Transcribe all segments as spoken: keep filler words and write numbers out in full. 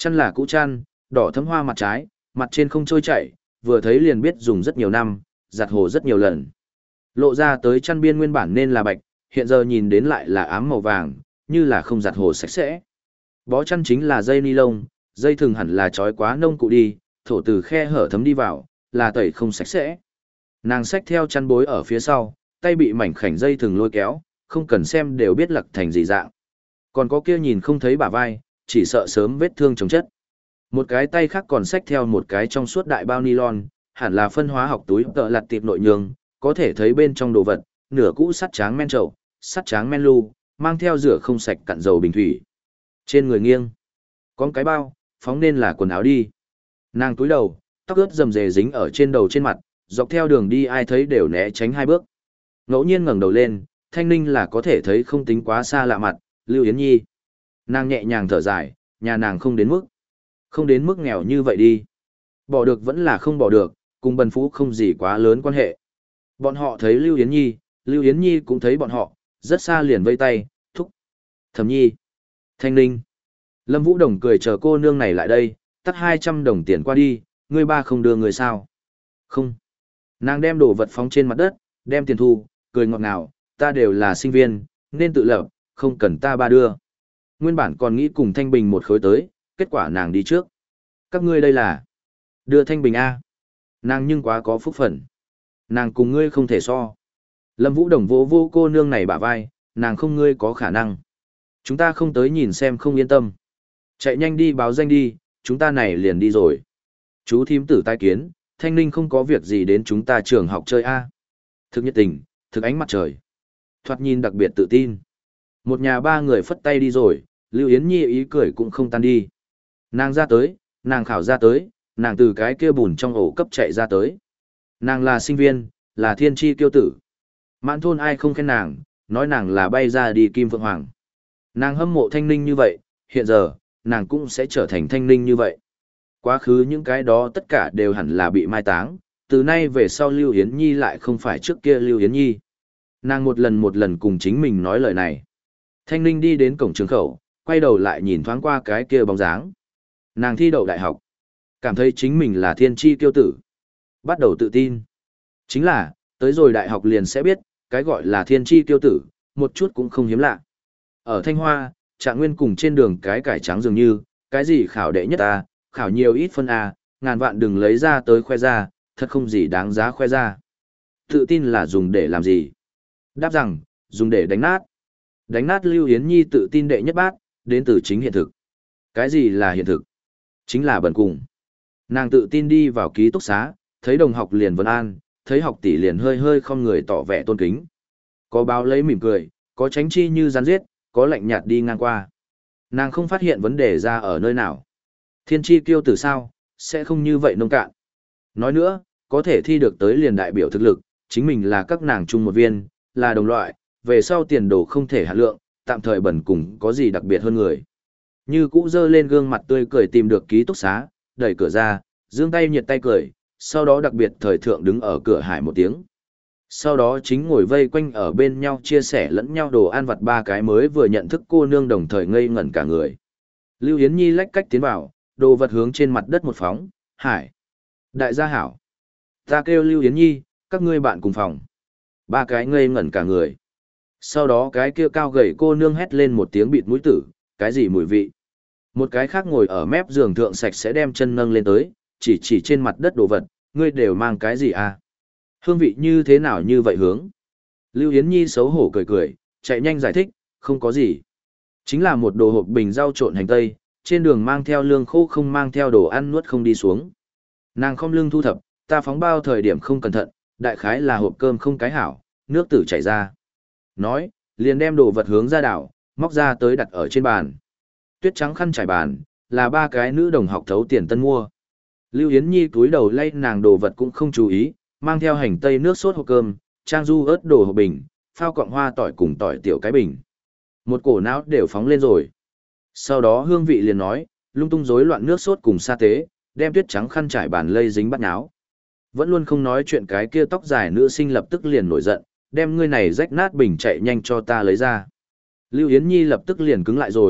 Chăn là cũ chăn, đỏ thấm hoa mặt trái, mặt trên không trôi chảy, vừa thấy liền biết dùng rất nhiều năm, giặt hồ rất nhiều lần. Lộ ra tới chăn biên nguyên bản nên là bạch, hiện giờ nhìn đến lại là ám màu vàng, như là không giặt hồ sạch sẽ. Bó chăn chính là dây ni lông, dây thừng hẳn là trói quá nông cụ đi, thổ từ khe hở thấm đi vào, là tẩy không sạch sẽ. Nàng xách theo chăn bối ở phía sau, tay bị mảnh khảnh dây thừng lôi kéo, không cần xem đều biết lặc thành gì dạng. Còn có kia nhìn không thấy bả vai, chỉ sợ sớm vết thương chồng chất. Một cái tay khác còn xách theo một cái trong suốt đại bao nylon, hẳn là phân hóa học túi tợ lặt tiệp nội nhường, có thể thấy bên trong đồ vật, nửa cũ sắt tráng men trầu, sắt tráng men lu, mang theo rửa không sạch cặn dầu bình thủy. Trên người nghiêng, có cái bao, phóng nên là quần áo đi. Nàng túi đầu, tóc ướt rầm rề dính ở trên đầu trên mặt, dọc theo đường đi ai thấy đều né tránh hai bước. Ngẫu nhiên ngẩng đầu lên, Thanh Ninh là có thể thấy không tính quá xa lạ mặt, Lưu Yến Nhi. Nàng nhẹ nhàng thở dài, nhà nàng không đến mức. Không đến mức nghèo như vậy đi. Bỏ được vẫn là không bỏ được, cùng bần phú không gì quá lớn quan hệ. Bọn họ thấy Lưu Yến Nhi, Lưu Yến Nhi cũng thấy bọn họ, rất xa liền vây tay, thúc. Thẩm Nhi. Thanh Ninh. Lâm Vũ Đồng cười chờ cô nương này lại đây, tắt hai trăm đồng tiền qua đi, ngươi ba không đưa người sao? Không. Nàng đem đồ vật phóng trên mặt đất, đem tiền thu, cười ngọt ngào, ta đều là sinh viên, nên tự lập, không cần ta ba đưa. Nguyên bản còn nghĩ cùng Thanh Bình một khối tới, kết quả nàng đi trước. Các ngươi đây là đưa Thanh Bình A. Nàng nhưng quá có phúc phận. Nàng cùng ngươi không thể so. Lâm Vũ Đồng vô vô cô nương này bả vai, nàng không ngươi có khả năng. Chúng ta không tới nhìn xem không yên tâm. Chạy nhanh đi báo danh đi, chúng ta này liền đi rồi. Chú thím tử tai kiến, Thanh Ninh không có việc gì đến chúng ta trường học chơi A. Thực nhiệt tình, thực ánh mặt trời. Thoạt nhìn đặc biệt tự tin. Một nhà ba người phất tay đi rồi, Lưu Yến Nhi ý cười cũng không tan đi. Nàng ra tới, nàng khảo ra tới, nàng từ cái kia bùn trong ổ cấp chạy ra tới. Nàng là sinh viên, là thiên tri kiêu tử. Mãn thôn ai không khen nàng, nói nàng là bay ra đi kim phượng hoàng. Nàng hâm mộ Thanh Ninh như vậy, hiện giờ, nàng cũng sẽ trở thành Thanh Ninh như vậy. Quá khứ những cái đó tất cả đều hẳn là bị mai táng, từ nay về sau Lưu Yến Nhi lại không phải trước kia Lưu Yến Nhi. Nàng một lần một lần cùng chính mình nói lời này. Thanh Ninh đi đến cổng trường khẩu, quay đầu lại nhìn thoáng qua cái kia bóng dáng. Nàng thi đậu đại học, cảm thấy chính mình là thiên tri kiêu tử. Bắt đầu tự tin. Chính là, tới rồi đại học liền sẽ biết, cái gọi là thiên tri kiêu tử, một chút cũng không hiếm lạ. Ở Thanh Hoa, Trạng Nguyên cùng trên đường cái cải trắng dường như, cái gì khảo đệ nhất A, khảo nhiều ít phân A, ngàn vạn đừng lấy ra tới khoe ra, thật không gì đáng giá khoe ra. Tự tin là dùng để làm gì? Đáp rằng, dùng để đánh nát. Đánh nát Lưu Yến Nhi tự tin đệ nhất bát, đến từ chính hiện thực. Cái gì là hiện thực? Chính là bần cùng. Nàng tự tin đi vào ký túc xá, thấy đồng học liền vân an, thấy học tỷ liền hơi hơi không người tỏ vẻ tôn kính. Có báo lấy mỉm cười, có tránh chi như rắn giết, có lạnh nhạt đi ngang qua. Nàng không phát hiện vấn đề ra ở nơi nào. Thiên tri kiêu tử sao, sẽ không như vậy nông cạn. Nói nữa, có thể thi được tới liền đại biểu thực lực, chính mình là các nàng chung một viên, là đồng loại, về sau tiền đồ không thể hạ lượng, tạm thời bẩn cùng có gì đặc biệt hơn người. Như cũ dơ lên gương mặt tươi cười tìm được ký túc xá, đẩy cửa ra, giương tay nhiệt tay cười, sau đó đặc biệt thời thượng đứng ở cửa hải một tiếng. Sau đó chính ngồi vây quanh ở bên nhau chia sẻ lẫn nhau đồ ăn vặt ba cái mới vừa nhận thức cô nương đồng thời ngây ngẩn cả người. Lưu Yến Nhi lách cách tiến vào, đồ vật hướng trên mặt đất một phóng, hải. Đại gia hảo. Ta kêu Lưu Yến Nhi, các ngươi bạn cùng phòng. Ba cái ngây ngẩn cả người. Sau đó cái kia cao gầy cô nương hét lên một tiếng bịt mũi tử, cái gì mùi vị. Một cái khác ngồi ở mép giường thượng sạch sẽ đem chân nâng lên tới, chỉ chỉ trên mặt đất đồ vật, ngươi đều mang cái gì à? Hương vị như thế nào như vậy hướng? Lưu Yến Nhi xấu hổ cười cười, chạy nhanh giải thích, không có gì. Chính là một đồ hộp bình rau trộn hành tây, trên đường mang theo lương khô không mang theo đồ ăn nuốt không đi xuống. Nàng không lương thu thập, ta phóng bao thời điểm không cẩn thận, đại khái là hộp cơm không cái hảo, nước tử chảy ra. Nói, liền đem đồ vật hướng ra đảo, móc ra tới đặt ở trên bàn. Tuyết trắng khăn trải bàn, là ba cái nữ đồng học thấu tiền tân mua. Lưu Yến Nhi cúi đầu lay nàng đồ vật cũng không chú ý, mang theo hành tây nước sốt hộp cơm, trang du ớt đồ hộp bình, phao cọng hoa tỏi cùng tỏi tiểu cái bình. Một cổ não đều phóng lên rồi. Sau đó hương vị liền nói, lung tung rối loạn nước sốt cùng sa tế, đem tuyết trắng khăn trải bàn lây dính bắt náo. Vẫn luôn không nói chuyện cái kia tóc dài nữ sinh lập tức liền nổi giận, đem ngươi này rách nát bình chạy nhanh cho ta lấy ra. Lưu Yến Nhi lập tức liền cứng lại rồi,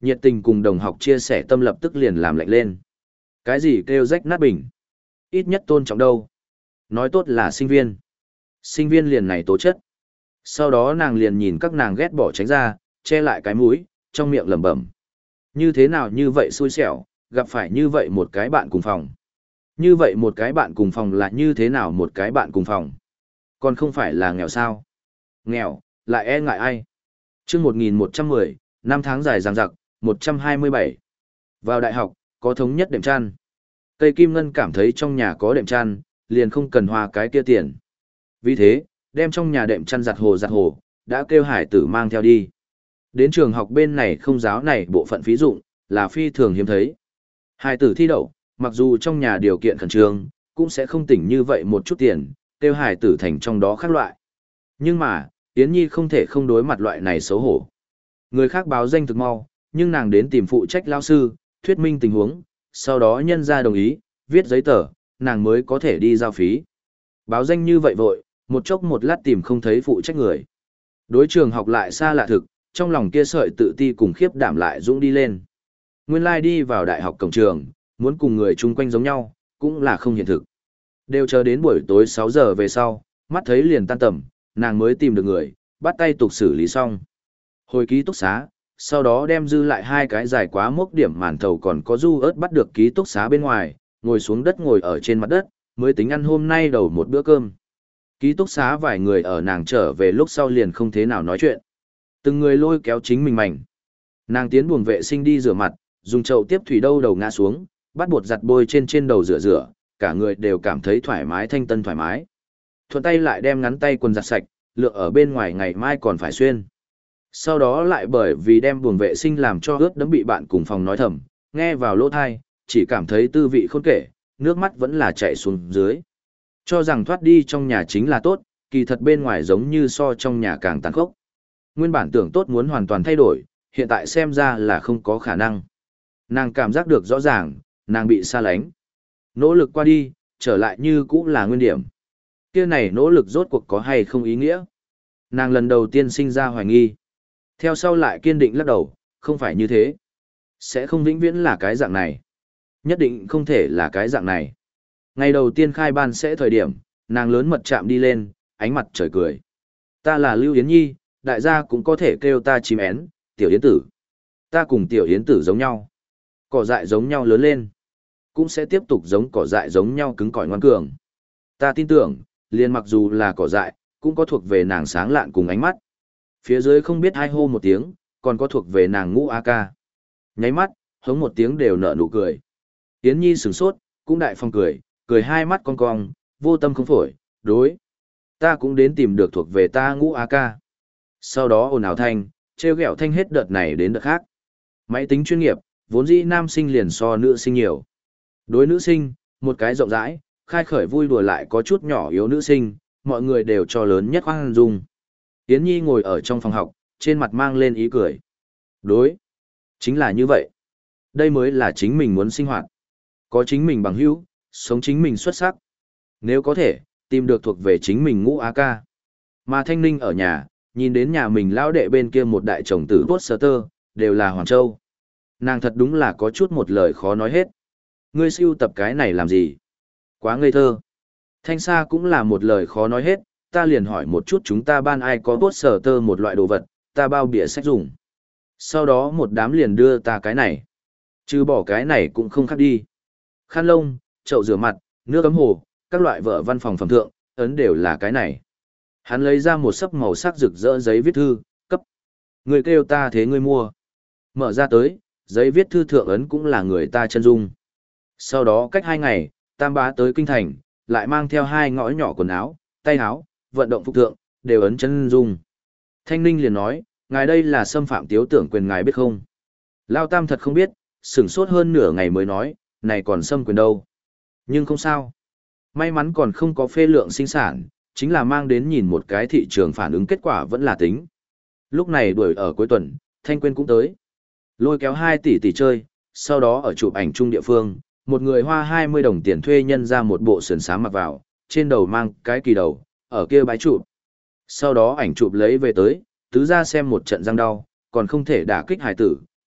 nhiệt tình cùng đồng học chia sẻ tâm lập tức liền làm lạnh lên. Cái gì kêu rách nát bình? Ít nhất tôn trọng đâu. Nói tốt là sinh viên. Sinh viên liền này tố chất. Sau đó nàng liền nhìn các nàng ghét bỏ tránh ra, che lại cái mũi, trong miệng lẩm bẩm. Như thế nào như vậy xui xẻo, gặp phải như vậy một cái bạn cùng phòng. Như vậy một cái bạn cùng phòng là như thế nào một cái bạn cùng phòng. Còn không phải là nghèo sao. Nghèo, lại e ngại ai. Trước một nghìn một trăm mười, năm tháng dài dằng dặc, một trăm hai mươi bảy. Vào đại học, có thống nhất đệm chăn. Cây Kim Ngân cảm thấy trong nhà có đệm chăn, liền không cần hoa cái kia tiền. Vì thế, đem trong nhà đệm chăn giặt hồ giặt hồ, đã kêu hải tử mang theo đi. Đến trường học bên này không giáo này bộ phận phí dụng, là phi thường hiếm thấy. Hải tử thi đậu, mặc dù trong nhà điều kiện khẩn trương, cũng sẽ không tỉnh như vậy một chút tiền, kêu hải tử thành trong đó khác loại. Nhưng mà, Yến Nhi không thể không đối mặt loại này xấu hổ. Người khác báo danh thực mau, nhưng nàng đến tìm phụ trách lao sư, thuyết minh tình huống, sau đó nhân ra đồng ý, viết giấy tờ, nàng mới có thể đi giao phí. Báo danh như vậy vội, một chốc một lát tìm không thấy phụ trách người. Đối trường học lại xa lạ thực, trong lòng kia sợi tự ti cùng khiếp đảm lại dũng đi lên. Nguyên lai đi vào đại học cổng trường, muốn cùng người chung quanh giống nhau, cũng là không hiện thực. Đều chờ đến buổi tối sáu giờ về sau, mắt thấy liền tan tầm, nàng mới tìm được người, bắt tay tục xử lý xong. Hồi ký túc xá, sau đó đem dư lại hai cái dài quá mốc điểm màn thầu còn có du ớt bắt được ký túc xá bên ngoài, ngồi xuống đất ngồi ở trên mặt đất, mới tính ăn hôm nay đầu một bữa cơm. Ký túc xá vài người ở nàng trở về lúc sau liền không thế nào nói chuyện. Từng người lôi kéo chính mình mảnh. Nàng tiến buồng vệ sinh đi rửa mặt, dùng chậu tiếp thủy đâu đầu ngã xuống, bắt bột giặt bôi trên trên đầu rửa rửa, cả người đều cảm thấy thoải mái thanh tân thoải mái. Thuận tay lại đem ngắn tay quần giặt sạch, lượng ở bên ngoài ngày mai còn phải xuyên. Sau đó lại bởi vì đem buồng vệ sinh làm cho ướt đẫm bị bạn cùng phòng nói thầm, nghe vào lỗ thai, chỉ cảm thấy tư vị khôn kể, nước mắt vẫn là chảy xuống dưới. Cho rằng thoát đi trong nhà chính là tốt, kỳ thật bên ngoài giống như so trong nhà càng tàn khốc. Nguyên bản tưởng tốt muốn hoàn toàn thay đổi, hiện tại xem ra là không có khả năng. Nàng cảm giác được rõ ràng, nàng bị xa lánh. Nỗ lực qua đi, trở lại như cũ là nguyên điểm. Kia này nỗ lực rốt cuộc có hay không ý nghĩa? Nàng lần đầu tiên sinh ra hoài nghi. Theo sau lại kiên định lắc đầu, không phải như thế. Sẽ không vĩnh viễn là cái dạng này. Nhất định không thể là cái dạng này. Ngày đầu tiên khai ban sẽ thời điểm, nàng lớn mật chạm đi lên, ánh mặt trời cười. Ta là Lưu Yến Nhi, đại gia cũng có thể kêu ta chim én, tiểu yến tử. Ta cùng tiểu yến tử giống nhau. Cỏ dại giống nhau lớn lên. Cũng sẽ tiếp tục giống cỏ dại giống nhau cứng cỏi ngoan cường. Ta tin tưởng, liền mặc dù là cỏ dại, cũng có thuộc về nàng sáng lạn cùng ánh mắt. Phía dưới không biết ai hô một tiếng, còn có thuộc về nàng ngũ a ca. Nháy mắt, hống một tiếng đều nở nụ cười. Yến Nhi sửng sốt, cũng đại phong cười, cười hai mắt cong cong, vô tâm không phổi, đối. Ta cũng đến tìm được thuộc về ta ngũ a ca. Sau đó ồn ào thanh, treo gẹo thanh hết đợt này đến đợt khác. Máy tính chuyên nghiệp, vốn dĩ nam sinh liền so nữ sinh nhiều. Đối nữ sinh, một cái rộng rãi, khai khởi vui đùa lại có chút nhỏ yếu nữ sinh, mọi người đều cho lớn nhất khoan dung. Yến Nhi ngồi ở trong phòng học, trên mặt mang lên ý cười. Đối. Chính là như vậy. Đây mới là chính mình muốn sinh hoạt. Có chính mình bằng hữu, sống chính mình xuất sắc. Nếu có thể, tìm được thuộc về chính mình ngũ a ca. Mà Thanh Ninh ở nhà, nhìn đến nhà mình lão đệ bên kia một đại chồng tử poster, đều là Hoàng Châu. Nàng thật đúng là có chút một lời khó nói hết. Ngươi siêu tập cái này làm gì? Quá ngây thơ. Thanh Sa cũng là một lời khó nói hết, ta liền hỏi một chút chúng ta ban ai có poster một loại đồ vật, ta bao bìa sách dùng. Sau đó một đám liền đưa ta cái này. Chứ bỏ cái này cũng không khác đi. Khăn lông, chậu rửa mặt, nước ấm hồ, các loại vợ văn phòng phẩm thượng, ấn đều là cái này. Hắn lấy ra một sấp màu sắc rực rỡ giấy viết thư, cấp. Người kêu ta thế ngươi mua. Mở ra tới, giấy viết thư thượng ấn cũng là người ta chân dung. Sau đó cách hai ngày, Tam Bá tới kinh thành, lại mang theo hai ngõ nhỏ quần áo, tay áo, vận động phục thượng, đều ấn chân dung. Thanh Ninh liền nói, ngài đây là xâm phạm tiếu tưởng quyền ngài biết không? Lao Tam thật không biết, sửng sốt hơn nửa ngày mới nói, này còn xâm quyền đâu. Nhưng không sao. May mắn còn không có phê lượng sinh sản, chính là mang đến nhìn một cái thị trường phản ứng kết quả vẫn là tính. Lúc này đuổi ở cuối tuần, Thanh Quyên cũng tới. Lôi kéo hai tỷ tỷ chơi, sau đó ở chụp ảnh chung địa phương, một người hoa hai mươi đồng tiền thuê nhân ra một bộ sườn sám mặc vào, trên đầu mang cái kỳ đầu, ở kia bái chụp. Sau đó ảnh chụp lấy về tới, tứ ra xem một trận răng đau, còn không thể đả kích hài tử,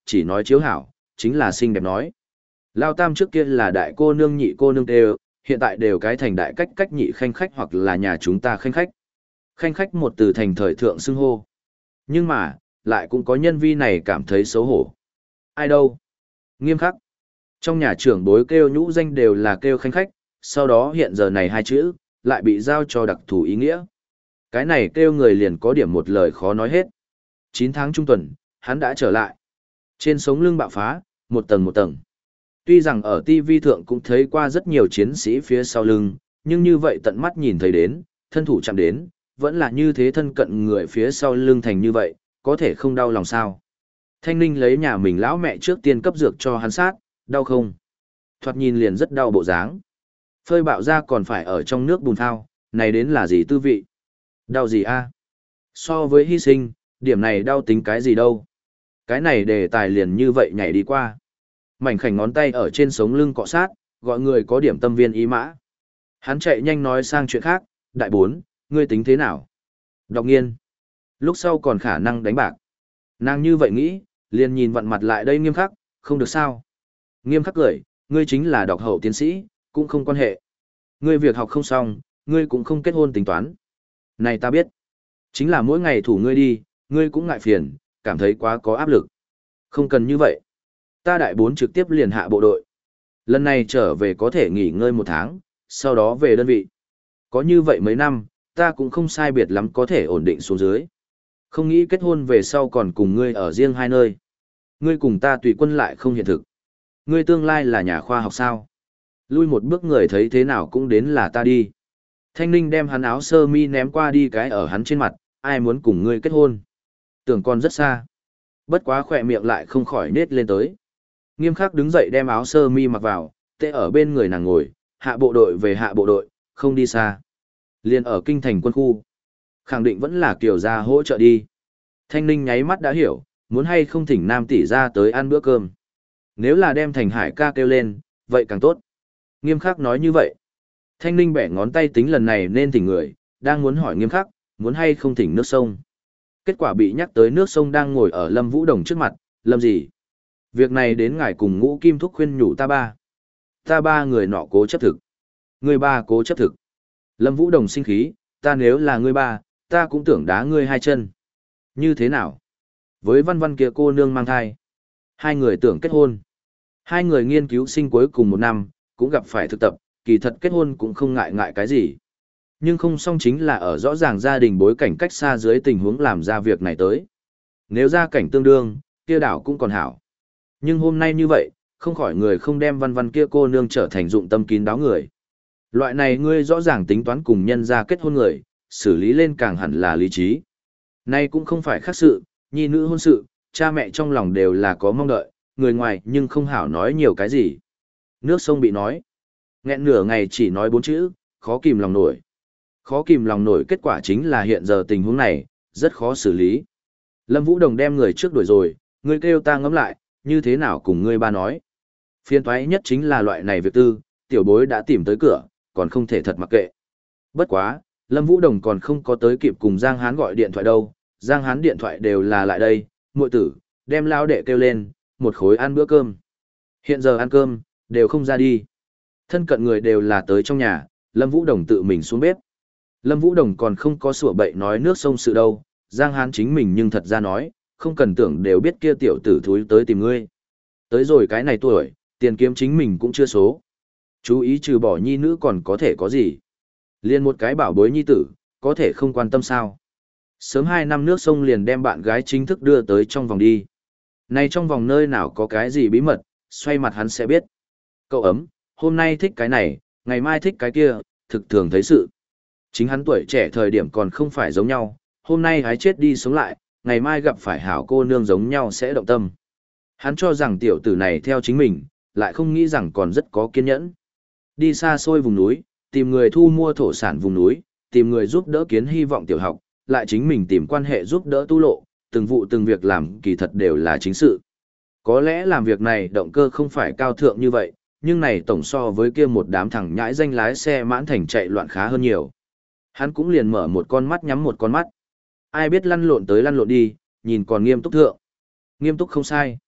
chỉ nói chiếu hảo, chính là xinh đẹp nói. Lao tam trước kia là đại cô nương nhị cô nương đều, hiện tại đều cái thành đại cách cách nhị khanh khách hoặc là nhà chúng ta khanh khách. Khanh khách một từ thành thời thượng xưng hô. Nhưng mà, lại cũng có nhân vi này cảm thấy xấu hổ. Ai đâu? Nghiêm khắc. Trong nhà trưởng bối kêu nhũ danh đều là kêu khanh khách, sau đó hiện giờ này hai chữ, lại bị giao cho đặc thù ý nghĩa. Cái này kêu người liền có điểm một lời khó nói hết. chín tháng trung tuần, hắn đã trở lại. Trên sống lưng bạo phá, một tầng một tầng. Tuy rằng ở ti vi thượng cũng thấy qua rất nhiều chiến sĩ phía sau lưng, nhưng như vậy tận mắt nhìn thấy đến, thân thủ chạm đến, vẫn là như thế thân cận người phía sau lưng thành như vậy, có thể không đau lòng sao. Thanh Ninh lấy nhà mình lão mẹ trước tiên cấp dược cho hắn sát, đau không? Thoạt nhìn liền rất đau bộ dáng. Phơi bạo ra còn phải ở trong nước bùn thao, này đến là gì tư vị? Đau gì a? So với hy sinh, điểm này đau tính cái gì đâu? Cái này đề tài liền như vậy nhảy đi qua. Mảnh khảnh ngón tay ở trên sống lưng cọ sát, gọi người có điểm tâm viên ý mã. Hắn chạy nhanh nói sang chuyện khác, đại bốn, ngươi tính thế nào? Đọc nghiên. Lúc sau còn khả năng đánh bạc. Nàng như vậy nghĩ, liền nhìn vặn mặt lại đây nghiêm khắc, không được sao. Nghiêm khắc cười, ngươi chính là đọc hậu tiến sĩ, cũng không quan hệ. Ngươi việc học không xong, ngươi cũng không kết hôn tính toán. Này ta biết. Chính là mỗi ngày thủ ngươi đi, ngươi cũng ngại phiền, cảm thấy quá có áp lực. Không cần như vậy. Ta đại bốn trực tiếp liền hạ bộ đội. Lần này trở về có thể nghỉ ngơi một tháng, sau đó về đơn vị. Có như vậy mấy năm, ta cũng không sai biệt lắm có thể ổn định xuống dưới. Không nghĩ kết hôn về sau còn cùng ngươi ở riêng hai nơi. Ngươi cùng ta tùy quân lại không hiện thực. Ngươi tương lai là nhà khoa học sao? Lui một bước người thấy thế nào cũng đến là ta đi. Thanh Ninh đem hắn áo sơ mi ném qua đi cái ở hắn trên mặt, ai muốn cùng ngươi kết hôn. Tưởng còn rất xa. Bất quá khỏe miệng lại không khỏi nết lên tới. Nghiêm khắc đứng dậy đem áo sơ mi mặc vào, tê ở bên người nàng ngồi, hạ bộ đội về hạ bộ đội, không đi xa. Liền ở kinh thành quân khu. Khẳng định vẫn là Kiều gia hỗ trợ đi. Thanh Ninh nháy mắt đã hiểu, muốn hay không thỉnh Nam tỷ ra tới ăn bữa cơm. Nếu là đem Thành Hải ca kêu lên, vậy càng tốt. Nghiêm khắc nói như vậy. Thanh Ninh bẻ ngón tay tính lần này nên thỉnh người, đang muốn hỏi nghiêm khắc, muốn hay không thỉnh nước sông. Kết quả bị nhắc tới nước sông đang ngồi ở Lâm Vũ Đồng trước mặt, Lâm gì? Việc này đến ngài cùng Ngũ Kim Thúc khuyên nhủ ta ba. Ta ba người nọ cố chấp thực. Người ba cố chấp thực. Lâm Vũ Đồng sinh khí, ta nếu là người ba, ta cũng tưởng đá ngươi hai chân. Như thế nào? Với văn văn kia cô nương mang thai. Hai người tưởng kết hôn. Hai người nghiên cứu sinh cuối cùng một năm, cũng gặp phải thực tập, kỳ thật kết hôn cũng không ngại ngại cái gì. Nhưng không song chính là ở rõ ràng gia đình bối cảnh cách xa dưới tình huống làm ra việc này tới. Nếu gia cảnh tương đương, kia đảo cũng còn hảo. Nhưng hôm nay như vậy, không khỏi người không đem văn văn kia cô nương trở thành dụng tâm kín đáo người. Loại này ngươi rõ ràng tính toán cùng nhân gia kết hôn người, xử lý lên càng hẳn là lý trí. Nay cũng không phải khác sự, nhi nữ hôn sự, cha mẹ trong lòng đều là có mong đợi, người ngoài nhưng không hảo nói nhiều cái gì. Nước sông bị nói. Nghẹn nửa ngày chỉ nói bốn chữ, khó kìm lòng nổi. Khó kìm lòng nổi kết quả chính là hiện giờ tình huống này, rất khó xử lý. Lâm Vũ Đồng đem người trước đuổi rồi, ngươi kêu ta ngẫm lại, như thế nào cùng ngươi ba nói. Phiên toái nhất chính là loại này việc tư, tiểu bối đã tìm tới cửa, còn không thể thật mặc kệ. Bất quá, Lâm Vũ Đồng còn không có tới kịp cùng Giang Hán gọi điện thoại đâu, Giang Hán điện thoại đều là lại đây, muội tử, đem lao đệ kêu lên, một khối ăn bữa cơm. Hiện giờ ăn cơm, đều không ra đi. Thân cận người đều là tới trong nhà, Lâm Vũ Đồng tự mình xuống bếp. Lâm Vũ Đồng còn không có sủa bậy nói nước sông sự đâu, Giang Hán chính mình nhưng thật ra nói, không cần tưởng đều biết kia tiểu tử thúi tới tìm ngươi. Tới rồi cái này tuổi, tiền kiếm chính mình cũng chưa số. Chú ý trừ bỏ nhi nữ còn có thể có gì. Liên một cái bảo bối nhi tử, có thể không quan tâm sao. Sớm hai năm nước sông liền đem bạn gái chính thức đưa tới trong vòng đi. Này trong vòng nơi nào có cái gì bí mật, xoay mặt hắn sẽ biết. Cậu ấm, hôm nay thích cái này, ngày mai thích cái kia, thực thường thấy sự. Chính hắn tuổi trẻ thời điểm còn không phải giống nhau, hôm nay hái chết đi sống lại, ngày mai gặp phải hảo cô nương giống nhau sẽ động tâm. Hắn cho rằng tiểu tử này theo chính mình, lại không nghĩ rằng còn rất có kiên nhẫn. Đi xa xôi vùng núi, tìm người thu mua thổ sản vùng núi, tìm người giúp đỡ kiến hy vọng tiểu học, lại chính mình tìm quan hệ giúp đỡ tu lộ, từng vụ từng việc làm kỳ thật đều là chính sự. Có lẽ làm việc này động cơ không phải cao thượng như vậy, nhưng này tổng so với kia một đám thằng nhãi danh lái xe mãn thành chạy loạn khá hơn nhiều. Hắn cũng liền mở một con mắt nhắm một con mắt. Ai biết lăn lộn tới lăn lộn đi, nhìn còn nghiêm túc thượng. Nghiêm túc không sai.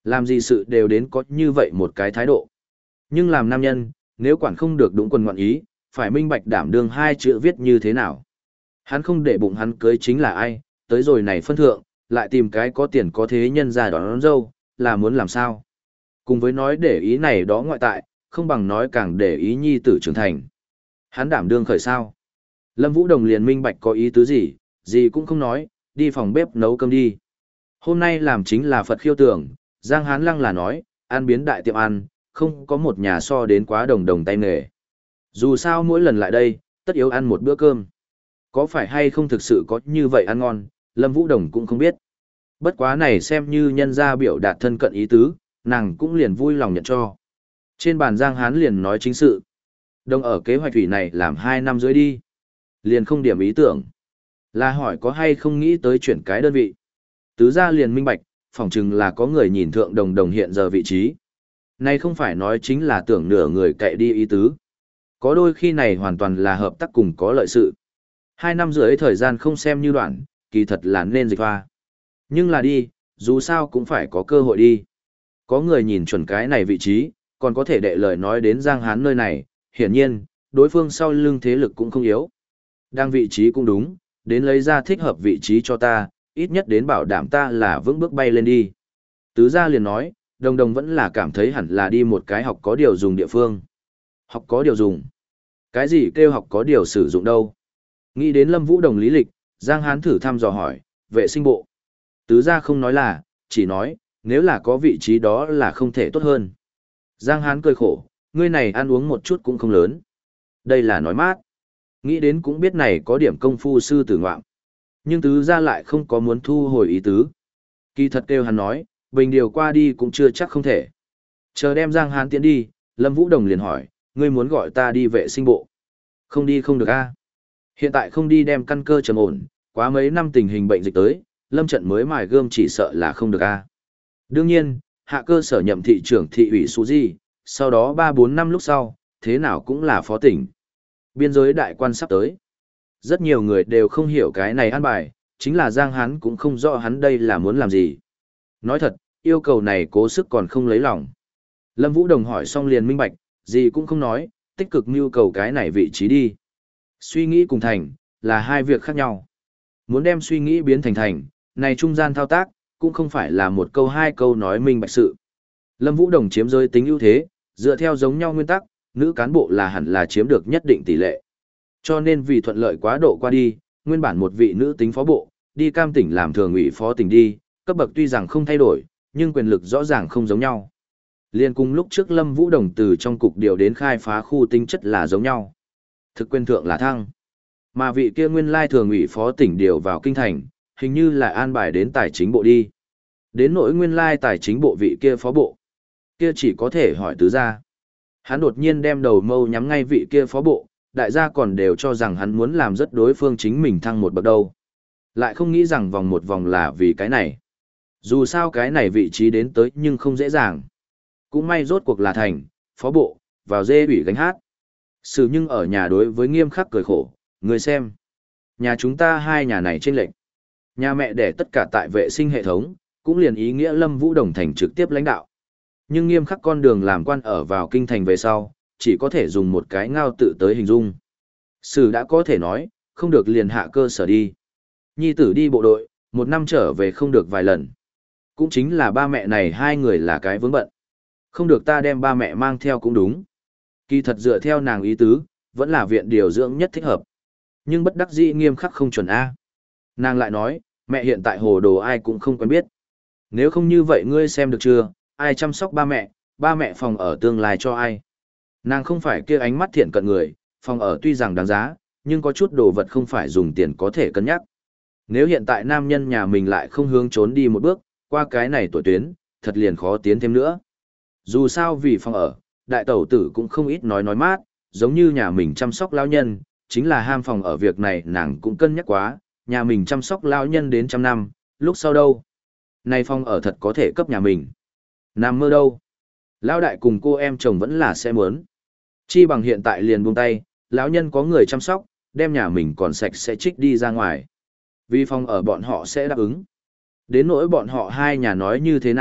Làm gì sự đều đến có như vậy một cái thái độ. Nhưng làm nam nhân, nếu quản không được đúng quần ngoạn ý, phải minh bạch đảm đương hai chữ viết như thế nào. Hắn không để bụng hắn cưới chính là ai, tới rồi này phân thượng, lại tìm cái có tiền có thế nhân ra đón, đón dâu, là muốn làm sao. Cùng với nói để ý này đó ngoại tại, không bằng nói càng để ý nhi tử trưởng thành. Hắn đảm đương khởi sao. Lâm Vũ Đồng liền minh bạch có ý tứ gì, gì cũng không nói, đi phòng bếp nấu cơm đi. Hôm nay làm chính là Phật khiêu tưởng, Giang Hán Lăng là nói, ăn biến đại tiệm ăn, không có một nhà so đến quá đồng đồng tay nghề. Dù sao mỗi lần lại đây, tất yếu ăn một bữa cơm. Có phải hay không thực sự có như vậy ăn ngon, Lâm Vũ Đồng cũng không biết. Bất quá này xem như nhân gia biểu đạt thân cận ý tứ, nàng cũng liền vui lòng nhận cho. Trên bàn Giang Hán liền nói chính sự. Đồng ở kế hoạch thủy này làm hai năm dưới đi. Liền không điểm ý tưởng. Là hỏi có hay không nghĩ tới chuyển cái đơn vị. Tứ gia liền minh bạch, phỏng chừng là có người nhìn thượng đồng đồng hiện giờ vị trí. Này không phải nói chính là tưởng nửa người cậy đi ý tứ. Có đôi khi này hoàn toàn là hợp tác cùng có lợi sự. Hai năm rưỡi thời gian không xem như đoạn, kỳ thật là nên dịch hoa. Nhưng là đi, dù sao cũng phải có cơ hội đi. Có người nhìn chuẩn cái này vị trí, còn có thể đệ lời nói đến Giang Hán nơi này, hiển nhiên, đối phương sau lưng thế lực cũng không yếu. Đang vị trí cũng đúng, đến lấy ra thích hợp vị trí cho ta, ít nhất đến bảo đảm ta là vững bước bay lên đi. Tứ gia liền nói, đồng đồng vẫn là cảm thấy hẳn là đi một cái học có điều dùng địa phương. Học có điều dùng. Cái gì kêu học có điều sử dụng đâu? Nghĩ đến Lâm Vũ Đồng lý lịch, Giang Hán thử thăm dò hỏi, vệ sinh bộ. Tứ gia không nói là, chỉ nói, nếu là có vị trí đó là không thể tốt hơn. Giang Hán cười khổ, ngươi này ăn uống một chút cũng không lớn. Đây là nói mát. Nghĩ đến cũng biết này có điểm công phu sư tử ngoạm. Nhưng tứ gia lại không có muốn thu hồi ý tứ. Kỳ thật kêu hắn nói, bình điều qua đi cũng chưa chắc không thể. Chờ đem Giang Hán tiến đi, Lâm Vũ Đồng liền hỏi, ngươi muốn gọi ta đi vệ sinh bộ. Không đi không được a. Hiện tại không đi đem căn cơ trầm ổn, quá mấy năm tình hình bệnh dịch tới, Lâm trận mới mài gươm chỉ sợ là không được a. Đương nhiên, hạ cơ sở nhậm thị trưởng thị ủy Sú Di, sau đó ba bốn năm lúc sau, thế nào cũng là phó tỉnh. Biên giới đại quan sắp tới. Rất nhiều người đều không hiểu cái này an bài, chính là Giang Hán cũng không rõ hắn đây là muốn làm gì. Nói thật, yêu cầu này cố sức còn không lấy lòng. Lâm Vũ Đồng hỏi xong liền minh bạch, gì cũng không nói, tích cực mưu cầu cái này vị trí đi. Suy nghĩ cùng thành, là hai việc khác nhau. Muốn đem suy nghĩ biến thành thành, này trung gian thao tác, cũng không phải là một câu hai câu nói minh bạch sự. Lâm Vũ Đồng chiếm giới tính ưu thế, dựa theo giống nhau nguyên tắc, nữ cán bộ là hẳn là chiếm được nhất định tỷ lệ. Cho nên vì thuận lợi quá độ qua đi, nguyên bản một vị nữ tính phó bộ, đi cam tỉnh làm thường ủy phó tỉnh đi, cấp bậc tuy rằng không thay đổi, nhưng quyền lực rõ ràng không giống nhau. Liên cùng lúc trước Lâm Vũ Đồng từ trong cục điều đến khai phá khu tính chất là giống nhau. Thực quyền thượng là thăng. Mà vị kia nguyên lai thường ủy phó tỉnh điều vào kinh thành, hình như là an bài đến tài chính bộ đi. Đến nỗi nguyên lai tài chính bộ vị kia phó bộ. Kia chỉ có thể hỏi tứ gia. Hắn đột nhiên đem đầu mâu nhắm ngay vị kia phó bộ, đại gia còn đều cho rằng hắn muốn làm rất đối phương chính mình thăng một bậc đâu. Lại không nghĩ rằng vòng một vòng là vì cái này. Dù sao cái này vị trí đến tới nhưng không dễ dàng. Cũng may rốt cuộc là thành, phó bộ, vào dê ủy gánh hát. Sử nhưng ở nhà đối với nghiêm khắc cười khổ, người xem. Nhà chúng ta hai nhà này chênh lệch. Nhà mẹ để tất cả tại vệ sinh hệ thống, cũng liền ý nghĩa Lâm Vũ Đồng thành trực tiếp lãnh đạo. Nhưng nghiêm khắc con đường làm quan ở vào kinh thành về sau, chỉ có thể dùng một cái ngao tự tới hình dung. Sử đã có thể nói, không được liền hạ cơ sở đi. Nhi tử đi bộ đội, một năm trở về không được vài lần. Cũng chính là ba mẹ này hai người là cái vướng bận. Không được ta đem ba mẹ mang theo cũng đúng. Kỳ thật dựa theo nàng ý tứ, vẫn là viện điều dưỡng nhất thích hợp. Nhưng bất đắc dĩ nghiêm khắc không chuẩn A. Nàng lại nói, mẹ hiện tại hồ đồ ai cũng không quen biết. Nếu không như vậy ngươi xem được chưa, ai chăm sóc ba mẹ, ba mẹ phòng ở tương lai cho ai. Nàng không phải kia ánh mắt thiện cận người, phòng ở tuy rằng đáng giá, nhưng có chút đồ vật không phải dùng tiền có thể cân nhắc. Nếu hiện tại nam nhân nhà mình lại không hướng trốn đi một bước, qua cái này tuổi tuyến, thật liền khó tiến thêm nữa. Dù sao vì phòng ở, đại tẩu tử cũng không ít nói nói mát, giống như nhà mình chăm sóc lão nhân, chính là ham phòng ở việc này nàng cũng cân nhắc quá, nhà mình chăm sóc lão nhân đến trăm năm, lúc sau đâu. Này phòng ở thật có thể cấp nhà mình. Nằm mơ đâu. Lão đại cùng cô em chồng vẫn là sẽ muốn. Chi bằng hiện tại liền buông tay, lão nhân có người chăm sóc, đem nhà mình còn sạch sẽ trích đi ra ngoài. Vì phòng ở bọn họ sẽ đáp ứng. Đến nỗi bọn họ hai nhà nói như thế nào,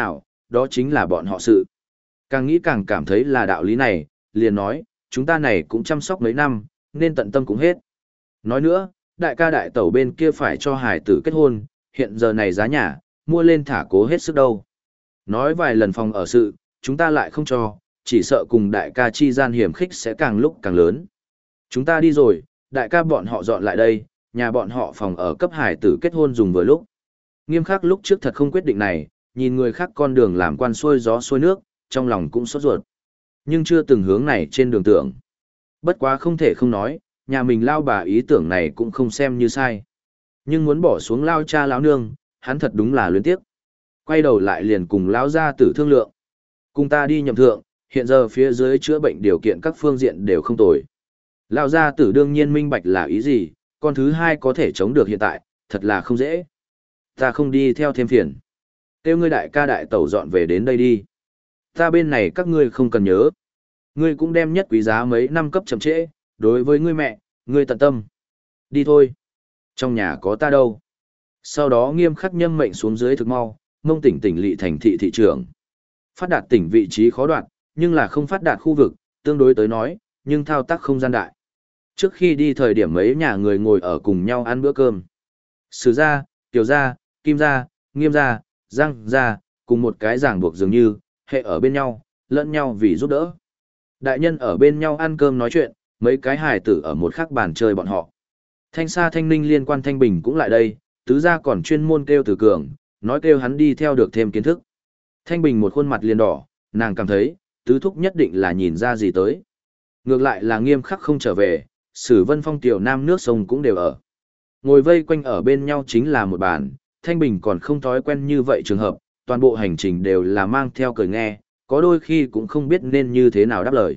đó chính là bọn họ sự. Càng nghĩ càng cảm thấy là đạo lý này, liền nói, chúng ta này cũng chăm sóc mấy năm, nên tận tâm cũng hết. Nói nữa, đại ca đại tẩu bên kia phải cho hải tử kết hôn, hiện giờ này giá nhà, mua lên thả cố hết sức đâu. Nói vài lần phòng ở sự, chúng ta lại không cho, chỉ sợ cùng đại ca chi gian hiểm khích sẽ càng lúc càng lớn. Chúng ta đi rồi, đại ca bọn họ dọn lại đây, nhà bọn họ phòng ở cấp hải tử kết hôn dùng vừa lúc. Nghiêm khắc lúc trước thật không quyết định này, nhìn người khác con đường làm quan xuôi gió xuôi nước, trong lòng cũng sốt ruột. Nhưng chưa từng hướng này trên đường tưởng. Bất quá không thể không nói, nhà mình lao bà ý tưởng này cũng không xem như sai. Nhưng muốn bỏ xuống lao cha lão nương, hắn thật đúng là luyến tiếc. Quay đầu lại liền cùng lão gia tử thương lượng. Cùng ta đi nhậm thượng, hiện giờ phía dưới chữa bệnh điều kiện các phương diện đều không tồi. Lão gia tử đương nhiên minh bạch là ý gì, con thứ hai có thể chống được hiện tại, thật là không dễ. Ta không đi theo thêm phiền. Kêu ngươi đại ca đại tẩu dọn về đến đây đi. Ta bên này các ngươi không cần nhớ. Ngươi cũng đem nhất quý giá mấy năm cấp chậm trễ, đối với ngươi mẹ, ngươi tận tâm. Đi thôi. Trong nhà có ta đâu. Sau đó nghiêm khắc nhâm mệnh xuống dưới thực mau, mông tỉnh tỉnh lỵ thành thị thị trưởng. Phát đạt tỉnh vị trí khó đoạt, nhưng là không phát đạt khu vực, tương đối tới nói, nhưng thao tác không gian đại. Trước khi đi thời điểm mấy nhà người ngồi ở cùng nhau ăn bữa cơm. Sử gia, Tiểu gia, Kim gia, Nghiêm gia, Giang gia, cùng một cái ràng buộc dường như, hệ ở bên nhau, lẫn nhau vì giúp đỡ. Đại nhân ở bên nhau ăn cơm nói chuyện, mấy cái hài tử ở một khắc bàn chơi bọn họ. Thanh Sa Thanh Ninh liên quan Thanh Bình cũng lại đây, tứ gia còn chuyên môn kêu Từ Cường, nói kêu hắn đi theo được thêm kiến thức. Thanh Bình một khuôn mặt liền đỏ, nàng cảm thấy, tứ thúc nhất định là nhìn ra gì tới. Ngược lại là Nghiêm khắc không trở về, Sử Vân Phong tiểu nam nước sông cũng đều ở. Ngồi vây quanh ở bên nhau chính là một bàn, Thanh Bình còn không thói quen như vậy trường hợp, toàn bộ hành trình đều là mang theo cười nghe, có đôi khi cũng không biết nên như thế nào đáp lời.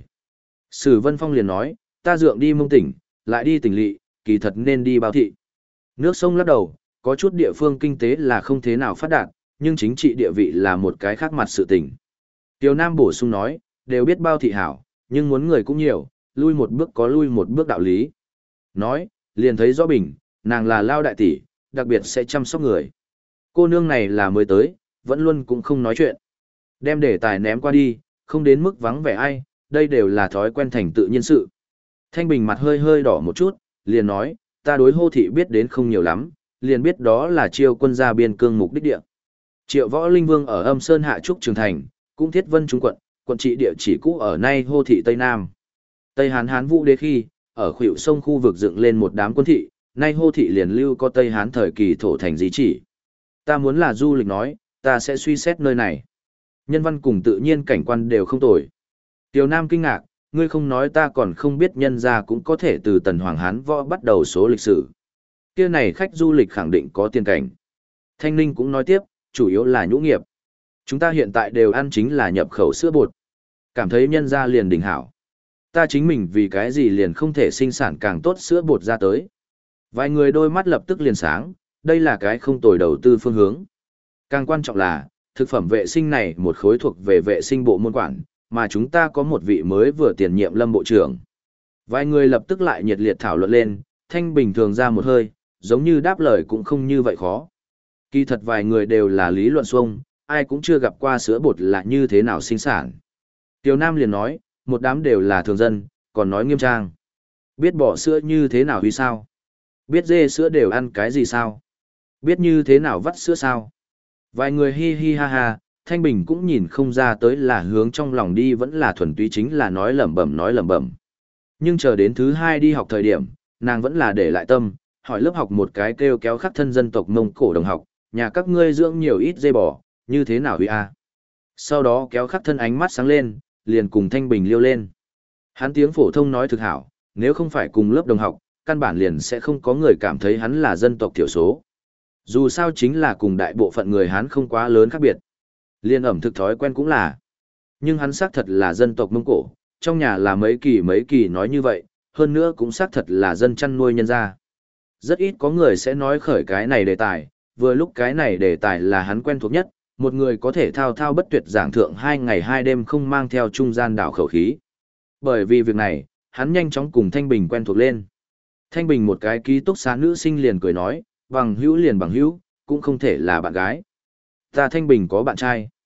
Sử Vân Phong liền nói, ta dượng đi Mông tỉnh, lại đi tỉnh lỵ, kỳ thật nên đi Bao thị. Nước sông lắc đầu, có chút địa phương kinh tế là không thế nào phát đạt, nhưng chính trị địa vị là một cái khác mặt sự tình. Tiêu Nam bổ sung nói, đều biết Bao thị hảo, nhưng muốn người cũng nhiều, lui một bước có lui một bước đạo lý. Nói, liền thấy rõ bình, nàng là lao đại tỷ, đặc biệt sẽ chăm sóc người. Cô nương này là mới tới, vẫn luôn cũng không nói chuyện. Đem đề tài ném qua đi, không đến mức vắng vẻ ai, đây đều là thói quen thành tự nhiên sự. Thanh Bình mặt hơi hơi đỏ một chút, liền nói, ta đối Hô thị biết đến không nhiều lắm, liền biết đó là Chiêu quân ra biên cương mục đích địa. Triệu Võ Linh Vương ở Âm Sơn Hạ Trúc Trường Thành, cũng Thiết Vân Trung quận, quận trị địa chỉ cũ ở nay Hô thị Tây Nam. Tây Hán Hán Vũ đế khi, ở khuỷu sông khu vực dựng lên một đám quân thị, nay Hô thị liền lưu có Tây Hán thời kỳ thổ thành di chỉ. Ta muốn là du lịch nói, ta sẽ suy xét nơi này. Nhân văn cùng tự nhiên cảnh quan đều không tồi. Tiêu Nam kinh ngạc, ngươi không nói ta còn không biết nhân gia cũng có thể từ tần Hoàng Hán Võ bắt đầu số lịch sử. Kia này khách du lịch khẳng định có tiền cảnh. Thanh Ninh cũng nói tiếp, chủ yếu là nhũ nghiệp. Chúng ta hiện tại đều ăn chính là nhập khẩu sữa bột. Cảm thấy nhân gia liền đỉnh hảo. Ta chính mình vì cái gì liền không thể sinh sản càng tốt sữa bột ra tới. Vài người đôi mắt lập tức liền sáng, đây là cái không tồi đầu tư phương hướng. Càng quan trọng là, thực phẩm vệ sinh này một khối thuộc về vệ sinh bộ môn quản, mà chúng ta có một vị mới vừa tiền nhiệm lâm bộ trưởng. Vài người lập tức lại nhiệt liệt thảo luận lên, Thanh Bình thường ra một hơi, giống như đáp lời cũng không như vậy khó. Kỳ thật vài người đều là lý luận xuông, ai cũng chưa gặp qua sữa bột là như thế nào sinh sản. Tiêu Nam liền nói, một đám đều là thường dân, còn nói nghiêm trang. Biết bỏ sữa như thế nào vì sao? Biết dê sữa đều ăn cái gì sao? Biết như thế nào vắt sữa sao? Vài người hi hi ha ha, Thanh Bình cũng nhìn không ra tới là hướng trong lòng đi vẫn là thuần túy chính là nói lẩm bẩm nói lẩm bẩm. Nhưng chờ đến thứ hai đi học thời điểm, nàng vẫn là để lại tâm, hỏi lớp học một cái kêu kéo khắc thân dân tộc Mông Cổ đồng học, nhà các ngươi dưỡng nhiều ít dê bò, như thế nào huy a? Sau đó kéo khắc thân ánh mắt sáng lên, liền cùng Thanh Bình liêu lên. Hắn tiếng phổ thông nói thực hảo, nếu không phải cùng lớp đồng học, căn bản liền sẽ không có người cảm thấy hắn là dân tộc thiểu số. Dù sao chính là cùng đại bộ phận người Hán không quá lớn khác biệt. Liên ẩm thực thói quen cũng là. Nhưng hắn xác thật là dân tộc Mông Cổ, trong nhà là mấy kỳ mấy kỳ nói như vậy, hơn nữa cũng xác thật là dân chăn nuôi nhân gia. Rất ít có người sẽ nói khởi cái này đề tài, vừa lúc cái này đề tài là hắn quen thuộc nhất, một người có thể thao thao bất tuyệt giảng thượng hai ngày hai đêm không mang theo trung gian đảo khẩu khí. Bởi vì việc này, hắn nhanh chóng cùng Thanh Bình quen thuộc lên. Thanh Bình một cái ký túc xá nữ sinh liền cười nói, bằng hữu liền bằng hữu, cũng không thể là bạn gái. Ta Thanh Bình có bạn trai.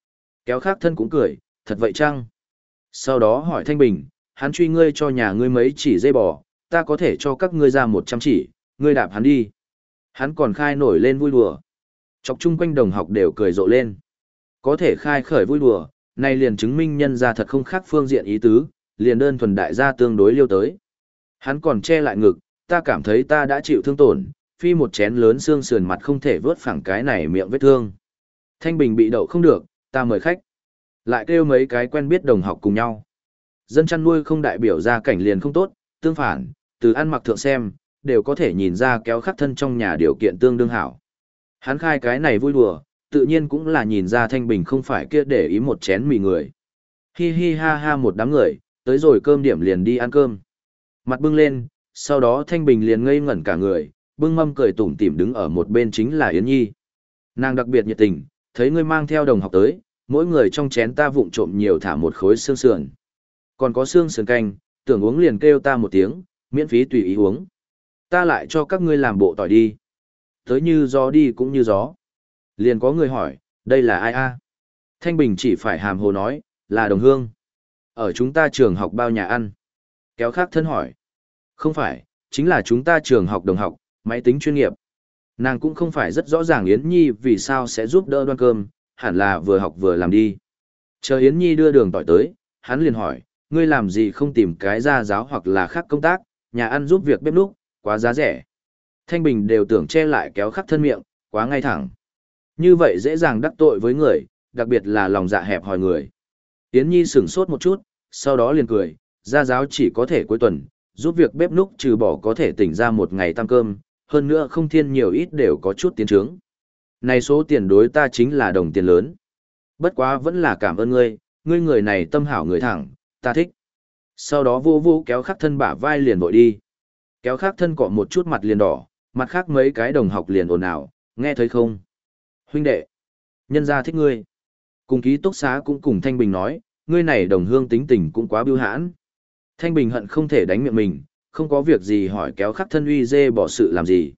Kéo khác thân cũng cười, thật vậy chăng? Sau đó hỏi Thanh Bình, hắn truy ngươi cho nhà ngươi mấy chỉ dây bò, ta có thể cho các ngươi ra một trăm chỉ, ngươi đạp hắn đi. Hắn còn khai nổi lên vui đùa. Chọc chung quanh đồng học đều cười rộ lên. Có thể khai khởi vui đùa, này liền chứng minh nhân ra thật không khác phương diện ý tứ, liền đơn thuần đại gia tương đối liêu tới. Hắn còn che lại ngực, ta cảm thấy ta đã chịu thương tổn, phi một chén lớn xương sườn mặt không thể vớt phẳng cái này miệng vết thương. Thanh Bình bị đậu không được, ta mời khách. Lại kêu mấy cái quen biết đồng học cùng nhau. Dân chăn nuôi không đại biểu ra cảnh liền không tốt, tương phản, từ ăn mặc thượng xem, đều có thể nhìn ra kéo khắc thân trong nhà điều kiện tương đương hảo. Hắn khai cái này vui đùa, tự nhiên cũng là nhìn ra Thanh Bình không phải kia để ý một chén mì người. Hi hi ha ha một đám người, tới rồi cơm điểm liền đi ăn cơm. Mặt bưng lên, sau đó Thanh Bình liền ngây ngẩn cả người, bưng mâm cười tủm tỉm đứng ở một bên chính là Yến Nhi. Nàng đặc biệt nhiệt tình, thấy ngươi mang theo đồng học tới, mỗi người trong chén ta vụng trộm nhiều thả một khối xương sườn. Còn có xương sườn canh, tưởng uống liền kêu ta một tiếng, miễn phí tùy ý uống. Ta lại cho các ngươi làm bộ tỏi đi. Tới như gió đi cũng như gió. Liền có người hỏi, đây là ai a? Thanh Bình chỉ phải hàm hồ nói, là đồng hương. Ở chúng ta trường học bao nhà ăn. Kéo khác thân hỏi. Không phải, chính là chúng ta trường học đồng học, máy tính chuyên nghiệp. Nàng cũng không phải rất rõ ràng Yến Nhi vì sao sẽ giúp đỡ đoan cơm, hẳn là vừa học vừa làm đi. Chờ Yến Nhi đưa đường tỏi tới, hắn liền hỏi, ngươi làm gì không tìm cái gia giáo hoặc là khác công tác, nhà ăn giúp việc bếp núc, quá giá rẻ. Thanh Bình đều tưởng che lại kéo khắc thân miệng, quá ngay thẳng. Như vậy dễ dàng đắc tội với người, đặc biệt là lòng dạ hẹp hòi người. Yến Nhi sửng sốt một chút, sau đó liền cười, gia giáo chỉ có thể cuối tuần, giúp việc bếp núc trừ bỏ có thể tỉnh ra một ngày tăng cơm, hơn nữa không thiên nhiều ít đều có chút tiến trướng. Này số tiền đối ta chính là đồng tiền lớn. Bất quá vẫn là cảm ơn ngươi, ngươi người này tâm hảo người thẳng, ta thích. Sau đó vô vô kéo khắc thân bả vai liền vội đi. Kéo khắc thân cọ một chút mặt liền đỏ, mặt khác mấy cái đồng học liền ồn ào, nghe thấy không? Huynh đệ, nhân gia thích ngươi. Cùng ký túc xá cũng cùng Thanh Bình nói, ngươi này đồng hương tính tình cũng quá bưu hãn. Thanh Bình hận không thể đánh miệng mình, không có việc gì hỏi kéo khắc thân uy dê bỏ sự làm gì.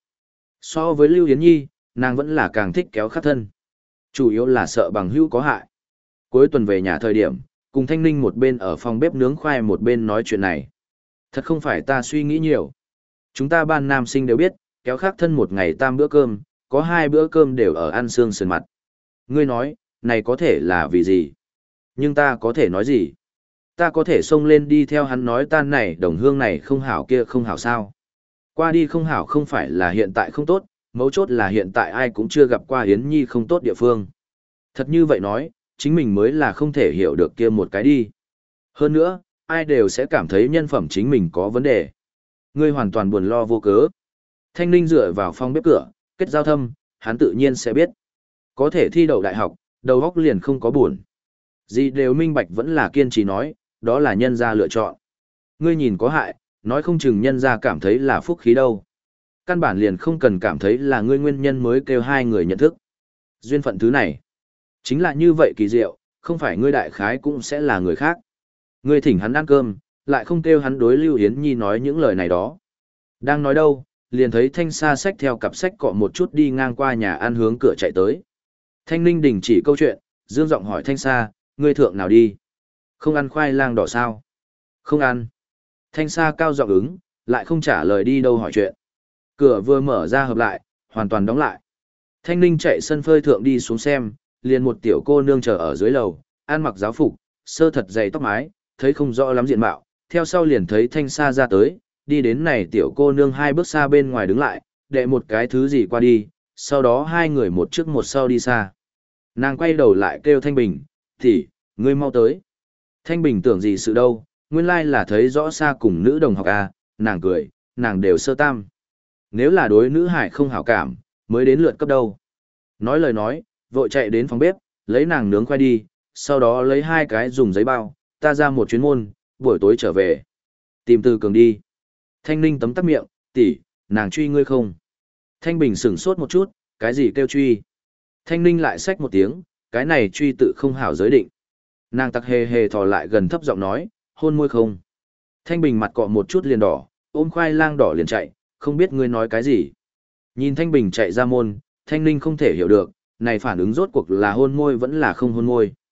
So với Lưu Yến Nhi, nàng vẫn là càng thích kéo khắc thân. Chủ yếu là sợ bằng hữu có hại. Cuối tuần về nhà thời điểm, cùng Thanh Ninh một bên ở phòng bếp nướng khoai một bên nói chuyện này. Thật không phải ta suy nghĩ nhiều. Chúng ta ban nam sinh đều biết, kéo khắc thân một ngày tam bữa cơm, có hai bữa cơm đều ở ăn xương sườn mặt. Ngươi nói, này có thể là vì gì? Nhưng ta có thể nói gì? Ta có thể xông lên đi theo hắn nói tan này đồng hương này không hảo kia không hảo sao? Qua đi không hảo không phải là hiện tại không tốt, mấu chốt là hiện tại ai cũng chưa gặp qua Yến Nhi không tốt địa phương. Thật như vậy nói, chính mình mới là không thể hiểu được kia một cái đi. Hơn nữa, ai đều sẽ cảm thấy nhân phẩm chính mình có vấn đề. Ngươi hoàn toàn buồn lo vô cớ. Thanh Ninh dựa vào phòng bếp cửa, kết giao thâm, hắn tự nhiên sẽ biết. Có thể thi đậu đại học, đầu óc liền không có buồn. Gì đều minh bạch vẫn là kiên trì nói, đó là nhân gia lựa chọn. Ngươi nhìn có hại, nói không chừng nhân gia cảm thấy là phúc khí đâu. Căn bản liền không cần cảm thấy là ngươi nguyên nhân mới kêu hai người nhận thức. Duyên phận thứ này, chính là như vậy kỳ diệu, không phải ngươi đại khái cũng sẽ là người khác. Ngươi thỉnh hắn ăn cơm, lại không kêu hắn đối Lưu Yến Nhi nói những lời này đó. Đang nói đâu, liền thấy Thanh Sa xách theo cặp sách cọ một chút đi ngang qua nhà ăn hướng cửa chạy tới. Thanh Ninh đình chỉ câu chuyện, dương giọng hỏi Thanh Sa, ngươi thượng nào đi? Không ăn khoai lang đỏ sao? Không ăn. Thanh Sa cao giọng ứng, lại không trả lời đi đâu hỏi chuyện. Cửa vừa mở ra hợp lại, hoàn toàn đóng lại. Thanh Ninh chạy sân phơi thượng đi xuống xem, liền một tiểu cô nương chờ ở dưới lầu, ăn mặc giáo phục, sơ thật dày tóc mái, thấy không rõ lắm diện mạo, theo sau liền thấy Thanh Sa ra tới, đi đến này tiểu cô nương hai bước xa bên ngoài đứng lại, đệ một cái thứ gì qua đi, sau đó hai người một trước một sau đi xa. Nàng quay đầu lại kêu Thanh Bình, thì, ngươi mau tới. Thanh Bình tưởng gì sự đâu, nguyên lai là thấy rõ xa cùng nữ đồng học à, nàng cười, nàng đều sơ tam. Nếu là đối nữ hải không hảo cảm, mới đến lượt cấp đâu. Nói lời nói, vội chạy đến phòng bếp, lấy nàng nướng khoai đi, sau đó lấy hai cái dùng giấy bao, ta ra một chuyến môn, buổi tối trở về. Tìm Từ Cường đi. Thanh Ninh tấm tắc miệng, tỷ, nàng truy ngươi không? Thanh Bình sửng sốt một chút, cái gì kêu truy? Thanh Ninh lại xách một tiếng, cái này truy tự không hảo giới định. Nàng tặc hề hề thò lại gần thấp giọng nói, hôn môi không? Thanh Bình mặt cọ một chút liền đỏ, ôm khoai lang đỏ liền chạy, không biết ngươi nói cái gì. Nhìn Thanh Bình chạy ra môn, Thanh Ninh không thể hiểu được, này phản ứng rốt cuộc là hôn môi vẫn là không hôn môi.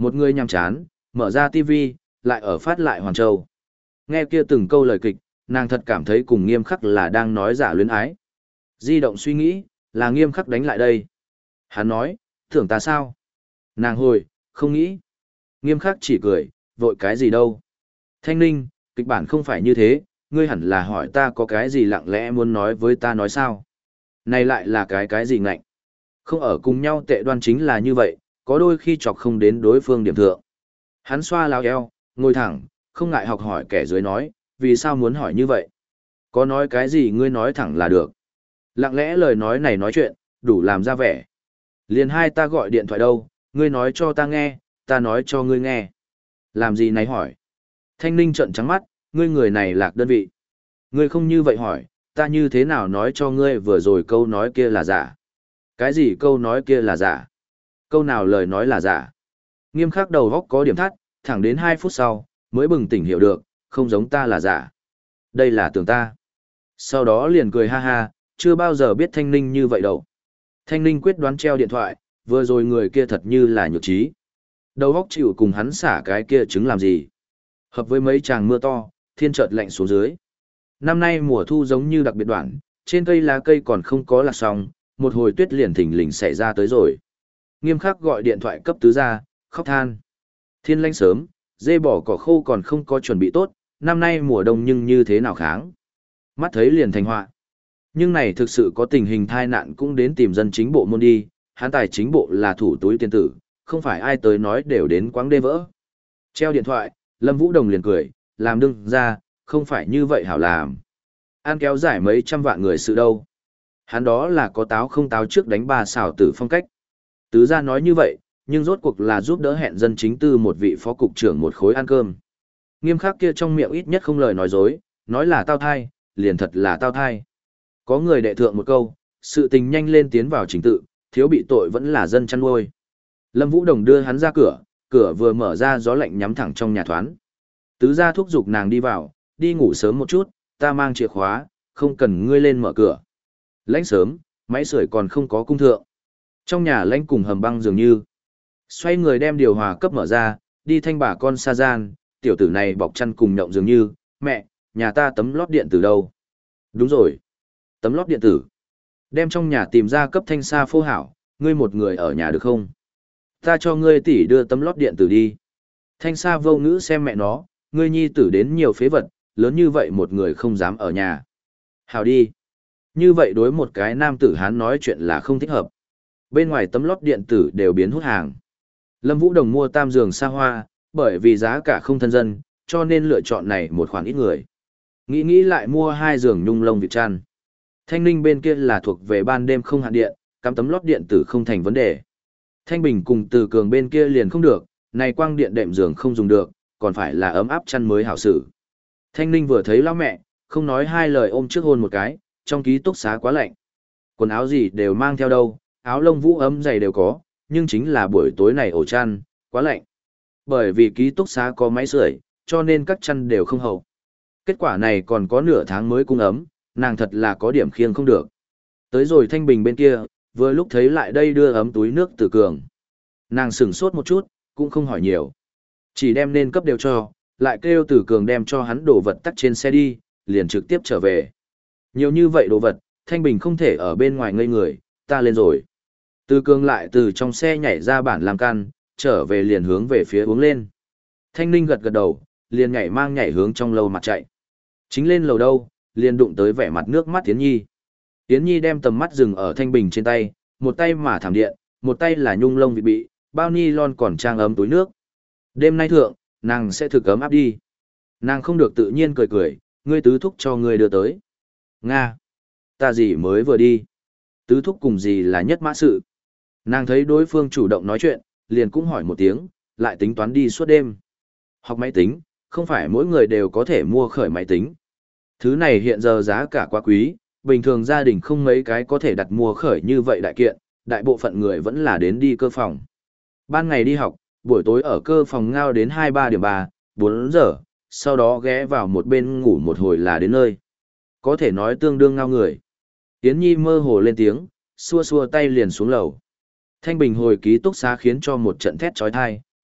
Một người nhàm chán, mở ra tivi, lại ở phát lại Hoàn Châu. Nghe kia từng câu lời kịch, nàng thật cảm thấy cùng Nghiêm Khắc là đang nói giả luyến ái. Di động suy nghĩ, là Nghiêm Khắc đánh lại đây. Hắn nói, thưởng ta sao? Nàng hồi, không nghĩ. Nghiêm Khắc chỉ cười, vội cái gì đâu. Thanh Ninh, kịch bản không phải như thế, ngươi hẳn là hỏi ta có cái gì lặng lẽ muốn nói với ta nói sao. Này lại là cái cái gì ngạnh. Không ở cùng nhau tệ đoan chính là như vậy, có đôi khi chọc không đến đối phương điểm thượng. Hắn xoa lao eo, ngồi thẳng, không ngại học hỏi kẻ dưới nói, vì sao muốn hỏi như vậy? Có nói cái gì ngươi nói thẳng là được. Lặng lẽ lời nói này nói chuyện, đủ làm ra vẻ. Liền hai ta gọi điện thoại đâu, ngươi nói cho ta nghe, ta nói cho ngươi nghe. Làm gì này hỏi? Thanh Ninh trợn trắng mắt, ngươi người này lạc đơn vị. Ngươi không như vậy hỏi, ta như thế nào nói cho ngươi vừa rồi câu nói kia là giả? Cái gì câu nói kia là giả? Câu nào lời nói là giả? Nghiêm Khắc đầu góc có điểm thắt, thẳng đến hai phút sau, mới bừng tỉnh hiểu được, không giống ta là giả. Đây là tưởng ta. Sau đó liền cười ha ha, chưa bao giờ biết Thanh Ninh như vậy đâu. Thanh Ninh quyết đoán treo điện thoại, vừa rồi người kia thật như là nhược trí. Đầu góc chịu cùng hắn xả cái kia chứng làm gì. Hợp với mấy tràng mưa to, thiên chợt lạnh xuống dưới. Năm nay mùa thu giống như đặc biệt đoạn, trên cây lá cây còn không có lạc xong, một hồi tuyết liền thỉnh lình xảy ra tới rồi. Nghiêm Khắc gọi điện thoại cấp tứ ra, khóc than. Thiên lạnh sớm, dê bỏ cỏ khô còn không có chuẩn bị tốt, năm nay mùa đông nhưng như thế nào kháng. Mắt thấy liền thành họa. Nhưng này thực sự có tình hình thai nạn cũng đến tìm dân chính bộ môn đi, hắn tài chính bộ là thủ túi tiền tử, không phải ai tới nói đều đến quáng đê vỡ. Treo điện thoại, Lâm Vũ Đồng liền cười, làm đương ra, không phải như vậy hảo làm. An kéo giải mấy trăm vạn người sự đâu. Hắn đó là có táo không táo trước đánh ba xảo tử phong cách. Tứ gia nói như vậy, nhưng rốt cuộc là giúp đỡ hẹn dân chính tư một vị phó cục trưởng một khối ăn cơm. Nghiêm Khắc kia trong miệng ít nhất không lời nói dối, nói là tao thai, liền thật là tao thai. Có người đệ thượng một câu, sự tình nhanh lên tiến vào trình tự, thiếu bị tội vẫn là dân chăn nuôi. Lâm Vũ Đồng đưa hắn ra cửa, cửa vừa mở ra gió lạnh nhắm thẳng trong nhà thoán. Tứ gia thúc giục nàng đi vào, đi ngủ sớm một chút, ta mang chìa khóa, không cần ngươi lên mở cửa. Lãnh sớm, máy sưởi còn không có cung thượng. Trong nhà lãnh cùng hầm băng dường như. Xoay người đem điều hòa cấp mở ra, đi thanh bà con sa gian, tiểu tử này bọc chăn cùng nhộng dường như, mẹ, nhà ta tấm lót điện tử đâu? Đúng rồi, tấm lót điện tử. Đem trong nhà tìm ra cấp thanh sa phô hảo, ngươi một người ở nhà được không? Ta cho ngươi tỷ đưa tấm lót điện tử đi. Thanh sa vô ngữ xem mẹ nó, ngươi nhi tử đến nhiều phế vật, lớn như vậy một người không dám ở nhà. Hảo đi. Như vậy đối một cái nam tử hán nói chuyện là không thích hợp. Bên ngoài tấm lót điện tử đều biến hút hàng. Lâm Vũ Đồng mua tam giường xa hoa, bởi vì giá cả không thân dân, cho nên lựa chọn này một khoản ít người. Nghĩ nghĩ lại mua hai giường nhung lông vịt chăn. Thanh Ninh bên kia là thuộc về ban đêm không hạn điện, cắm tấm lót điện tử không thành vấn đề. Thanh Bình cùng Từ Cường bên kia liền không được, này quang điện đệm giường không dùng được, còn phải là ấm áp chăn mới hảo xử. Thanh Ninh vừa thấy lão mẹ, không nói hai lời ôm trước hôn một cái, trong ký túc xá quá lạnh. Quần áo gì đều mang theo đâu, áo lông vũ ấm dày đều có, nhưng chính là buổi tối này ổ chăn, quá lạnh. Bởi vì ký túc xá có máy sưởi, cho nên các chăn đều không hậu. Kết quả này còn có nửa tháng mới cung ấm, nàng thật là có điểm khiêng không được. Tới rồi Thanh Bình bên kia, vừa lúc thấy lại đây đưa ấm túi nước Từ Cường. Nàng sửng sốt một chút, cũng không hỏi nhiều. Chỉ đem nên cấp đều cho, lại kêu Từ Cường đem cho hắn đồ vật tắt trên xe đi, liền trực tiếp trở về. Nhiều như vậy đồ vật, Thanh Bình không thể ở bên ngoài ngây người, ta lên rồi. Từ Cường lại từ trong xe nhảy ra bản làm can, trở về liền hướng về phía uống lên. Thanh Ninh gật gật đầu, liền nhảy mang nhảy hướng trong lầu mặt chạy. Chính lên lầu đâu, liền đụng tới vẻ mặt nước mắt Tiến Nhi. Tiến Nhi đem tầm mắt dừng ở Thanh Bình trên tay, một tay mà thảm điện, một tay là nhung lông vịt bị, bao ni lon còn trang ấm túi nước. Đêm nay thượng, nàng sẽ thực ấm áp đi. Nàng không được tự nhiên cười cười, ngươi tứ thúc cho ngươi đưa tới. Nga! Ta gì mới vừa đi. Tứ thúc cùng gì là nhất mã sự. Nàng thấy đối phương chủ động nói chuyện, liền cũng hỏi một tiếng, lại tính toán đi suốt đêm. Học máy tính, không phải mỗi người đều có thể mua khởi máy tính. Thứ này hiện giờ giá cả quá quý, bình thường gia đình không mấy cái có thể đặt mua khởi như vậy đại kiện, đại bộ phận người vẫn là đến đi cơ phòng. Ban ngày đi học, buổi tối ở cơ phòng ngao đến hai ba điểm ba, bốn giờ, sau đó ghé vào một bên ngủ một hồi là đến nơi. Có thể nói tương đương ngao người. Yến Nhi mơ hồ lên tiếng, xua xua tay liền xuống lầu. Thanh Bình hồi ký túc xá khiến cho một trận thét trói thai,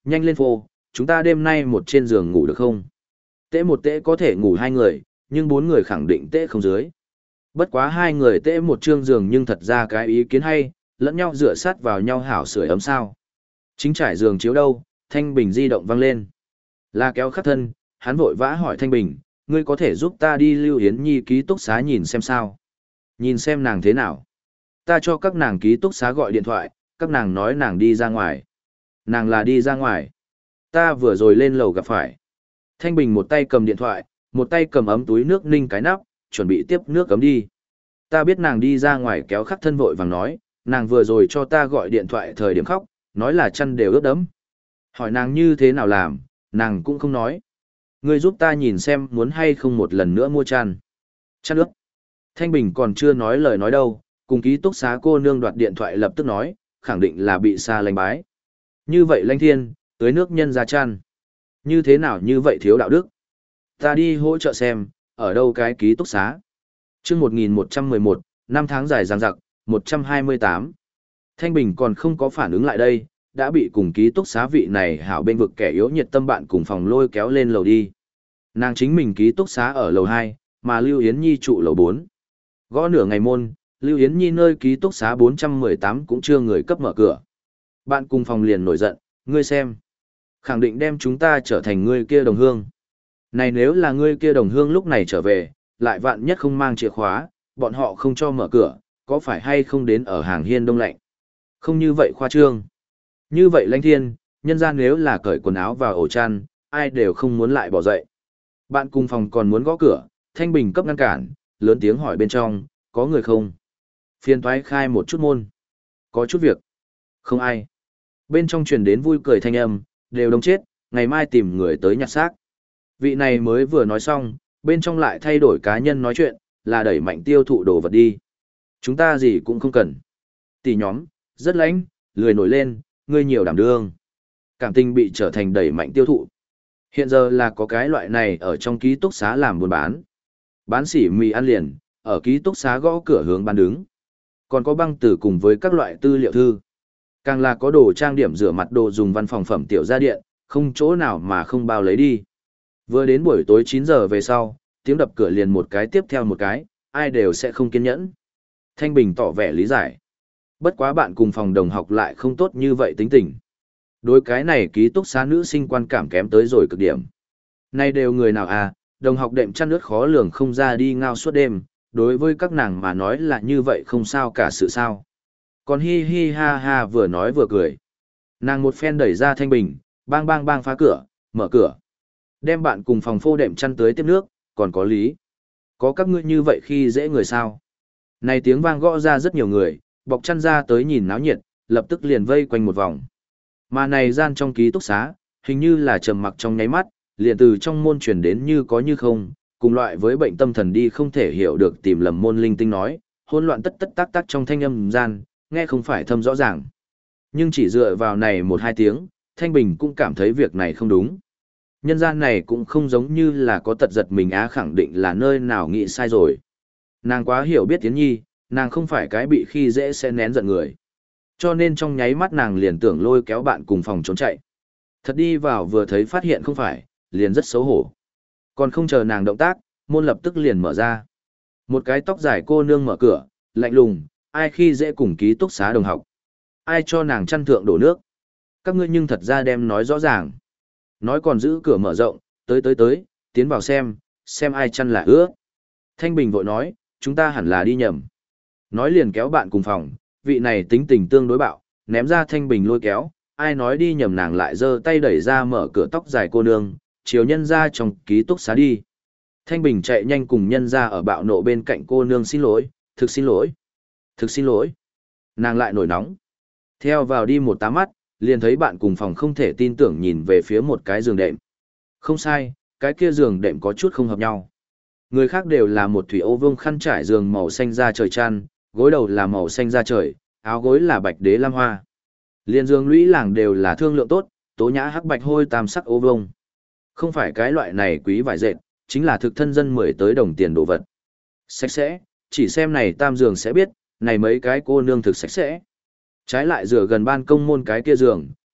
Nhanh lên phô, chúng ta đêm nay một trên giường ngủ được không? Tễ một tễ có thể ngủ hai người, nhưng bốn người khẳng định tễ không dưới. Bất quá hai người tễ một trương giường nhưng thật ra cái ý kiến hay, lẫn nhau dựa sát vào nhau hảo sưởi ấm sao. Chính trải giường chiếu đâu, Thanh Bình di động vang lên. Là Kéo Khắc thân, hắn vội vã hỏi Thanh Bình, ngươi có thể giúp ta đi Lưu Yến Nhi ký túc xá nhìn xem sao? Nhìn xem nàng thế nào? Ta cho các nàng ký túc xá gọi điện thoại, các nàng nói nàng đi ra ngoài. Nàng là đi ra ngoài. Ta vừa rồi lên lầu gặp phải. Thanh Bình một tay cầm điện thoại, một tay cầm ấm túi nước ninh cái nắp, chuẩn bị tiếp nước cấm đi. Ta biết nàng đi ra ngoài. Kéo Khắc thân vội vàng nói, nàng vừa rồi cho ta gọi điện thoại thời điểm khóc, nói là chăn đều ướt đẫm. Hỏi nàng như thế nào làm, nàng cũng không nói. Ngươi giúp ta nhìn xem muốn hay không một lần nữa mua chăn. Chăn ướt. Thanh Bình còn chưa nói lời nói đâu, cùng ký túc xá cô nương đoạt điện thoại lập tức nói, khẳng định là bị xa lánh bái. Như vậy Lanh Thiên, tưới nước nhân ra chăn. Như thế nào như vậy thiếu đạo đức. Ta đi hỗ trợ xem, ở đâu cái ký túc xá. chương một nghìn một trăm mười một, năm tháng dài dằng dặc, một trăm hai mươi tám. Thanh Bình còn không có phản ứng lại đây, đã bị cùng ký túc xá vị này hảo bên vực kẻ yếu nhiệt tâm bạn cùng phòng lôi kéo lên lầu đi. Nàng chính mình ký túc xá ở lầu hai, mà Lưu Yến Nhi trụ lầu bốn. Gõ nửa ngày môn, Lưu Yến Nhi nơi ký túc xá bốn trăm mười tám cũng chưa người cấp mở cửa. Bạn cùng phòng liền nổi giận, ngươi xem. Khẳng định đem chúng ta trở thành ngươi kia đồng hương. Này nếu là ngươi kia đồng hương lúc này trở về, lại vạn nhất không mang chìa khóa, bọn họ không cho mở cửa, có phải hay không đến ở hàng hiên đông lạnh. Không như vậy khoa trương. Như vậy Lãnh Thiên, nhân gian nếu là cởi quần áo vào ổ chăn, ai đều không muốn lại bỏ dậy. Bạn cùng phòng còn muốn gõ cửa, Thanh Bình cấp ngăn cản, lớn tiếng hỏi bên trong, có người không? Phiên thoái khai một chút môn. Có chút việc. Không ai. Bên trong truyền đến vui cười thanh âm, đều đông chết, ngày mai tìm người tới nhặt xác. Vị này mới vừa nói xong, bên trong lại thay đổi cá nhân nói chuyện, là đẩy mạnh tiêu thụ đồ vật đi. Chúng ta gì cũng không cần. Tỷ nhóm, rất lãnh, lười nổi lên, ngươi nhiều đảm đương. Cảm tình bị trở thành đẩy mạnh tiêu thụ. Hiện giờ là có cái loại này ở trong ký túc xá làm buôn bán. Bán xỉ mì ăn liền, ở ký túc xá gõ cửa hướng bán đứng. Còn có băng tử cùng với các loại tư liệu thư. Càng là có đồ trang điểm rửa mặt đồ dùng văn phòng phẩm tiểu gia điện, không chỗ nào mà không bao lấy đi. Vừa đến buổi tối chín giờ về sau, tiếng đập cửa liền một cái tiếp theo một cái, ai đều sẽ không kiên nhẫn. Thanh Bình tỏ vẻ lý giải. Bất quá bạn cùng phòng đồng học lại không tốt như vậy tính tình. Đối cái này ký túc xá nữ sinh quan cảm kém tới rồi cực điểm. Nay đều người nào à, đồng học đệm chăn ướt khó lường không ra đi ngao suốt đêm, đối với các nàng mà nói là như vậy không sao cả sự sao. Còn hi hi ha ha vừa nói vừa cười. Nàng một phen đẩy ra Thanh Bình, bang bang bang phá cửa, mở cửa. Đem bạn cùng phòng phô đệm chăn tới tiếp nước, còn có lý. Có các ngươi như vậy khi dễ người sao. Này tiếng vang gõ ra rất nhiều người, bọc chăn ra tới nhìn náo nhiệt, lập tức liền vây quanh một vòng. Mà này gian trong ký túc xá, hình như là trầm mặc trong nháy mắt, liền từ trong môn truyền đến như có như không, cùng loại với bệnh tâm thần đi không thể hiểu được tìm lầm môn linh tinh nói, hỗn loạn tất tất tác tác trong thanh âm gian, nghe không phải thâm rõ ràng. Nhưng chỉ dựa vào này một hai tiếng, Thanh Bình cũng cảm thấy việc này không đúng. Nhân gian này cũng không giống như là có tật giật mình á khẳng định là nơi nào nghĩ sai rồi. Nàng quá hiểu biết Tiến Nhi, nàng không phải cái bị khi dễ sẽ nén giận người. Cho nên trong nháy mắt nàng liền tưởng lôi kéo bạn cùng phòng trốn chạy. Thật đi vào vừa thấy phát hiện không phải, liền rất xấu hổ. Còn không chờ nàng động tác, môn lập tức liền mở ra. Một cái tóc dài cô nương mở cửa, lạnh lùng, ai khi dễ cùng ký túc xá đồng học. Ai cho nàng chăn thượng đổ nước. Các ngươi nhưng thật ra đem nói rõ ràng. Nói còn giữ cửa mở rộng, tới tới tới, tiến vào xem, xem ai chăn là ướt. Thanh Bình vội nói, chúng ta hẳn là đi nhầm. Nói liền kéo bạn cùng phòng, vị này tính tình tương đối bạo, ném ra Thanh Bình lôi kéo, ai nói đi nhầm nàng lại giơ tay đẩy ra mở cửa tóc dài cô nương, chiều nhân ra trong ký túc xá đi. Thanh Bình chạy nhanh cùng nhân ra ở bạo nộ bên cạnh cô nương xin lỗi, thực xin lỗi, thực xin lỗi. Nàng lại nổi nóng. Theo vào đi một tá mắt, liền thấy bạn cùng phòng không thể tin tưởng nhìn về phía một cái giường đệm. Không sai, cái kia giường đệm có chút không hợp nhau. Người khác đều là một thủy ô vương khăn trải giường màu xanh da trời chăn, gối đầu là màu xanh da trời, áo gối là bạch đế lam hoa. Liên giường lũy làng đều là thương lượng tốt, tố nhã hắc bạch hôi tam sắc ô vương. Không phải cái loại này quý vải dệt, chính là thực thân dân mười tới đồng tiền đồ vật. Sạch sẽ, chỉ xem này tam giường sẽ biết, này mấy cái cô nương thực sạch sẽ. Trái lại rửa gần ban công môn cái kia giường,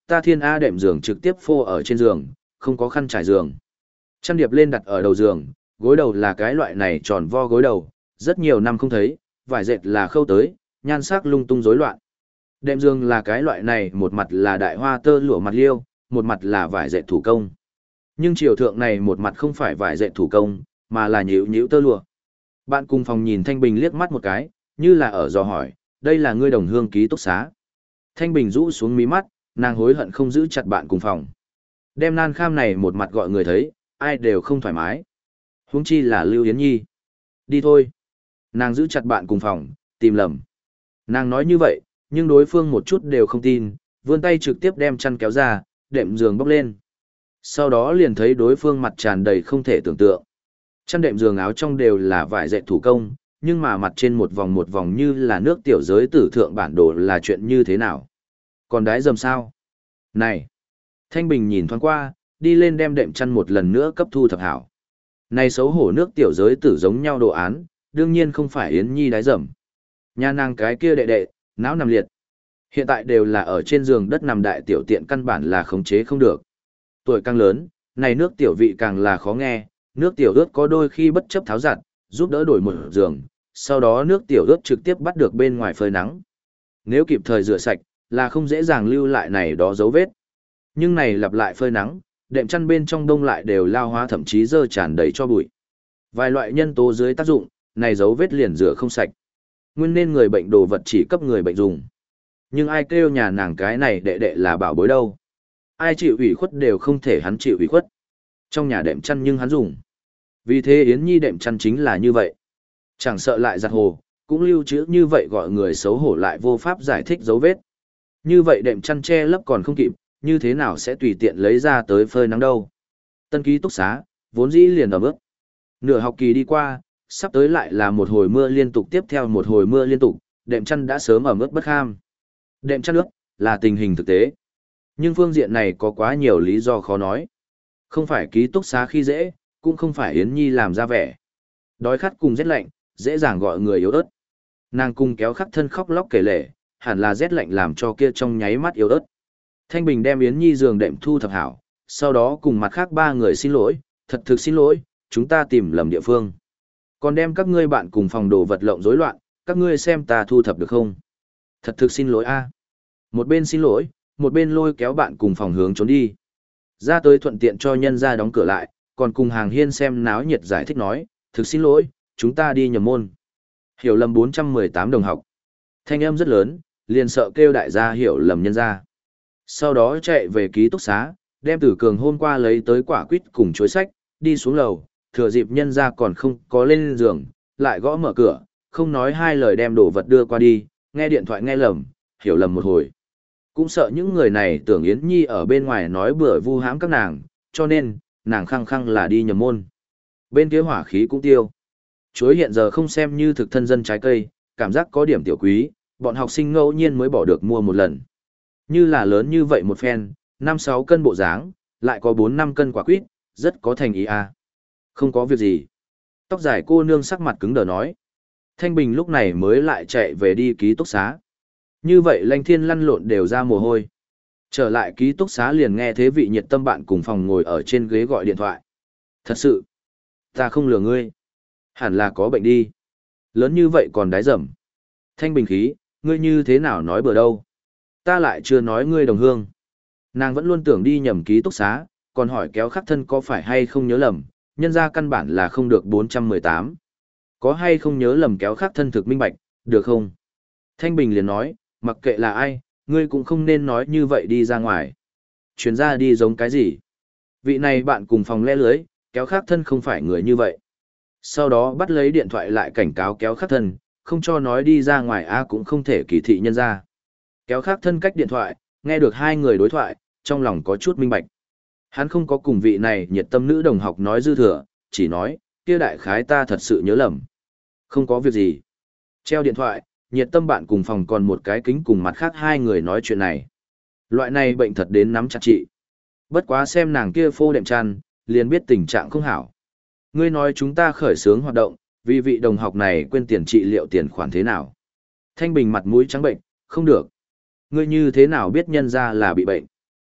ta thiên A đệm giường trực tiếp phô ở trên giường, không có khăn trải giường. Chăn điệp lên đặt ở đầu giường, gối đầu là cái loại này tròn vo gối đầu, rất nhiều năm không thấy, vải dệt là khâu tới, nhan sắc lung tung rối loạn. Đệm giường là cái loại này, một mặt là đại hoa tơ lụa mặt liêu, một mặt là vải dệt thủ công. Nhưng chiều thượng này một mặt không phải vải dệt thủ công, mà là nhĩu nhĩu tơ lụa. Bạn cùng phòng nhìn Thanh Bình liếc mắt một cái, như là ở dò hỏi, đây là ngươi đồng hương ký túc xá. Thanh Bình rũ xuống mí mắt, nàng hối hận không giữ chặt bạn cùng phòng. Đem nan kham này một mặt gọi người thấy, ai đều không thoải mái. Huống chi là Lưu Yến Nhi. Đi thôi. Nàng giữ chặt bạn cùng phòng, tìm lầm. Nàng nói như vậy, nhưng đối phương một chút đều không tin, vươn tay trực tiếp đem chăn kéo ra, đệm giường bốc lên. Sau đó liền thấy đối phương mặt tràn đầy không thể tưởng tượng. Chăn đệm giường áo trong đều là vải dệt thủ công, nhưng mà mặt trên một vòng một vòng như là nước tiểu giới tử thượng bản đồ là chuyện như thế nào. Còn đái dầm sao? Này! Thanh Bình nhìn thoáng qua, đi lên đem đệm chăn một lần nữa cấp thu thập hảo. Này xấu hổ nước tiểu giới tử giống nhau đồ án, đương nhiên không phải Yến Nhi đái dầm. Nhà nàng cái kia đệ đệ, não nằm liệt. Hiện tại đều là ở trên giường đất nằm đại tiểu tiện, căn bản là khống chế không được. Tuổi càng lớn, này nước tiểu vị càng là khó nghe, nước tiểu ướt có đôi khi bất chấp tháo giặt, giúp đỡ đổi một giường, sau đó nước tiểu ướt trực tiếp bắt được bên ngoài phơi nắng. Nếu kịp thời rửa sạch, là không dễ dàng lưu lại này đó dấu vết. Nhưng này lặp lại phơi nắng, đệm chăn bên trong đông lại đều lao hóa, thậm chí dơ tràn đầy cho bụi. Vài loại nhân tố dưới tác dụng, này dấu vết liền rửa không sạch. Nguyên nên người bệnh đồ vật chỉ cấp người bệnh dùng. Nhưng ai kêu nhà nàng cái này đệ đệ là bảo bối đâu. Ai chịu ủy khuất đều không thể hắn chịu ủy khuất. Trong nhà đệm chăn nhưng hắn dùng. Vì thế Yến Nhi đệm chăn chính là như vậy. Chẳng sợ lại giặt hồ, cũng lưu trữ như vậy, gọi người xấu hổ lại vô pháp giải thích dấu vết. Như vậy đệm chăn che lấp còn không kịp, như thế nào sẽ tùy tiện lấy ra tới phơi nắng đâu. Tân ký túc xá, vốn dĩ liền ở bước. Nửa học kỳ đi qua, sắp tới lại là một hồi mưa liên tục tiếp theo một hồi mưa liên tục, đệm chăn đã sớm ở mức bất kham. Đệm chăn ướt, là tình hình thực tế. Nhưng phương diện này có quá nhiều lý do khó nói. Không phải ký túc xá khi dễ, cũng không phải Yến Nhi làm ra vẻ. Đói khát cùng rét lạnh, dễ dàng gọi người yếu ớt. Nàng cùng kéo khắc thân khóc lóc kể lể, hẳn là rét lạnh làm cho kia trong nháy mắt yếu ớt. Thanh Bình đem Yến Nhi giường đệm thu thập hảo, sau đó cùng mặt khác ba người xin lỗi, thật thực xin lỗi, chúng ta tìm lầm địa phương. Còn đem các ngươi bạn cùng phòng đồ vật lộn rối loạn, các ngươi xem ta thu thập được không? Thật thực xin lỗi a. Một bên xin lỗi, một bên lôi kéo bạn cùng phòng hướng trốn đi. Ra tới thuận tiện cho nhân ra đóng cửa lại, còn cùng hàng hiên xem náo nhiệt giải thích nói, thực xin lỗi, chúng ta đi nhầm môn. Hiểu lầm bốn trăm mười tám đồng học. Thanh âm rất lớn, liền sợ kêu đại gia hiểu lầm nhân ra. Sau đó chạy về ký túc xá, đem Tử Cường hôm qua lấy tới quả quýt cùng chối sách, đi xuống lầu, thừa dịp nhân ra còn không có lên giường, lại gõ mở cửa, không nói hai lời đem đồ vật đưa qua đi, nghe điện thoại nghe lầm, hiểu lầm một hồi. Cũng sợ những người này tưởng Yến Nhi ở bên ngoài nói bừa vu hãm các nàng, cho nên, nàng khăng khăng là đi nhầm môn. Bên kia hỏa khí cũng tiêu. Chuối hiện giờ không xem như thực thân dân trái cây, cảm giác có điểm tiểu quý, bọn học sinh ngẫu nhiên mới bỏ được mua một lần. Như là lớn như vậy một phen, năm sáu cân bộ dáng, lại có bốn năm cân quả quýt, rất có thành ý à. Không có việc gì. Tóc dài cô nương sắc mặt cứng đờ nói. Thanh Bình lúc này mới lại chạy về đi ký túc xá. Như vậy Lanh Thiên lăn lộn đều ra mồ hôi. Trở lại ký túc xá liền nghe thế vị nhiệt tâm bạn cùng phòng ngồi ở trên ghế gọi điện thoại. Thật sự, ta không lừa ngươi. Hẳn là có bệnh đi. Lớn như vậy còn đái dầm. Thanh Bình khí, ngươi như thế nào nói bừa đâu. Ta lại chưa nói ngươi đồng hương. Nàng vẫn luôn tưởng đi nhầm ký túc xá, còn hỏi kéo khắc thân có phải hay không nhớ lầm, nhân ra căn bản là không được bốn trăm mười tám. Có hay không nhớ lầm kéo khắc thân thực minh bạch, được không? Thanh Bình liền nói, mặc kệ là ai, ngươi cũng không nên nói như vậy đi ra ngoài. Chuyến ra đi giống cái gì? Vị này bạn cùng phòng le lưới, kéo khắc thân không phải người như vậy. Sau đó bắt lấy điện thoại lại cảnh cáo kéo khắc thân, không cho nói đi ra ngoài a cũng không thể kỳ thị nhân ra. Kéo khắc thân cách điện thoại, nghe được hai người đối thoại, trong lòng có chút minh bạch. Hắn không có cùng vị này nhiệt tâm nữ đồng học nói dư thừa, chỉ nói, kia đại khái ta thật sự nhớ lầm. Không có việc gì. Treo điện thoại, nhiệt tâm bạn cùng phòng còn một cái kính cùng mặt khác hai người nói chuyện này. Loại này bệnh thật đến nắm chặt trị. Bất quá xem nàng kia phô đệm chăn, liền biết tình trạng không hảo. Ngươi nói chúng ta khởi xướng hoạt động, vì vị đồng học này quên tiền trị liệu tiền khoản thế nào. Thanh Bình mặt mũi trắng bệnh, không được. Ngươi như thế nào biết nhân ra là bị bệnh?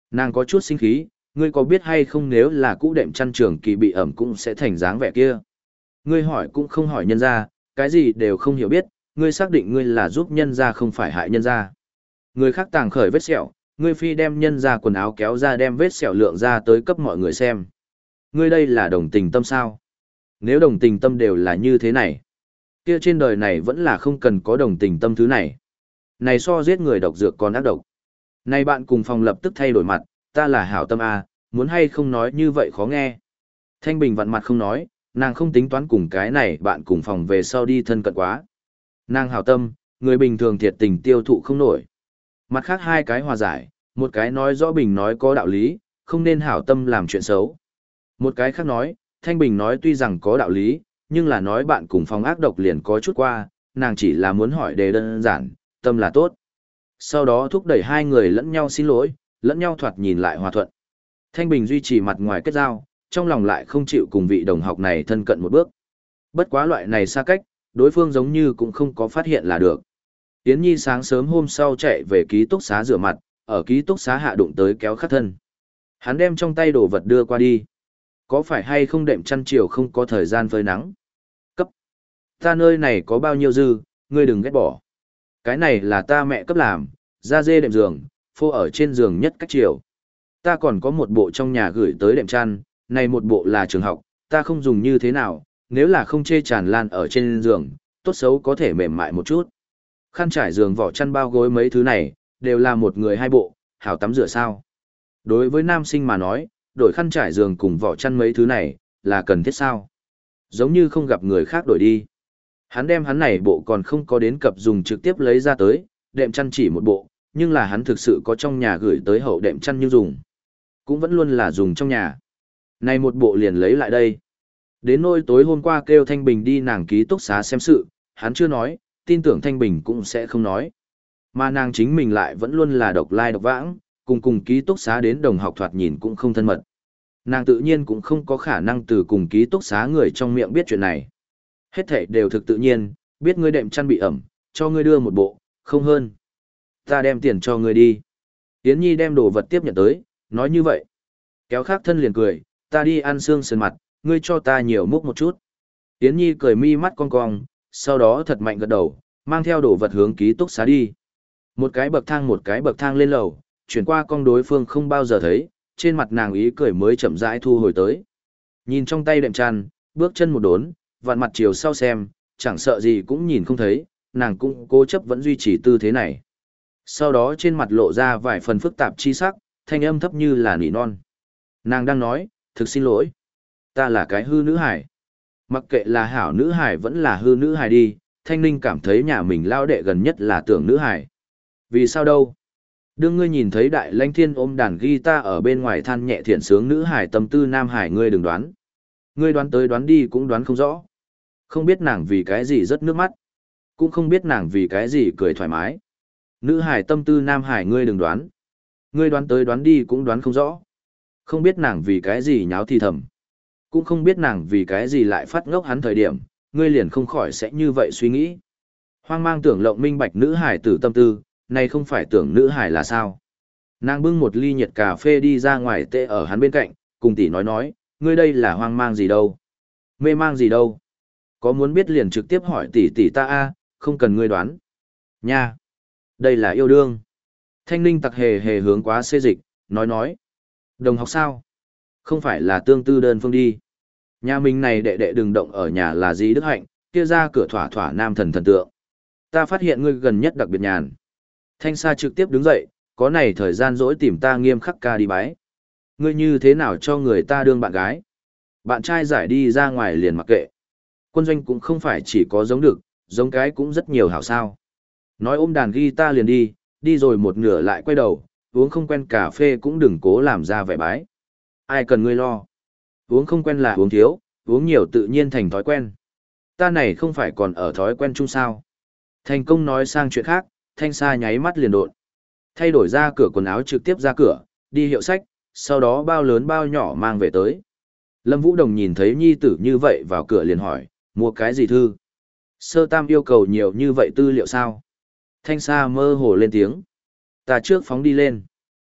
Nàng có chút sinh khí, ngươi có biết hay không nếu là cũ đệm chăn trường kỳ bị ẩm cũng sẽ thành dáng vẻ kia. Ngươi hỏi cũng không hỏi nhân ra, cái gì đều không hiểu biết, ngươi xác định ngươi là giúp nhân ra không phải hại nhân ra. Người khác tàng khởi vết sẹo, ngươi phi đem nhân ra quần áo kéo ra đem vết sẹo lượng ra tới cấp mọi người xem. Ngươi đây là đồng tình tâm sao? Nếu đồng tình tâm đều là như thế này, kia trên đời này vẫn là không cần có đồng tình tâm thứ này. Này so giết người độc dược còn ác độc. Này bạn cùng phòng lập tức thay đổi mặt, ta là hảo tâm à, muốn hay không nói như vậy khó nghe. Thanh Bình vặn mặt không nói, nàng không tính toán cùng cái này bạn cùng phòng về sau đi thân cận quá. Nàng hảo tâm, người bình thường thiệt tình tiêu thụ không nổi. Mặt khác hai cái hòa giải, một cái nói rõ Bình nói có đạo lý, không nên hảo tâm làm chuyện xấu. Một cái khác nói, Thanh Bình nói tuy rằng có đạo lý, nhưng là nói bạn cùng phòng ác độc liền có chút qua, nàng chỉ là muốn hỏi đề đơn giản, tâm là tốt. Sau đó thúc đẩy hai người lẫn nhau xin lỗi, lẫn nhau thoạt nhìn lại hòa thuận. Thanh Bình duy trì mặt ngoài kết giao, trong lòng lại không chịu cùng vị đồng học này thân cận một bước. Bất quá loại này xa cách, đối phương giống như cũng không có phát hiện là được. Yến Nhi sáng sớm hôm sau chạy về ký túc xá rửa mặt, ở ký túc xá hạ đụng tới kéo khắc thân. Hắn đem trong tay đồ vật đưa qua đi. Có phải hay không đệm chăn chiều không có thời gian phơi nắng? Cấp. Ta nơi này có bao nhiêu dư, ngươi đừng ghét bỏ. Cái này là ta mẹ cấp làm, da dê đệm giường, phô ở trên giường nhất cách chiều. Ta còn có một bộ trong nhà gửi tới đệm chăn, này một bộ là trường học, ta không dùng như thế nào, nếu là không chê tràn lan ở trên giường, tốt xấu có thể mềm mại một chút. Khăn trải giường vỏ chăn bao gối mấy thứ này, đều là một người hai bộ, hảo tắm rửa sao. Đối với nam sinh mà nói, đổi khăn trải giường cùng vỏ chăn mấy thứ này, là cần thiết sao? Giống như không gặp người khác đổi đi. Hắn đem hắn này bộ còn không có đến cập dùng trực tiếp lấy ra tới, đệm chăn chỉ một bộ, nhưng là hắn thực sự có trong nhà gửi tới hậu đệm chăn như dùng. Cũng vẫn luôn là dùng trong nhà. Này một bộ liền lấy lại đây. Đến nôi tối hôm qua kêu Thanh Bình đi nàng ký túc xá xem sự, hắn chưa nói, tin tưởng Thanh Bình cũng sẽ không nói. Mà nàng chính mình lại vẫn luôn là độc lai độc vãng, cùng cùng ký túc xá đến đồng học thoạt nhìn cũng không thân mật. Nàng tự nhiên cũng không có khả năng từ cùng ký túc xá người trong miệng biết chuyện này. Hết thảy đều thực tự nhiên, biết ngươi đệm chăn bị ẩm, cho ngươi đưa một bộ, không hơn. Ta đem tiền cho ngươi đi. Yến Nhi đem đồ vật tiếp nhận tới, nói như vậy. Kéo khác thân liền cười, ta đi ăn xương sườn mặt, ngươi cho ta nhiều múc một chút. Yến Nhi cười mi mắt cong cong, sau đó thật mạnh gật đầu, mang theo đồ vật hướng ký túc xá đi. Một cái bậc thang một cái bậc thang lên lầu, chuyển qua con đối phương không bao giờ thấy, trên mặt nàng ý cười mới chậm rãi thu hồi tới. Nhìn trong tay đệm chăn, bước chân một đốn, vặn mặt chiều sau xem, chẳng sợ gì cũng nhìn không thấy, nàng cũng cố chấp vẫn duy trì tư thế này. Sau đó trên mặt lộ ra vài phần phức tạp chi sắc, thanh âm thấp như là nỉ non. Nàng đang nói, thực xin lỗi. Ta là cái hư nữ hải. Mặc kệ là hảo nữ hải vẫn là hư nữ hải đi, Thanh Ninh cảm thấy nhà mình lao đệ gần nhất là tưởng nữ hải. Vì sao đâu? Đương ngươi nhìn thấy đại lãnh thiên ôm đàn guitar ở bên ngoài than nhẹ thiện sướng nữ hải tâm tư nam hải ngươi đừng đoán. Ngươi đoán tới đoán đi cũng đoán không rõ. Không biết nàng vì cái gì rất nước mắt. Cũng không biết nàng vì cái gì cười thoải mái. Nữ hải tâm tư nam hải ngươi đừng đoán. Ngươi đoán tới đoán đi cũng đoán không rõ. Không biết nàng vì cái gì nháo thì thầm. Cũng không biết nàng vì cái gì lại phát ngốc hắn thời điểm, ngươi liền không khỏi sẽ như vậy suy nghĩ. Hoang mang tưởng lộng minh bạch nữ hải tử tâm tư, này không phải tưởng nữ hải là sao. Nàng bưng một ly nhiệt cà phê đi ra ngoài tê ở hắn bên cạnh, cùng tỷ nói nói, ngươi đây là hoang mang gì đâu. Mê mang gì đâu. Có muốn biết liền trực tiếp hỏi tỷ tỷ ta a, không cần ngươi đoán. Nha. Đây là yêu đương. Thanh Ninh tặc hề hề hướng quá xê dịch, nói nói. Đồng học sao? Không phải là tương tư đơn phương đi. Nhà mình này đệ đệ đừng động ở nhà là gì đức hạnh, kia ra cửa thỏa thỏa nam thần thần tượng. Ta phát hiện ngươi gần nhất đặc biệt nhàn. Thanh Sa trực tiếp đứng dậy, có này thời gian dỗi tìm ta nghiêm khắc ca đi bái. Ngươi như thế nào cho người ta đương bạn gái? Bạn trai giải đi ra ngoài liền mặc kệ. Quân doanh cũng không phải chỉ có giống được, giống cái cũng rất nhiều hảo sao. Nói ôm đàn guitar liền đi, đi rồi một nửa lại quay đầu, uống không quen cà phê cũng đừng cố làm ra vẻ bái. Ai cần ngươi lo. Uống không quen là uống thiếu, uống nhiều tự nhiên thành thói quen. Ta này không phải còn ở thói quen chung sao. Thành công nói sang chuyện khác, Thanh Sa nháy mắt liền đột. Thay đổi ra cửa quần áo trực tiếp ra cửa, đi hiệu sách, sau đó bao lớn bao nhỏ mang về tới. Lâm Vũ Đồng nhìn thấy nhi tử như vậy vào cửa liền hỏi, mua cái gì thư? Sơ Tam yêu cầu nhiều như vậy tư liệu sao? Thanh Sa mơ hồ lên tiếng. Ta trước phóng đi lên.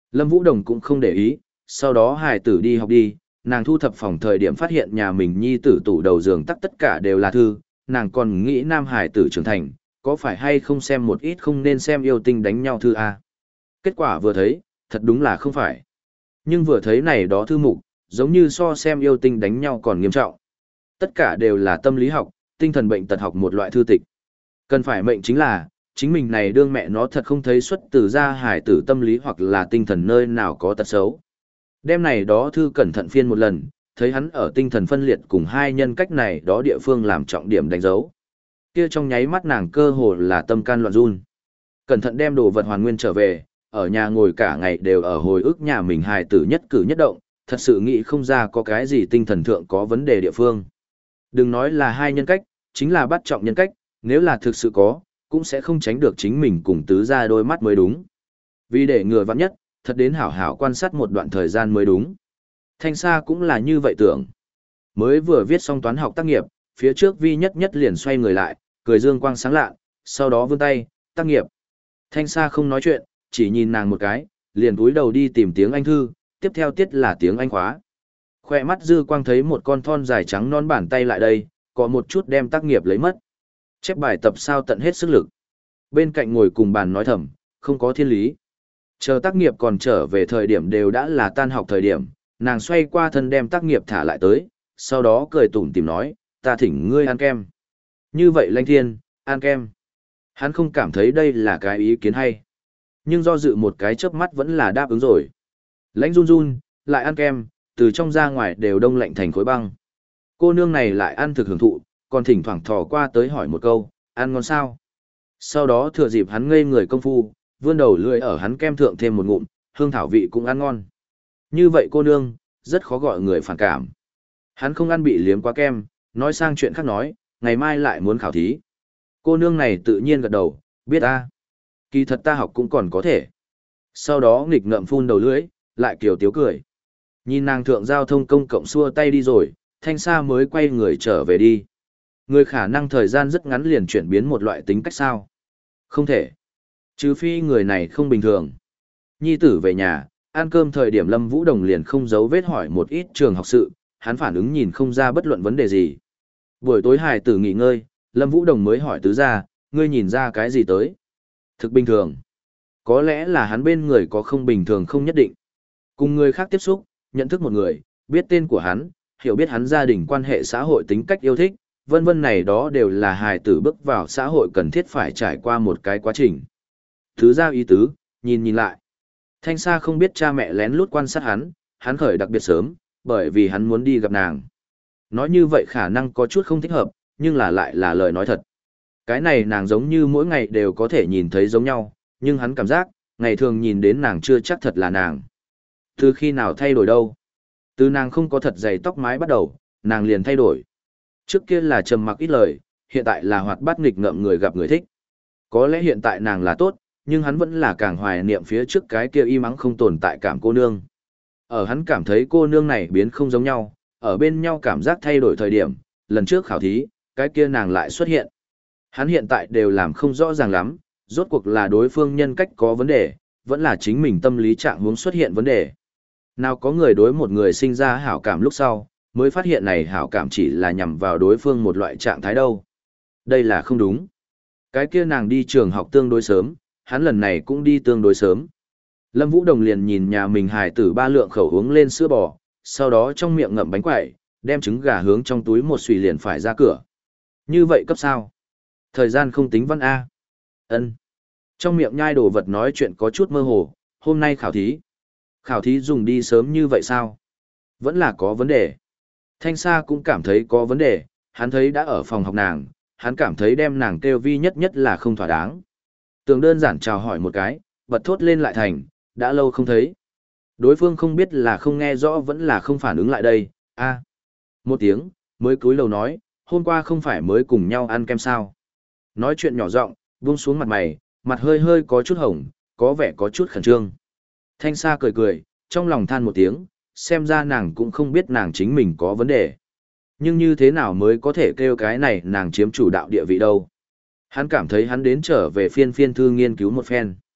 Lâm Vũ Đồng cũng không để ý, sau đó hài tử đi học đi, nàng thu thập phòng thời điểm phát hiện nhà mình nhi tử tủ đầu giường tắc tất cả đều là thư, nàng còn nghĩ nam hài tử trưởng thành, có phải hay không xem một ít không nên xem yêu tinh đánh nhau thư a. Kết quả vừa thấy, thật đúng là không phải. Nhưng vừa thấy này đó thư mục, giống như so xem yêu tinh đánh nhau còn nghiêm trọng. Tất cả đều là tâm lý học, tinh thần bệnh tật học một loại thư tịch. Cần phải mệnh chính là, chính mình này đương mẹ nó thật không thấy xuất từ ra hài tử tâm lý hoặc là tinh thần nơi nào có tật xấu. Đêm này đó thư cẩn thận phiên một lần, thấy hắn ở tinh thần phân liệt cùng hai nhân cách này đó địa phương làm trọng điểm đánh dấu. Kia trong nháy mắt nàng cơ hồ là tâm can loạn run. Cẩn thận đem đồ vật hoàn nguyên trở về, ở nhà ngồi cả ngày đều ở hồi ức nhà mình hài tử nhất cử nhất động, thật sự nghĩ không ra có cái gì tinh thần thượng có vấn đề địa phương. Đừng nói là hai nhân cách, chính là bắt trọng nhân cách, nếu là thực sự có, cũng sẽ không tránh được chính mình cùng tứ ra đôi mắt mới đúng. Vì để ngừa vắng nhất, thật đến hảo hảo quan sát một đoạn thời gian mới đúng. Thanh Sa cũng là như vậy tưởng. Mới vừa viết xong toán học tác nghiệp, phía trước Vi Nhất Nhất liền xoay người lại, cười dương quang sáng lạ, sau đó vươn tay, tác nghiệp. Thanh Sa không nói chuyện, chỉ nhìn nàng một cái, liền cúi đầu đi tìm tiếng Anh thư, tiếp theo tiết là tiếng Anh khóa. Khoe mắt dư quang thấy một con thon dài trắng non bàn tay lại đây, có một chút đem tác nghiệp lấy mất. Chép bài tập sao tận hết sức lực. Bên cạnh ngồi cùng bàn nói thầm, không có thiên lý. Chờ tác nghiệp còn trở về thời điểm đều đã là tan học thời điểm, nàng xoay qua thân đem tác nghiệp thả lại tới, sau đó cười tủm tỉm nói, ta thỉnh ngươi ăn kem. Như vậy Lanh Thiên, ăn kem. Hắn không cảm thấy đây là cái ý kiến hay. Nhưng do dự một cái chớp mắt vẫn là đáp ứng rồi. Lãnh run run, lại ăn kem, từ trong ra ngoài đều đông lạnh thành khối băng. Cô nương này lại ăn thực hưởng thụ, còn thỉnh thoảng thò qua tới hỏi một câu, ăn ngon sao? Sau đó thừa dịp hắn ngây người công phu, vươn đầu lưỡi ở hắn kem thượng thêm một ngụm, hương thảo vị cũng ăn ngon. Như vậy cô nương, rất khó gọi người phản cảm. Hắn không ăn bị liếm quá kem, nói sang chuyện khác nói, ngày mai lại muốn khảo thí. Cô nương này tự nhiên gật đầu, biết ta. Kỳ thật ta học cũng còn có thể. Sau đó nghịch ngợm phun đầu lưỡi, lại kiều tiếu cười. Nhìn nàng thượng giao thông công cộng xua tay đi rồi, Thanh Sa mới quay người trở về đi. Người khả năng thời gian rất ngắn liền chuyển biến một loại tính cách sao? Không thể. Trừ phi người này không bình thường. Nhi tử về nhà, ăn cơm thời điểm Lâm Vũ Đồng liền không giấu vết hỏi một ít trường học sự, hắn phản ứng nhìn không ra bất luận vấn đề gì. Buổi tối hài tử nghỉ ngơi, Lâm Vũ Đồng mới hỏi tứ gia, ngươi nhìn ra cái gì tới? Thực bình thường. Có lẽ là hắn bên người có không bình thường không nhất định. Cùng người khác tiếp xúc, nhận thức một người, biết tên của hắn, hiểu biết hắn gia đình quan hệ xã hội tính cách yêu thích, vân vân này đó đều là hài tử bước vào xã hội cần thiết phải trải qua một cái quá trình. Thứ ra ý tứ, nhìn nhìn lại. Thanh Sa không biết cha mẹ lén lút quan sát hắn, hắn khởi đặc biệt sớm, bởi vì hắn muốn đi gặp nàng. Nói như vậy khả năng có chút không thích hợp, nhưng là lại là lời nói thật. Cái này nàng giống như mỗi ngày đều có thể nhìn thấy giống nhau, nhưng hắn cảm giác, ngày thường nhìn đến nàng chưa chắc thật là nàng. Từ khi nào thay đổi đâu? Từ nàng không có thật dày tóc mái bắt đầu, nàng liền thay đổi. Trước kia là trầm mặc ít lời, hiện tại là hoạt bát nghịch ngợm người gặp người thích. Có lẽ hiện tại nàng là tốt, nhưng hắn vẫn là càng hoài niệm phía trước cái kia y mắng không tồn tại cảm cô nương. Ở hắn cảm thấy cô nương này biến không giống nhau, ở bên nhau cảm giác thay đổi thời điểm, lần trước khảo thí, cái kia nàng lại xuất hiện. Hắn hiện tại đều làm không rõ ràng lắm, rốt cuộc là đối phương nhân cách có vấn đề, vẫn là chính mình tâm lý trạng muốn xuất hiện vấn đề. Nào có người đối một người sinh ra hảo cảm lúc sau, mới phát hiện này hảo cảm chỉ là nhằm vào đối phương một loại trạng thái đâu. Đây là không đúng. Cái kia nàng đi trường học tương đối sớm, hắn lần này cũng đi tương đối sớm. Lâm Vũ Đồng liền nhìn nhà mình hài tử ba lượng khẩu uống lên sữa bò, sau đó trong miệng ngậm bánh quẩy, đem trứng gà hướng trong túi một xùy liền phải ra cửa. Như vậy cấp sao? Thời gian không tính văn A. Ân. Trong miệng nhai đồ vật nói chuyện có chút mơ hồ, hôm nay khảo thí. Khảo thí dùng đi sớm như vậy sao? Vẫn là có vấn đề. Thanh Sa cũng cảm thấy có vấn đề, hắn thấy đã ở phòng học nàng, hắn cảm thấy đem nàng kêu Vi Nhất Nhất là không thỏa đáng. Tường đơn giản chào hỏi một cái, bật thốt lên lại thành, đã lâu không thấy. Đối phương không biết là không nghe rõ vẫn là không phản ứng lại đây, a một tiếng, mới cúi đầu nói, hôm qua không phải mới cùng nhau ăn kem sao. Nói chuyện nhỏ giọng, buông xuống mặt mày, mặt hơi hơi có chút hồng, có vẻ có chút khẩn trương. Thanh Sa cười cười, trong lòng than một tiếng, xem ra nàng cũng không biết nàng chính mình có vấn đề. Nhưng như thế nào mới có thể kêu cái này nàng chiếm chủ đạo địa vị đâu. Hắn cảm thấy hắn đến trở về phiên phiên thư nghiên cứu một phen.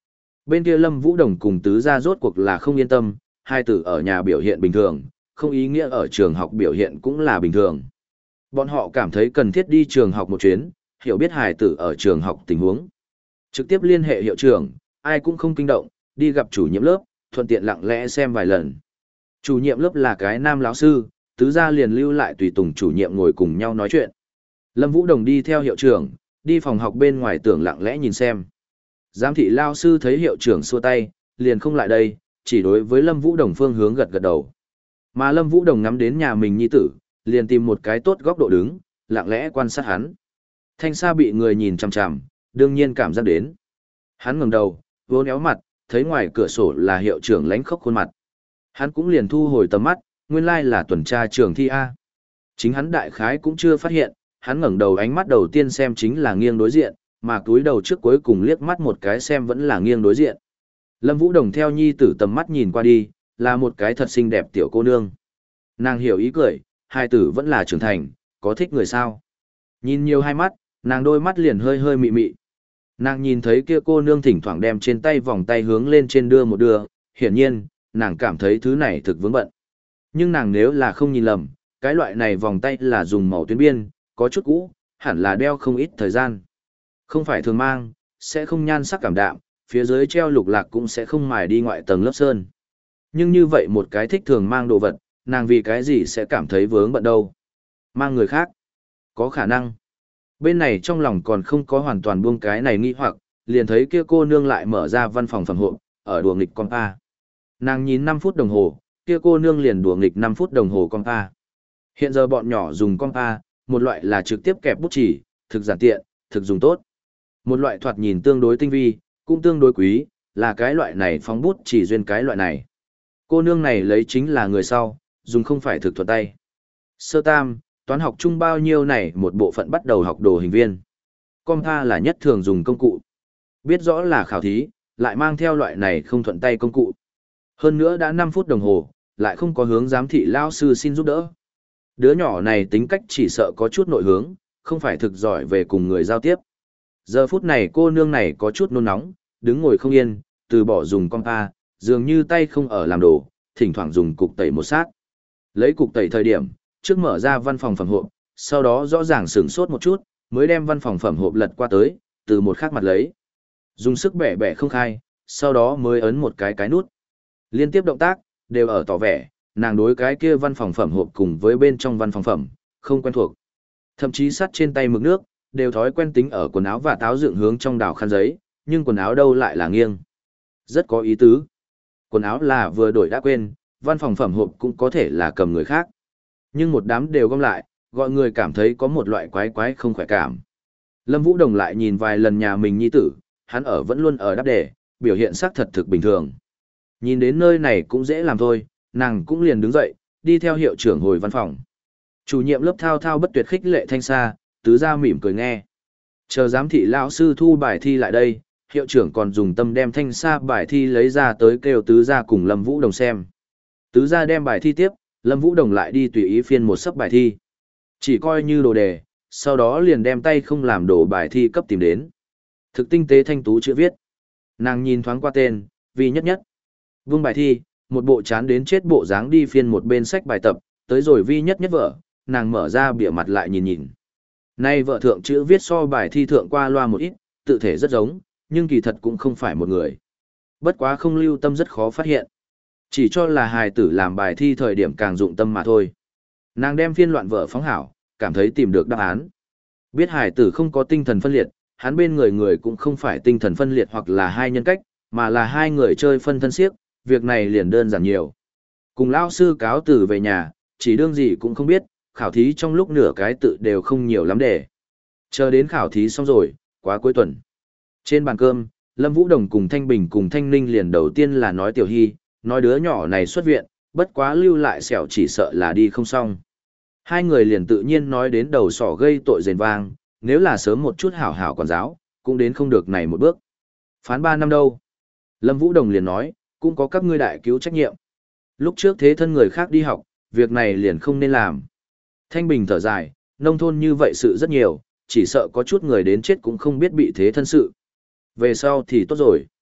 Bên kia Lâm Vũ Đồng cùng tứ gia rốt cuộc là không yên tâm, hai tử ở nhà biểu hiện bình thường, không ý nghĩa ở trường học biểu hiện cũng là bình thường. Bọn họ cảm thấy cần thiết đi trường học một chuyến, hiểu biết hài tử ở trường học tình huống. Trực tiếp liên hệ hiệu trưởng, ai cũng không kinh động, đi gặp chủ nhiệm lớp, thuận tiện lặng lẽ xem vài lần. Chủ nhiệm lớp là cái nam lão sư, tứ gia liền lưu lại tùy tùng chủ nhiệm ngồi cùng nhau nói chuyện. Lâm Vũ Đồng đi theo hiệu trưởng, đi phòng học bên ngoài tưởng lặng lẽ nhìn xem. Giám thị lao sư thấy hiệu trưởng xua tay, liền không lại đây, chỉ đối với Lâm Vũ Đồng phương hướng gật gật đầu. Mà Lâm Vũ Đồng ngắm đến nhà mình nhi tử, liền tìm một cái tốt góc độ đứng, lặng lẽ quan sát hắn. Thanh Sa bị người nhìn chằm chằm, đương nhiên cảm giác đến. Hắn ngẩng đầu, vốn éo mặt, thấy ngoài cửa sổ là hiệu trưởng lánh khóc khuôn mặt. Hắn cũng liền thu hồi tầm mắt, nguyên lai là tuần tra trường thi A. Chính hắn đại khái cũng chưa phát hiện, hắn ngẩng đầu ánh mắt đầu tiên xem chính là nghiêng đối diện, mà túi đầu trước cuối cùng liếc mắt một cái xem vẫn là nghiêng đối diện. Lâm Vũ Đồng theo nhi tử tầm mắt nhìn qua đi, là một cái thật xinh đẹp tiểu cô nương. Nàng hiểu ý cười, hai tử vẫn là trưởng thành, có thích người sao. Nhìn nhiều hai mắt, nàng đôi mắt liền hơi hơi mị mị. Nàng nhìn thấy kia cô nương thỉnh thoảng đem trên tay vòng tay hướng lên trên đưa một đưa, hiển nhiên, nàng cảm thấy thứ này thực vướng bận. Nhưng nàng nếu là không nhìn lầm, cái loại này vòng tay là dùng màu tuyến biên, có chút cũ, hẳn là đeo không ít thời gian. Không phải thường mang, sẽ không nhan sắc cảm đạm, phía dưới treo lục lạc cũng sẽ không mài đi ngoại tầng lớp sơn. Nhưng như vậy một cái thích thường mang đồ vật, nàng vì cái gì sẽ cảm thấy vướng bận đâu. Mang người khác, có khả năng. Bên này trong lòng còn không có hoàn toàn buông cái này nghi hoặc, liền thấy kia cô nương lại mở ra văn phòng phẩm hộ, ở đùa nghịch con pa. Nàng nhìn năm phút đồng hồ, kia cô nương liền đùa nghịch năm phút đồng hồ con pa. Hiện giờ bọn nhỏ dùng con pa, một loại là trực tiếp kẹp bút chỉ, thực giản tiện, thực dùng tốt. Một loại thoạt nhìn tương đối tinh vi, cũng tương đối quý, là cái loại này phóng bút chỉ duyên cái loại này. Cô nương này lấy chính là người sau, dùng không phải thực thuật tay. Sơ tam, toán học chung bao nhiêu này một bộ phận bắt đầu học đồ hình viên. Compa là nhất thường dùng công cụ. Biết rõ là khảo thí, lại mang theo loại này không thuận tay công cụ. Hơn nữa đã năm phút đồng hồ, lại không có hướng giám thị lao sư xin giúp đỡ. Đứa nhỏ này tính cách chỉ sợ có chút nội hướng, không phải thực giỏi về cùng người giao tiếp. Giờ phút này cô nương này có chút nôn nóng, đứng ngồi không yên, từ bỏ dùng compa, dường như tay không ở làm đồ, thỉnh thoảng dùng cục tẩy một sát. Lấy cục tẩy thời điểm, trước mở ra văn phòng phẩm hộp, sau đó rõ ràng sửng sốt một chút, mới đem văn phòng phẩm hộp lật qua tới, từ một khác mặt lấy. Dùng sức bẻ bẻ không khai, sau đó mới ấn một cái cái nút. Liên tiếp động tác, đều ở tỏ vẻ, nàng đối cái kia văn phòng phẩm hộp cùng với bên trong văn phòng phẩm, không quen thuộc. Thậm chí sắt trên tay mực nước, đều thói quen tính ở quần áo và táo dựng hướng trong đảo khăn giấy, nhưng quần áo đâu lại là nghiêng. Rất có ý tứ. Quần áo là vừa đổi đã quên, văn phòng phẩm hộp cũng có thể là cầm người khác. Nhưng một đám đều gom lại, gọi người cảm thấy có một loại quái quái không khỏe cảm. Lâm Vũ Đồng lại nhìn vài lần nhà mình nhi tử, hắn ở vẫn luôn ở đáp đề, biểu hiện sắc thật thực bình thường. Nhìn đến nơi này cũng dễ làm thôi, nàng cũng liền đứng dậy, đi theo hiệu trưởng hồi văn phòng. Chủ nhiệm lớp thao thao bất tuyệt khích lệ Thanh Sa, tứ gia mỉm cười nghe. Chờ giám thị lão sư thu bài thi lại đây, hiệu trưởng còn dùng tâm đem Thanh Sa bài thi lấy ra tới kêu tứ gia cùng Lâm Vũ Đồng xem. Tứ gia đem bài thi tiếp, Lâm Vũ Đồng lại đi tùy ý phiên một sấp bài thi. Chỉ coi như đồ đề, sau đó liền đem tay không làm đồ bài thi cấp tìm đến. Thực tinh tế thanh tú chữ viết. Nàng nhìn thoáng qua tên, Vi Nhất Nhất. Vung bài thi, một bộ chán đến chết bộ dáng đi phiên một bên sách bài tập, tới rồi Vi Nhất Nhất vợ, nàng mở ra bìa mặt lại nhìn nhìn. Nay vợ thượng chữ viết so bài thi thượng qua loa một ít, tự thể rất giống, nhưng kỳ thật cũng không phải một người. Bất quá không lưu tâm rất khó phát hiện. Chỉ cho là hài tử làm bài thi thời điểm càng dụng tâm mà thôi. Nàng đem phiên loạn vợ phóng hảo, cảm thấy tìm được đáp án. Biết hài tử không có tinh thần phân liệt, hắn bên người người cũng không phải tinh thần phân liệt hoặc là hai nhân cách, mà là hai người chơi phân thân siếc, việc này liền đơn giản nhiều. Cùng lão sư cáo từ về nhà, chỉ đương gì cũng không biết, khảo thí trong lúc nửa cái tự đều không nhiều lắm để. Chờ đến khảo thí xong rồi, quá cuối tuần. Trên bàn cơm, Lâm Vũ Đồng cùng Thanh Bình cùng Thanh Ninh liền đầu tiên là nói Tiểu Hy, nói đứa nhỏ này xuất viện, bất quá lưu lại sẹo chỉ sợ là đi không xong. Hai người liền tự nhiên nói đến đầu sỏ gây tội rền vang, nếu là sớm một chút hảo hảo quản giáo, cũng đến không được này một bước. Phán ba năm đâu? Lâm Vũ Đồng liền nói, cũng có các ngươi đại cứu trách nhiệm. Lúc trước thế thân người khác đi học, việc này liền không nên làm. Thanh Bình thở dài, nông thôn như vậy sự rất nhiều, chỉ sợ có chút người đến chết cũng không biết bị thế thân sự. Về sau thì tốt rồi.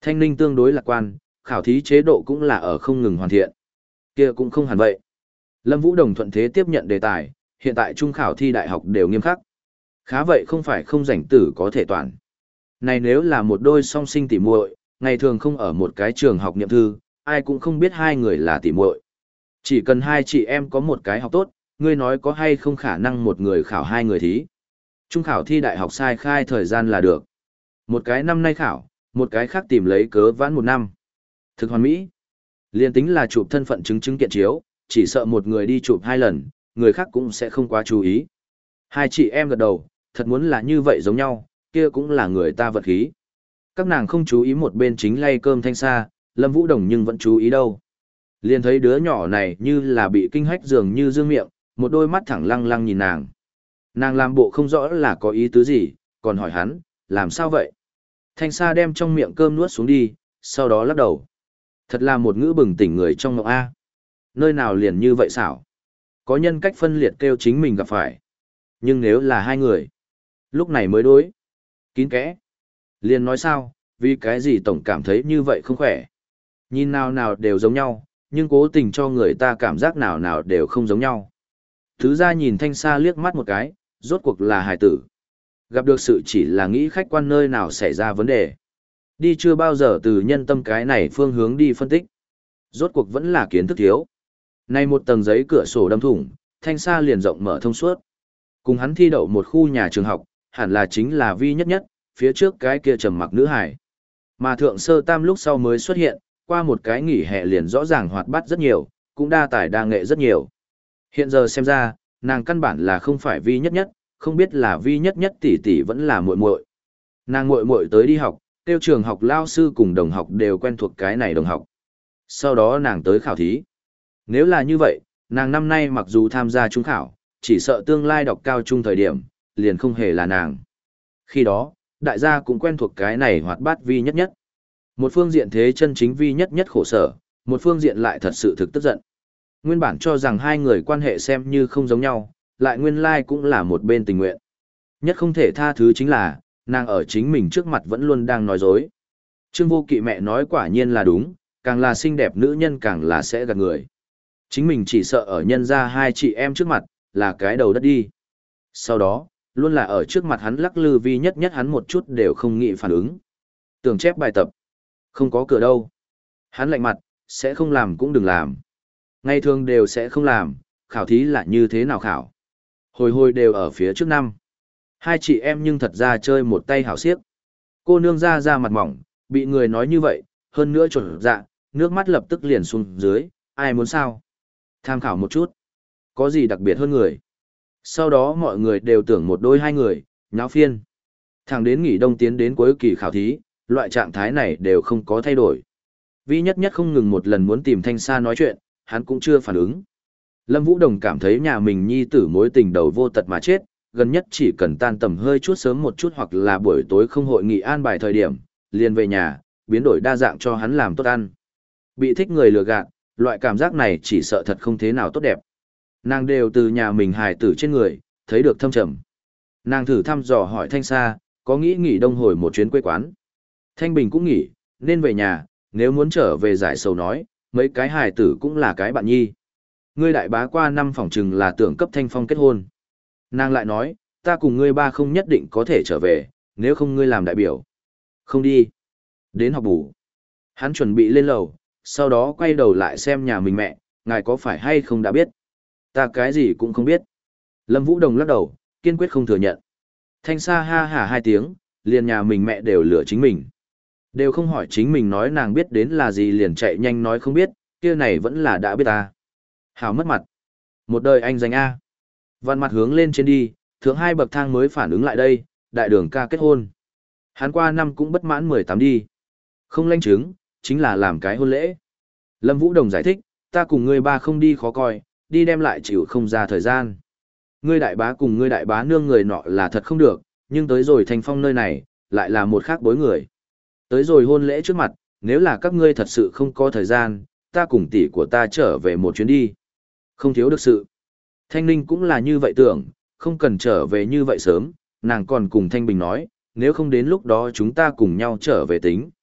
Thanh Ninh tương đối lạc quan, khảo thí chế độ cũng là ở không ngừng hoàn thiện. Kia cũng không hẳn vậy. Lâm Vũ Đồng thuận thế tiếp nhận đề tài, hiện tại trung khảo thi đại học đều nghiêm khắc. Khá vậy không phải không rảnh tử có thể toàn. Này nếu là một đôi song sinh tỉ muội, ngày thường không ở một cái trường học niệm thư, ai cũng không biết hai người là tỉ muội. Chỉ cần hai chị em có một cái học tốt, ngươi nói có hay không khả năng một người khảo hai người thí. Trung khảo thi đại học sai khai thời gian là được. Một cái năm nay khảo, một cái khác tìm lấy cớ vãn một năm. Thực hoàn mỹ. Liên tính là chụp thân phận chứng chứng kiện chiếu, chỉ sợ một người đi chụp hai lần, người khác cũng sẽ không quá chú ý. Hai chị em gật đầu, thật muốn là như vậy giống nhau, kia cũng là người ta vật khí. Các nàng không chú ý một bên chính lay cơm thanh xa, Lâm Vũ Đồng nhưng vẫn chú ý đâu. Liền thấy đứa nhỏ này như là bị kinh hách dường như dương miệng, một đôi mắt thẳng lăng lăng nhìn nàng. Nàng làm bộ không rõ là có ý tứ gì, còn hỏi hắn, làm sao vậy? Thanh xa đem trong miệng cơm nuốt xuống đi, sau đó lắc đầu. Thật là một ngữ bừng tỉnh người trong mộng A. Nơi nào liền như vậy xảo? Có nhân cách phân liệt kêu chính mình gặp phải. Nhưng nếu là hai người, lúc này mới đối. Kín kẽ. Liền nói sao, vì cái gì tổng cảm thấy như vậy không khỏe. Nhìn nào nào đều giống nhau, nhưng cố tình cho người ta cảm giác nào nào đều không giống nhau. Thứ ra nhìn thanh xa liếc mắt một cái, rốt cuộc là hài tử. Gặp được sự chỉ là nghĩ khách quan nơi nào xảy ra vấn đề. Đi chưa bao giờ từ nhân tâm cái này phương hướng đi phân tích. Rốt cuộc vẫn là kiến thức thiếu. Này một tầng giấy cửa sổ đâm thủng, thanh xa liền rộng mở thông suốt. Cùng hắn thi đậu một khu nhà trường học, hẳn là chính là vi nhất nhất, phía trước cái kia trầm mặc nữ hải. Mà thượng sơ tam lúc sau mới xuất hiện, qua một cái nghỉ hè liền rõ ràng hoạt bát rất nhiều, cũng đa tài đa nghệ rất nhiều. Hiện giờ xem ra, nàng căn bản là không phải vi nhất nhất, không biết là vi nhất nhất tỷ tỷ vẫn là muội muội. Nàng muội muội tới đi học, tiêu trường học lao sư cùng đồng học đều quen thuộc cái này đồng học. Sau đó nàng tới khảo thí. Nếu là như vậy, nàng năm nay mặc dù tham gia trung khảo, chỉ sợ tương lai đọc cao trung thời điểm, liền không hề là nàng. Khi đó, đại gia cũng quen thuộc cái này hoạt bát vi nhất nhất. Một phương diện thế chân chính vi nhất nhất khổ sở, một phương diện lại thật sự thực tức giận. Nguyên bản cho rằng hai người quan hệ xem như không giống nhau, lại nguyên lai like cũng là một bên tình nguyện. Nhất không thể tha thứ chính là, nàng ở chính mình trước mặt vẫn luôn đang nói dối. Trương Vô Kỵ mẹ nói quả nhiên là đúng, càng là xinh đẹp nữ nhân càng là sẽ gạt người. Chính mình chỉ sợ ở nhân ra hai chị em trước mặt, là cái đầu đất đi. Sau đó, luôn là ở trước mặt hắn lắc lư vi nhất nhất hắn một chút đều không nghĩ phản ứng. Tưởng chép bài tập. Không có cửa đâu. Hắn lạnh mặt, sẽ không làm cũng đừng làm. Ngày thường đều sẽ không làm, khảo thí là như thế nào khảo. Hồi hồi đều ở phía trước năm. Hai chị em nhưng thật ra chơi một tay hảo xiếc. Cô nương ra ra mặt mỏng, bị người nói như vậy, hơn nữa trột dạ, nước mắt lập tức liền xuống dưới, ai muốn sao? Tham khảo một chút. Có gì đặc biệt hơn người? Sau đó mọi người đều tưởng một đôi hai người, nháo phiên. Thẳng đến nghỉ đông tiến đến cuối kỳ khảo thí, loại trạng thái này đều không có thay đổi. Vi nhất nhất không ngừng một lần muốn tìm Thanh Sa nói chuyện, hắn cũng chưa phản ứng. Lâm Vũ Đồng cảm thấy nhà mình nhi tử mối tình đầu vô tật mà chết, gần nhất chỉ cần tan tầm hơi chút sớm một chút hoặc là buổi tối không hội nghị an bài thời điểm, liền về nhà, biến đổi đa dạng cho hắn làm tốt ăn. Bị thích người lừa gạt, loại cảm giác này chỉ sợ thật không thế nào tốt đẹp. Nàng đều từ nhà mình hài tử trên người, thấy được thâm trầm. Nàng thử thăm dò hỏi Thanh Sa, có nghĩ nghỉ đông hồi một chuyến quê quán. Thanh Bình cũng nghỉ, nên về nhà, nếu muốn trở về giải sầu nói, mấy cái hài tử cũng là cái bạn nhi. Ngươi đại bá qua năm phòng trừng là tưởng cấp Thanh Phong kết hôn. Nàng lại nói, ta cùng ngươi ba không nhất định có thể trở về, nếu không ngươi làm đại biểu. Không đi. Đến học bù. Hắn chuẩn bị lên lầu, sau đó quay đầu lại xem nhà mình mẹ, ngài có phải hay không đã biết. Ta cái gì cũng không biết. Lâm Vũ Đồng lắc đầu, kiên quyết không thừa nhận. Thanh Sa ha hả hai tiếng, liền nhà mình mẹ đều lừa chính mình. Đều không hỏi chính mình nói nàng biết đến là gì liền chạy nhanh nói không biết, kia này vẫn là đã biết ta. Hảo mất mặt. Một đời anh danh A. Văn mặt hướng lên trên đi, thượng hai bậc thang mới phản ứng lại đây, đại đường ca kết hôn. Hắn qua năm cũng bất mãn mười tám đi. Không lãnh chứng, chính là làm cái hôn lễ. Lâm Vũ Đồng giải thích, ta cùng ngươi ba không đi khó coi, đi đem lại chịu không ra thời gian. Ngươi đại bá cùng ngươi đại bá nương người nọ là thật không được, nhưng tới rồi Thanh Phong nơi này, lại là một khác bối người. Tới rồi hôn lễ trước mặt, nếu là các ngươi thật sự không có thời gian, ta cùng tỷ của ta trở về một chuyến đi. Không thiếu được sự. Thanh Ninh cũng là như vậy tưởng, không cần trở về như vậy sớm, nàng còn cùng Thanh Bình nói, nếu không đến lúc đó chúng ta cùng nhau trở về tính.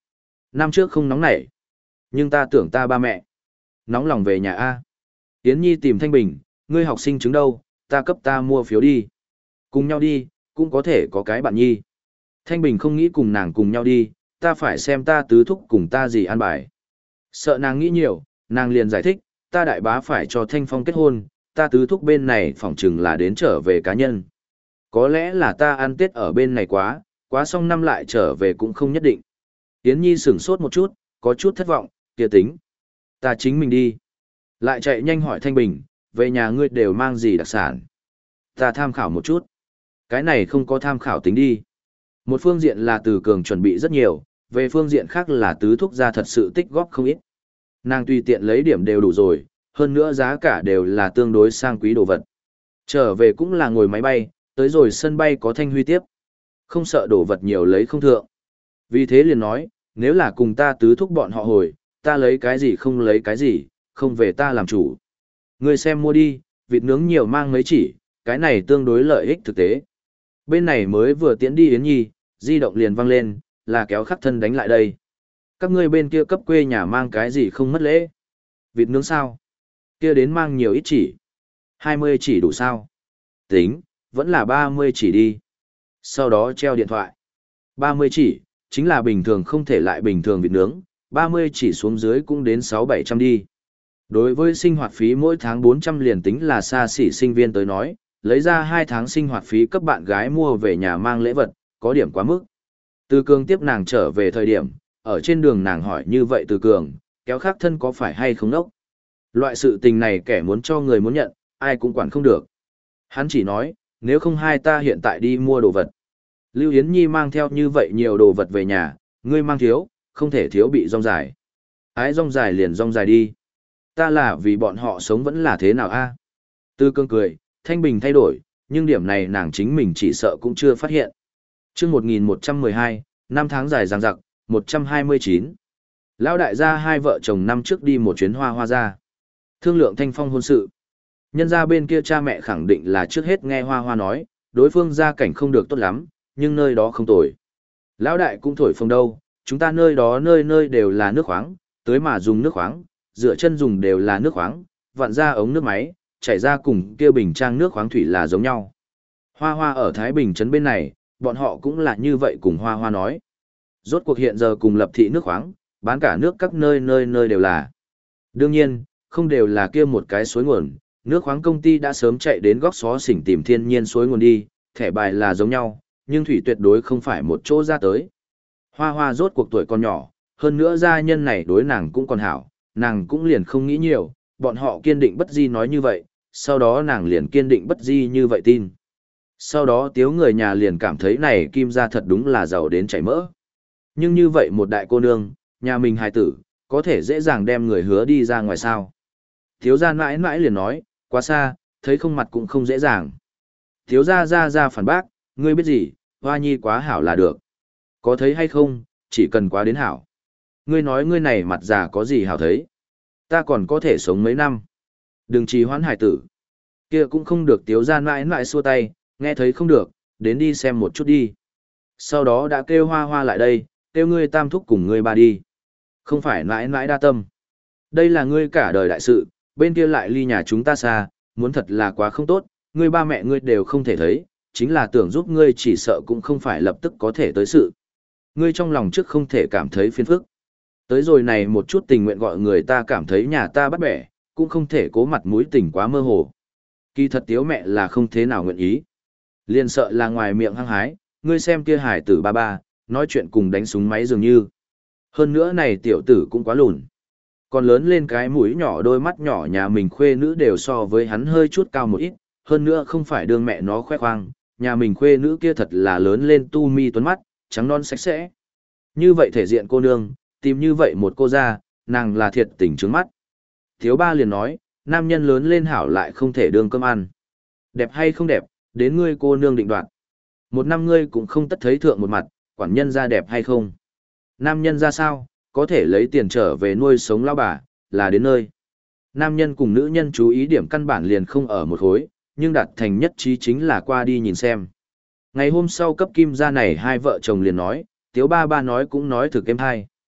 Năm trước không nóng nảy. Nhưng ta tưởng ta ba mẹ. Nóng lòng về nhà A. Yến Nhi tìm Thanh Bình, ngươi học sinh chứng đâu, ta cấp ta mua phiếu đi. Cùng nhau đi, cũng có thể có cái bạn Nhi. Thanh Bình không nghĩ cùng nàng cùng nhau đi, ta phải xem ta tứ thúc cùng ta gì an bài. Sợ nàng nghĩ nhiều, nàng liền giải thích, ta đại bá phải cho Thanh Phong kết hôn, ta tứ thúc bên này phỏng chừng là đến trở về cá nhân. Có lẽ là ta ăn Tết ở bên này quá, quá xong năm lại trở về cũng không nhất định. Yến Nhi sửng sốt một chút, có chút thất vọng, kia tính. Ta chính mình đi. Lại chạy nhanh hỏi Thanh Bình, về nhà ngươi đều mang gì đặc sản? Ta tham khảo một chút. Cái này không có tham khảo tính đi. Một phương diện là Từ Cường chuẩn bị rất nhiều, về phương diện khác là tứ thúc ra thật sự tích góp không ít. Nàng tùy tiện lấy điểm đều đủ rồi, hơn nữa giá cả đều là tương đối sang quý đồ vật. Trở về cũng là ngồi máy bay, tới rồi sân bay có Thanh Huy tiếp. Không sợ đồ vật nhiều lấy không thượng. Vì thế liền nói, nếu là cùng ta tứ thúc bọn họ hồi, ta lấy cái gì không lấy cái gì, không về ta làm chủ. Ngươi xem mua đi, vịt nướng nhiều mang mấy chỉ, cái này tương đối lợi ích thực tế. Bên này mới vừa tiễn đi Yến Nhi, di động liền vang lên, là kéo khắc thân đánh lại đây. Các ngươi bên kia cấp quê nhà mang cái gì không mất lễ? Vịt nướng sao? Kia đến mang nhiều ít chỉ. hai mươi chỉ đủ sao? Tính, vẫn là ba mươi chỉ đi. Sau đó treo điện thoại. ba mươi chỉ, chính là bình thường không thể lại bình thường vịt nướng, ba mươi chỉ xuống dưới cũng đến sáu bảy trăm đi. Đối với sinh hoạt phí mỗi tháng bốn trăm liền tính là xa xỉ sinh viên tới nói, lấy ra hai tháng sinh hoạt phí cấp bạn gái mua về nhà mang lễ vật, có điểm quá mức. Từ Cường tiếp nàng trở về thời điểm, ở trên đường nàng hỏi như vậy Từ Cường, kéo khác thân có phải hay không nốc. Loại sự tình này kẻ muốn cho người muốn nhận, ai cũng quản không được. Hắn chỉ nói, nếu không hai ta hiện tại đi mua đồ vật. Lưu Yến Nhi mang theo như vậy nhiều đồ vật về nhà, ngươi mang thiếu, không thể thiếu bị rong dài. Ái rong dài liền rong dài đi. Ta là vì bọn họ sống vẫn là thế nào a? Từ Cường cười, Thanh Bình thay đổi, nhưng điểm này nàng chính mình chỉ sợ cũng chưa phát hiện. Chương một nghìn một trăm mười hai, năm tháng dài dằng dặc, một trăm hai mươi chín. Lão đại gia hai vợ chồng năm trước đi một chuyến hoa hoa ra. Thương lượng Thanh Phong hôn sự. Nhân gia bên kia cha mẹ khẳng định là trước hết nghe hoa hoa nói, đối phương gia cảnh không được tốt lắm, nhưng nơi đó không tồi. Lão đại cũng thổi phồng đâu, chúng ta nơi đó nơi nơi đều là nước khoáng, tưới mà dùng nước khoáng, rửa chân dùng đều là nước khoáng, vặn ra ống nước máy, chảy ra cùng kia bình trang nước khoáng thủy là giống nhau. Hoa hoa ở Thái Bình trấn bên này, bọn họ cũng là như vậy cùng hoa hoa nói. Rốt cuộc hiện giờ cùng lập thị nước khoáng, bán cả nước các nơi nơi nơi đều là. Đương nhiên, không đều là kia một cái suối nguồn, nước khoáng công ty đã sớm chạy đến góc xó xỉnh tìm thiên nhiên suối nguồn đi, thẻ bài là giống nhau, nhưng thủy tuyệt đối không phải một chỗ ra tới. Hoa hoa rốt cuộc tuổi còn nhỏ, hơn nữa gia nhân này đối nàng cũng còn hảo, nàng cũng liền không nghĩ nhiều, bọn họ kiên định bất di nói như vậy, sau đó nàng liền kiên định bất di như vậy tin. Sau đó tiếu người nhà liền cảm thấy này Kim gia thật đúng là giàu đến chảy mỡ. Nhưng như vậy một đại cô nương, nhà mình hài tử, có thể dễ dàng đem người hứa đi ra ngoài sao. Thiếu gia mãi mãi liền nói, quá xa, thấy không mặt cũng không dễ dàng. Thiếu gia ra ra phản bác, ngươi biết gì, hoa nhi quá hảo là được. Có thấy hay không, chỉ cần quá đến hảo. Ngươi nói ngươi này mặt già có gì hảo thấy. Ta còn có thể sống mấy năm. Đừng trì hoãn hải tử. Kia cũng không được tiếu gia mãi mãi xua tay, nghe thấy không được, đến đi xem một chút đi. Sau đó đã kêu hoa hoa lại đây, kêu ngươi tam thúc cùng ngươi ba đi. Không phải mãi mãi đa tâm. Đây là ngươi cả đời đại sự, bên kia lại ly nhà chúng ta xa, muốn thật là quá không tốt, ngươi ba mẹ ngươi đều không thể thấy, chính là tưởng giúp ngươi chỉ sợ cũng không phải lập tức có thể tới sự. Ngươi trong lòng trước không thể cảm thấy phiền phức. Tới rồi này một chút tình nguyện gọi người ta cảm thấy nhà ta bắt bẻ, cũng không thể cố mặt mũi tình quá mơ hồ. Kỳ thật tiếu mẹ là không thế nào nguyện ý. Liền sợ là ngoài miệng hăng hái, ngươi xem kia hải tử ba ba, nói chuyện cùng đánh súng máy dường như. Hơn nữa này tiểu tử cũng quá lùn. Còn lớn lên cái mũi nhỏ đôi mắt nhỏ nhà mình khuê nữ đều so với hắn hơi chút cao một ít, hơn nữa không phải đương mẹ nó khoe khoang, nhà mình khuê nữ kia thật là lớn lên tu mi tuấn mắt, trắng non sạch sẽ. Như vậy thể diện cô nương, tìm như vậy một cô ra, nàng là thiệt tình trướng mắt. Thiếu ba liền nói, nam nhân lớn lên hảo lại không thể đương cơm ăn. Đẹp hay không đẹp, đến ngươi cô nương định đoạt. Một năm ngươi cũng không tất thấy thượng một mặt, quản nhân ra đẹp hay không. Nam nhân ra sao, có thể lấy tiền trở về nuôi sống lão bà, là đến nơi. Nam nhân cùng nữ nhân chú ý điểm căn bản liền không ở một khối, nhưng đạt thành nhất trí chính là qua đi nhìn xem. Ngày hôm sau cấp kim gia này hai vợ chồng liền nói, tiếu ba ba nói cũng nói thực êm hay.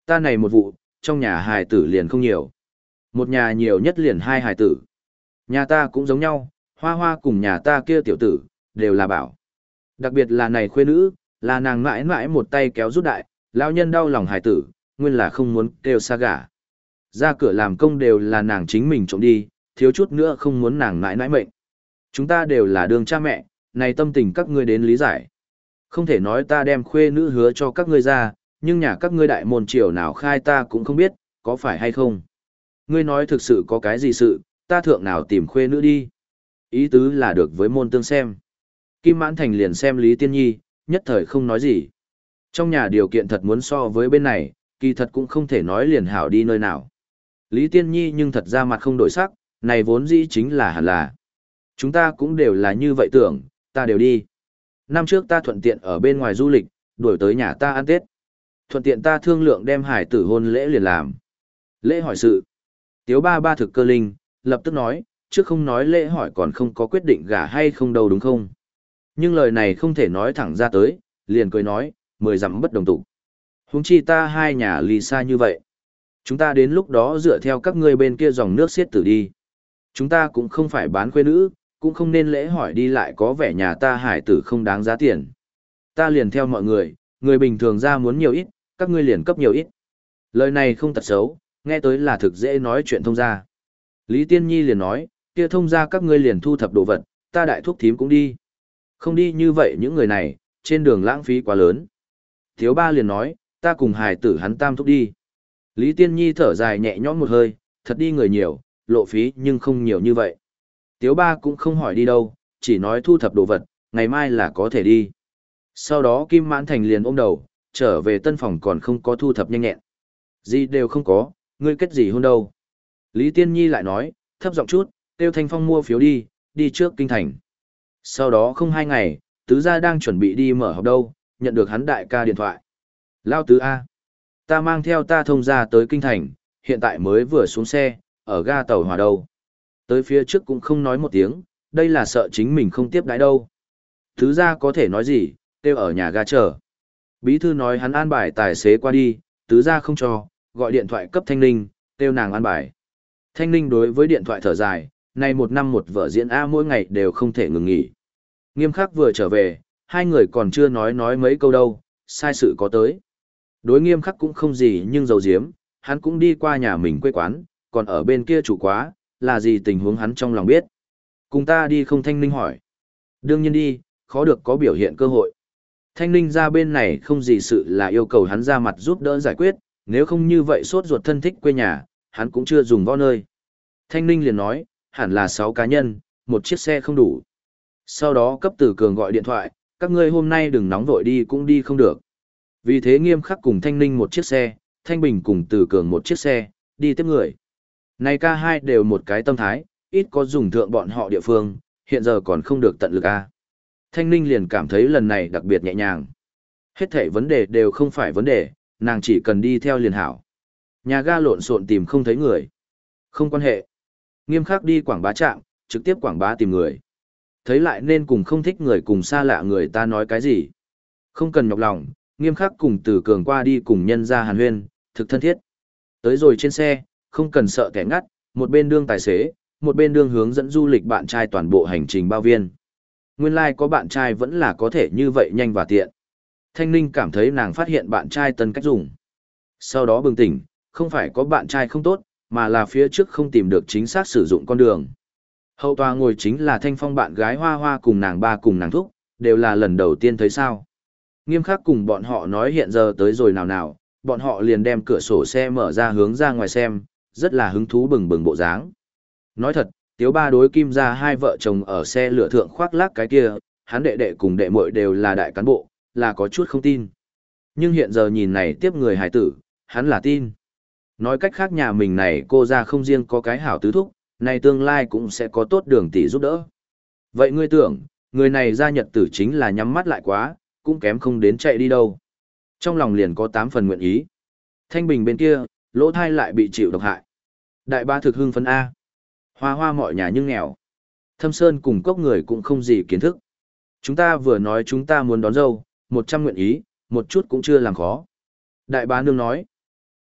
Ta này một vụ, trong nhà hài tử liền không nhiều. Một nhà nhiều nhất liền hai hài tử. Nhà ta cũng giống nhau, hoa hoa cùng nhà ta kia tiểu tử, đều là bảo. Đặc biệt là này khuê nữ, là nàng mãi mãi một tay kéo rút đại, lão nhân đau lòng hài tử, nguyên là không muốn kêu xa gả. Ra cửa làm công đều là nàng chính mình trộm đi, thiếu chút nữa không muốn nàng mãi mãi mệnh. Chúng ta đều là đường cha mẹ, này tâm tình các ngươi đến lý giải. Không thể nói ta đem khuê nữ hứa cho các ngươi ra, nhưng nhà các ngươi đại môn triều nào khai ta cũng không biết, có phải hay không. Ngươi nói thực sự có cái gì sự, ta thượng nào tìm khuê nữ đi. Ý tứ là được với môn tương xem. Kim Mãn Thành liền xem Lý Tiên Nhi, nhất thời không nói gì. Trong nhà điều kiện thật muốn so với bên này, kỳ thật cũng không thể nói liền hảo đi nơi nào. Lý Tiên Nhi nhưng thật ra mặt không đổi sắc, này vốn dĩ chính là hẳn là. Chúng ta cũng đều là như vậy tưởng, ta đều đi. Năm trước ta thuận tiện ở bên ngoài du lịch, đuổi tới nhà ta ăn Tết. Thuận tiện ta thương lượng đem hải tử hôn lễ liền làm. Lễ hỏi sự. Tiếu ba ba thực cơ linh, lập tức nói, trước không nói lễ hỏi còn không có quyết định gả hay không đâu đúng không? Nhưng lời này không thể nói thẳng ra tới, liền cười nói, mười dặm bất đồng tục. Huống chi ta hai nhà lì xa như vậy. Chúng ta đến lúc đó dựa theo các ngươi bên kia dòng nước xiết tử đi. Chúng ta cũng không phải bán khuê nữ, cũng không nên lễ hỏi đi lại có vẻ nhà ta hải tử không đáng giá tiền. Ta liền theo mọi người, người bình thường ra muốn nhiều ít, các ngươi liền cấp nhiều ít. Lời này không tật xấu, nghe tới là thực dễ nói chuyện thông ra. Lý Tiên Nhi liền nói, kia thông ra các ngươi liền thu thập đồ vật, ta đại thúc thím cũng đi. Không đi như vậy những người này, trên đường lãng phí quá lớn. Thiếu ba liền nói, ta cùng hài tử hắn tam thúc đi. Lý Tiên Nhi thở dài nhẹ nhõm một hơi, thật đi người nhiều, lộ phí nhưng không nhiều như vậy. Tiếu ba cũng không hỏi đi đâu, chỉ nói thu thập đồ vật, ngày mai là có thể đi. Sau đó Kim Mãn Thành liền ôm đầu, trở về tân phòng còn không có thu thập nhanh nhẹn. Gì đều không có, ngươi kết gì hôn đâu. Lý Tiên Nhi lại nói, thấp giọng chút, Tiêu Thanh Phong mua phiếu đi, đi trước kinh thành. Sau đó không hai ngày, tứ gia đang chuẩn bị đi mở học đâu, nhận được hắn đại ca điện thoại. Lao tứ A. Ta mang theo ta thông gia tới kinh thành, hiện tại mới vừa xuống xe, ở ga tàu hỏa đâu. Tới phía trước cũng không nói một tiếng, đây là sợ chính mình không tiếp đãi đâu. Tứ gia có thể nói gì, Tiêu ở nhà ga chờ. Bí thư nói hắn an bài tài xế qua đi, tứ gia không cho, gọi điện thoại cấp Thanh Ninh, Tiêu nàng an bài. Thanh Ninh đối với điện thoại thở dài, nay một năm một vở diễn A mỗi ngày đều không thể ngừng nghỉ. Nghiêm khắc vừa trở về, hai người còn chưa nói nói mấy câu đâu, sai sự có tới. Đối nghiêm khắc cũng không gì nhưng dầu diếm, hắn cũng đi qua nhà mình quê quán, còn ở bên kia chủ quá, là gì tình huống hắn trong lòng biết. Cùng ta đi không? Thanh Ninh hỏi. Đương nhiên đi, khó được có biểu hiện cơ hội. Thanh Ninh ra bên này không gì sự là yêu cầu hắn ra mặt giúp đỡ giải quyết, nếu không như vậy sốt ruột thân thích quê nhà, hắn cũng chưa dùng võ nơi. Thanh Ninh liền nói, hẳn là sáu cá nhân, một chiếc xe không đủ. Sau đó cấp Tử Cường gọi điện thoại, các ngươi hôm nay đừng nóng vội đi cũng đi không được. Vì thế Nghiêm Khắc cùng Thanh Ninh một chiếc xe, Thanh Bình cùng Tử Cường một chiếc xe, đi tiếp người. Này ca hai đều một cái tâm thái, ít có dùng thượng bọn họ địa phương, hiện giờ còn không được tận lực a. Thanh Ninh liền cảm thấy lần này đặc biệt nhẹ nhàng. Hết thảy vấn đề đều không phải vấn đề, nàng chỉ cần đi theo liền hảo. Nhà ga lộn xộn tìm không thấy người. Không quan hệ. Nghiêm Khắc đi quảng bá trạm, trực tiếp quảng bá tìm người. Thấy lại nên cùng không thích người cùng xa lạ người ta nói cái gì. Không cần nhọc lòng, Nghiêm Khắc cùng Từ Cường qua đi cùng nhân ra hàn huyên, thực thân thiết. Tới rồi trên xe, không cần sợ kẻ ngắt, một bên đương tài xế, một bên đương hướng dẫn du lịch bạn trai toàn bộ hành trình bao viên. Nguyên lai like có bạn trai vẫn là có thể như vậy nhanh và tiện. Thanh Ninh cảm thấy nàng phát hiện bạn trai tân cách dùng. Sau đó bừng tỉnh, không phải có bạn trai không tốt, mà là phía trước không tìm được chính xác sử dụng con đường. Hậu tòa ngồi chính là Thanh Phong bạn gái Hoa Hoa cùng nàng ba cùng nàng thúc, đều là lần đầu tiên thấy sao. Nghiêm Khắc cùng bọn họ nói hiện giờ tới rồi nào nào, bọn họ liền đem cửa sổ xe mở ra hướng ra ngoài xem, rất là hứng thú bừng bừng bộ dáng. Nói thật, Tiếu Ba đối Kim gia hai vợ chồng ở xe lửa thượng khoác lác cái kia, hắn đệ đệ cùng đệ muội đều là đại cán bộ, là có chút không tin. Nhưng hiện giờ nhìn này tiếp người hài tử, hắn là tin. Nói cách khác nhà mình này cô ra không riêng có cái hảo tứ thúc, này tương lai cũng sẽ có tốt đường tỷ giúp đỡ. Vậy ngươi tưởng, người này ra nhật tử chính là nhắm mắt lại quá, cũng kém không đến chạy đi đâu. Trong lòng liền có tám phần nguyện ý. Thanh Bình bên kia, lỗ thai lại bị chịu độc hại. Đại ba thực hưng phấn A. Hoa Hoa mọi nhà nhưng nghèo. Thâm Sơn cùng cốc người cũng không gì kiến thức. Chúng ta vừa nói chúng ta muốn đón dâu, một trăm nguyện ý, một chút cũng chưa làm khó. Đại bá nương nói.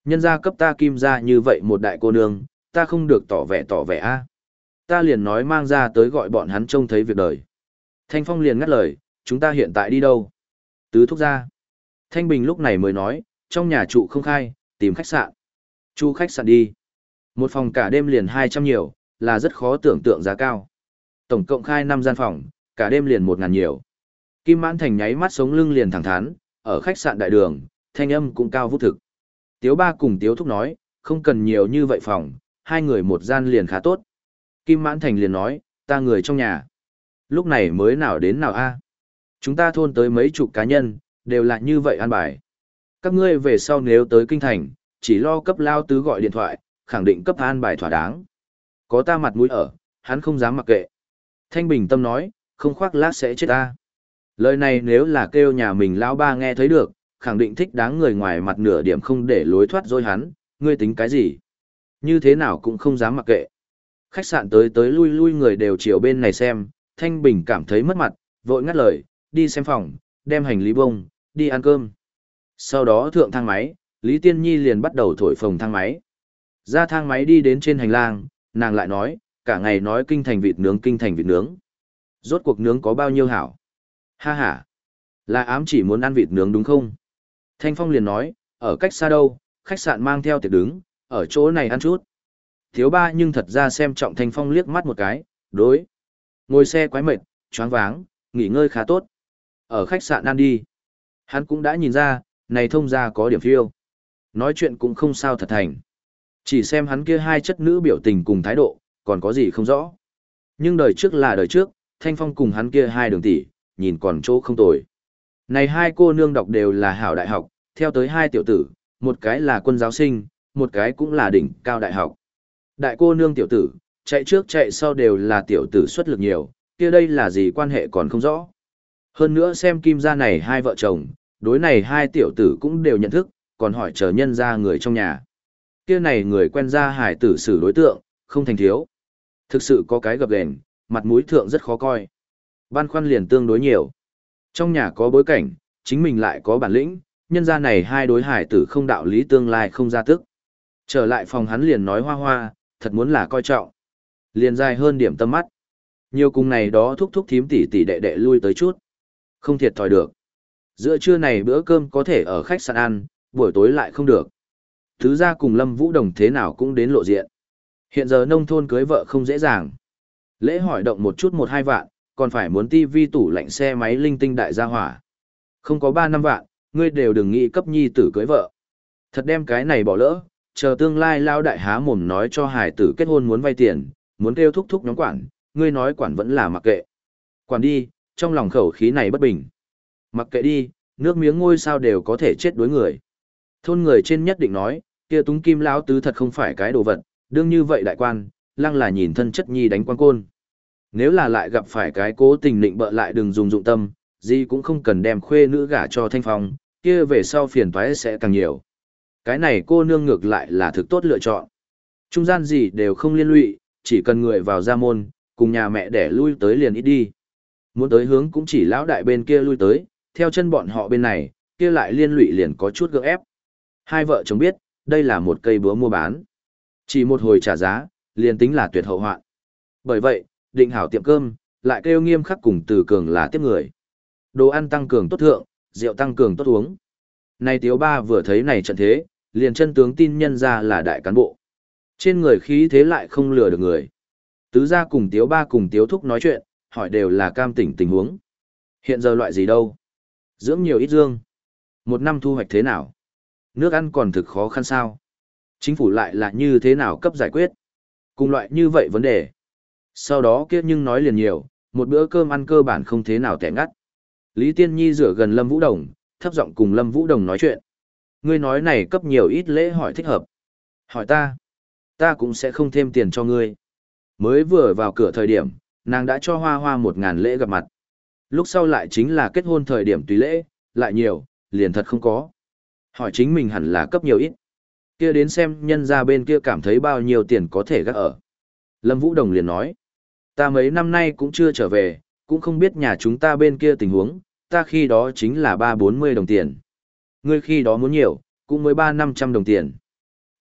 Nhân gia cấp ta kim ra như vậy một đại cô nương, ta không được tỏ vẻ tỏ vẻ a. Ta liền nói mang ra tới gọi bọn hắn trông thấy việc đời. Thanh Phong liền ngắt lời, chúng ta hiện tại đi đâu? Tứ thúc ra. Thanh Bình lúc này mới nói, trong nhà trụ không khai, tìm khách sạn. Chu khách sạn đi. Một phòng cả đêm liền hai trăm nhiều, là rất khó tưởng tượng giá cao. Tổng cộng khai năm gian phòng, cả đêm liền một ngàn nhiều. Kim Mãn Thành nháy mắt sống lưng liền thẳng thắn, ở khách sạn đại đường, thanh âm cũng cao vút thực. Tiếu ba cùng Tiếu thúc nói, không cần nhiều như vậy phòng, hai người một gian liền khá tốt. Kim Mãn Thành liền nói, ta người trong nhà. Lúc này mới nào đến nào a? Chúng ta thôn tới mấy chục cá nhân, đều là như vậy an bài. Các ngươi về sau nếu tới kinh thành, chỉ lo cấp lao tứ gọi điện thoại, khẳng định cấp an bài thỏa đáng. Có ta mặt mũi ở, hắn không dám mặc kệ. Thanh Bình tâm nói, không khoác lác sẽ chết ta. Lời này nếu là kêu nhà mình lão ba nghe thấy được, khẳng định thích đáng người ngoài mặt nửa điểm không để lối thoát dối hắn, ngươi tính cái gì? Như thế nào cũng không dám mặc kệ. Khách sạn tới tới lui lui người đều chiều bên này xem, Thanh Bình cảm thấy mất mặt, vội ngắt lời, đi xem phòng, đem hành lý bông, đi ăn cơm. Sau đó thượng thang máy, Lý Tiên Nhi liền bắt đầu thổi phồng thang máy. Ra thang máy đi đến trên hành lang, nàng lại nói, cả ngày nói kinh thành vịt nướng kinh thành vịt nướng. Rốt cuộc nướng có bao nhiêu hảo? Ha ha, là ám chỉ muốn ăn vịt nướng đúng không? Thanh Phong liền nói, ở cách xa đâu, khách sạn mang theo tiệc đứng, ở chỗ này ăn chút. Thiếu ba nhưng thật ra xem trọng Thanh Phong liếc mắt một cái, đối. Ngồi xe quái mệt, choáng váng, nghỉ ngơi khá tốt. Ở khách sạn ăn đi. Hắn cũng đã nhìn ra, này thông ra có điểm phiêu. Nói chuyện cũng không sao thật thành. Chỉ xem hắn kia hai chất nữ biểu tình cùng thái độ, còn có gì không rõ. Nhưng đời trước là đời trước, Thanh Phong cùng hắn kia hai đường tỷ, nhìn còn chỗ không tồi. Này hai cô nương đọc đều là hảo đại học, theo tới hai tiểu tử, một cái là quân giáo sinh, một cái cũng là đỉnh cao đại học. Đại cô nương tiểu tử, chạy trước chạy sau đều là tiểu tử xuất lực nhiều, kia đây là gì quan hệ còn không rõ. Hơn nữa xem kim gia này hai vợ chồng, đối này hai tiểu tử cũng đều nhận thức, còn hỏi chờ nhân ra người trong nhà. Kia này người quen ra hải tử xử đối tượng, không thành thiếu. Thực sự có cái gập ghềnh, mặt mũi thượng rất khó coi. Băn khoăn liền tương đối nhiều. Trong nhà có bối cảnh, chính mình lại có bản lĩnh, nhân ra này hai đối hải tử không đạo lý tương lai không ra tức. Trở lại phòng hắn liền nói hoa hoa, thật muốn là coi trọng. Liền dài hơn điểm tâm mắt. Nhiều cùng này đó thúc thúc thím tỉ tỉ đệ đệ lui tới chút. Không thiệt thòi được. Giữa trưa này bữa cơm có thể ở khách sạn ăn, buổi tối lại không được. Thứ ra cùng Lâm Vũ Đồng thế nào cũng đến lộ diện. Hiện giờ nông thôn cưới vợ không dễ dàng. Lễ hỏi động một chút một hai vạn, còn phải muốn tivi tủ lạnh xe máy linh tinh đại gia hỏa. Không có ba năm vạn, ngươi đều đừng nghĩ cấp nhi tử cưới vợ. Thật đem cái này bỏ lỡ, chờ tương lai lao đại há mồm nói cho hải tử kết hôn muốn vay tiền, muốn kêu thúc thúc nhóm quản, ngươi nói quản vẫn là mặc kệ. Quản đi, trong lòng khẩu khí này bất bình. Mặc kệ đi, nước miếng ngôi sao đều có thể chết đối người. Thôn người trên nhất định nói, kia túng kim lão tứ thật không phải cái đồ vật, đương như vậy đại quan, lăng là nhìn thân chất nhi đánh quan côn. Nếu là lại gặp phải cái cố tình định bợ lại đừng dùng dụng tâm, gì cũng không cần đem khuê nữ gả cho Thanh Phong, kia về sau phiền toái sẽ càng nhiều. Cái này cô nương ngược lại là thực tốt lựa chọn. Trung gian gì đều không liên lụy, chỉ cần người vào gia môn, cùng nhà mẹ để lui tới liền ít đi. Muốn tới hướng cũng chỉ lão đại bên kia lui tới, theo chân bọn họ bên này, kia lại liên lụy liền có chút gượng ép. Hai vợ chồng biết, đây là một cây búa mua bán. Chỉ một hồi trả giá, liền tính là tuyệt hậu hoạn. Bởi vậy, định hảo tiệm cơm, lại kêu nghiêm khắc cùng Từ Cường là tiếp người. Đồ ăn tăng cường tốt thượng, rượu tăng cường tốt uống. Này Tiếu Ba vừa thấy này trận thế, liền chân tướng tin nhân ra là đại cán bộ. Trên người khí thế lại không lừa được người. Tứ gia cùng Tiếu Ba cùng Tiếu Thúc nói chuyện, hỏi đều là cam tỉnh tình huống. Hiện giờ loại gì đâu? Dưỡng nhiều ít dương. Một năm thu hoạch thế nào? Nước ăn còn thực khó khăn sao? Chính phủ lại là như thế nào cấp giải quyết? Cùng loại như vậy vấn đề. Sau đó kia nhưng nói liền nhiều, một bữa cơm ăn cơ bản không thế nào tẻ ngắt. Lý Tiên Nhi rửa gần Lâm Vũ Đồng, thấp giọng cùng Lâm Vũ Đồng nói chuyện. Ngươi nói này cấp nhiều ít lễ hỏi thích hợp. Hỏi ta, ta cũng sẽ không thêm tiền cho ngươi. Mới vừa vào cửa thời điểm, nàng đã cho Hoa Hoa một ngàn lễ gặp mặt. Lúc sau lại chính là kết hôn thời điểm tùy lễ, lại nhiều, liền thật không có. Hỏi chính mình hẳn là cấp nhiều ít. Kia đến xem nhân ra bên kia cảm thấy bao nhiêu tiền có thể gác ở. Lâm Vũ Đồng liền nói, ta mấy năm nay cũng chưa trở về, cũng không biết nhà chúng ta bên kia tình huống, ta khi đó chính là ba bốn mươi đồng tiền. Ngươi khi đó muốn nhiều, cũng mới ba năm trăm đồng tiền.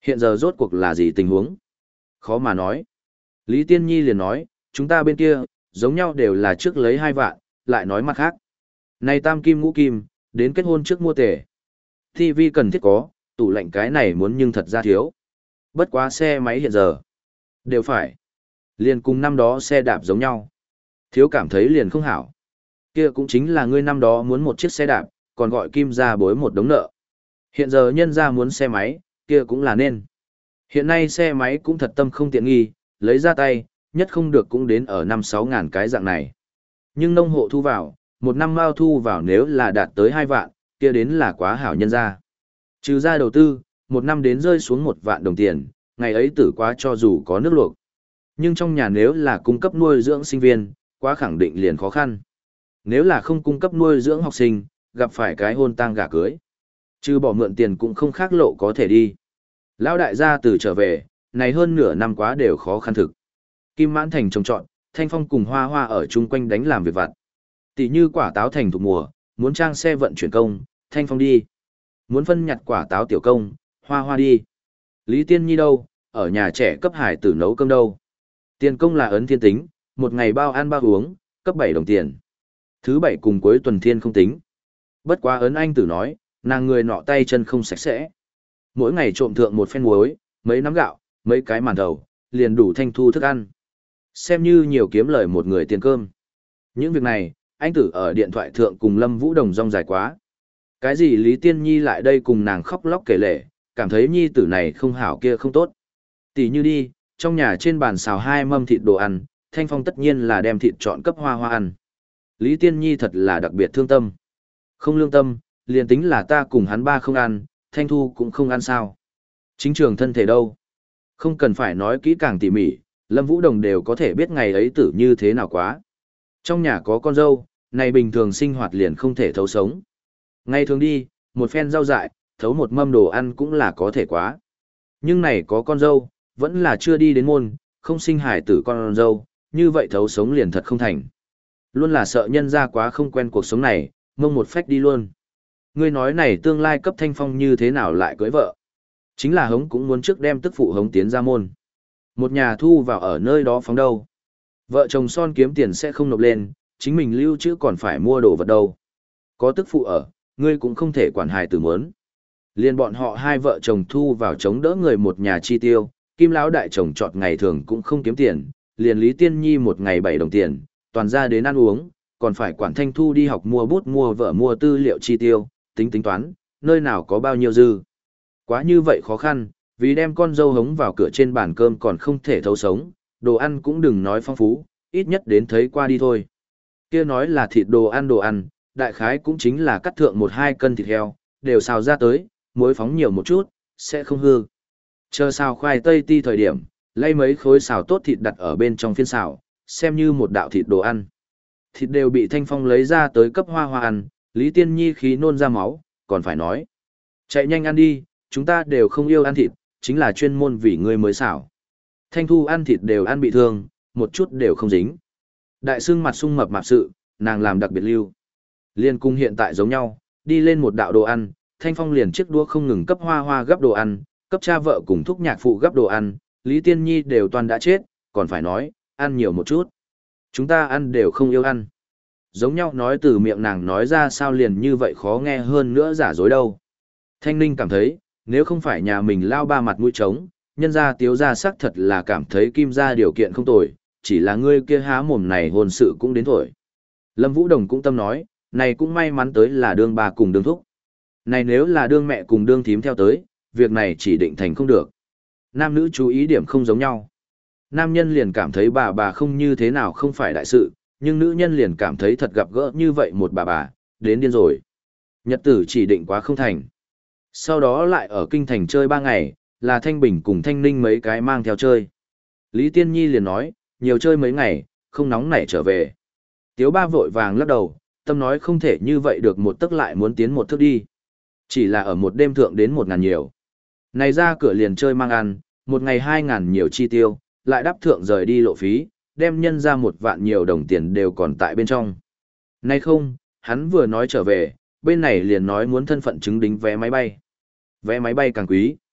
Hiện giờ rốt cuộc là gì tình huống? Khó mà nói. Lý Tiên Nhi liền nói, chúng ta bên kia, giống nhau đều là trước lấy hai vạn, lại nói mặt khác. Này tam kim ngũ kim, đến kết hôn trước mua tể. ti vi cần thiết có, tủ lạnh cái này muốn nhưng thật ra thiếu. Bất quá xe máy hiện giờ. Đều phải. Liền cùng năm đó xe đạp giống nhau. Thiếu cảm thấy liền không hảo. Kia cũng chính là ngươi năm đó muốn một chiếc xe đạp, còn gọi kim ra bối một đống nợ. Hiện giờ nhân ra muốn xe máy, kia cũng là nên. Hiện nay xe máy cũng thật tâm không tiện nghi, lấy ra tay, nhất không được cũng đến ở năm sáu ngàn cái dạng này. Nhưng nông hộ thu vào, một năm mao thu vào nếu là đạt tới hai vạn, kia đến là quá hảo nhân ra. Trừ ra đầu tư, một năm đến rơi xuống một vạn đồng tiền, ngày ấy tử quá cho dù có nước luộc. Nhưng trong nhà nếu là cung cấp nuôi dưỡng sinh viên, quá khẳng định liền khó khăn. Nếu là không cung cấp nuôi dưỡng học sinh, gặp phải cái hôn tang gả cưới. Chứ bỏ mượn tiền cũng không khác lộ có thể đi. Lão đại gia từ trở về, này hơn nửa năm quá đều khó khăn thực. Kim Mãn Thành trồng trọt, Thanh Phong cùng Hoa Hoa ở chung quanh đánh làm việc vặt. Tỷ như quả táo thành thuộc mùa, muốn trang xe vận chuyển công, Thanh Phong đi. Muốn phân nhặt quả táo tiểu công, Hoa Hoa đi. Lý Tiên Nhi đâu, ở nhà trẻ cấp hải tử nấu cơm đâu. Tiền công là ấn thiên tính, một ngày bao ăn bao uống, cấp bảy đồng tiền. Thứ bảy cùng cuối tuần thiên không tính. Bất quá ấn anh tử nói, nàng người nọ tay chân không sạch sẽ. Mỗi ngày trộm thượng một phen muối, mấy nắm gạo, mấy cái màn thầu, liền đủ Thanh thu thức ăn. Xem như nhiều kiếm lời một người tiền cơm. Những việc này, anh tử ở điện thoại thượng cùng Lâm Vũ Đồng rong dài quá. Cái gì Lý Tiên Nhi lại đây cùng nàng khóc lóc kể lể, cảm thấy nhi tử này không hảo kia không tốt. Tỷ như đi, trong nhà trên bàn xào hai mâm thịt đồ ăn, Thanh Phong tất nhiên là đem thịt chọn cấp Hoa Hoa ăn. Lý Tiên Nhi thật là đặc biệt thương tâm. Không lương tâm, liền tính là ta cùng hắn ba không ăn, Thanh Thu cũng không ăn sao. Chính trường thân thể đâu. Không cần phải nói kỹ càng tỉ mỉ, Lâm Vũ Đồng đều có thể biết ngày ấy tử như thế nào quá. Trong nhà có con dâu, này bình thường sinh hoạt liền không thể thấu sống. Ngày thường đi, một phen rau dại, thấu một mâm đồ ăn cũng là có thể quá. Nhưng này có con dâu, vẫn là chưa đi đến môn, không sinh hải tử con dâu, như vậy thấu sống liền thật không thành. Luôn là sợ nhân ra quá không quen cuộc sống này, mông một phách đi luôn. Ngươi nói này tương lai cấp Thanh Phong như thế nào lại cưới vợ. Chính là hống cũng muốn trước đem tức phụ hống tiến ra môn. Một nhà thu vào ở nơi đó phóng đâu. Vợ chồng son kiếm tiền sẽ không nộp lên, chính mình lưu trữ còn phải mua đồ vật đâu. Có tức phụ ở, ngươi cũng không thể quản hài tử muốn. Liên bọn họ hai vợ chồng thu vào chống đỡ người một nhà chi tiêu, Kim lão đại chồng chọt ngày thường cũng không kiếm tiền, liền Lý Tiên Nhi một ngày bảy đồng tiền, toàn ra đến ăn uống, còn phải quản Thanh Thu đi học mua bút mua vợ mua tư liệu chi tiêu, tính tính toán, nơi nào có bao nhiêu dư. Quá như vậy khó khăn, vì đem con dâu hống vào cửa trên bàn cơm còn không thể thấu sống, đồ ăn cũng đừng nói phong phú, ít nhất đến thấy qua đi thôi. Kia nói là thịt đồ ăn đồ ăn, đại khái cũng chính là cắt thượng một hai cân thịt heo, đều xào ra tới, muối phóng nhiều một chút, sẽ không hư. Chờ xào khoai tây ti thời điểm, lấy mấy khối xào tốt thịt đặt ở bên trong phiên xào, xem như một đạo thịt đồ ăn. Thịt đều bị Thanh Phong lấy ra tới cấp Hoa Hoa ăn, Lý Tiên Nhi khí nôn ra máu, còn phải nói. Chạy nhanh ăn đi, chúng ta đều không yêu ăn thịt, chính là chuyên môn vì ngươi mới xảo. Thanh Thu ăn thịt đều ăn bị thương, một chút đều không dính. Đại sương mặt sung mập mạp sự, nàng làm đặc biệt lưu. Liên cung hiện tại giống nhau, đi lên một đạo đồ ăn, Thanh Phong liền chiếc đũa không ngừng cấp Hoa Hoa gấp đồ ăn, cấp cha vợ cùng thúc nhạc phụ gấp đồ ăn, Lý Tiên Nhi đều toàn đã chết, còn phải nói, ăn nhiều một chút. Chúng ta ăn đều không yêu ăn. Giống nhau nói từ miệng nàng nói ra sao liền như vậy khó nghe hơn nữa giả dối đâu. Thanh Ninh cảm thấy, nếu không phải nhà mình lao ba mặt mũi trống, nhân ra tiếu ra sắc thật là cảm thấy kim ra điều kiện không tồi, chỉ là ngươi kia há mồm này hôn sự cũng đến thổi. Lâm Vũ Đồng cũng tâm nói, này cũng may mắn tới là đương bà cùng đương thúc. Này nếu là đương mẹ cùng đương thím theo tới, việc này chỉ định thành không được. Nam nữ chú ý điểm không giống nhau. Nam nhân liền cảm thấy bà bà không như thế nào không phải đại sự, nhưng nữ nhân liền cảm thấy thật gặp gỡ như vậy một bà bà, đến điên rồi. Nhật tử chỉ định quá không thành. Sau đó lại ở kinh thành chơi ba ngày, là Thanh Bình cùng Thanh Ninh mấy cái mang theo chơi. Lý Tiên Nhi liền nói, nhiều chơi mấy ngày, không nóng nảy trở về. Tiếu ba vội vàng lắc đầu, tâm nói không thể như vậy được một tức lại muốn tiến một thước đi. Chỉ là ở một đêm thượng đến một ngàn nhiều. Này ra cửa liền chơi mang ăn, một ngày hai ngàn nhiều chi tiêu, lại đáp thượng rời đi lộ phí, đem nhân ra một vạn nhiều đồng tiền đều còn tại bên trong. Nay không, hắn vừa nói trở về, bên này liền nói muốn thân phận chứng đính vé máy bay. Vé máy bay càng quý.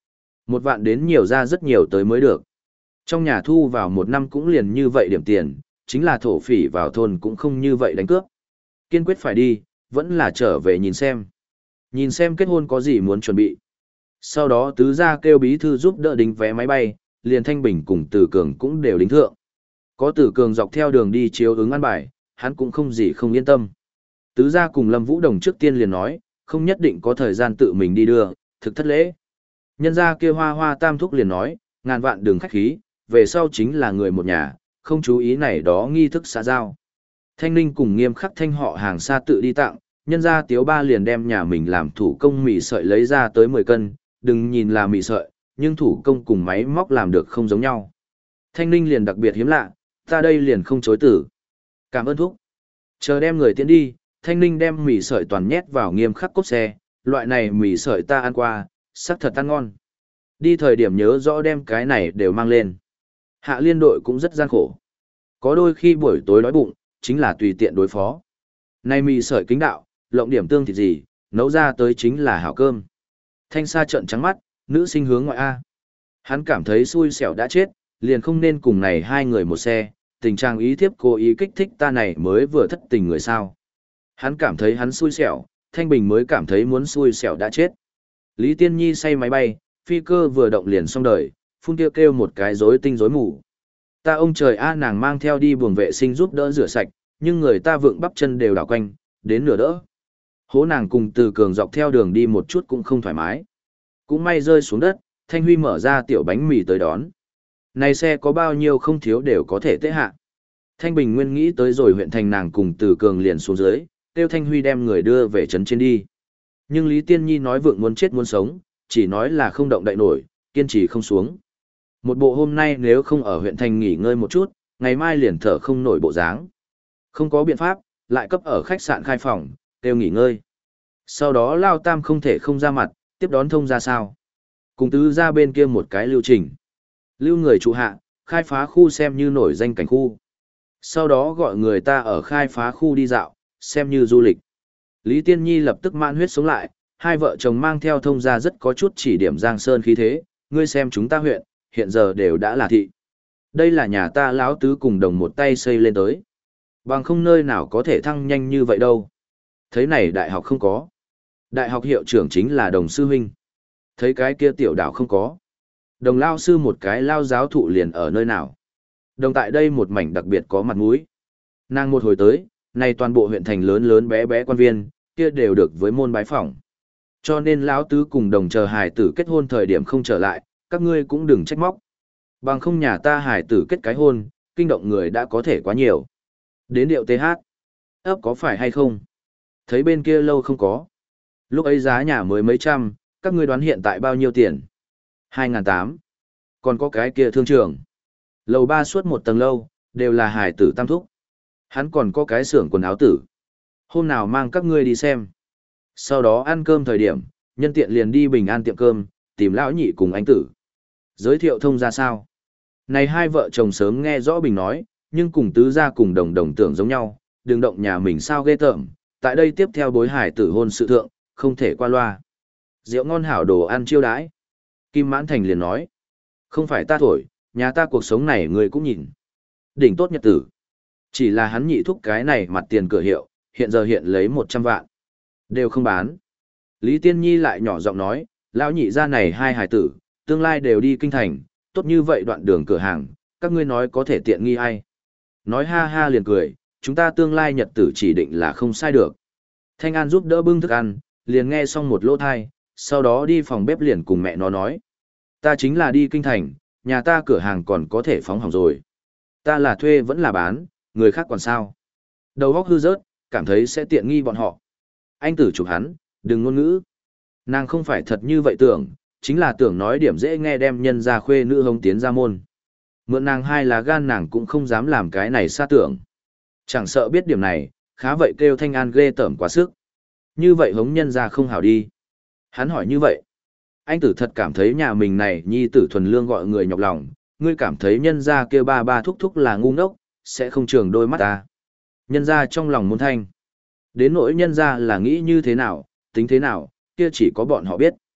Một vạn đến nhiều ra rất nhiều tới mới được. Trong nhà thu vào một năm cũng liền như vậy điểm tiền, chính là thổ phỉ vào thôn cũng không như vậy đánh cướp. Kiên quyết phải đi, vẫn là trở về nhìn xem. Nhìn xem kết hôn có gì muốn chuẩn bị. Sau đó tứ gia kêu bí thư giúp đỡ đính vé máy bay, liền Thanh Bình cùng Từ Cường cũng đều đính thượng. Có Từ Cường dọc theo đường đi chiếu ứng ăn bài, hắn cũng không gì không yên tâm. Tứ gia cùng Lâm Vũ Đồng trước tiên liền nói, không nhất định có thời gian tự mình đi đưa, thực thất lễ. Nhân gia kia hoa hoa tam thúc liền nói, ngàn vạn đường khách khí, về sau chính là người một nhà, không chú ý này đó nghi thức xã giao. Thanh Ninh cùng Nghiêm Khắc Thanh họ hàng xa tự đi tặng, nhân gia Tiếu Ba liền đem nhà mình làm thủ công mì sợi lấy ra tới mười cân, đừng nhìn là mì sợi, nhưng thủ công cùng máy móc làm được không giống nhau. Thanh Ninh liền đặc biệt hiếm lạ, ta đây liền không chối tử. Cảm ơn thúc. Chờ đem người tiến đi, Thanh Ninh đem mì sợi toàn nhét vào Nghiêm Khắc cốp xe, loại này mì sợi ta ăn qua, sắc thật ăn ngon. Đi thời điểm nhớ rõ đem cái này đều mang lên. Hạ liên đội cũng rất gian khổ. Có đôi khi buổi tối đói bụng, chính là tùy tiện đối phó. Này mì sợi kính đạo, lộng điểm tương thịt gì, nấu ra tới chính là hảo cơm. Thanh Sa trợn trắng mắt, nữ sinh hướng ngoại A. Hắn cảm thấy xui xẻo đã chết, liền không nên cùng này hai người một xe, tình trạng ý thiếp cố ý kích thích ta này mới vừa thất tình người sao. Hắn cảm thấy hắn xui xẻo, Thanh Bình mới cảm thấy muốn xui xẻo đã chết. Lý Tiên Nhi say máy bay, phi cơ vừa động liền xong đời, phun kêu kêu một cái rối tinh rối mù. Ta ông trời a nàng mang theo đi buồng vệ sinh giúp đỡ rửa sạch, nhưng người ta vượng bắp chân đều đảo quanh, đến nửa đỡ. Hố nàng cùng Từ Cường dọc theo đường đi một chút cũng không thoải mái. Cũng may rơi xuống đất, Thanh Huy mở ra tiểu bánh mì tới đón. Này xe có bao nhiêu không thiếu đều có thể tế hạ. Thanh Bình nguyên nghĩ tới rồi huyện thành nàng cùng Từ Cường liền xuống dưới, tiêu Thanh Huy đem người đưa về trấn trên đi. Nhưng Lý Tiên Nhi nói vượng muốn chết muốn sống, chỉ nói là không động đậy nổi, kiên trì không xuống. Một bộ hôm nay nếu không ở huyện thành nghỉ ngơi một chút, ngày mai liền thở không nổi bộ dáng. Không có biện pháp, lại cấp ở khách sạn khai phòng, kêu nghỉ ngơi. Sau đó Lao Tam không thể không ra mặt, tiếp đón thông ra sao. Cùng tứ ra bên kia một cái lưu trình. Lưu người trụ hạ, khai phá khu xem như nổi danh cảnh khu. Sau đó gọi người ta ở khai phá khu đi dạo, xem như du lịch. Lý Tiên Nhi lập tức man huyết sống lại, hai vợ chồng mang theo thông gia rất có chút chỉ điểm Giang Sơn khí thế, ngươi xem chúng ta huyện, hiện giờ đều đã là thị. Đây là nhà ta lão tứ cùng đồng một tay xây lên tới. Bằng không nơi nào có thể thăng nhanh như vậy đâu. Thấy này đại học không có. Đại học hiệu trưởng chính là đồng sư huynh. Thấy cái kia tiểu đảo không có. Đồng lao sư một cái lao giáo thụ liền ở nơi nào. Đồng tại đây một mảnh đặc biệt có mặt mũi. Nàng một hồi tới, này toàn bộ huyện thành lớn lớn bé bé quan viên, kia đều được với môn bái phỏng. Cho nên lão tứ cùng đồng chờ hài tử kết hôn thời điểm không trở lại, các ngươi cũng đừng trách móc. Bằng không nhà ta hài tử kết cái hôn, kinh động người đã có thể quá nhiều. Đến điệu tê hát. Ấp có phải hay không? Thấy bên kia lâu không có. Lúc ấy giá nhà mới mấy trăm, các ngươi đoán hiện tại bao nhiêu tiền? hai ngàn tám. Còn có cái kia thương trường. Lầu ba suốt một tầng lâu, đều là hài tử tam thúc. Hắn còn có cái xưởng quần áo tử. Hôm nào mang các ngươi đi xem. Sau đó ăn cơm thời điểm, nhân tiện liền đi bình an tiệm cơm, tìm lão nhị cùng anh tử. Giới thiệu thông ra sao? Này hai vợ chồng sớm nghe rõ bình nói, nhưng cùng tứ gia cùng đồng đồng tưởng giống nhau, đừng động nhà mình sao ghê tởm, tại đây tiếp theo bối hải tử hôn sự thượng, không thể qua loa. Rượu ngon hảo đồ ăn chiêu đãi. Kim Mãn Thành liền nói, không phải ta thổi, nhà ta cuộc sống này người cũng nhìn. Đỉnh tốt nhật tử. Chỉ là hắn nhị thúc cái này mặt tiền cửa hiệu, hiện giờ hiện lấy một trăm vạn. Đều không bán. Lý Tiên Nhi lại nhỏ giọng nói, lão nhị gia này hai hải tử, tương lai đều đi kinh thành, tốt như vậy đoạn đường cửa hàng, các ngươi nói có thể tiện nghi ai. Nói ha ha liền cười, chúng ta tương lai nhật tử chỉ định là không sai được. Thanh An giúp đỡ bưng thức ăn, liền nghe xong một lỗ thai, sau đó đi phòng bếp liền cùng mẹ nó nói. Ta chính là đi kinh thành, nhà ta cửa hàng còn có thể phóng hỏng rồi. Ta là thuê vẫn là bán, người khác còn sao. Đầu óc hư rớt, cảm thấy sẽ tiện nghi bọn họ. Anh tử chụp hắn, đừng ngôn ngữ. Nàng không phải thật như vậy tưởng, chính là tưởng nói điểm dễ nghe đem nhân ra khuê nữ hông tiến ra môn. Mượn nàng hai lá gan nàng cũng không dám làm cái này xa tưởng. Chẳng sợ biết điểm này, khá vậy kêu Thanh An ghê tởm quá sức. Như vậy hống nhân ra không hảo đi. Hắn hỏi như vậy. Anh tử thật cảm thấy nhà mình này nhi tử thuần lương gọi người nhọc lòng, ngươi cảm thấy nhân ra kêu ba ba thúc thúc là ngu ngốc, sẽ không trường đôi mắt ta. Nhân ra trong lòng muốn thanh. Đến nỗi nhân ra là nghĩ như thế nào, tính thế nào, kia chỉ có bọn họ biết.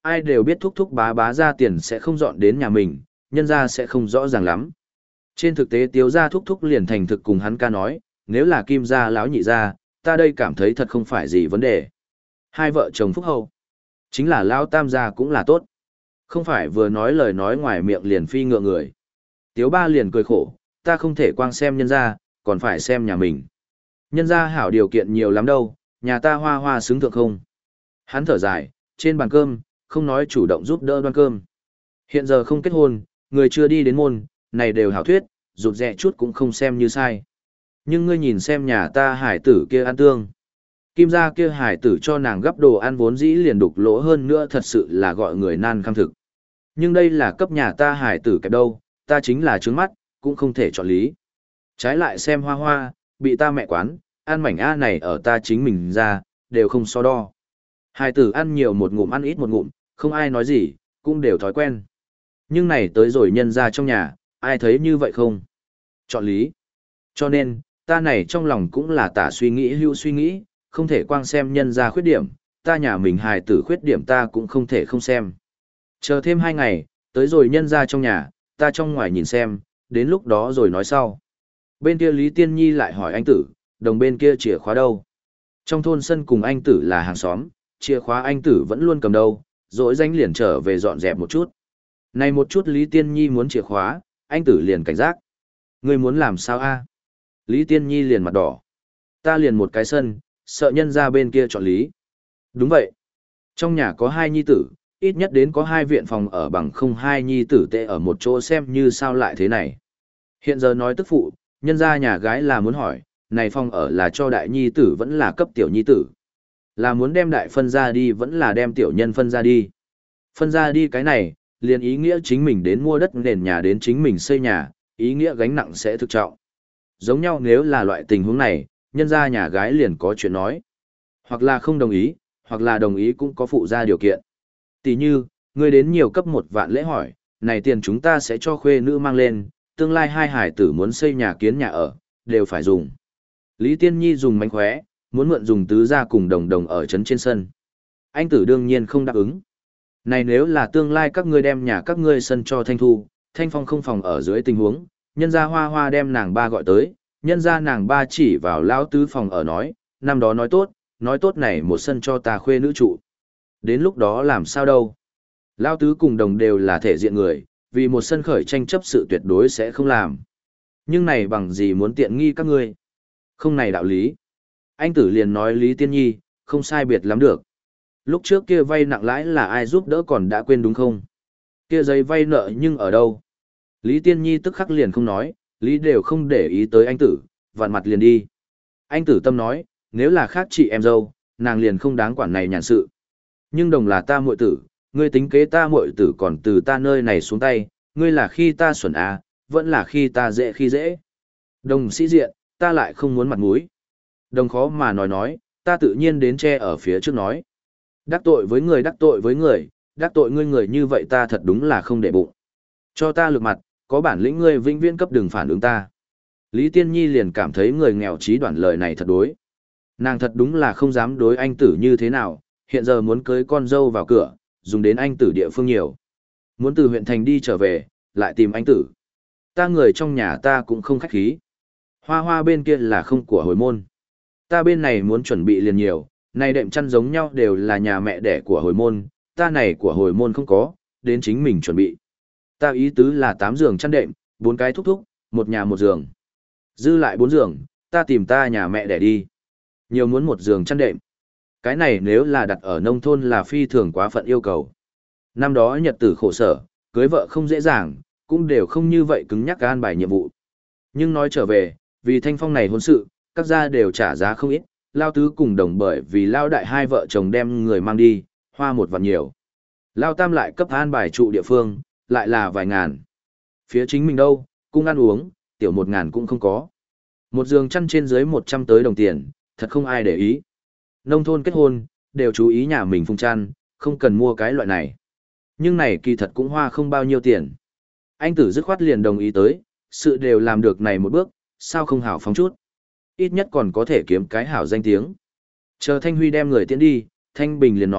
ai đều biết thúc thúc bá bá ra tiền sẽ không dọn đến nhà mình, nhân ra sẽ không rõ ràng lắm. Trên thực tế Tiếu gia thúc thúc liền thành thực cùng hắn ca nói, nếu là Kim gia lão nhị gia, ta đây cảm thấy thật không phải gì vấn đề. Hai vợ chồng phúc hậu, chính là lão tam gia cũng là tốt. Không phải vừa nói lời nói ngoài miệng liền phi ngựa người. Tiếu ba liền cười khổ, ta không thể quang xem nhân gia, còn phải xem nhà mình. Nhân gia hảo điều kiện nhiều lắm đâu, nhà ta hoa hoa xứng thượng không. Hắn thở dài, trên bàn cơm, không nói chủ động giúp đỡ đoan cơm. Hiện giờ không kết hôn, người chưa đi đến môn, này đều hảo thuyết, rụt rẹ chút cũng không xem như sai. Nhưng ngươi nhìn xem nhà ta hải tử kia ăn tương. Kim gia kia hải tử cho nàng gấp đồ ăn vốn dĩ liền đục lỗ hơn nữa thật sự là gọi người nan kham thực. Nhưng đây là cấp nhà ta hải tử kẹp đâu, ta chính là trướng mắt, cũng không thể chọn lý. Trái lại xem hoa hoa, bị ta mẹ quán, ăn mảnh A này ở ta chính mình ra, đều không so đo. Hải tử ăn nhiều một ngụm ăn ít một ngụm, không ai nói gì, cũng đều thói quen. Nhưng này tới rồi nhân ra trong nhà, ai thấy như vậy không? Chọn lý. Cho nên, ta này trong lòng cũng là tả suy nghĩ hữu suy nghĩ, không thể quang xem nhân ra khuyết điểm, ta nhà mình hài tử khuyết điểm ta cũng không thể không xem. Chờ thêm hai ngày, tới rồi nhân ra trong nhà, ta trong ngoài nhìn xem, đến lúc đó rồi nói sau. Bên kia Lý Tiên Nhi lại hỏi anh tử, đồng bên kia chìa khóa đâu? Trong thôn sân cùng anh tử là hàng xóm, chìa khóa anh tử vẫn luôn cầm đâu, rồi danh liền trở về dọn dẹp một chút. Này một chút Lý Tiên Nhi muốn chìa khóa, anh tử liền cảnh giác. Ngươi muốn làm sao a? Lý Tiên Nhi liền mặt đỏ. Ta liền một cái sân, sợ nhân ra bên kia chọn lý. Đúng vậy. Trong nhà có hai nhi tử, ít nhất đến có hai viện phòng ở bằng không hai nhi tử tệ ở một chỗ xem như sao lại thế này. Hiện giờ nói tức phụ, nhân ra nhà gái là muốn hỏi, này phòng ở là cho đại nhi tử vẫn là cấp tiểu nhi tử. Là muốn đem đại phân ra đi vẫn là đem tiểu nhân phân ra đi. Phân ra đi cái này, liền ý nghĩa chính mình đến mua đất nền nhà đến chính mình xây nhà, ý nghĩa gánh nặng sẽ thực trọng. Giống nhau nếu là loại tình huống này, nhân ra nhà gái liền có chuyện nói. Hoặc là không đồng ý, hoặc là đồng ý cũng có phụ ra điều kiện. Tỷ như, người đến nhiều cấp một vạn lễ hỏi, này tiền chúng ta sẽ cho khuê nữ mang lên, tương lai hai hải tử muốn xây nhà kiến nhà ở, đều phải dùng. Lý Tiên Nhi dùng mánh khóe, muốn mượn dùng tứ gia cùng đồng đồng ở trấn trên sân. Anh tử đương nhiên không đáp ứng. Này nếu là tương lai các ngươi đem nhà các ngươi sân cho Thanh Thu, Thanh Phong không phòng ở dưới tình huống, nhân gia hoa hoa đem nàng ba gọi tới, nhân gia nàng ba chỉ vào lão tứ phòng ở nói, năm đó nói tốt, nói tốt này một sân cho ta khuê nữ trụ. Đến lúc đó làm sao đâu? Lão tứ cùng đồng đều là thể diện người, vì một sân khởi tranh chấp sự tuyệt đối sẽ không làm. Nhưng này bằng gì muốn tiện nghi các ngươi? Không này đạo lý. Anh tử liền nói Lý Tiên Nhi, không sai biệt lắm được. Lúc trước kia vay nặng lãi là ai giúp đỡ còn đã quên đúng không? Kia giấy vay nợ nhưng ở đâu? Lý Tiên Nhi tức khắc liền không nói, Lý đều không để ý tới anh tử, vặn mặt liền đi. Anh tử tâm nói, nếu là khác chị em dâu, nàng liền không đáng quản này nhàn sự. Nhưng đồng là ta muội tử, ngươi tính kế ta muội tử còn từ ta nơi này xuống tay, ngươi là khi ta xuẩn à, vẫn là khi ta dễ khi dễ. Đồng sĩ diện, ta lại không muốn mặt mũi. Đồng khó mà nói nói, ta tự nhiên đến che ở phía trước nói. Đắc tội với người đắc tội với người, đắc tội ngươi người như vậy ta thật đúng là không để bụng. Cho ta lược mặt, có bản lĩnh ngươi vĩnh viễn cấp đừng phản ứng ta. Lý Tiên Nhi liền cảm thấy người nghèo trí đoạn lời này thật đối. Nàng thật đúng là không dám đối anh tử như thế nào, hiện giờ muốn cưới con dâu vào cửa, dùng đến anh tử địa phương nhiều. Muốn từ huyện thành đi trở về, lại tìm anh tử. Ta người trong nhà ta cũng không khách khí. Hoa hoa bên kia là không của hồi môn. Ta bên này muốn chuẩn bị liền nhiều, này đệm chăn giống nhau đều là nhà mẹ đẻ của hồi môn, ta này của hồi môn không có, đến chính mình chuẩn bị. Ta ý tứ là tám giường chăn đệm, bốn cái thúc thúc, một nhà một giường. Dư lại bốn giường, ta tìm ta nhà mẹ đẻ đi. Nhiều muốn một giường chăn đệm. Cái này nếu là đặt ở nông thôn là phi thường quá phận yêu cầu. Năm đó nhật tử khổ sở, cưới vợ không dễ dàng, cũng đều không như vậy cứng nhắc an bài nhiệm vụ. Nhưng nói trở về, vì Thanh Phong này hôn sự, các gia đều trả giá không ít, Lao tứ cùng đồng bởi vì Lao đại hai vợ chồng đem người mang đi, hoa một vạn nhiều. Lao tam lại cấp an bài trụ địa phương, lại là vài ngàn. Phía chính mình đâu, cung ăn uống, tiểu một ngàn cũng không có. Một giường chăn trên dưới một trăm tới đồng tiền, thật không ai để ý. Nông thôn kết hôn, đều chú ý nhà mình phung chăn, không cần mua cái loại này. Nhưng này kỳ thật cũng hoa không bao nhiêu tiền. Anh tử dứt khoát liền đồng ý tới, sự đều làm được này một bước, sao không hảo phóng chút. Ít nhất còn có thể kiếm cái hảo danh tiếng. Chờ Thanh Huy đem người tiễn đi, Thanh Bình liền nói,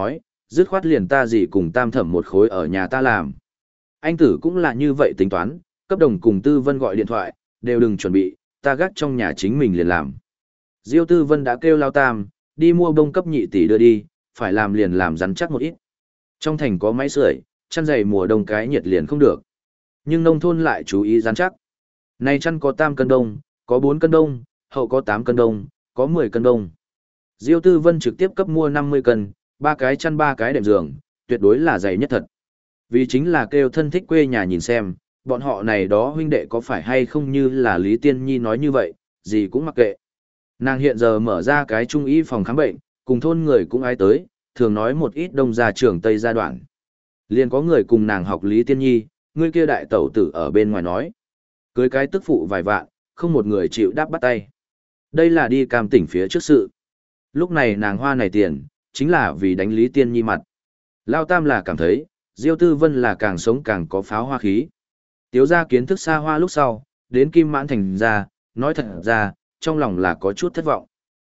dứt khoát liền ta gì cùng tam thẩm một khối ở nhà ta làm. Anh tử cũng là như vậy tính toán, cấp đồng cùng Tư Vân gọi điện thoại, đều đừng chuẩn bị, ta gác trong nhà chính mình liền làm. Diêu Tư Vân đã kêu Lao Tam, đi mua bông cấp nhị tỷ đưa đi, phải làm liền làm rắn chắc một ít. Trong thành có máy sưởi, chăn dày mùa đông cái nhiệt liền không được. Nhưng nông thôn lại chú ý rắn chắc. Này chăn có tam cân đông, có bốn cân đông, hậu có tám cân đông, có mười cân đông. Diêu Tư Vân trực tiếp cấp mua năm mươi cân, ba cái chăn ba cái đệm giường, tuyệt đối là dày nhất thật. Vì chính là kêu thân thích quê nhà nhìn xem, bọn họ này đó huynh đệ có phải hay không như là Lý Tiên Nhi nói như vậy, gì cũng mặc kệ. Nàng hiện giờ mở ra cái trung y phòng khám bệnh, cùng thôn người cũng ai tới, thường nói một ít đông gia trưởng Tây gia đoạn. Liền có người cùng nàng học Lý Tiên Nhi, người kia đại tẩu tử ở bên ngoài nói. Cưới cái tức phụ vài vạn, không một người chịu đáp bắt tay. Đây là đi cam tỉnh phía trước sự. Lúc này nàng hoa này tiền, chính là vì đánh Lý Tiên Nhi mặt. Lao Tam là cảm thấy, Diêu Tư Vân là càng sống càng có pháo hoa khí. Tiếu ra kiến thức xa hoa lúc sau, đến Kim Mãn Thành ra, nói thật ra, trong lòng là có chút thất vọng.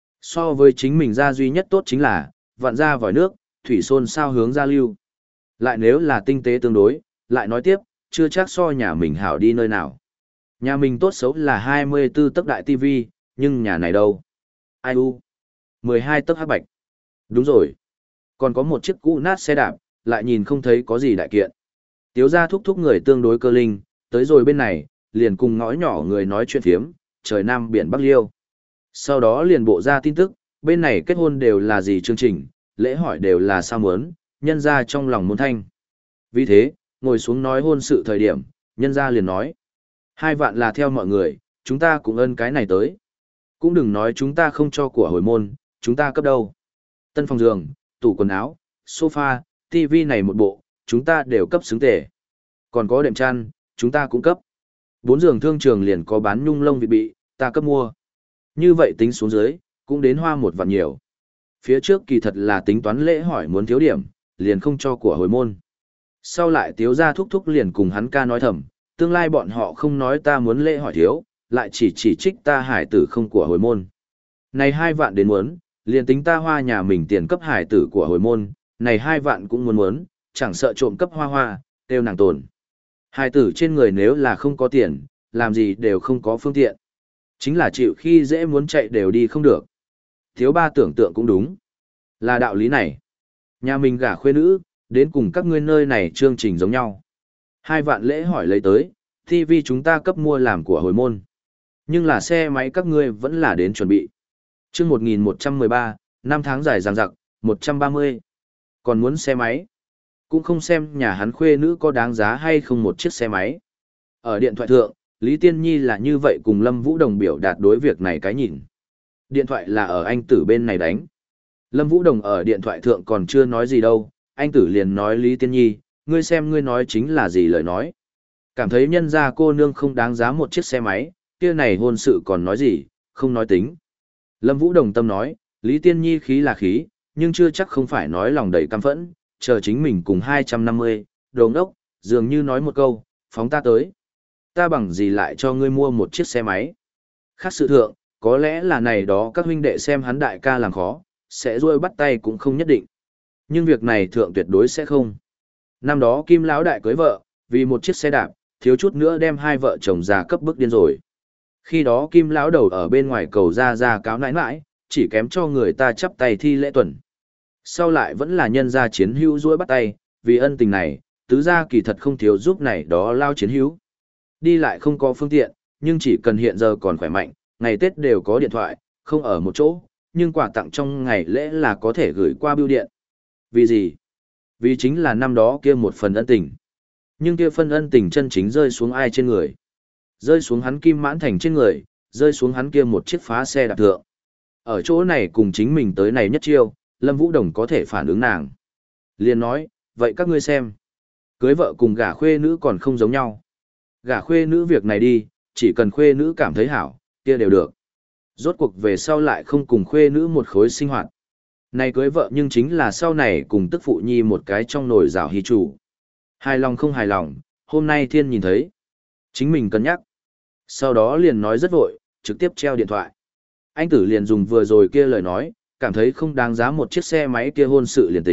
So với chính mình ra duy nhất tốt chính là, vặn ra vòi nước, thủy xôn sao hướng ra lưu. Lại nếu là tinh tế tương đối, lại nói tiếp, chưa chắc so nhà mình hảo đi nơi nào. Nhà mình tốt xấu là hai mươi tư tấc đại tivi, nhưng nhà này đâu? Ai u? mười hai tấc hắc bạch. Đúng rồi. Còn có một chiếc cũ nát xe đạp, lại nhìn không thấy có gì đại kiện. Tiếu ra thúc thúc người tương đối cơ linh, tới rồi bên này, liền cùng ngõ nhỏ người nói chuyện phiếm, trời Nam biển Bắc Liêu. Sau đó liền bộ ra tin tức, bên này kết hôn đều là gì chương trình, lễ hỏi đều là sao muốn, nhân ra trong lòng muốn thanh. Vì thế, ngồi xuống nói hôn sự thời điểm, nhân ra liền nói. Hai vạn là theo mọi người, chúng ta cũng ân cái này tới. Cũng đừng nói chúng ta không cho của hồi môn, chúng ta cấp đâu. Tân phòng giường, tủ quần áo, sofa, tivi này một bộ, chúng ta đều cấp xứng tề. Còn có đệm chăn, chúng ta cũng cấp. Bốn giường thương trường liền có bán nhung lông vịt bị, ta cấp mua. Như vậy tính xuống dưới, cũng đến hoa một vạn nhiều. Phía trước kỳ thật là tính toán lễ hỏi muốn thiếu điểm, liền không cho của hồi môn. Sau lại tiếu ra thúc thúc liền cùng hắn ca nói thầm, tương lai bọn họ không nói ta muốn lễ hỏi thiếu, lại chỉ chỉ trích ta hải tử không của hồi môn. Này hai vạn đến muốn, liền tính ta hoa nhà mình tiền cấp hải tử của hồi môn, này hai vạn cũng muốn muốn, chẳng sợ trộm cấp hoa hoa, đều nàng tồn. Hải tử trên người nếu là không có tiền, làm gì đều không có phương tiện. Chính là chịu khi dễ muốn chạy đều đi không được. Thiếu ba tưởng tượng cũng đúng. Là đạo lý này. Nhà mình gả khuê nữ, đến cùng các ngươi nơi này chương trình giống nhau. Hai vạn lễ hỏi lấy tới, ti vi chúng ta cấp mua làm của hồi môn. Nhưng là xe máy các ngươi vẫn là đến chuẩn bị. chương một nghìn một trăm mười ba, năm tháng dài dằng dặc, một trăm ba mươi. Còn muốn xe máy. Cũng không xem nhà hắn khuê nữ có đáng giá hay không một chiếc xe máy. Ở điện thoại thượng, Lý Tiên Nhi là như vậy cùng Lâm Vũ Đồng biểu đạt đối việc này cái nhìn. Điện thoại là ở anh tử bên này đánh. Lâm Vũ Đồng ở điện thoại thượng còn chưa nói gì đâu, anh tử liền nói Lý Tiên Nhi, ngươi xem ngươi nói chính là gì lời nói. Cảm thấy nhân gia cô nương không đáng giá một chiếc xe máy, kia này hôn sự còn nói gì, không nói tính. Lâm Vũ Đồng tâm nói, Lý Tiên Nhi khí là khí, nhưng chưa chắc không phải nói lòng đầy căm phẫn, chờ chính mình cùng hai trăm năm mươi, đồ ngốc, dường như nói một câu, phóng ta tới. Ta bằng gì lại cho ngươi mua một chiếc xe máy. Khác sự thượng, có lẽ là này đó các huynh đệ xem hắn đại ca làm khó, sẽ ruôi bắt tay cũng không nhất định. Nhưng việc này thượng tuyệt đối sẽ không. Năm đó Kim Lão đại cưới vợ, vì một chiếc xe đạp, thiếu chút nữa đem hai vợ chồng già cấp bức điên rồi. Khi đó Kim Lão đầu ở bên ngoài cầu ra ra cáo nãi nãi, chỉ kém cho người ta chắp tay thi lễ tuần. Sau lại vẫn là nhân gia chiến hữu ruôi bắt tay, vì ân tình này, tứ gia kỳ thật không thiếu giúp này đó lao chiến hữu. Đi lại không có phương tiện, nhưng chỉ cần hiện giờ còn khỏe mạnh, ngày Tết đều có điện thoại, không ở một chỗ, nhưng quà tặng trong ngày lễ là có thể gửi qua bưu điện. Vì gì? Vì chính là năm đó kia một phần ân tình. Nhưng kia phần ân tình chân chính rơi xuống ai trên người? Rơi xuống hắn Kim Mãn Thành trên người, rơi xuống hắn kia một chiếc phá xe đạp thượng. Ở chỗ này cùng chính mình tới này nhất chiêu, Lâm Vũ Đồng có thể phản ứng nàng. Liền nói, vậy các ngươi xem. Cưới vợ cùng gả khuê nữ còn không giống nhau. Gả khuê nữ việc này đi, chỉ cần khuê nữ cảm thấy hảo, kia đều được. Rốt cuộc về sau lại không cùng khuê nữ một khối sinh hoạt. Này cưới vợ nhưng chính là sau này cùng tức phụ nhi một cái trong nồi rào hí chủ. Hài lòng không hài lòng, hôm nay thiên nhìn thấy. Chính mình cân nhắc. Sau đó liền nói rất vội, trực tiếp treo điện thoại. Anh tử liền dùng vừa rồi kia lời nói, cảm thấy không đáng giá một chiếc xe máy kia hôn sự liền tính,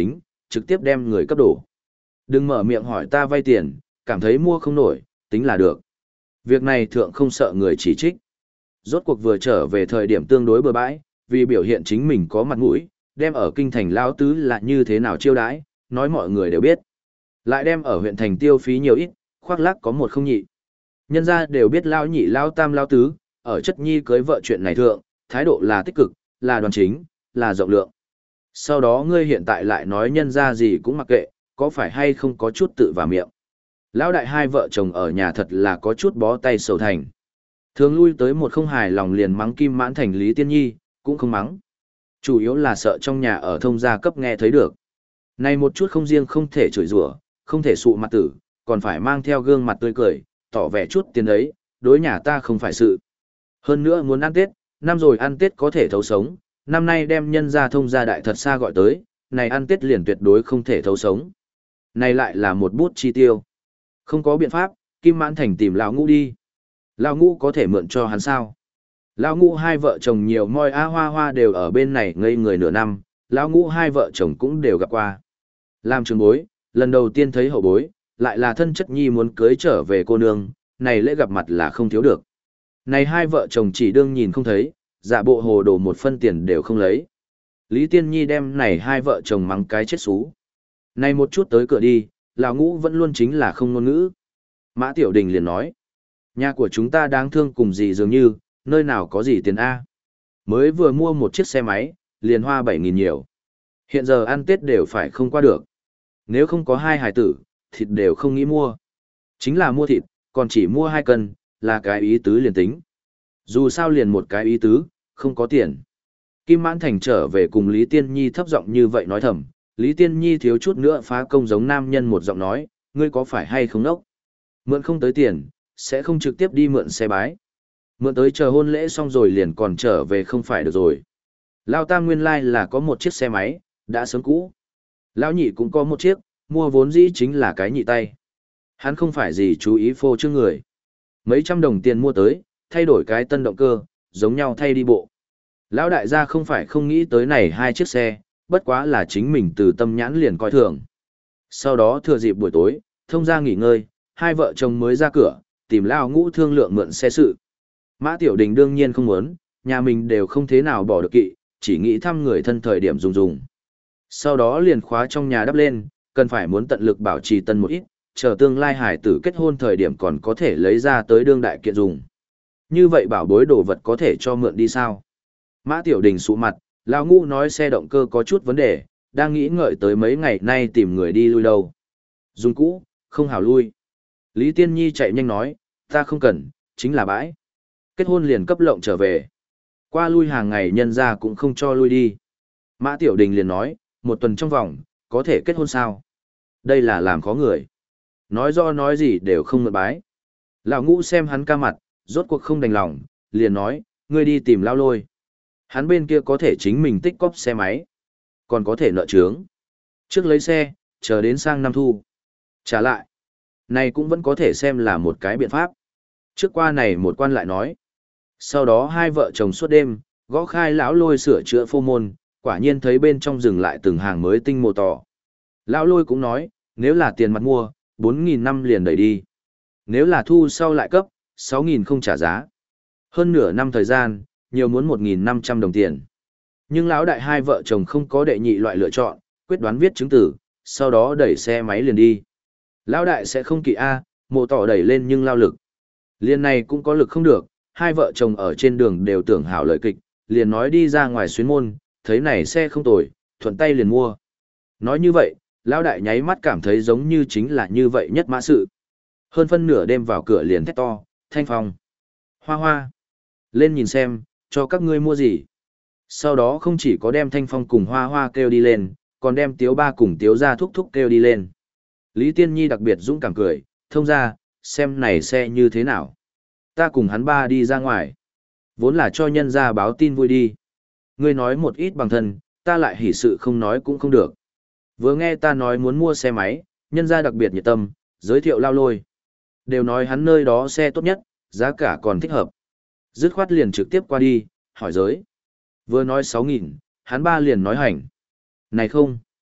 trực tiếp đem người cấp đổ. Đừng mở miệng hỏi ta vay tiền, cảm thấy mua không nổi, tính là được. Việc này thượng không sợ người chỉ trích. Rốt cuộc vừa trở về thời điểm tương đối bừa bãi, vì biểu hiện chính mình có mặt mũi, đem ở kinh thành lão tứ là như thế nào chiêu đãi, nói mọi người đều biết. Lại đem ở huyện thành tiêu phí nhiều ít, khoác lác có một không nhị. Nhân gia đều biết lão nhị lão tam lão tứ, ở chất nhi cưới vợ chuyện này thượng, thái độ là tích cực, là đoàn chính, là rộng lượng. Sau đó ngươi hiện tại lại nói nhân gia gì cũng mặc kệ, có phải hay không có chút tự vào miệng. Lão đại hai vợ chồng ở nhà thật là có chút bó tay sầu thành. Thường lui tới một không hài lòng liền mắng Kim Mãn Thành Lý Tiên Nhi, cũng không mắng. Chủ yếu là sợ trong nhà ở thông gia cấp nghe thấy được. Này một chút không riêng không thể chửi rủa, không thể sụ mặt tử, còn phải mang theo gương mặt tươi cười, tỏ vẻ chút tiền ấy, đối nhà ta không phải sự. Hơn nữa muốn ăn Tết, năm rồi ăn Tết có thể thấu sống, năm nay đem nhân gia thông gia đại thật xa gọi tới, này ăn Tết liền tuyệt đối không thể thấu sống. Này lại là một bút chi tiêu. Không có biện pháp, Kim Mãn Thành tìm lão Ngũ đi. Lão Ngũ có thể mượn cho hắn sao? Lão Ngũ hai vợ chồng nhiều moi a hoa hoa đều ở bên này ngây người nửa năm, lão Ngũ hai vợ chồng cũng đều gặp qua. Làm trường bối, lần đầu tiên thấy hậu bối, lại là thân chất nhi muốn cưới trở về cô nương, này lễ gặp mặt là không thiếu được. Này hai vợ chồng chỉ đương nhìn không thấy, giả bộ hồ đồ một phân tiền đều không lấy. Lý Tiên Nhi đem này hai vợ chồng mắng cái chết xú. Này một chút tới cửa đi, lão Ngũ vẫn luôn chính là không ngôn ngữ. Mã Tiểu Đình liền nói, nhà của chúng ta đáng thương cùng gì dường như, nơi nào có gì tiền A. Mới vừa mua một chiếc xe máy, liền hoa bảy nghìn nhiều. Hiện giờ ăn Tết đều phải không qua được. Nếu không có hai hài tử, thịt đều không nghĩ mua. Chính là mua thịt, còn chỉ mua hai cân, là cái ý tứ liền tính. Dù sao liền một cái ý tứ, không có tiền. Kim Mãn Thành trở về cùng Lý Tiên Nhi thấp giọng như vậy nói thầm. Lý Tiên Nhi thiếu chút nữa phá công giống nam nhân một giọng nói, ngươi có phải hay không đốc? Mượn không tới tiền, sẽ không trực tiếp đi mượn xe bái. Mượn tới chờ hôn lễ xong rồi liền còn trở về không phải được rồi. Lao Tam nguyên lai là có một chiếc xe máy, đã sớm cũ. Lão nhị cũng có một chiếc, mua vốn dĩ chính là cái nhị tay. Hắn không phải gì chú ý phô trương người. Mấy trăm đồng tiền mua tới, thay đổi cái tân động cơ, giống nhau thay đi bộ. Lão đại gia không phải không nghĩ tới này hai chiếc xe, bất quá là chính mình từ tâm nhãn liền coi thường. Sau đó thừa dịp buổi tối, thông ra nghỉ ngơi, hai vợ chồng mới ra cửa, tìm Lao Ngũ thương lượng mượn xe sự. Mã Tiểu Đình đương nhiên không muốn, nhà mình đều không thế nào bỏ được kỵ, chỉ nghĩ thăm người thân thời điểm dùng dùng. Sau đó liền khóa trong nhà đắp lên, cần phải muốn tận lực bảo trì tân một ít, chờ tương lai hải tử kết hôn thời điểm còn có thể lấy ra tới đương đại kiện dùng. Như vậy bảo bối đồ vật có thể cho mượn đi sao? Mã Tiểu Đình sụ mặt, Lão Ngũ nói xe động cơ có chút vấn đề, đang nghĩ ngợi tới mấy ngày nay tìm người đi lui đâu. Dùng cũ, không hảo lui. Lý Tiên Nhi chạy nhanh nói, ta không cần, chính là bãi. Kết hôn liền cấp lộng trở về. Qua lui hàng ngày nhân ra cũng không cho lui đi. Mã Tiểu Đình liền nói, một tuần trong vòng, có thể kết hôn sao? Đây là làm khó người. Nói do nói gì đều không mượn bái. Lão Ngũ xem hắn ca mặt, rốt cuộc không đành lòng, liền nói, ngươi đi tìm Lao Lôi. Hắn bên kia có thể chính mình tích cóp xe máy, còn có thể nợ trướng. Trước lấy xe, chờ đến sang năm thu. Trả lại. Này cũng vẫn có thể xem là một cái biện pháp. Trước qua này một quan lại nói. Sau đó hai vợ chồng suốt đêm, gõ khai lão Lôi sửa chữa phô môn, quả nhiên thấy bên trong rừng lại từng hàng mới tinh mô tỏ. Lão Lôi cũng nói, nếu là tiền mặt mua, bốn nghìn năm liền đẩy đi. Nếu là thu sau lại cấp, sáu nghìn không trả giá. Hơn nửa năm thời gian, nhiều muốn một nghìn năm trăm đồng tiền. Nhưng lão đại hai vợ chồng không có đệ nhị loại lựa chọn, quyết đoán viết chứng tử, sau đó đẩy xe máy liền đi. Lão đại sẽ không kỵ A, mô tỏ đẩy lên nhưng lao lực. Liên này cũng có lực không được, hai vợ chồng ở trên đường đều tưởng hảo lời kịch, liền nói đi ra ngoài xuyến môn, thấy này xe không tồi, thuận tay liền mua. Nói như vậy, lão đại nháy mắt cảm thấy giống như chính là như vậy nhất mã sự. Hơn phân nửa đêm vào cửa liền thét to, Thanh Phong, Hoa Hoa, lên nhìn xem, cho các ngươi mua gì. Sau đó không chỉ có đem Thanh Phong cùng Hoa Hoa kêu đi lên, còn đem Tiếu Ba cùng Tiếu Gia thúc thúc kêu đi lên. Lý Tiên Nhi đặc biệt dũng cảm cười, thông ra, xem này xe như thế nào. Ta cùng hắn ba đi ra ngoài. Vốn là cho nhân gia báo tin vui đi. Ngươi nói một ít bằng thân, ta lại hỉ sự không nói cũng không được. Vừa nghe ta nói muốn mua xe máy, nhân gia đặc biệt nhiệt tâm, giới thiệu Lao Lôi. Đều nói hắn nơi đó xe tốt nhất, giá cả còn thích hợp. Dứt khoát liền trực tiếp qua đi, hỏi giới. Vừa nói sáu nghìn, hắn ba liền nói hành. Này không.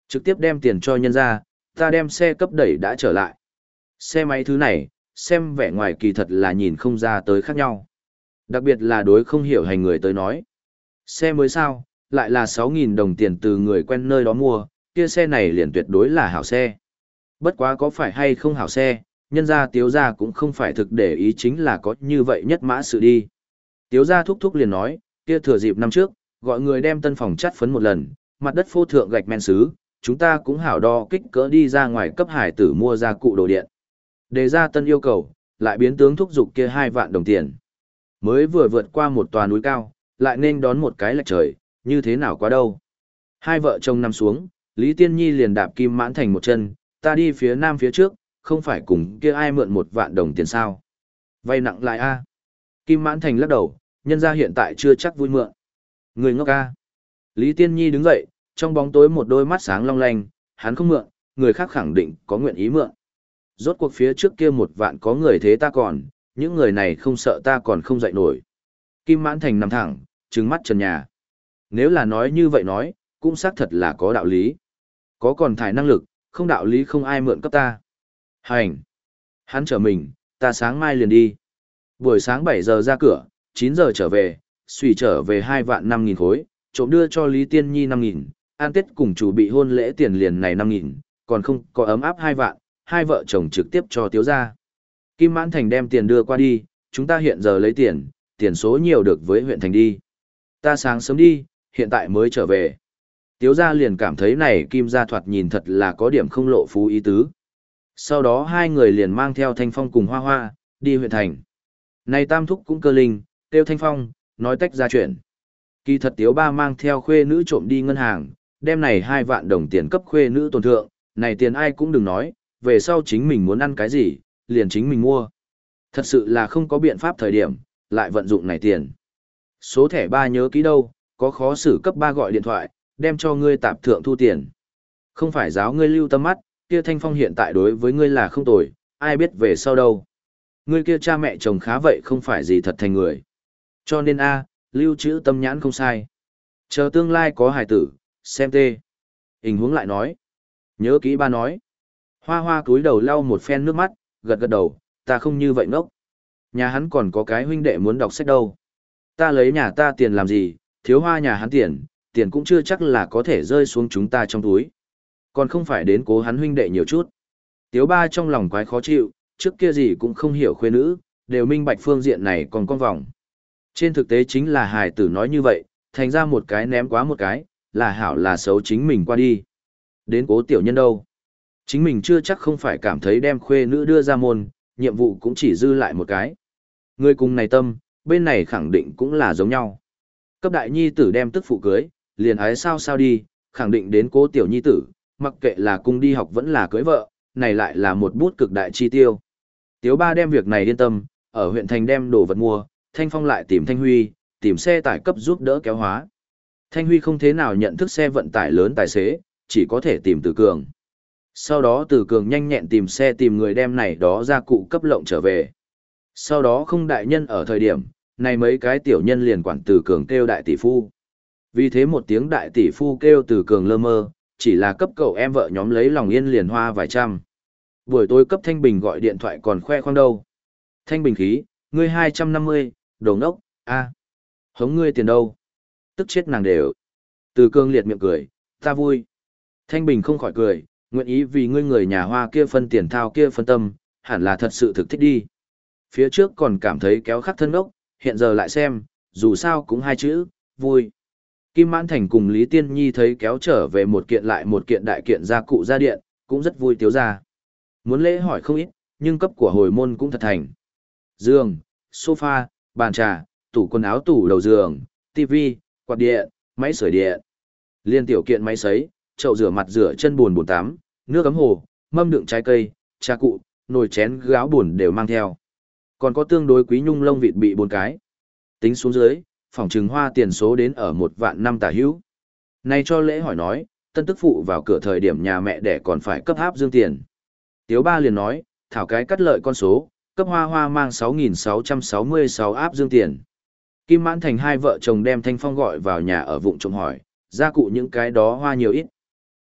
Trực tiếp đem tiền cho nhân ra, ta đem xe cấp đẩy đã trở lại. Xe máy thứ này, xem vẻ ngoài kỳ thật là nhìn không ra tới khác nhau. Đặc biệt là đối không hiểu hành người tới nói. Xe mới sao, lại là sáu nghìn đồng tiền từ người quen nơi đó mua, kia xe này liền tuyệt đối là hảo xe. Bất quá có phải hay không hảo xe, nhân ra tiếu gia cũng không phải thực để ý chính là có như vậy nhất mã sự đi. Tiếu gia thúc thúc liền nói, kia thừa dịp năm trước, gọi người đem tân phòng chắt phấn một lần, mặt đất phô thượng gạch men sứ, chúng ta cũng hảo đo kích cỡ đi ra ngoài cấp hải tử mua gia cụ đồ điện. Đề ra tân yêu cầu, lại biến tướng thúc giục kia hai vạn đồng tiền. Mới vừa vượt qua một tòa núi cao, lại nên đón một cái lệch trời, như thế nào quá đâu. Hai vợ chồng nằm xuống, Lý Tiên Nhi liền đạp Kim Mãn Thành một chân, ta đi phía nam phía trước, không phải cùng kia ai mượn một vạn đồng tiền sao. Vay nặng lại a. Kim Mãn Thành lắc đầu, nhân ra hiện tại chưa chắc vui mượn. Người ngốc a. Lý Tiên Nhi đứng dậy, trong bóng tối một đôi mắt sáng long lanh, hắn không mượn, người khác khẳng định có nguyện ý mượn. Rốt cuộc phía trước kia một vạn có người thế ta còn, những người này không sợ ta còn không dậy nổi. Kim Mãn Thành nằm thẳng, trừng mắt trần nhà. Nếu là nói như vậy nói, cũng xác thật là có đạo lý. Có còn thải năng lực, không đạo lý không ai mượn cấp ta. Hành. Hắn trở mình, ta sáng mai liền đi. Buổi sáng bảy giờ ra cửa, chín giờ trở về, suy trở về hai vạn năm nghìn khối, trộm đưa cho Lý Tiên Nhi năm nghìn, an tết cùng chủ bị hôn lễ tiền liền này năm nghìn, còn không có ấm áp hai vạn, hai vợ chồng trực tiếp cho tiếu ra. Kim Mãn Thành đem tiền đưa qua đi, chúng ta hiện giờ lấy tiền, tiền số nhiều được với huyện thành đi. Ta sáng sớm đi, hiện tại mới trở về. Tiếu gia liền cảm thấy này Kim gia thoạt nhìn thật là có điểm không lộ phú ý tứ. Sau đó hai người liền mang theo Thanh Phong cùng Hoa Hoa, đi huyện thành. Này tam thúc cũng cơ linh, tiêu Thanh Phong, nói tách ra chuyện. Kỳ thật Tiếu ba mang theo khuê nữ trộm đi ngân hàng, đem này hai vạn đồng tiền cấp khuê nữ tổn thượng, này tiền ai cũng đừng nói, về sau chính mình muốn ăn cái gì, liền chính mình mua. Thật sự là không có biện pháp thời điểm, lại vận dụng này tiền. Số thẻ ba nhớ kỹ đâu, có khó xử cấp ba gọi điện thoại, đem cho ngươi tạp thượng thu tiền. Không phải giáo ngươi lưu tâm mắt, kia Thanh Phong hiện tại đối với ngươi là không tồi, ai biết về sau đâu. Ngươi kia cha mẹ chồng khá vậy không phải gì thật thành người. Cho nên a, lưu trữ tâm nhãn không sai. Chờ tương lai có hài tử, xem tê. Hình huống lại nói. Nhớ kỹ ba nói. Hoa Hoa cúi đầu lau một phen nước mắt, gật gật đầu, ta không như vậy ngốc. Nhà hắn còn có cái huynh đệ muốn đọc sách đâu. Ta lấy nhà ta tiền làm gì, thiếu Hoa nhà hắn tiền, tiền cũng chưa chắc là có thể rơi xuống chúng ta trong túi. Còn không phải đến cố hắn huynh đệ nhiều chút. Tiếu ba trong lòng quái khó chịu, trước kia gì cũng không hiểu khuê nữ, đều minh bạch phương diện này còn con vòng. Trên thực tế chính là hài tử nói như vậy, thành ra một cái ném quá một cái, là hảo là xấu chính mình qua đi. Đến cố tiểu nhân đâu. Chính mình chưa chắc không phải cảm thấy đem khuê nữ đưa ra môn, nhiệm vụ cũng chỉ dư lại một cái. Người cùng này tâm, bên này khẳng định cũng là giống nhau. Cấp đại nhi tử đem tức phụ cưới, liền ái sao sao đi, khẳng định đến cố tiểu nhi tử, mặc kệ là cung đi học vẫn là cưới vợ, này lại là một bút cực đại chi tiêu. Tiếu ba đem việc này yên tâm, ở huyện thành đem đồ vật mua, Thanh Phong lại tìm Thanh Huy, tìm xe tải cấp giúp đỡ kéo hóa. Thanh Huy không thế nào nhận thức xe vận tải lớn tài xế, chỉ có thể tìm Từ Cường. Sau đó Từ Cường nhanh nhẹn tìm xe tìm người đem này đó ra cụ cấp lộng trở về. Sau đó không đại nhân ở thời điểm, này mấy cái tiểu nhân liền quản Từ Cường kêu đại tỷ phu. Vì thế một tiếng đại tỷ phu kêu Từ Cường lơ mơ, chỉ là cấp cậu em vợ nhóm lấy lòng yên liền hoa vài trăm. Buổi tối cấp Thanh Bình gọi điện thoại còn khoe khoang đâu. Thanh Bình khí, ngươi hai trăm năm mươi, đồ ngốc, a, hống ngươi tiền đâu. Tức chết nàng đều. Từ Cường liệt miệng cười, ta vui. Thanh Bình không khỏi cười, nguyện ý vì ngươi người nhà Hoa kia phân tiền thao kia phân tâm, hẳn là thật sự thực thích đi. Phía trước còn cảm thấy kéo khắc thân ốc, hiện giờ lại xem, dù sao cũng hai chữ, vui. Kim Mãn Thành cùng Lý Tiên Nhi thấy kéo trở về một kiện lại một kiện đại kiện gia cụ gia điện, cũng rất vui tiếu ra. Muốn lễ hỏi không ít, nhưng cấp của hồi môn cũng thật thành. Giường, sofa, bàn trà, tủ quần áo tủ đầu giường, tivi, quạt điện, máy sưởi điện. Liên tiểu kiện máy sấy, chậu rửa mặt rửa chân buồn bồn tắm, nước ấm hồ, mâm đựng trái cây, trà cụ, nồi chén gáo buồn đều mang theo. Còn có tương đối quý nhung lông vịt bị bốn cái. Tính xuống dưới, phòng trừng hoa tiền số đến ở một vạn năm tả hữu. Nay cho lễ hỏi nói, tân tức phụ vào cửa thời điểm nhà mẹ đẻ còn phải cấp áp dương tiền. Tiếu ba liền nói, thảo cái cắt lợi con số, cấp hoa hoa mang sáu nghìn sáu trăm sáu mươi sáu áp dương tiền. Kim Mãn Thành hai vợ chồng đem Thanh Phong gọi vào nhà ở vụng trộm hỏi, gia cụ những cái đó hoa nhiều ít.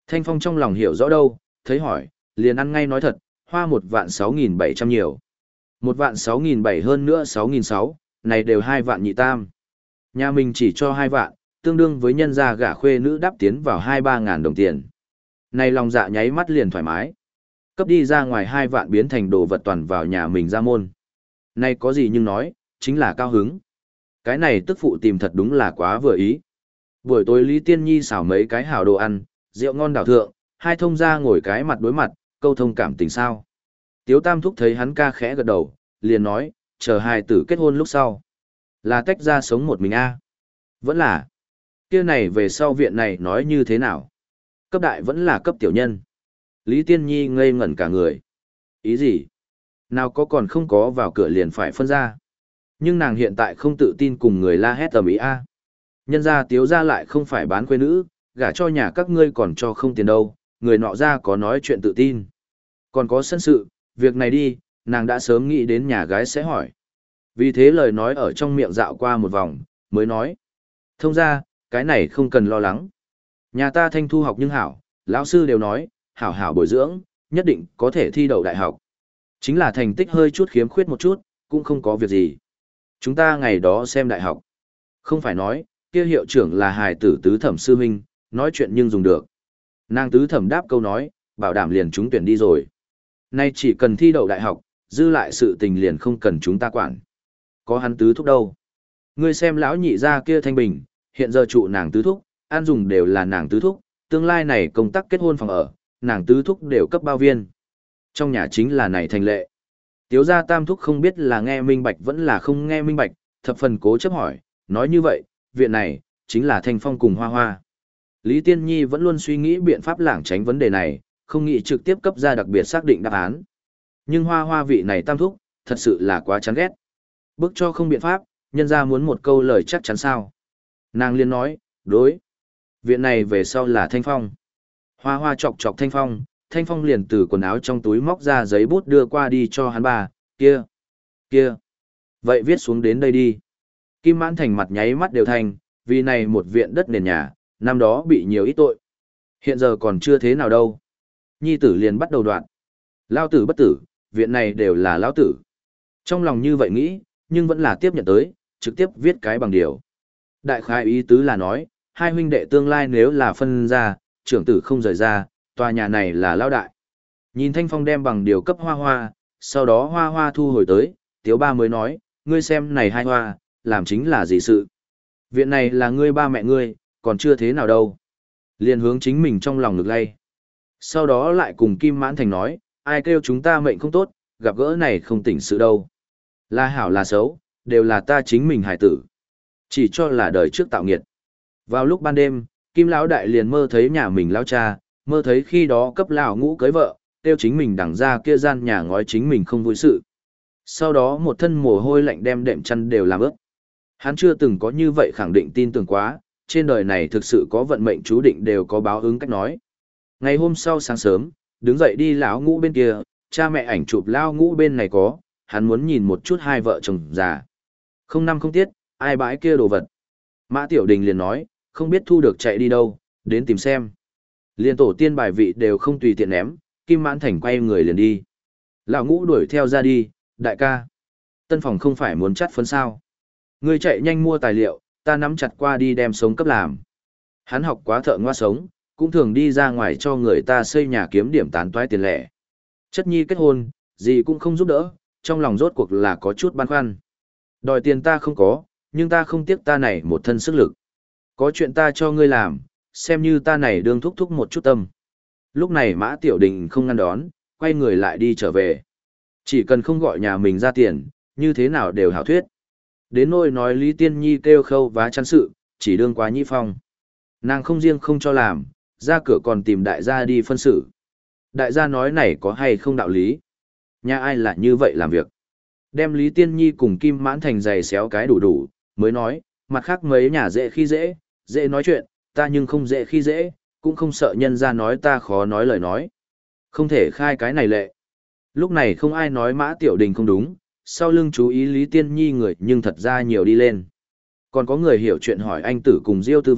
Thanh Phong trong lòng hiểu rõ đâu, thấy hỏi, liền ăn ngay nói thật, hoa một vạn sáu nghìn bảy trăm nhiều. Một vạn sáu nghìn bảy hơn nữa sáu nghìn sáu, này đều hai vạn nhị tam. Nhà mình chỉ cho hai vạn, tương đương với nhân gia gả khuê nữ đáp tiến vào hai ba ngàn đồng tiền. Này lòng dạ nháy mắt liền thoải mái. Cấp đi ra ngoài hai vạn biến thành đồ vật toàn vào nhà mình ra môn. Này có gì nhưng nói, chính là cao hứng. Cái này tức phụ tìm thật đúng là quá vừa ý. Buổi tối Lý Tiên Nhi xào mấy cái hảo đồ ăn, rượu ngon đảo thượng, hai thông gia ngồi cái mặt đối mặt, câu thông cảm tình sao. Tiếu Tam Thúc thấy hắn ca khẽ gật đầu, liền nói, chờ hai tử kết hôn lúc sau. Là tách ra sống một mình a Vẫn là. Kia này về sau viện này nói như thế nào? Cấp đại vẫn là cấp tiểu nhân. Lý Tiên Nhi ngây ngẩn cả người. Ý gì? Nào có còn không có vào cửa liền phải phân ra. Nhưng nàng hiện tại không tự tin cùng người la hét tầm ý a Nhân ra tiếu ra lại không phải bán quê nữ, gả cho nhà các ngươi còn cho không tiền đâu, người nọ ra có nói chuyện tự tin. Còn có sân sự, việc này đi, nàng đã sớm nghĩ đến nhà gái sẽ hỏi. Vì thế lời nói ở trong miệng dạo qua một vòng, mới nói. Thông ra, cái này không cần lo lắng. Nhà ta thanh thu học nhưng hảo, lão sư đều nói, hảo hảo bồi dưỡng, nhất định có thể thi đậu đại học. Chính là thành tích hơi chút khiếm khuyết một chút, cũng không có việc gì. Chúng ta ngày đó xem đại học. Không phải nói, kia hiệu trưởng là hài tử tứ thẩm sư huynh, nói chuyện nhưng dùng được. Nàng tứ thẩm đáp câu nói, bảo đảm liền chúng tuyển đi rồi. Nay chỉ cần thi đậu đại học, dư lại sự tình liền không cần chúng ta quản. Có hắn tứ thúc đâu. Ngươi xem lão nhị ra kia thanh bình, hiện giờ trụ nàng tứ thúc, ăn dùng đều là nàng tứ thúc, tương lai này công tác kết hôn phòng ở, nàng tứ thúc đều cấp bao viên. Trong nhà chính là này thành lệ. Tiếu gia tam thúc không biết là nghe minh bạch vẫn là không nghe minh bạch, thập phần cố chấp hỏi, nói như vậy, viện này, chính là Thanh Phong cùng Hoa Hoa. Lý Tiên Nhi vẫn luôn suy nghĩ biện pháp lảng tránh vấn đề này, không nghĩ trực tiếp cấp ra đặc biệt xác định đáp án. Nhưng Hoa Hoa vị này tam thúc, thật sự là quá chán ghét. Bức cho không biện pháp, nhân ra muốn một câu lời chắc chắn sao. Nàng liên nói, đối. Viện này về sau là Thanh Phong. Hoa Hoa chọc chọc Thanh Phong, Thanh Phong liền từ quần áo trong túi móc ra giấy bút đưa qua đi cho hắn bà, kia, kia. Vậy viết xuống đến đây đi. Kim Mãn Thành mặt nháy mắt đều thành, vì này một viện đất nền nhà, năm đó bị nhiều ít tội. Hiện giờ còn chưa thế nào đâu. Nhi tử liền bắt đầu đoạn. Lao tử bất tử, viện này đều là lão tử. Trong lòng như vậy nghĩ, nhưng vẫn là tiếp nhận tới, trực tiếp viết cái bằng điều. Đại khái ý tứ là nói, hai huynh đệ tương lai nếu là phân ra, trưởng tử không rời ra, tòa nhà này là lao đại. Nhìn Thanh Phong đem bằng điều cấp Hoa Hoa, sau đó Hoa Hoa thu hồi tới, Tiếu Ba mới nói, ngươi xem này hai hoa, làm chính là gì sự. Viện này là ngươi ba mẹ ngươi, còn chưa thế nào đâu. Liền hướng chính mình trong lòng ngực lay. Sau đó lại cùng Kim Mãn Thành nói, ai kêu chúng ta mệnh không tốt, gặp gỡ này không tỉnh sự đâu. Là hảo là xấu, đều là ta chính mình hải tử. Chỉ cho là đời trước tạo nghiệt. Vào lúc ban đêm, Kim Lão Đại liền mơ thấy nhà mình lão cha, mơ thấy khi đó cấp lão ngũ cưới vợ, tiêu chính mình đằng ra kia gian nhà ngói chính mình không vui sự. Sau đó một thân mồ hôi lạnh đem đệm chăn đều làm ướt. Hắn chưa từng có như vậy khẳng định tin tưởng quá, trên đời này thực sự có vận mệnh chú định đều có báo ứng cách nói. Ngày hôm sau sáng sớm, đứng dậy đi lão ngũ bên kia, cha mẹ ảnh chụp lão ngũ bên này có, hắn muốn nhìn một chút hai vợ chồng già. Không năm không tiết, ai bãi kia đồ vật. Mã Tiểu Đình liền nói, không biết thu được chạy đi đâu, đến tìm xem. Liên tổ tiên bài vị đều không tùy tiện ném, Kim Mãn Thành quay người liền đi. Lão ngũ đuổi theo ra đi, đại ca. Tân phòng không phải muốn chắt phấn sao. Ngươi chạy nhanh mua tài liệu, ta nắm chặt qua đi đem sống cấp làm. Hắn học quá thợ ngoa sống, cũng thường đi ra ngoài cho người ta xây nhà kiếm điểm tán toái tiền lẻ. Chất nhi kết hôn, gì cũng không giúp đỡ, trong lòng rốt cuộc là có chút băn khoăn. Đòi tiền ta không có, nhưng ta không tiếc ta này một thân sức lực. Có chuyện ta cho ngươi làm, xem như ta này đương thúc thúc một chút tâm. Lúc này Mã Tiểu Đình không ngăn đón, quay người lại đi trở về. Chỉ cần không gọi nhà mình ra tiền, như thế nào đều hảo thuyết. Đến nỗi nói Lý Tiên Nhi kêu khâu vá chăn sự, chỉ đương quá nhĩ phong. Nàng không riêng không cho làm, ra cửa còn tìm đại gia đi phân xử. Đại gia nói này có hay không đạo lý. Nhà ai là như vậy làm việc. Đem Lý Tiên Nhi cùng Kim Mãn Thành giày xéo cái đủ đủ, mới nói, mặt khác mấy nhà dễ khi dễ, dễ nói chuyện, ta nhưng không dễ khi dễ, cũng không sợ nhân ra nói ta khó nói lời nói. Không thể khai cái này lệ. Lúc này không ai nói Mã Tiểu Đình không đúng, sau lưng chú ý Lý Tiên Nhi người nhưng thật ra nhiều đi lên. Còn có người hiểu chuyện hỏi anh tử cùng Diêu Tư Vân,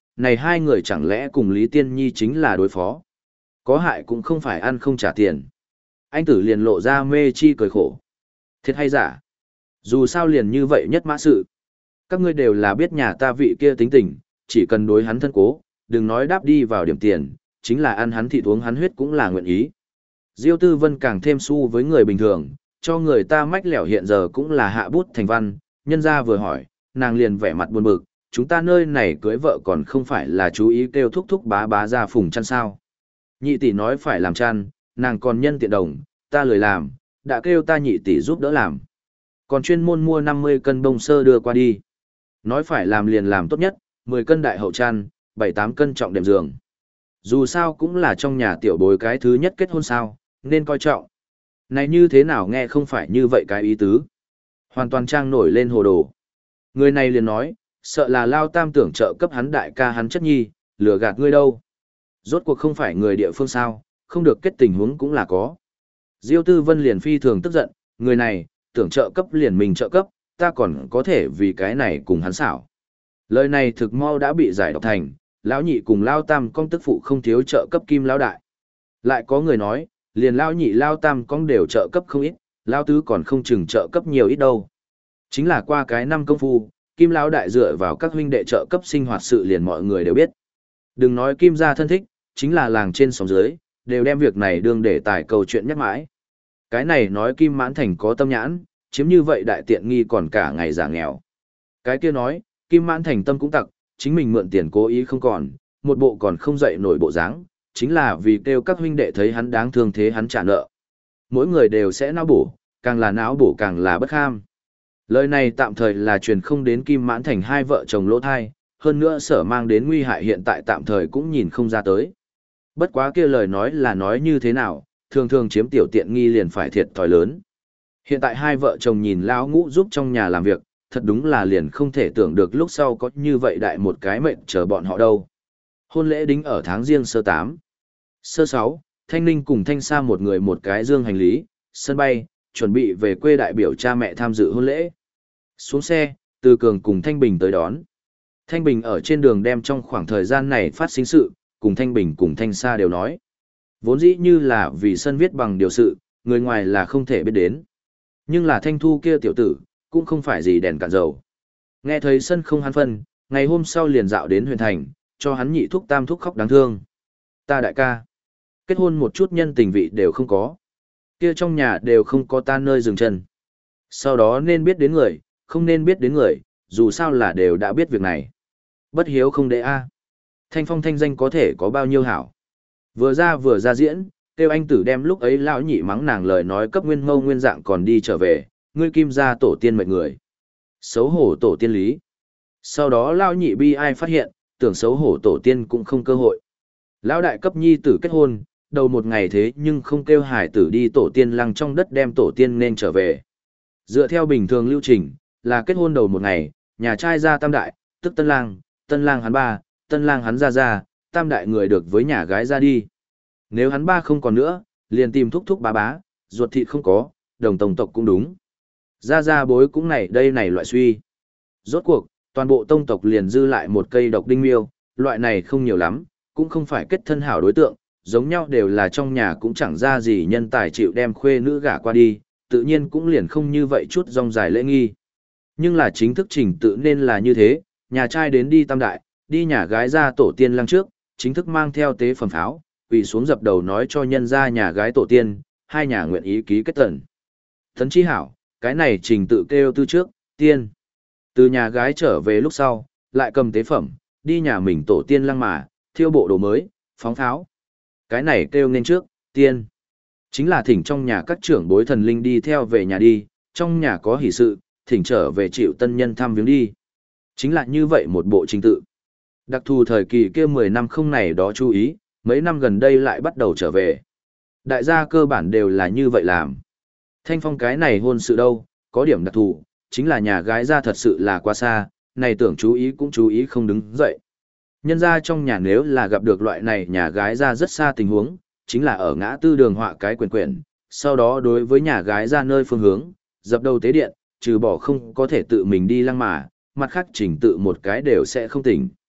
này hai người chẳng lẽ cùng Lý Tiên Nhi chính là đối phó. Có hại cũng không phải ăn không trả tiền. Anh tử liền lộ ra mê chi cười khổ. Thiệt hay giả? Dù sao liền như vậy nhất mã sự. Các ngươi đều là biết nhà ta vị kia tính tình, chỉ cần đối hắn thân cố, đừng nói đáp đi vào điểm tiền, chính là ăn hắn thịt uống hắn huyết cũng là nguyện ý. Diêu Tư Vân càng thêm su với người bình thường, cho người ta mách lẻo hiện giờ cũng là hạ bút thành văn, nhân ra vừa hỏi, nàng liền vẻ mặt buồn bực, chúng ta nơi này cưới vợ còn không phải là chú ý kêu thúc thúc bá bá ra phùng chăn sao. Nhị tỷ nói phải làm chăn, nàng còn nhân tiện đồng, ta lười làm, đã kêu ta nhị tỷ giúp đỡ làm. Còn chuyên môn mua năm mươi cân bông sơ đưa qua đi. Nói phải làm liền làm tốt nhất, mười cân đại hậu chăn, bảy tám cân trọng đệm giường. Dù sao cũng là trong nhà tiểu bối cái thứ nhất kết hôn sao, nên coi trọng. Này như thế nào nghe không phải như vậy cái ý tứ. Hoàn toàn trang nổi lên hồ đồ. Người này liền nói, sợ là Lao Tam tưởng trợ cấp hắn đại ca hắn chất nhi, lừa gạt ngươi đâu. Rốt cuộc không phải người địa phương sao, không được kết tình huống cũng là có. Diêu Tư Vân liền phi thường tức giận, người này, tưởng trợ cấp liền mình trợ cấp, ta còn có thể vì cái này cùng hắn xảo. Lời này thực mau đã bị giải độc thành, lão nhị cùng Lao Tam công tức phụ không thiếu trợ cấp kim lão đại. Lại có người nói, liền Lao nhị Lao Tam công đều trợ cấp không ít, Lao tứ còn không chừng trợ cấp nhiều ít đâu. Chính là qua cái năm công phu, kim lão đại dựa vào các huynh đệ trợ cấp sinh hoạt sự liền mọi người đều biết. Đừng nói kim gia thân thích, chính là làng trên sóng dưới, đều đem việc này đương để tài câu chuyện nhắc mãi. Cái này nói kim mãn thành có tâm nhãn, chiếm như vậy đại tiện nghi còn cả ngày giả nghèo. Cái kia nói, kim mãn thành tâm cũng tặc, chính mình mượn tiền cố ý không còn, một bộ còn không dậy nổi bộ dáng, chính là vì kêu các huynh đệ thấy hắn đáng thương thế hắn trả nợ. Mỗi người đều sẽ não bổ, càng là não bổ càng là bất kham. Lời này tạm thời là truyền không đến kim mãn thành hai vợ chồng lỗ thai, hơn nữa sở mang đến nguy hại hiện tại tạm thời cũng nhìn không ra tới. Bất quá kia lời nói là nói như thế nào, thường thường chiếm tiểu tiện nghi liền phải thiệt thòi lớn. Hiện tại hai vợ chồng nhìn lão ngũ giúp trong nhà làm việc, thật đúng là liền không thể tưởng được lúc sau có như vậy đại một cái mệnh chờ bọn họ đâu. Hôn lễ đính ở tháng riêng sơ tám. Sơ sáu, Thanh Ninh cùng Thanh Sa một người một cái dương hành lý, sân bay, chuẩn bị về quê đại biểu cha mẹ tham dự hôn lễ. Xuống xe, Từ Cường cùng Thanh Bình tới đón. Thanh Bình ở trên đường đem trong khoảng thời gian này phát sinh sự, cùng Thanh Bình cùng Thanh Sa đều nói. Vốn dĩ như là vì sân viết bằng điều sự, người ngoài là không thể biết đến. Nhưng là Thanh Thu kia tiểu tử, cũng không phải gì đèn cạn dầu. Nghe thấy sân không hắn phân, ngày hôm sau liền dạo đến huyện thành, cho hắn nhị thúc tam thúc khóc đáng thương. Ta đại ca, kết hôn một chút nhân tình vị đều không có. Kia trong nhà đều không có ta nơi dừng chân. Sau đó nên biết đến người, không nên biết đến người, dù sao là đều đã biết việc này. Bất hiếu không để a. Thanh phong thanh danh có thể có bao nhiêu hảo. Vừa ra vừa ra diễn, tiêu anh tử đem lúc ấy lão nhị mắng nàng lời nói cấp nguyên mâu nguyên dạng còn đi trở về, ngươi kim gia tổ tiên mệnh người. Xấu hổ tổ tiên lý. Sau đó lão nhị bi ai phát hiện, tưởng xấu hổ tổ tiên cũng không cơ hội. Lão đại cấp nhi tử kết hôn, đầu một ngày thế nhưng không kêu hải tử đi tổ tiên lăng trong đất đem tổ tiên nên trở về. Dựa theo bình thường lưu trình, là kết hôn đầu một ngày, nhà trai ra tam đại, tức tân lang, tân lang hắn ba, tân lang hắn ra ra, tam đại người được với nhà gái ra đi. Nếu hắn ba không còn nữa, liền tìm thúc thúc bá bá, ruột thịt không có, đồng tông tộc cũng đúng. Ra ra bối cũng này đây này loại suy. Rốt cuộc, toàn bộ tông tộc liền dư lại một cây độc đinh miêu, loại này không nhiều lắm, cũng không phải kết thân hảo đối tượng, giống nhau đều là trong nhà cũng chẳng ra gì nhân tài chịu đem khuê nữ gả qua đi, tự nhiên cũng liền không như vậy chút rong dài lễ nghi. Nhưng là chính thức trình tự nên là như thế, nhà trai đến đi tam đại, đi nhà gái ra tổ tiên lăng trước, chính thức mang theo tế phẩm pháo, quỳ xuống dập đầu nói cho nhân ra nhà gái tổ tiên, hai nhà nguyện ý ký kết tần. Thấn chi hảo, cái này trình tự kêu tư trước, tiên. Từ nhà gái trở về lúc sau, lại cầm tế phẩm, đi nhà mình tổ tiên lăng mà, thiêu bộ đồ mới, phóng pháo. Cái này kêu nên trước, tiên. Chính là thỉnh trong nhà các trưởng bối thần linh đi theo về nhà đi, trong nhà có hỷ sự, thỉnh trở về chịu tân nhân thăm viếng đi. Chính là như vậy một bộ trình tự. Đặc thù thời kỳ kia mười năm không này đó chú ý, mấy năm gần đây lại bắt đầu trở về. Đại gia cơ bản đều là như vậy làm. Thanh phong cái này hôn sự đâu, có điểm đặc thù, chính là nhà gái ra thật sự là quá xa, này tưởng chú ý cũng chú ý không đứng dậy. Nhân ra trong nhà nếu là gặp được loại này nhà gái ra rất xa tình huống, chính là ở ngã tư đường họa cái quyền quyển, sau đó đối với nhà gái ra nơi phương hướng, dập đầu tế điện, trừ bỏ không có thể tự mình đi lăng mà, mặt khác chỉnh tự một cái đều sẽ không tỉnh.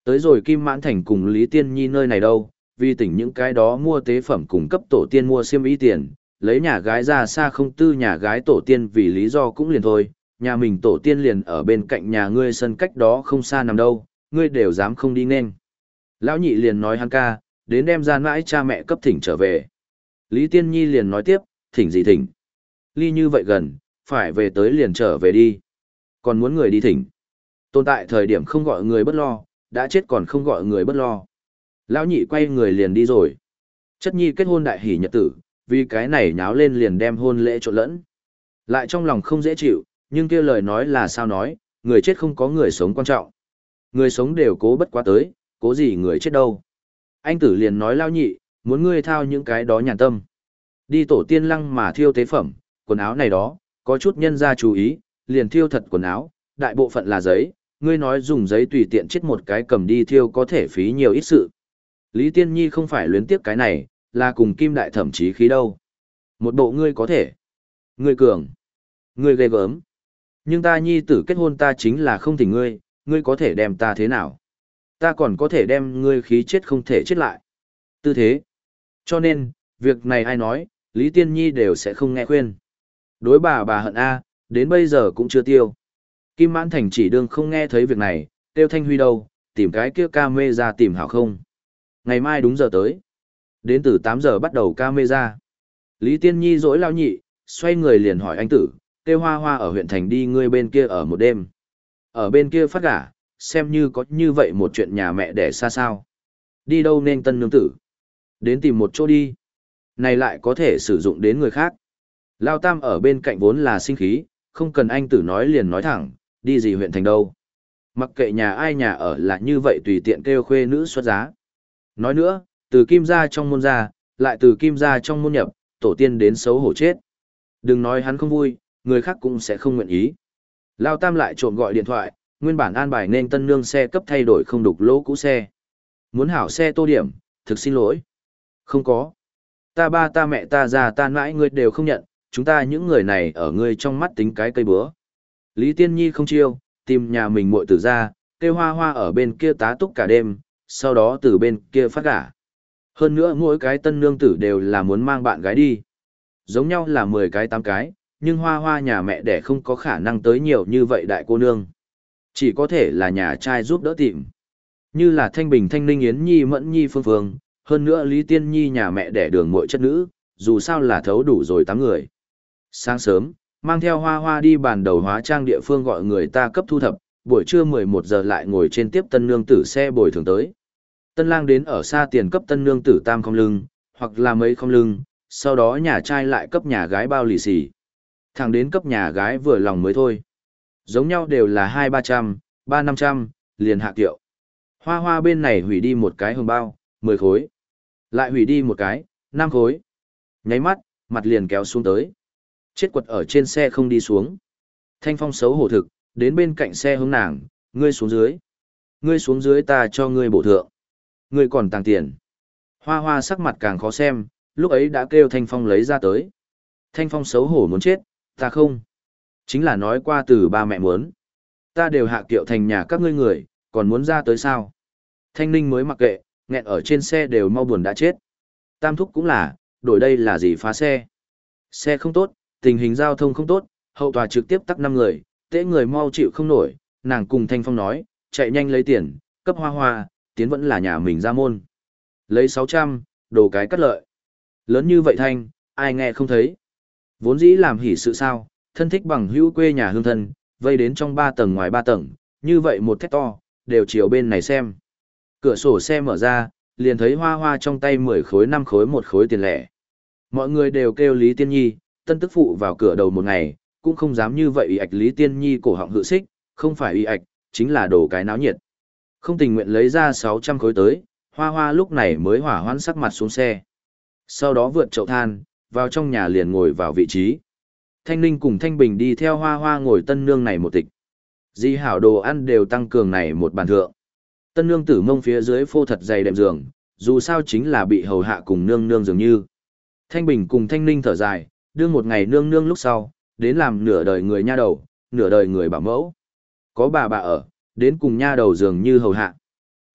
Tới rồi Kim Mãn Thành cùng Lý Tiên Nhi nơi này đâu, vì tỉnh những cái đó mua tế phẩm cùng cấp tổ tiên mua xiêm y tiền, lấy nhà gái ra xa không tư nhà gái tổ tiên vì lý do cũng liền thôi, nhà mình tổ tiên liền ở bên cạnh nhà ngươi sân cách đó không xa nằm đâu, ngươi đều dám không đi nên. Lão nhị liền nói hắn ca, đến đem ra mãi cha mẹ cấp thỉnh trở về. Lý Tiên Nhi liền nói tiếp, thỉnh gì thỉnh. Ly như vậy gần, phải về tới liền trở về đi. Còn muốn người đi thỉnh. Tồn tại thời điểm không gọi người bất lo, đã chết còn không gọi người bất lo. Lão nhị quay người liền đi rồi. Chất nhi kết hôn đại hỷ nhật tử, vì cái này nháo lên liền đem hôn lễ trộn lẫn. Lại trong lòng không dễ chịu, nhưng kia lời nói là sao nói, người chết không có người sống quan trọng. Người sống đều cố bất quá tới, cố gì người chết đâu. Anh tử liền nói Lão nhị, muốn ngươi thao những cái đó nhàn tâm. Đi tổ tiên lăng mà thiêu tế phẩm, quần áo này đó, có chút nhân ra chú ý, liền thiêu thật quần áo, đại bộ phận là giấy, ngươi nói dùng giấy tùy tiện chết một cái cầm đi thiêu có thể phí nhiều ít sự. Lý Tiên Nhi không phải luyến tiếc cái này, là cùng Kim Đại thậm chí khí đâu. Một bộ ngươi có thể. Ngươi cường. Ngươi ghê gớm. Nhưng ta nhi tử kết hôn ta chính là không thỉnh ngươi, ngươi có thể đem ta thế nào? Ta còn có thể đem ngươi khí chết không thể chết lại. Tư thế. Cho nên, việc này ai nói, Lý Tiên Nhi đều sẽ không nghe khuyên. Đối bà bà hận A, đến bây giờ cũng chưa tiêu. Kim Mãn Thành chỉ đương không nghe thấy việc này, tiêu Thanh Huy đâu, tìm cái kia ca mê ra tìm hảo không. Ngày mai đúng giờ tới. Đến từ tám giờ bắt đầu ca mê ra. Lý Tiên Nhi dỗi lao nhị, xoay người liền hỏi anh tử, tiêu hoa hoa ở huyện thành đi ngươi bên kia ở một đêm. Ở bên kia phát gả, xem như có như vậy một chuyện nhà mẹ đẻ xa sao. Đi đâu nên tân nương tử. Đến tìm một chỗ đi. Này lại có thể sử dụng đến người khác. Lao Tam ở bên cạnh vốn là sinh khí, không cần anh tử nói liền nói thẳng, đi gì huyện thành đâu. Mặc kệ nhà ai nhà ở là như vậy tùy tiện kêu khuê nữ xuất giá. Nói nữa, từ kim gia trong môn ra, lại từ kim gia trong môn nhập, tổ tiên đến xấu hổ chết. Đừng nói hắn không vui, người khác cũng sẽ không nguyện ý. Lao Tam lại trộm gọi điện thoại, nguyên bản an bài nên tân nương xe cấp thay đổi không đục lỗ cũ xe. Muốn hảo xe tô điểm, thực xin lỗi. Không có. Ta ba ta mẹ ta già ta mãi ngươi đều không nhận, chúng ta những người này ở ngươi trong mắt tính cái cây búa. Lý Tiên Nhi không chiêu, tìm nhà mình muội tử ra, kêu hoa hoa ở bên kia tá túc cả đêm, sau đó từ bên kia phát gả. Hơn nữa mỗi cái tân nương tử đều là muốn mang bạn gái đi. Giống nhau là mười cái tám cái, nhưng hoa hoa nhà mẹ đẻ không có khả năng tới nhiều như vậy đại cô nương. Chỉ có thể là nhà trai giúp đỡ tìm. Như là Thanh Bình Thanh Ninh Yến Nhi Mẫn Nhi Phương Phương, hơn nữa Lý Tiên Nhi nhà mẹ đẻ đường muội chất nữ, dù sao là thấu đủ rồi tám người. Sáng sớm, mang theo hoa hoa đi bàn đầu hóa trang địa phương gọi người ta cấp thu thập, buổi trưa mười một giờ lại ngồi trên tiếp tân nương tử xe bồi thường tới. Tân lang đến ở xa tiền cấp tân nương tử tam không lưng, hoặc là mấy không lưng, sau đó nhà trai lại cấp nhà gái bao lì xì. Thẳng đến cấp nhà gái vừa lòng mới thôi. Giống nhau đều là hai ba trăm, ba năm trăm, liền hạ kiệu. Hoa hoa bên này hủy đi một cái hồng bao, mười khối. Lại hủy đi một cái, năm khối. Nháy mắt, mặt liền kéo xuống tới. Chết quật ở trên xe không đi xuống. Thanh Phong xấu hổ thực, đến bên cạnh xe hướng nàng, ngươi xuống dưới. Ngươi xuống dưới ta cho ngươi bổ thượng. Ngươi còn tàng tiền. Hoa hoa sắc mặt càng khó xem, lúc ấy đã kêu Thanh Phong lấy ra tới. Thanh Phong xấu hổ muốn chết, ta không. Chính là nói qua từ ba mẹ muốn. Ta đều hạ kiệu thành nhà các ngươi người, còn muốn ra tới sao? Thanh Ninh mới mặc kệ, nghẹn ở trên xe đều mau buồn đã chết. Tam thúc cũng là, đổi đây là gì phá xe. Xe không tốt, tình hình giao thông không tốt, hậu tòa trực tiếp tắc năm người, tễ người mau chịu không nổi, nàng cùng Thanh Phong nói, chạy nhanh lấy tiền, cấp hoa hoa, tiến vẫn là nhà mình ra môn. Lấy sáu trăm, đồ cái cắt lợi. Lớn như vậy Thanh, ai nghe không thấy. Vốn dĩ làm hỉ sự sao, thân thích bằng hữu quê nhà hương thân, vây đến trong ba tầng ngoài ba tầng, như vậy một thét to, đều chiều bên này xem. Cửa sổ xe mở ra, liền thấy hoa hoa trong tay mười khối năm khối một khối tiền lẻ. Mọi người đều kêu Lý Tiên Nhi, tân tức phụ vào cửa đầu một ngày, cũng không dám như vậy ý ạch Lý Tiên Nhi cổ họng hự xích, không phải ý ạch, chính là đổ cái náo nhiệt. Không tình nguyện lấy ra sáu trăm khối tới, hoa hoa lúc này mới hỏa hoãn sắc mặt xuống xe. Sau đó vượt chậu than, vào trong nhà liền ngồi vào vị trí. Thanh Ninh cùng Thanh Bình đi theo hoa hoa ngồi tân nương này một tịch. Di hảo đồ ăn đều tăng cường này một bàn thượng. Tân nương tử mông phía dưới phô thật dày đệm giường, dù sao chính là bị hầu hạ cùng nương nương dường như. Thanh Bình cùng Thanh Ninh thở dài, đương một ngày nương nương lúc sau, đến làm nửa đời người nha đầu, nửa đời người bảo mẫu. Có bà bà ở, đến cùng nha đầu dường như hầu hạ.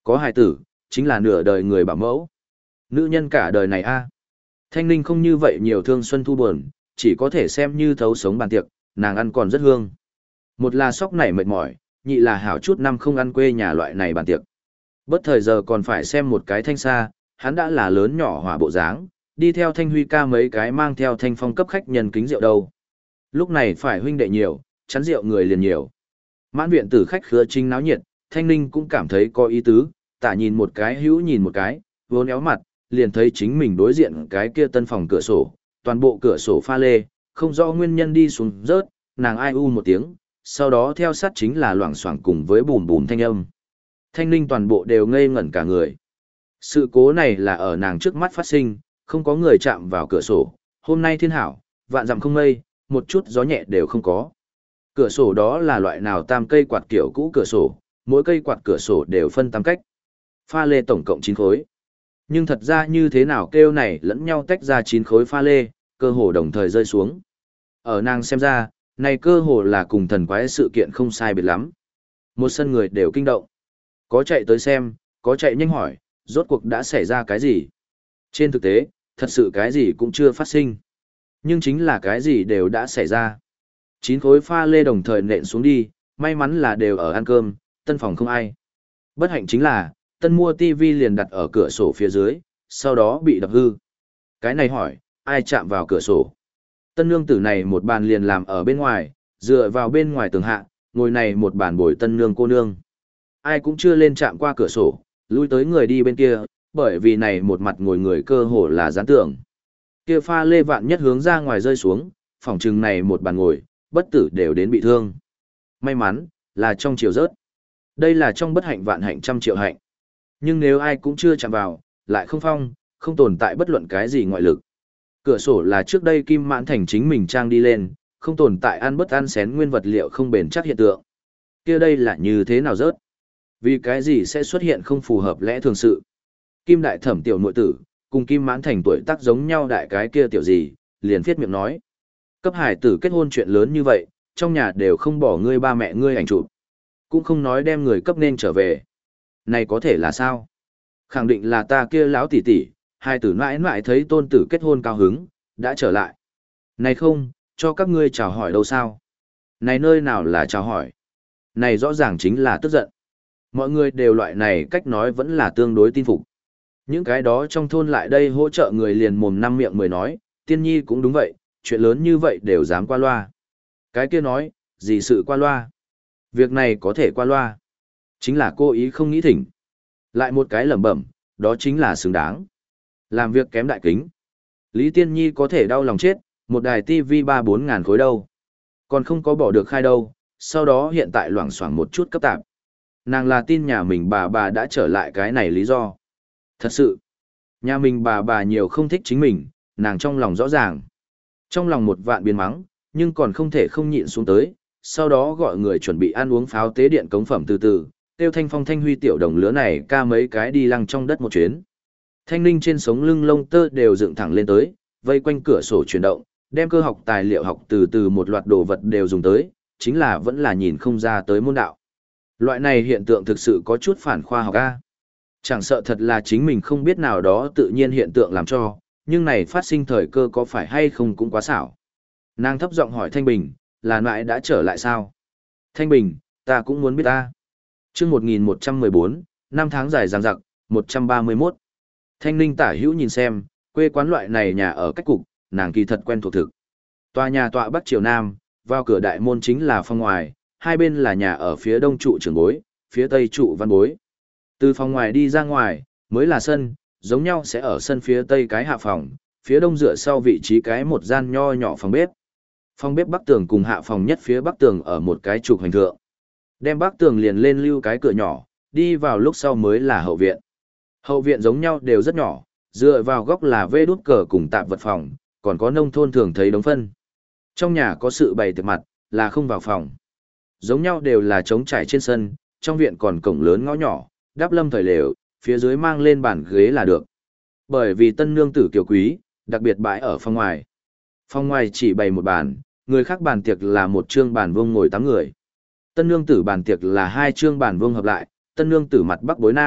Có hài tử, chính là nửa đời người bảo mẫu. Nữ nhân cả đời này a. Thanh Ninh không như vậy nhiều thương xuân thu buồn, chỉ có thể xem như thấu sống bàn tiệc, nàng ăn còn rất hương. Một là sóc nảy mệt mỏi, nhị là hảo chút năm không ăn quê nhà loại này bàn tiệc. Bất thời giờ còn phải xem một cái Thanh xa, hắn đã là lớn nhỏ hỏa bộ dáng, đi theo Thanh Huy ca mấy cái mang theo Thanh Phong cấp khách nhân kính rượu đâu. Lúc này phải huynh đệ nhiều, chắn rượu người liền nhiều. Mãn viện tử khách khứa chính náo nhiệt, Thanh Ninh cũng cảm thấy có ý tứ, tả nhìn một cái hữu nhìn một cái, vốn éo mặt, liền thấy chính mình đối diện cái kia tân phòng cửa sổ, toàn bộ cửa sổ pha lê, không rõ nguyên nhân đi xuống rớt, nàng ai u một tiếng, sau đó theo sát chính là loảng xoảng cùng với bùm bùm thanh âm. Thanh Ninh toàn bộ đều ngây ngẩn cả người. Sự cố này là ở nàng trước mắt phát sinh, không có người chạm vào cửa sổ, hôm nay thiên hảo, vạn dặm không mây, một chút gió nhẹ đều không có. Cửa sổ đó là loại nào tam cây quạt kiểu cũ cửa sổ, mỗi cây quạt cửa sổ đều phân tam cách. Pha lê tổng cộng chín khối. Nhưng thật ra như thế nào kêu này lẫn nhau tách ra chín khối pha lê, cơ hồ đồng thời rơi xuống. Ở nàng xem ra, này cơ hồ là cùng thần quái sự kiện không sai biệt lắm. Một sân người đều kinh động. Có chạy tới xem, có chạy nhanh hỏi, rốt cuộc đã xảy ra cái gì. Trên thực tế, thật sự cái gì cũng chưa phát sinh. Nhưng chính là cái gì đều đã xảy ra. Chín khối pha lê đồng thời nện xuống đi, may mắn là đều ở ăn cơm, tân phòng không ai. Bất hạnh chính là, tân mua tivi liền đặt ở cửa sổ phía dưới, sau đó bị đập hư. Cái này hỏi, ai chạm vào cửa sổ? Tân nương tử này một bàn liền làm ở bên ngoài, dựa vào bên ngoài tường hạ, ngồi này một bàn bồi tân nương cô nương. Ai cũng chưa lên chạm qua cửa sổ, lui tới người đi bên kia, bởi vì này một mặt ngồi người cơ hồ là gián tưởng. Kia pha lê vạn nhất hướng ra ngoài rơi xuống, phòng trừng này một bàn ngồi, bất tử đều đến bị thương. May mắn, là trong chiều rớt. Đây là trong bất hạnh vạn hạnh trăm triệu hạnh. Nhưng nếu ai cũng chưa chạm vào, lại không phong, không tồn tại bất luận cái gì ngoại lực. Cửa sổ là trước đây Kim Mãn Thành chính mình trang đi lên, không tồn tại ăn bất ăn xén nguyên vật liệu không bền chắc hiện tượng. Kia đây là như thế nào rớt? Vì cái gì sẽ xuất hiện không phù hợp lẽ thường sự? Kim Đại Thẩm tiểu nội tử, cùng Kim Mãn Thành tuổi tác giống nhau đại cái kia tiểu gì, liền phiết miệng nói. Cấp hải tử kết hôn chuyện lớn như vậy, trong nhà đều không bỏ ngươi ba mẹ ngươi ảnh chụp, cũng không nói đem người cấp nên trở về. Này có thể là sao? Khẳng định là ta kia lão tỷ tỷ, hai tử mãi mãi thấy tôn tử kết hôn cao hứng, đã trở lại. Này không, cho các ngươi chào hỏi đâu sao? Này nơi nào là chào hỏi? Này rõ ràng chính là tức giận. Mọi người đều loại này cách nói vẫn là tương đối tin phục. Những cái đó trong thôn lại đây hỗ trợ người liền mồm năm miệng mười nói, tiên nhi cũng đúng vậy, chuyện lớn như vậy đều dám qua loa. Cái kia nói, gì sự qua loa? Việc này có thể qua loa. Chính là cô ý không nghĩ thỉnh. Lại một cái lẩm bẩm, đó chính là xứng đáng. Làm việc kém đại kính. Lý Tiên Nhi có thể đau lòng chết, một đài tivi ba bốn ngàn khối đâu. Còn không có bỏ được khai đâu, sau đó hiện tại loảng xoảng một chút cấp tạp. Nàng là tin nhà mình bà bà đã trở lại cái này lý do. Thật sự, nhà mình bà bà nhiều không thích chính mình, nàng trong lòng rõ ràng. Trong lòng một vạn biến mắng, nhưng còn không thể không nhịn xuống tới, sau đó gọi người chuẩn bị ăn uống pháo tế điện cống phẩm từ từ, tiêu Thanh Phong Thanh Huy tiểu đồng lứa này ca mấy cái đi lăng trong đất một chuyến. Thanh Ninh trên sống lưng lông tơ đều dựng thẳng lên tới, vây quanh cửa sổ chuyển động, đem cơ học tài liệu học từ từ một loạt đồ vật đều dùng tới, chính là vẫn là nhìn không ra tới môn đạo. Loại này hiện tượng thực sự có chút phản khoa học a. Chẳng sợ thật là chính mình không biết nào đó tự nhiên hiện tượng làm cho, nhưng này phát sinh thời cơ có phải hay không cũng quá xảo. Nàng thấp giọng hỏi Thanh Bình, là nại đã trở lại sao? Thanh Bình, ta cũng muốn biết ta. Trước một nghìn một trăm mười bốn, năm tháng dài dằng dặc, một trăm ba mươi mốt. Thanh Ninh tả hữu nhìn xem, quê quán loại này nhà ở cách cục, nàng kỳ thật quen thuộc thực. Tòa nhà tọa bắc triều nam, vào cửa đại môn chính là phòng ngoài, hai bên là nhà ở phía đông trụ trưởng bối, phía tây trụ văn bối. Từ phòng ngoài đi ra ngoài, mới là sân, giống nhau sẽ ở sân phía tây cái hạ phòng, phía đông dựa sau vị trí cái một gian nho nhỏ phòng bếp. Phòng bếp bắc tường cùng hạ phòng nhất phía bắc tường ở một cái trục hành thượng. Đem bắc tường liền lên lưu cái cửa nhỏ, đi vào lúc sau mới là hậu viện. Hậu viện giống nhau đều rất nhỏ, dựa vào góc là vê đút cờ cùng tạm vật phòng, còn có nông thôn thường thấy đống phân. Trong nhà có sự bày tiệc mặt, là không vào phòng. Giống nhau đều là trống trải trên sân, trong viện còn cổng lớn ngõ nhỏ, đắp lâm thời lều, phía dưới mang lên bàn ghế là được. Bởi vì tân nương tử kiều quý, đặc biệt bãi ở phòng ngoài. Phòng ngoài chỉ bày một bàn, người khác bàn tiệc là một trương bàn vuông ngồi tám người. Tân nương tử bàn tiệc là hai trương bàn vuông hợp lại, tân nương tử mặt bắc bối nam,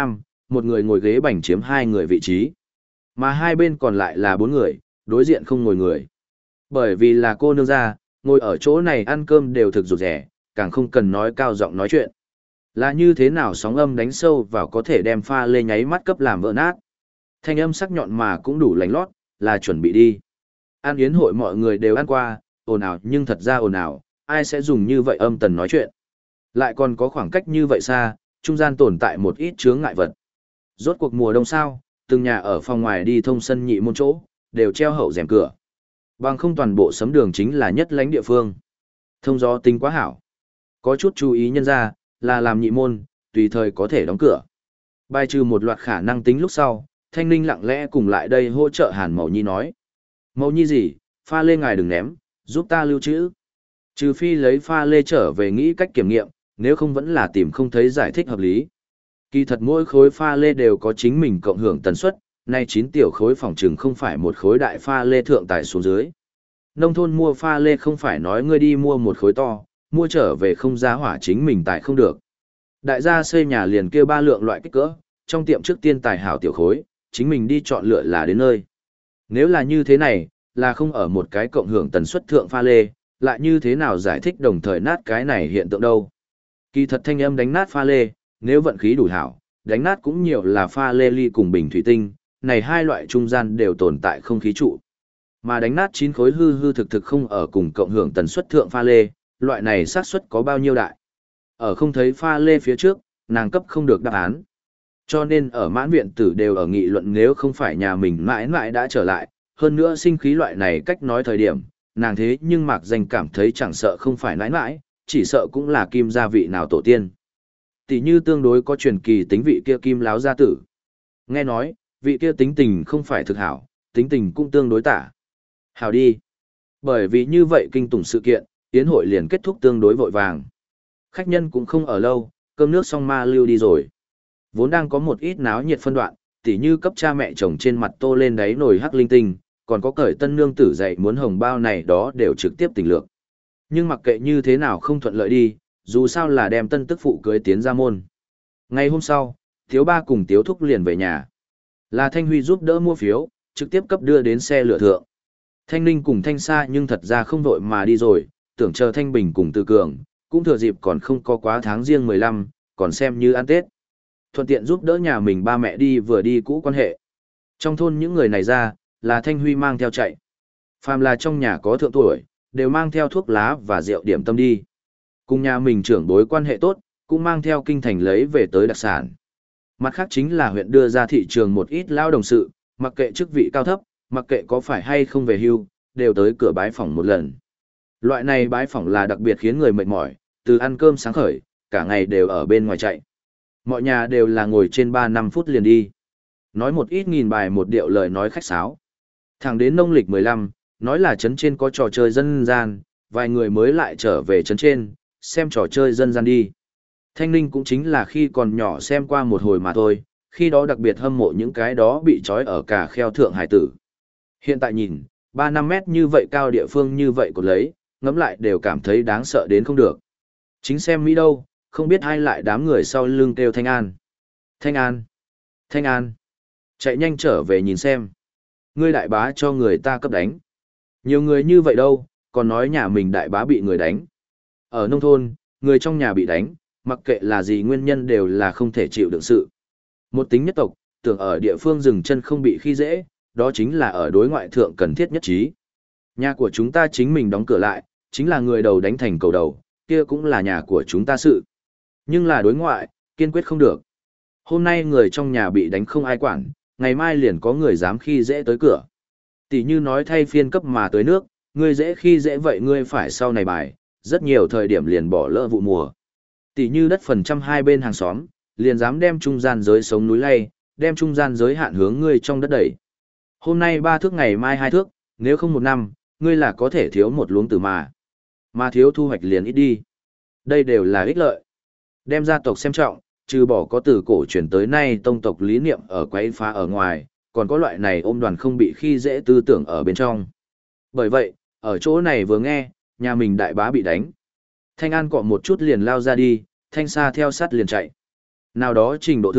một người ngồi ghế bành chiếm hai người vị trí. Mà hai bên còn lại là bốn người, đối diện không ngồi người. Bởi vì là cô nương gia, ngồi ở chỗ này ăn cơm đều thực rụt rẻ, càng không cần nói cao giọng nói chuyện. Là như thế nào sóng âm đánh sâu vào có thể đem pha lê nháy mắt cấp làm vỡ nát. Thanh âm sắc nhọn mà cũng đủ lành lót, là chuẩn bị đi. Ăn yến hội mọi người đều ăn qua, ồn ào nhưng thật ra ồn ào, ai sẽ dùng như vậy âm tần nói chuyện. Lại còn có khoảng cách như vậy xa, trung gian tồn tại một ít chướng ngại vật. Rốt cuộc mùa đông sao, từng nhà ở phòng ngoài đi thông sân nhị môn chỗ, đều treo hậu rèm cửa. Bằng không toàn bộ sấm đường chính là nhất lãnh địa phương. Thông gió tính quá hảo. Có chút chú ý nhân ra, là làm nhị môn, tùy thời có thể đóng cửa. Bài trừ một loạt khả năng tính lúc sau, Thanh Ninh lặng lẽ cùng lại đây hỗ trợ Hàn Mậu Nhi nói. Mậu Nhi gì, pha lê ngài đừng ném, giúp ta lưu trữ. Trừ phi lấy pha lê trở về nghĩ cách kiểm nghiệm, nếu không vẫn là tìm không thấy giải thích hợp lý. Kỳ thật mỗi khối pha lê đều có chính mình cộng hưởng tần suất, nay chín tiểu khối phòng trừng không phải một khối đại pha lê thượng tải xuống dưới. Nông thôn mua pha lê không phải nói ngươi đi mua một khối to, mua trở về không giá hỏa chính mình tải không được. Đại gia xây nhà liền kêu ba lượng loại kích cỡ, trong tiệm trước tiên tải hảo tiểu khối, chính mình đi chọn lựa là đến nơi. Nếu là như thế này, là không ở một cái cộng hưởng tần suất thượng pha lê, lại như thế nào giải thích đồng thời nát cái này hiện tượng đâu. Kỳ thật thanh âm đánh nát pha lê, nếu vận khí đủ hảo, đánh nát cũng nhiều là pha lê ly cùng bình thủy tinh, này hai loại trung gian đều tồn tại không khí trụ. Mà đánh nát chín khối hư hư thực thực không ở cùng cộng hưởng tần suất thượng pha lê, loại này xác suất có bao nhiêu đại. Ở không thấy pha lê phía trước, nàng cấp không được đáp án. Cho nên ở mãn viện tử đều ở nghị luận nếu không phải nhà mình mãi mãi đã trở lại, hơn nữa sinh khí loại này cách nói thời điểm, nàng thế nhưng mạc danh cảm thấy chẳng sợ không phải mãi mãi, chỉ sợ cũng là kim gia vị nào tổ tiên. Tỷ như tương đối có truyền kỳ tính vị kia kim láo gia tử. Nghe nói, vị kia tính tình không phải thực hảo, tính tình cũng tương đối tả. Hảo đi. Bởi vì như vậy kinh tủng sự kiện, yến hội liền kết thúc tương đối vội vàng. Khách nhân cũng không ở lâu, cơm nước xong ma lưu đi rồi. Vốn đang có một ít náo nhiệt phân đoạn, tỉ như cấp cha mẹ chồng trên mặt tô lên đáy nồi hắc linh tinh, còn có cởi tân nương tử dạy muốn hồng bao này đó đều trực tiếp tình lược. Nhưng mặc kệ như thế nào không thuận lợi đi, dù sao là đem tân tức phụ cưới tiến ra môn. Ngày hôm sau, Tiếu Ba cùng Tiếu Thúc liền về nhà. Là Thanh Huy giúp đỡ mua phiếu, trực tiếp cấp đưa đến xe lửa thượng. Thanh Ninh cùng Thanh Sa nhưng thật ra không vội mà đi rồi, tưởng chờ Thanh Bình cùng Từ Cường, cũng thừa dịp còn không có quá tháng riêng mười lăm, còn xem như ăn Tết. Thuận tiện giúp đỡ nhà mình ba mẹ đi vừa đi cũ quan hệ. Trong thôn những người này ra, là Thanh Huy mang theo chạy. Phàm là trong nhà có thượng tuổi, đều mang theo thuốc lá và rượu điểm tâm đi. Cùng nhà mình trưởng bối quan hệ tốt, cũng mang theo kinh thành lấy về tới đặc sản. Mặt khác chính là huyện đưa ra thị trường một ít lao đồng sự, mặc kệ chức vị cao thấp, mặc kệ có phải hay không về hưu, đều tới cửa bái phỏng một lần. Loại này bái phỏng là đặc biệt khiến người mệt mỏi, từ ăn cơm sáng khởi, cả ngày đều ở bên ngoài chạy. Mọi nhà đều là ngồi trên ba năm phút liền đi. Nói một ít nghìn bài một điệu lời nói khách sáo. Thẳng đến nông lịch mười lăm, nói là trấn trên có trò chơi dân gian, vài người mới lại trở về trấn trên, xem trò chơi dân gian đi. Thanh Ninh cũng chính là khi còn nhỏ xem qua một hồi mà thôi, khi đó đặc biệt hâm mộ những cái đó bị trói ở cả kheo thượng hải tử. Hiện tại nhìn, ba năm mét như vậy cao địa phương như vậy cột lấy, ngẫm lại đều cảm thấy đáng sợ đến không được. Chính xem Mỹ đâu, không biết ai lại đám người sau lưng kêu Thanh An. Thanh An! Thanh An! Chạy nhanh trở về nhìn xem. Ngươi đại bá cho người ta cấp đánh. Nhiều người như vậy đâu, còn nói nhà mình đại bá bị người đánh. Ở nông thôn, người trong nhà bị đánh, mặc kệ là gì nguyên nhân đều là không thể chịu đựng sự. Một tính nhất tộc, tưởng ở địa phương dừng chân không bị khi dễ, đó chính là ở đối ngoại thượng cần thiết nhất trí. Nhà của chúng ta chính mình đóng cửa lại, chính là người đầu đánh thành cầu đầu, kia cũng là nhà của chúng ta sự. Nhưng là đối ngoại, kiên quyết không được. Hôm nay người trong nhà bị đánh không ai quản, ngày mai liền có người dám khi dễ tới cửa. Tỷ như nói thay phiên cấp mà tới nước, ngươi dễ khi dễ vậy ngươi phải sau này bài, rất nhiều thời điểm liền bỏ lỡ vụ mùa. Tỷ như đất phần trăm hai bên hàng xóm, liền dám đem trung gian giới sống núi lay, đem trung gian giới hạn hướng ngươi trong đất đẩy. Hôm nay ba thước ngày mai hai thước, nếu không một năm, ngươi là có thể thiếu một luống tử mà. Mà thiếu thu hoạch liền ít đi. Đây đều là ích lợi. Đem gia tộc xem trọng, trừ bỏ có từ cổ truyền tới nay tông tộc lý niệm ở quấy phá ở ngoài, còn có loại này ôm đoàn không bị khi dễ tư tưởng ở bên trong. Bởi vậy, ở chỗ này vừa nghe, nhà mình đại bá bị đánh. Thanh An cọ một chút liền lao ra đi, Thanh Sa theo sát liền chạy. Nào đó trình độ thượng,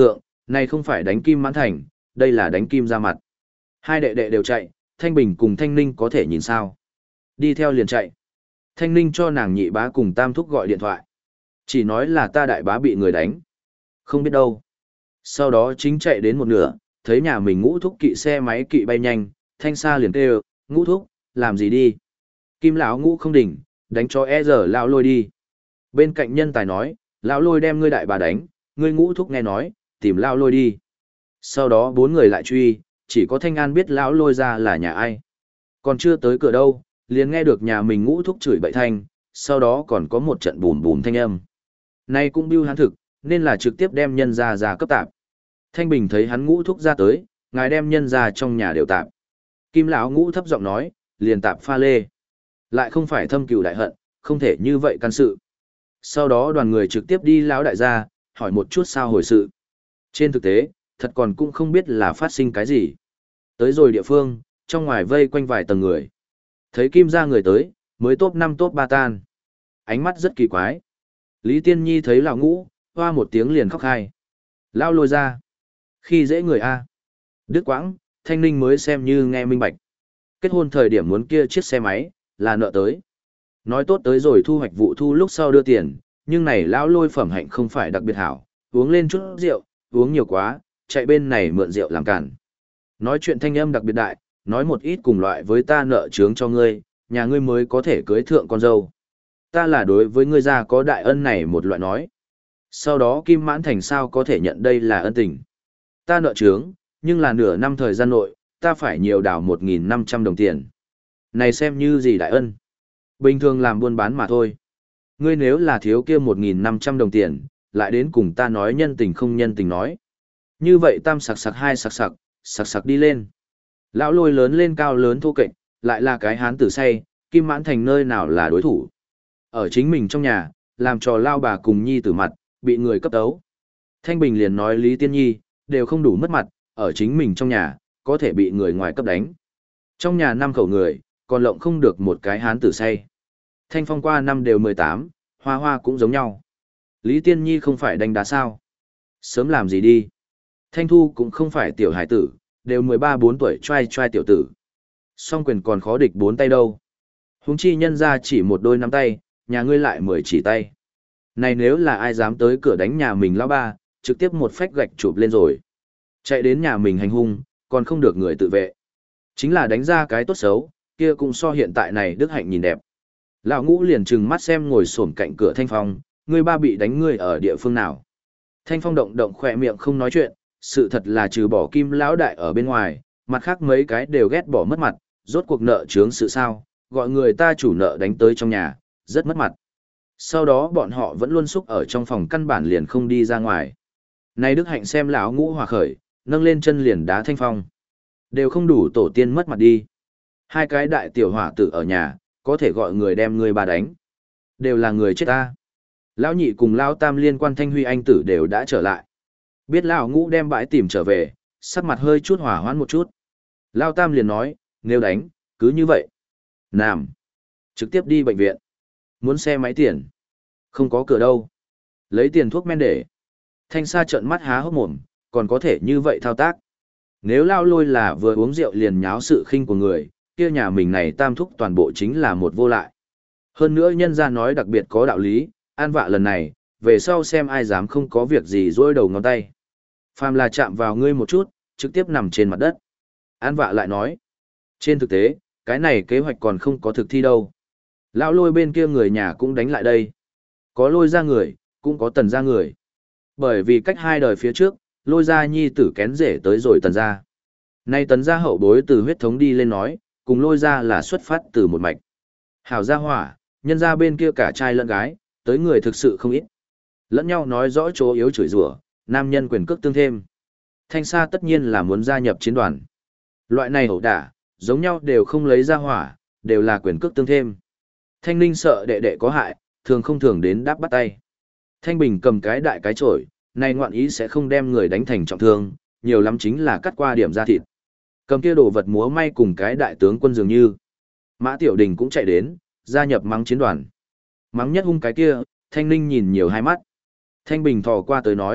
Này không phải đánh Kim Mãn Thành, đây là đánh Kim ra mặt. Hai đệ đệ đều chạy, Thanh Bình cùng Thanh Ninh có thể nhìn sao. Đi theo liền chạy. Thanh Ninh cho nàng nhị bá cùng tam thúc gọi điện thoại. Chỉ nói là ta đại bá bị người đánh. Không biết đâu. Sau đó chính chạy đến một nửa, thấy nhà mình ngũ thúc kỵ xe máy kỵ bay nhanh, Thanh Sa liền kêu, ngũ thúc, làm gì đi. Kim lão ngũ không đỉnh, đánh cho e giờ lão lôi đi. Bên cạnh nhân tài nói, lão lôi đem ngươi đại bà đánh, ngươi ngũ thúc nghe nói, tìm lão lôi đi. Sau đó bốn người lại truy, chỉ có Thanh An biết lão lôi ra là nhà ai. Còn chưa tới cửa đâu, liền nghe được nhà mình ngũ thúc chửi bậy thanh, sau đó còn có một trận bùm bùm thanh âm. Nay cũng bưu hắn thực, nên là trực tiếp đem nhân ra ra cấp tạp. Thanh Bình thấy hắn ngũ thúc ra tới, ngài đem nhân ra trong nhà đều tạp. Kim lão ngũ thấp giọng nói, liền tạp pha lê. Lại không phải thâm cừu đại hận, không thể như vậy can sự. Sau đó đoàn người trực tiếp đi lão đại gia, hỏi một chút sao hồi sự. Trên thực tế, thật còn cũng không biết là phát sinh cái gì. Tới rồi địa phương, trong ngoài vây quanh vài tầng người. Thấy Kim ra người tới, mới top năm top ba tan. Ánh mắt rất kỳ quái. Lý Tiên Nhi thấy lão ngũ, hoa một tiếng liền khóc hai. Lão lôi ra. Khi dễ người A. Đức Quãng, Thanh Ninh mới xem như nghe minh bạch. Kết hôn thời điểm muốn kia chiếc xe máy, là nợ tới. Nói tốt tới rồi thu hoạch vụ thu lúc sau đưa tiền, nhưng này lão lôi phẩm hạnh không phải đặc biệt hảo, uống lên chút rượu, uống nhiều quá, chạy bên này mượn rượu làm cản. Nói chuyện thanh âm đặc biệt đại, nói một ít cùng loại với ta nợ chướng cho ngươi, nhà ngươi mới có thể cưới thượng con dâu. Ta là đối với ngươi ra có đại ân này một loại nói. Sau đó Kim Mãn Thành sao có thể nhận đây là ân tình. Ta nợ chướng, nhưng là nửa năm thời gian nội, ta phải nhiều đảo một nghìn năm trăm đồng tiền. Này xem như gì đại ân. Bình thường làm buôn bán mà thôi. Ngươi nếu là thiếu kia một nghìn năm trăm đồng tiền, lại đến cùng ta nói nhân tình không nhân tình nói. Như vậy tam sặc sặc hai sặc sặc, sặc sặc đi lên. Lão lôi lớn lên cao lớn thô kệch, lại là cái hán tử say, Kim Mãn Thành nơi nào là đối thủ. Ở chính mình trong nhà, làm trò lao bà cùng nhi tử mặt, bị người cấp tấu. Thanh Bình liền nói Lý Tiên Nhi, đều không đủ mất mặt, ở chính mình trong nhà, có thể bị người ngoài cấp đánh. Trong nhà năm khẩu người, còn lộng không được một cái hán tử say. Thanh Phong qua năm đều mười tám, Hoa Hoa cũng giống nhau. Lý Tiên Nhi không phải đánh đá sao. Sớm làm gì đi. Thanh Thu cũng không phải tiểu hải tử, đều mười ba bốn tuổi trai trai tiểu tử. Song quyền còn khó địch bốn tay đâu. Huống chi nhân ra chỉ một đôi nắm tay, nhà ngươi lại mười chỉ tay. Này nếu là ai dám tới cửa đánh nhà mình lão ba, trực tiếp một phách gạch chụp lên rồi. Chạy đến nhà mình hành hung, còn không được người tự vệ. Chính là đánh ra cái tốt xấu, kia cũng so hiện tại này đức hạnh nhìn đẹp. Lão ngũ liền trừng mắt xem ngồi xổm cạnh cửa Thanh Phong, ngươi ba bị đánh ngươi ở địa phương nào. Thanh Phong động động khỏe miệng không nói chuyện, sự thật là trừ bỏ Kim lão đại ở bên ngoài, mặt khác mấy cái đều ghét bỏ mất mặt, rốt cuộc nợ chướng sự sao, gọi người ta chủ nợ đánh tới trong nhà, rất mất mặt. Sau đó bọn họ vẫn luôn xúc ở trong phòng căn bản liền không đi ra ngoài. Này Đức Hạnh xem lão ngũ hòa khởi, nâng lên chân liền đá Thanh Phong. Đều không đủ tổ tiên mất mặt đi. Hai cái đại tiểu hỏa tử ở nhà, có thể gọi người đem người bà đánh. Đều là người chết ta. Lão nhị cùng lão tam liên quan Thanh Huy anh tử đều đã trở lại. Biết lão ngũ đem bãi tìm trở về, sắc mặt hơi chút hỏa hoãn một chút. Lão tam liền nói, nếu đánh, cứ như vậy. Làm. Trực tiếp đi bệnh viện. Muốn xe máy tiền. Không có cửa đâu. Lấy tiền thuốc men để. Thanh Sa trợn mắt há hốc mồm, còn có thể như vậy thao tác. Nếu lao lôi là vừa uống rượu liền nháo sự khinh của người, kia nhà mình này tam thúc toàn bộ chính là một vô lại. Hơn nữa nhân gia nói đặc biệt có đạo lý, an vạ lần này, về sau xem ai dám không có việc gì dỗi đầu ngón tay. Phàm là chạm vào ngươi một chút, trực tiếp nằm trên mặt đất. An vạ lại nói, trên thực tế, cái này kế hoạch còn không có thực thi đâu. Lão lôi bên kia người nhà cũng đánh lại đây. Có lôi ra người, cũng có tần ra người. Bởi vì cách hai đời phía trước, lôi ra nhi tử kén rể tới rồi tần ra. Nay tần ra hậu bối từ huyết thống đi lên nói, cùng lôi ra là xuất phát từ một mạch. Hảo gia hỏa, nhân ra bên kia cả trai lẫn gái, tới người thực sự không ít. Lẫn nhau nói rõ chỗ yếu chửi rủa, nam nhân quyền cước tương thêm. Thanh Sa tất nhiên là muốn gia nhập chiến đoàn. Loại này hậu đả, giống nhau đều không lấy ra hỏa, đều là quyền cước tương thêm. Thanh Ninh sợ đệ đệ có hại, thường không thường đến đáp bắt tay. Thanh Bình cầm cái đại cái chổi, này ngoạn ý sẽ không đem người đánh thành trọng thương, nhiều lắm chính là cắt qua điểm da thịt. Cầm kia đồ vật múa may cùng cái đại tướng quân dường như. Mã Tiểu Đình cũng chạy đến, gia nhập mắng chiến đoàn. Mắng nhất hung cái kia, Thanh Ninh nhìn nhiều hai mắt. Thanh Bình thò qua tới nói,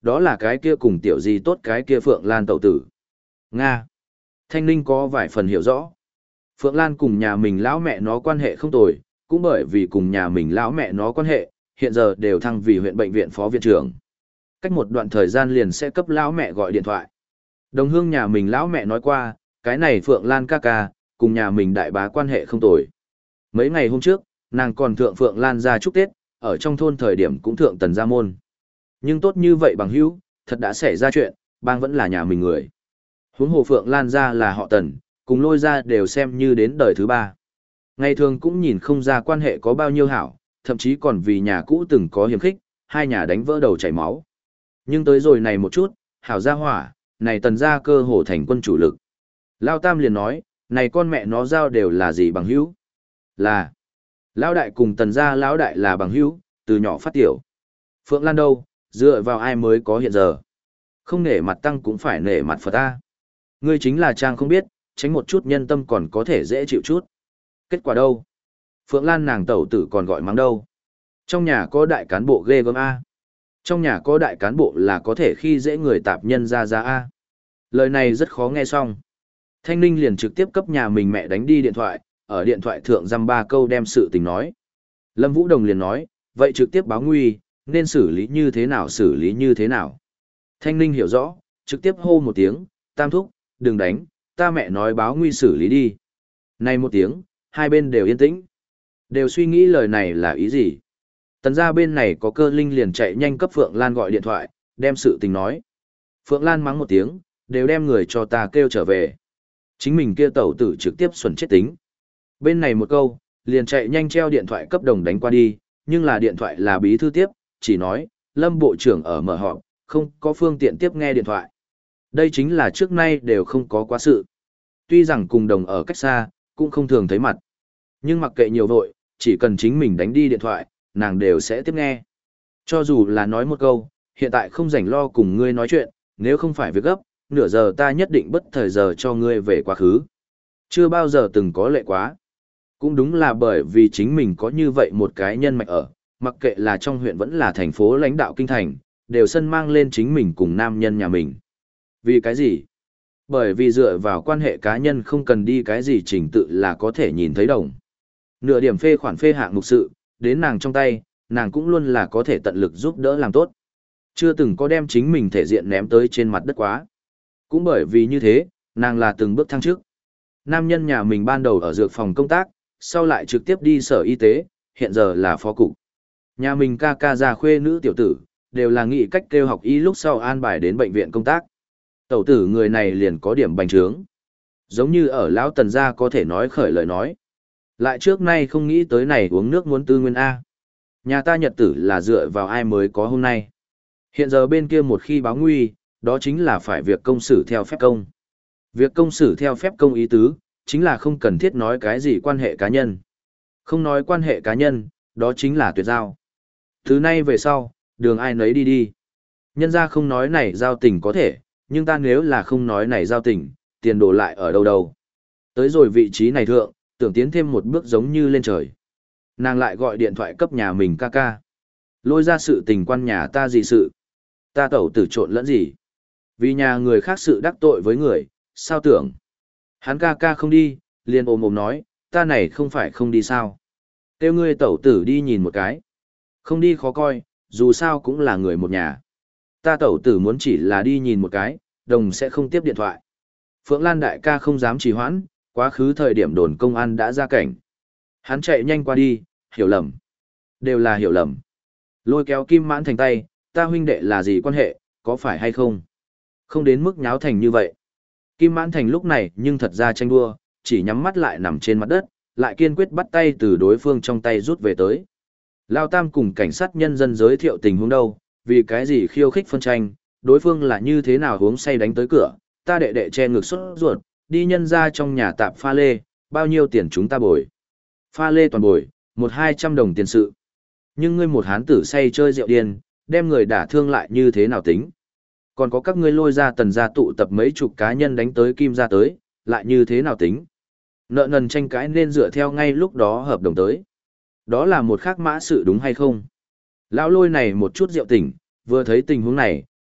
đó là cái kia cùng tiểu gì tốt cái kia Phượng Lan tẩu tử. Nga. Thanh Ninh có vài phần hiểu rõ. Phượng Lan cùng nhà mình lão mẹ nó quan hệ không tồi, cũng bởi vì cùng nhà mình lão mẹ nó quan hệ, hiện giờ đều thăng vì huyện bệnh viện phó viện trưởng. Cách một đoạn thời gian liền sẽ cấp lão mẹ gọi điện thoại. Đồng hương nhà mình lão mẹ nói qua, cái này Phượng Lan ca ca, cùng nhà mình đại bá quan hệ không tồi. Mấy ngày hôm trước, nàng còn thượng Phượng Lan ra chúc Tết, ở trong thôn thời điểm cũng thượng Tần Gia Môn. Nhưng tốt như vậy bằng hữu, thật đã xảy ra chuyện, bang vẫn là nhà mình người. Huống hồ Phượng Lan ra là họ Tần, cùng Lôi ra đều xem như đến đời thứ ba. Ngày thường cũng nhìn không ra quan hệ có bao nhiêu hảo, thậm chí còn vì nhà cũ từng có hiểm khích, hai nhà đánh vỡ đầu chảy máu. Nhưng tới rồi này một chút, hảo gia hỏa, này Tần gia cơ hồ thành quân chủ lực. Lao Tam liền nói, này con mẹ nó giao đều là gì bằng hữu? Là, Lão đại cùng Tần gia lão đại là bằng hữu, từ nhỏ phát tiểu. Phượng Lan đâu, dựa vào ai mới có hiện giờ? Không nể mặt tăng cũng phải nể mặt Phật ta. Ngươi chính là trang không biết, tránh một chút nhân tâm còn có thể dễ chịu chút. Kết quả đâu? Phượng Lan nàng tẩu tử còn gọi mắng đâu? Trong nhà có đại cán bộ ghê gớm A. Trong nhà có đại cán bộ là có thể khi dễ người tạp nhân ra ra A. Lời này rất khó nghe xong. Thanh Ninh liền trực tiếp cấp nhà mình mẹ đánh đi điện thoại, ở điện thoại thượng dăm ba câu đem sự tình nói. Lâm Vũ Đồng liền nói, vậy trực tiếp báo nguy, nên xử lý như thế nào xử lý như thế nào. Thanh Ninh hiểu rõ, trực tiếp hô một tiếng, Tam thúc, đừng đánh, ta mẹ nói báo nguy xử lý đi. Này một tiếng, hai bên đều yên tĩnh. Đều suy nghĩ lời này là ý gì. Tần gia bên này có Cơ Linh liền chạy nhanh cấp Phượng Lan gọi điện thoại, đem sự tình nói. Phượng Lan mắng một tiếng, đều đem người cho ta kêu trở về. Chính mình kia tẩu tử trực tiếp xuẩn chết tính. Bên này một câu, liền chạy nhanh treo điện thoại cấp đồng đánh qua đi, nhưng là điện thoại là bí thư tiếp, chỉ nói, Lâm Bộ trưởng ở mở họp, không có phương tiện tiếp nghe điện thoại. Đây chính là trước nay đều không có quá sự. Tuy rằng cùng đồng ở cách xa, cũng không thường thấy mặt. Nhưng mặc kệ nhiều vội, chỉ cần chính mình đánh đi điện thoại, nàng đều sẽ tiếp nghe. Cho dù là nói một câu, hiện tại không rảnh lo cùng ngươi nói chuyện, nếu không phải việc gấp, nửa giờ ta nhất định bất thời giờ cho ngươi về quá khứ. Chưa bao giờ từng có lệ quá. Cũng đúng là bởi vì chính mình có như vậy một cái nhân mạch ở, mặc kệ là trong huyện vẫn là thành phố lãnh đạo kinh thành, đều sân mang lên chính mình cùng nam nhân nhà mình. Vì cái gì? Bởi vì dựa vào quan hệ cá nhân không cần đi cái gì trình tự là có thể nhìn thấy đồng. Nửa điểm phê khoản phê hạng mục sự, đến nàng trong tay, nàng cũng luôn là có thể tận lực giúp đỡ làm tốt. Chưa từng có đem chính mình thể diện ném tới trên mặt đất quá. Cũng bởi vì như thế, nàng là từng bước thăng trước. Nam nhân nhà mình ban đầu ở dược phòng công tác, sau lại trực tiếp đi sở y tế, hiện giờ là phó cục. Nhà mình ca ca già khuê nữ tiểu tử, đều là nghĩ cách kêu học y lúc sau an bài đến bệnh viện công tác. Tẩu tử người này liền có điểm bành trướng. Giống như ở lão Tần gia có thể nói khởi lời nói. Lại trước nay không nghĩ tới này uống nước muốn tư nguyên A. Nhà ta nhật tử là dựa vào ai mới có hôm nay. Hiện giờ bên kia một khi báo nguy, đó chính là phải việc công xử theo phép công. Việc công xử theo phép công ý tứ, chính là không cần thiết nói cái gì quan hệ cá nhân. Không nói quan hệ cá nhân, đó chính là tuyệt giao. Thứ nay về sau, đường ai nấy đi đi. Nhân ra không nói này giao tình có thể, nhưng ta nếu là không nói này giao tình, tiền đổ lại ở đâu đâu. Tới rồi vị trí này thượng, tưởng tiến thêm một bước giống như lên trời. Nàng lại gọi điện thoại cấp nhà mình ca ca. Lôi ra sự tình quan nhà ta gì sự. Ta tẩu tử trộn lẫn gì. Vì nhà người khác sự đắc tội với người, sao tưởng. Hắn ca ca không đi, liền ồm ồm nói, ta này không phải không đi sao. Kêu ngươi tẩu tử đi nhìn một cái. Không đi khó coi, dù sao cũng là người một nhà. Ta tẩu tử muốn chỉ là đi nhìn một cái, đồng sẽ không tiếp điện thoại. Phượng Lan đại ca không dám trì hoãn, quá khứ thời điểm đồn công an đã ra cảnh. Hắn chạy nhanh qua đi, hiểu lầm. Đều là hiểu lầm. Lôi kéo Kim Mãn Thành tay, ta huynh đệ là gì quan hệ, có phải hay không? Không đến mức nháo thành như vậy. Kim Mãn Thành lúc này nhưng thật ra tranh đua, chỉ nhắm mắt lại nằm trên mặt đất, lại kiên quyết bắt tay từ đối phương trong tay rút về tới. Lao Tam cùng cảnh sát nhân dân giới thiệu tình huống đâu, vì cái gì khiêu khích phân tranh, đối phương là như thế nào uống say đánh tới cửa, ta đệ đệ che ngực xuất ruột, đi nhân ra trong nhà tạp pha lê, bao nhiêu tiền chúng ta bồi. Pha lê toàn bồi, một hai trăm đồng tiền sự. Nhưng ngươi một hán tử say chơi rượu điên, đem người đả thương lại như thế nào tính. Còn có các ngươi lôi ra Tần gia tụ tập mấy chục cá nhân đánh tới Kim gia tới, lại như thế nào tính. Nợ nần tranh cãi nên dựa theo ngay lúc đó hợp đồng tới. Đó là một khác mã sự đúng hay không? Lão lôi này một chút rượu tỉnh, vừa thấy tình huống này,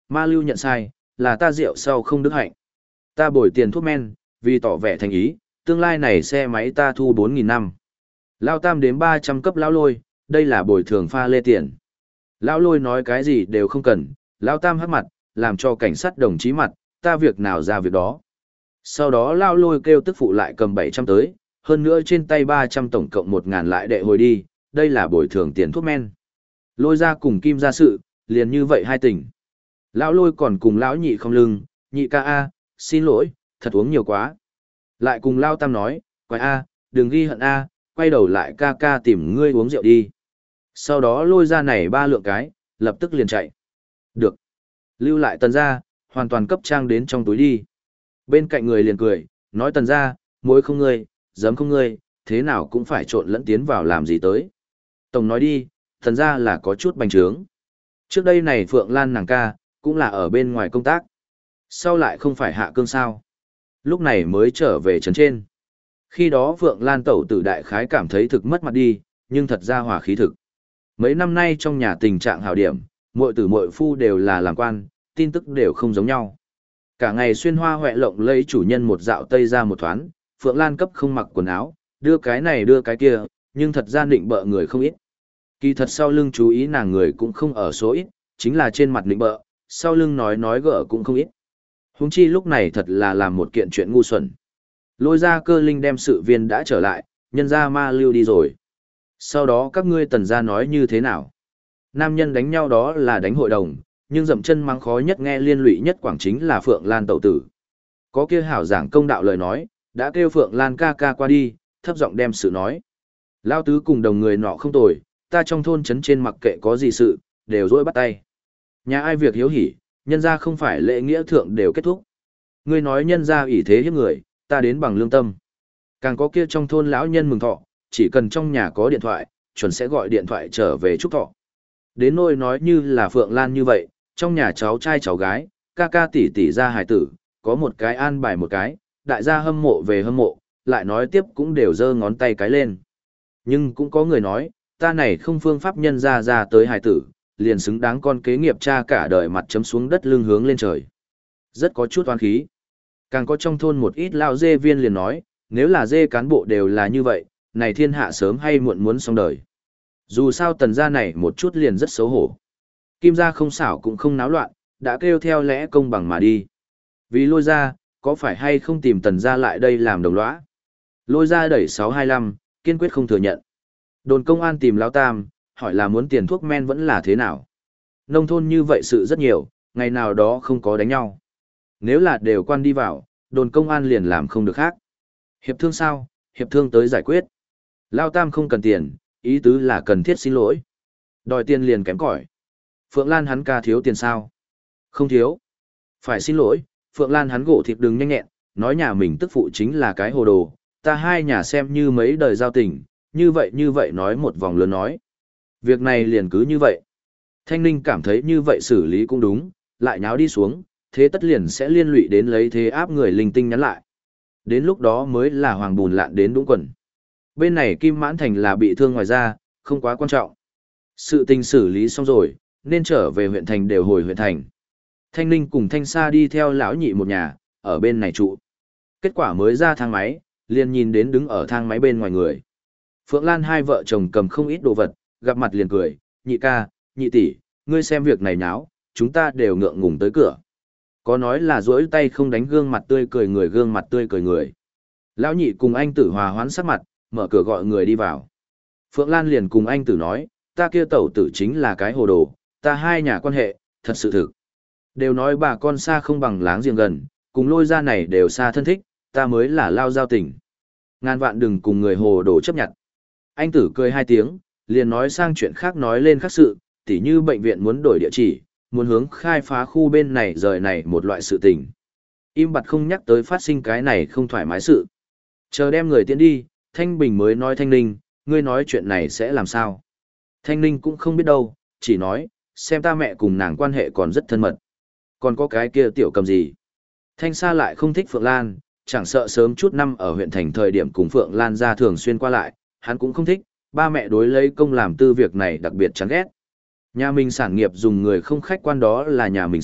ma lưu nhận sai, là ta rượu sau không đức hạnh. Ta bồi tiền thuốc men, vì tỏ vẻ thành ý, tương lai này xe máy ta thu bốn nghìn năm. Lao Tam đếm ba trăm cấp lão lôi, đây là bồi thường pha lê tiền. Lão lôi nói cái gì đều không cần, Lao Tam hắc mặt, làm cho cảnh sát đồng chí mặt, ta việc nào ra việc đó. Sau đó Lao lôi kêu tức phụ lại cầm bảy trăm tới, hơn nữa trên tay ba trăm tổng cộng một ngàn lại đệ hồi đi, đây là bồi thường tiền thuốc men. Lôi ra cùng Kim ra sự, liền như vậy hai tỉnh. Lão lôi còn cùng lão nhị không lưng, nhị ca A, xin lỗi, thật uống nhiều quá. Lại cùng Lao Tam nói, quái A, đừng ghi hận A, quay đầu lại ca ca tìm ngươi uống rượu đi. Sau đó lôi ra này ba lượng cái, lập tức liền chạy. Được. Lưu lại Tần ra, hoàn toàn cấp trang đến trong túi đi. Bên cạnh người liền cười, nói Tần ra, muối không ngươi, giấm không ngươi, thế nào cũng phải trộn lẫn tiến vào làm gì tới. Tổng nói đi, Tần ra là có chút bành trướng. Trước đây này Phượng Lan nàng ca, cũng là ở bên ngoài công tác. Sau lại không phải hạ cương sao. Lúc này mới trở về trấn trên. Khi đó Phượng Lan tẩu tử đại khái cảm thấy thực mất mặt đi, nhưng thật ra hòa khí thực. Mấy năm nay trong nhà tình trạng hào điểm, muội tử muội phu đều là làm quan, tin tức đều không giống nhau. Cả ngày xuyên hoa hoẹ lộng lấy chủ nhân một dạo tây ra một thoáng, Phượng Lan cấp không mặc quần áo, đưa cái này đưa cái kia, nhưng thật ra định bợ người không ít. Kỳ thật sau lưng chú ý nàng người cũng không ở số ít, chính là trên mặt định bợ, sau lưng nói nói gỡ cũng không ít. Huống chi lúc này thật là làm một kiện chuyện ngu xuẩn. Lôi ra Cơ Linh đem sự viên đã trở lại, nhân ra ma lưu đi rồi. Sau đó các ngươi Tần gia nói như thế nào? Nam nhân đánh nhau đó là đánh hội đồng, nhưng dậm chân mắng khó nhất nghe liên lụy nhất quảng chính là Phượng Lan tẩu tử. Có kia hảo giảng công đạo lời nói, đã kêu Phượng Lan ca ca qua đi, thấp giọng đem sự nói. Lao tứ cùng đồng người nọ không tồi, ta trong thôn trấn trên mặc kệ có gì sự, đều dỗi bắt tay. Nhà ai việc hiếu hỉ, nhân ra không phải lễ nghĩa thượng đều kết thúc. Ngươi nói nhân ra ủy thế hiếp người, ta đến bằng lương tâm. Càng có kia trong thôn lão nhân mừng thọ, chỉ cần trong nhà có điện thoại, chuẩn sẽ gọi điện thoại trở về chúc thọ. Đến nỗi nói như là Phượng Lan như vậy, trong nhà cháu trai cháu gái, ca ca tỷ tỷ ra hài tử, có một cái an bài một cái, đại gia hâm mộ về hâm mộ, lại nói tiếp cũng đều giơ ngón tay cái lên. Nhưng cũng có người nói, ta này không phương pháp nhân ra ra tới hài tử, liền xứng đáng con kế nghiệp cha cả đời mặt chấm xuống đất lưng hướng lên trời. Rất có chút oán khí. Càng có trong thôn một ít lao dê viên liền nói, nếu là dê cán bộ đều là như vậy, này thiên hạ sớm hay muộn muốn xong đời. Dù sao Tần gia này một chút liền rất xấu hổ. Kim gia không xảo cũng không náo loạn, đã kêu theo lẽ công bằng mà đi. Vì lôi ra, có phải hay không tìm Tần gia lại đây làm đồng lõa? Lôi ra đẩy sáu hai lăm, kiên quyết không thừa nhận. Đồn công an tìm Lão Tam, hỏi là muốn tiền thuốc men vẫn là thế nào. Nông thôn như vậy sự rất nhiều, ngày nào đó không có đánh nhau. Nếu là đều quan đi vào, đồn công an liền làm không được khác. Hiệp thương sao, hiệp thương tới giải quyết. Lao Tam không cần tiền, ý tứ là cần thiết xin lỗi. Đòi tiền liền kém cỏi. Phượng Lan hắn ca thiếu tiền sao? Không thiếu. Phải xin lỗi, Phượng Lan hắn gỗ thịt đừng nhanh nhẹn, nói nhà mình tức phụ chính là cái hồ đồ, ta hai nhà xem như mấy đời giao tình, như vậy như vậy nói một vòng lớn nói. Việc này liền cứ như vậy. Thanh Ninh cảm thấy như vậy xử lý cũng đúng, lại nháo đi xuống, thế tất liền sẽ liên lụy đến lấy thế áp người linh tinh nhắn lại. Đến lúc đó mới là hoàng bùn lạn đến đũng quần. Bên này Kim Mãn Thành là bị thương ngoài ra, không quá quan trọng. Sự tình xử lý xong rồi, nên trở về huyện thành đều hồi huyện thành. Thanh Ninh cùng Thanh Sa đi theo lão nhị một nhà, ở bên này trụ. Kết quả mới ra thang máy, liền nhìn đến đứng ở thang máy bên ngoài người. Phượng Lan hai vợ chồng cầm không ít đồ vật, gặp mặt liền cười, nhị ca, nhị tỷ, ngươi xem việc này nháo, chúng ta đều ngượng ngùng tới cửa. Có nói là duỗi tay không đánh gương mặt tươi cười người gương mặt tươi cười người. Lão nhị cùng anh tử hòa hoãn sắc mặt, mở cửa gọi người đi vào. Phượng Lan liền cùng anh tử nói, ta kia tẩu tử chính là cái hồ đồ, ta hai nhà quan hệ, thật sự thực. Đều nói bà con xa không bằng láng giềng gần, cùng lôi ra này đều xa thân thích, ta mới là lao giao tình. Ngàn vạn đừng cùng người hồ đồ chấp nhận. Anh tử cười hai tiếng, liền nói sang chuyện khác nói lên khác sự, tỉ như bệnh viện muốn đổi địa chỉ, muốn hướng khai phá khu bên này rời này một loại sự tình. Im bặt không nhắc tới phát sinh cái này không thoải mái sự. Chờ đem người tiến đi, Thanh Bình mới nói Thanh Ninh, ngươi nói chuyện này sẽ làm sao. Thanh Ninh cũng không biết đâu, chỉ nói, xem ta mẹ cùng nàng quan hệ còn rất thân mật. Còn có cái kia tiểu cầm gì. Thanh Sa lại không thích Phượng Lan, chẳng sợ sớm chút năm ở huyện thành thời điểm cùng Phượng Lan ra thường xuyên qua lại, hắn cũng không thích, ba mẹ đối lấy công làm tư việc này đặc biệt chán ghét. Nhà mình sản nghiệp dùng người không khách quan đó là nhà mình sự,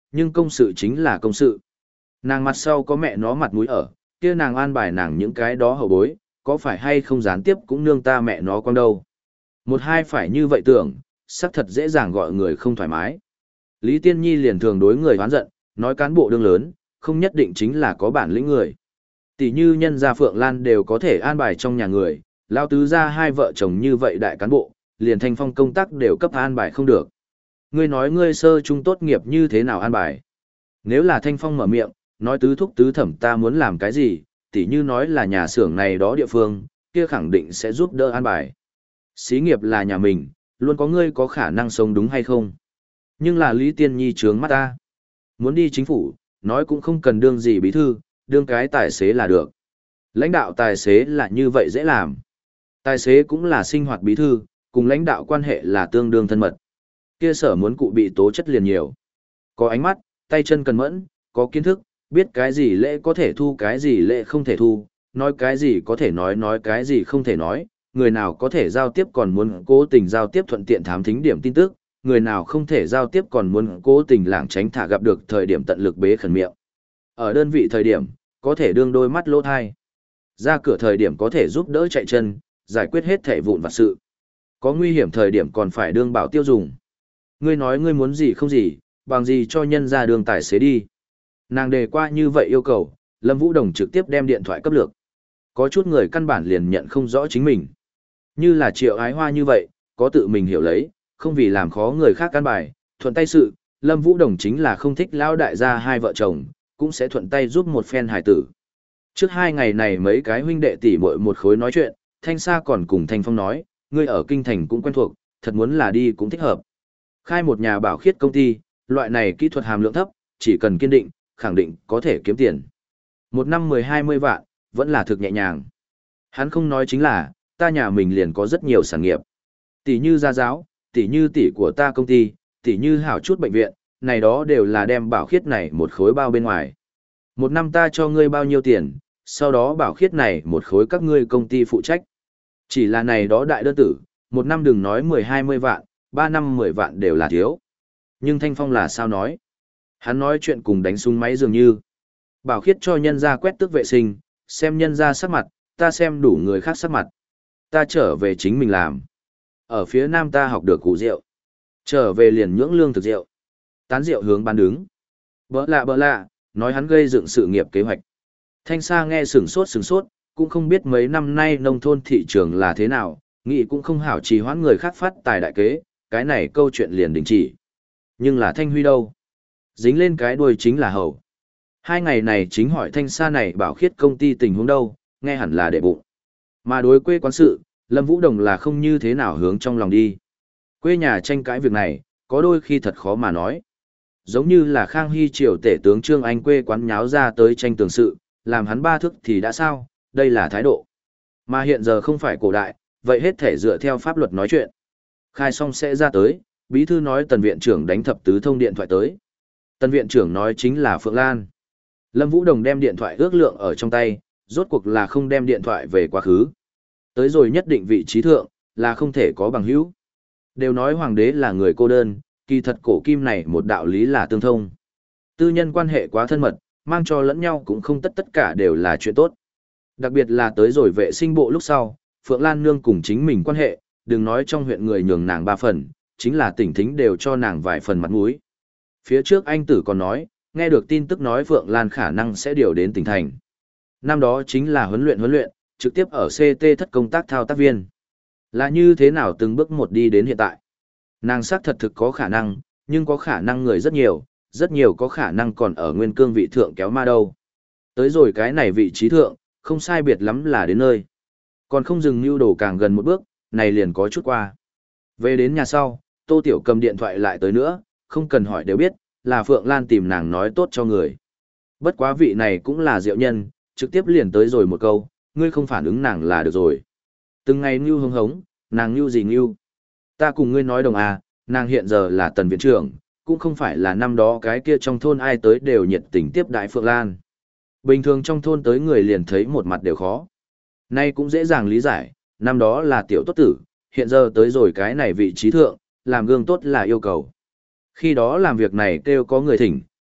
nhưng công sự chính là công sự. Nàng mặt sau có mẹ nó mặt mũi ở, kia nàng an bài nàng những cái đó hậu bối, có phải hay không gián tiếp cũng nương ta mẹ nó con đâu. Một hai phải như vậy tưởng, xác thật dễ dàng gọi người không thoải mái. Lý Tiên Nhi liền thường đối người hoán giận, nói cán bộ đương lớn, không nhất định chính là có bản lĩnh người. Tỷ như nhân gia Phượng Lan đều có thể an bài trong nhà người, lao tứ ra hai vợ chồng như vậy đại cán bộ, liền Thanh Phong công tác đều cấp an bài không được. Ngươi nói ngươi sơ trung tốt nghiệp như thế nào an bài? Nếu là Thanh Phong mở miệng, nói tứ thúc tứ thẩm ta muốn làm cái gì, tỉ như nói là nhà xưởng này đó địa phương, kia khẳng định sẽ giúp đỡ an bài. Xí nghiệp là nhà mình, luôn có ngươi có khả năng sống đúng hay không? Nhưng là Lý Tiên Nhi trướng mắt ta. Muốn đi chính phủ, nói cũng không cần đương gì bí thư, đương cái tài xế là được. Lãnh đạo tài xế là như vậy dễ làm. Tài xế cũng là sinh hoạt bí thư, cùng lãnh đạo quan hệ là tương đương thân mật. Kia sở muốn cụ bị tố chất liền nhiều. Có ánh mắt, tay chân cần mẫn, có kiến thức, biết cái gì lễ có thể thu cái gì lễ không thể thu, nói cái gì có thể nói nói cái gì không thể nói, người nào có thể giao tiếp còn muốn cố tình giao tiếp thuận tiện thám thính điểm tin tức, người nào không thể giao tiếp còn muốn cố tình lảng tránh thả gặp được thời điểm tận lực bế khẩn miệng. Ở đơn vị thời điểm, có thể đương đôi mắt lỗ thai. Ra cửa thời điểm có thể giúp đỡ chạy chân, giải quyết hết thể vụn vặt sự. Có nguy hiểm thời điểm còn phải đương bảo tiêu dùng. Ngươi nói ngươi muốn gì không gì, bằng gì cho nhân ra đường tài xế đi. Nàng đề qua như vậy yêu cầu, Lâm Vũ Đồng trực tiếp đem điện thoại cấp lược. Có chút người căn bản liền nhận không rõ chính mình. Như là Triệu Ái Hoa như vậy, có tự mình hiểu lấy, không vì làm khó người khác căn bài, thuận tay sự, Lâm Vũ Đồng chính là không thích lão đại gia hai vợ chồng, cũng sẽ thuận tay giúp một phen hài tử. Trước hai ngày này mấy cái huynh đệ tỷ muội một khối nói chuyện, Thanh Sa còn cùng Thanh Phong nói, ngươi ở kinh thành cũng quen thuộc, thật muốn là đi cũng thích hợp. Khai một nhà bảo khiết công ty, loại này kỹ thuật hàm lượng thấp, chỉ cần kiên định, khẳng định có thể kiếm tiền. Một năm mười hai mươi vạn, vẫn là thực nhẹ nhàng. Hắn không nói chính là, ta nhà mình liền có rất nhiều sản nghiệp. Tỷ như gia giáo, tỷ như tỷ của ta công ty, tỷ như hảo chút bệnh viện, này đó đều là đem bảo khiết này một khối bao bên ngoài. Một năm ta cho ngươi bao nhiêu tiền, sau đó bảo khiết này một khối các ngươi công ty phụ trách. Chỉ là này đó đại đơn tử, một năm đừng nói mười hai mươi vạn, ba năm mười vạn đều là thiếu. Nhưng Thanh Phong là sao nói? Hắn nói chuyện cùng đánh súng máy dường như. Bảo khiết cho nhân ra quét tước vệ sinh, xem nhân ra sắc mặt, ta xem đủ người khác sắc mặt. Ta trở về chính mình làm. Ở phía nam ta học được củ rượu. Trở về liền nhưỡng lương thực rượu. Tán rượu hướng bán đứng. Bỡ lạ bỡ lạ, nói hắn gây dựng sự nghiệp kế hoạch. Thanh Sa nghe sửng sốt sửng sốt, cũng không biết mấy năm nay nông thôn thị trường là thế nào, nghĩ cũng không hảo trì hoãn người khác phát tài đại kế, cái này câu chuyện liền đình chỉ. Nhưng là Thanh Huy đâu? Dính lên cái đuôi chính là Hầu. Hai ngày này chính hỏi Thanh Sa này bảo khiết công ty tình huống đâu, nghe hẳn là để bụng. Mà đối quê quán sự, Lâm Vũ Đồng là không như thế nào hướng trong lòng đi. Quê nhà tranh cãi việc này, có đôi khi thật khó mà nói. Giống như là Khang Hy triều tể tướng Trương Anh quê quán nháo ra tới tranh tường sự, làm hắn ba thức thì đã sao, đây là thái độ. Mà hiện giờ không phải cổ đại, vậy hết thể dựa theo pháp luật nói chuyện. Khai xong sẽ ra tới, bí thư nói tần viện trưởng đánh thập tứ thông điện thoại tới. Tần viện trưởng nói chính là Phượng Lan. Lâm Vũ Đồng đem điện thoại ước lượng ở trong tay, rốt cuộc là không đem điện thoại về quá khứ. Tới rồi nhất định vị trí thượng, là không thể có bằng hữu. Đều nói hoàng đế là người cô đơn, kỳ thật cổ kim này một đạo lý là tương thông. Tư nhân quan hệ quá thân mật, mang cho lẫn nhau cũng không tất tất cả đều là chuyện tốt. Đặc biệt là tới rồi vệ sinh bộ lúc sau, Phượng Lan Nương cùng chính mình quan hệ, đừng nói trong huyện người nhường nàng ba phần, chính là tỉnh thính đều cho nàng vài phần mặt mũi. Phía trước anh tử còn nói, nghe được tin tức nói Phượng Lan khả năng sẽ điều đến tỉnh thành. Năm đó chính là huấn luyện huấn luyện, trực tiếp ở xê tê thất công tác thao tác viên. Là như thế nào từng bước một đi đến hiện tại? Nàng xác thật thực có khả năng, nhưng có khả năng người rất nhiều, rất nhiều có khả năng còn ở nguyên cương vị thượng kéo ma đâu. Tới rồi cái này vị trí thượng, không sai biệt lắm là đến nơi. Còn không dừng mưu đồ càng gần một bước, này liền có chút qua. Về đến nhà sau, Tô Tiểu cầm điện thoại lại tới nữa, không cần hỏi đều biết, là Phượng Lan tìm nàng nói tốt cho người. Bất quá vị này cũng là diệu nhân, trực tiếp liền tới rồi một câu, ngươi không phản ứng nàng là được rồi. Từng ngày mưu hống hống, nàng mưu gì mưu. Ta cùng ngươi nói đồng à, nàng hiện giờ là tần viện trưởng, cũng không phải là năm đó cái kia trong thôn ai tới đều nhiệt tình tiếp đại Phượng Lan. Bình thường trong thôn tới người liền thấy một mặt đều khó. Nay cũng dễ dàng lý giải, năm đó là tiểu tốt tử, hiện giờ tới rồi cái này vị trí thượng, làm gương tốt là yêu cầu. Khi đó làm việc này kêu có người thỉnh,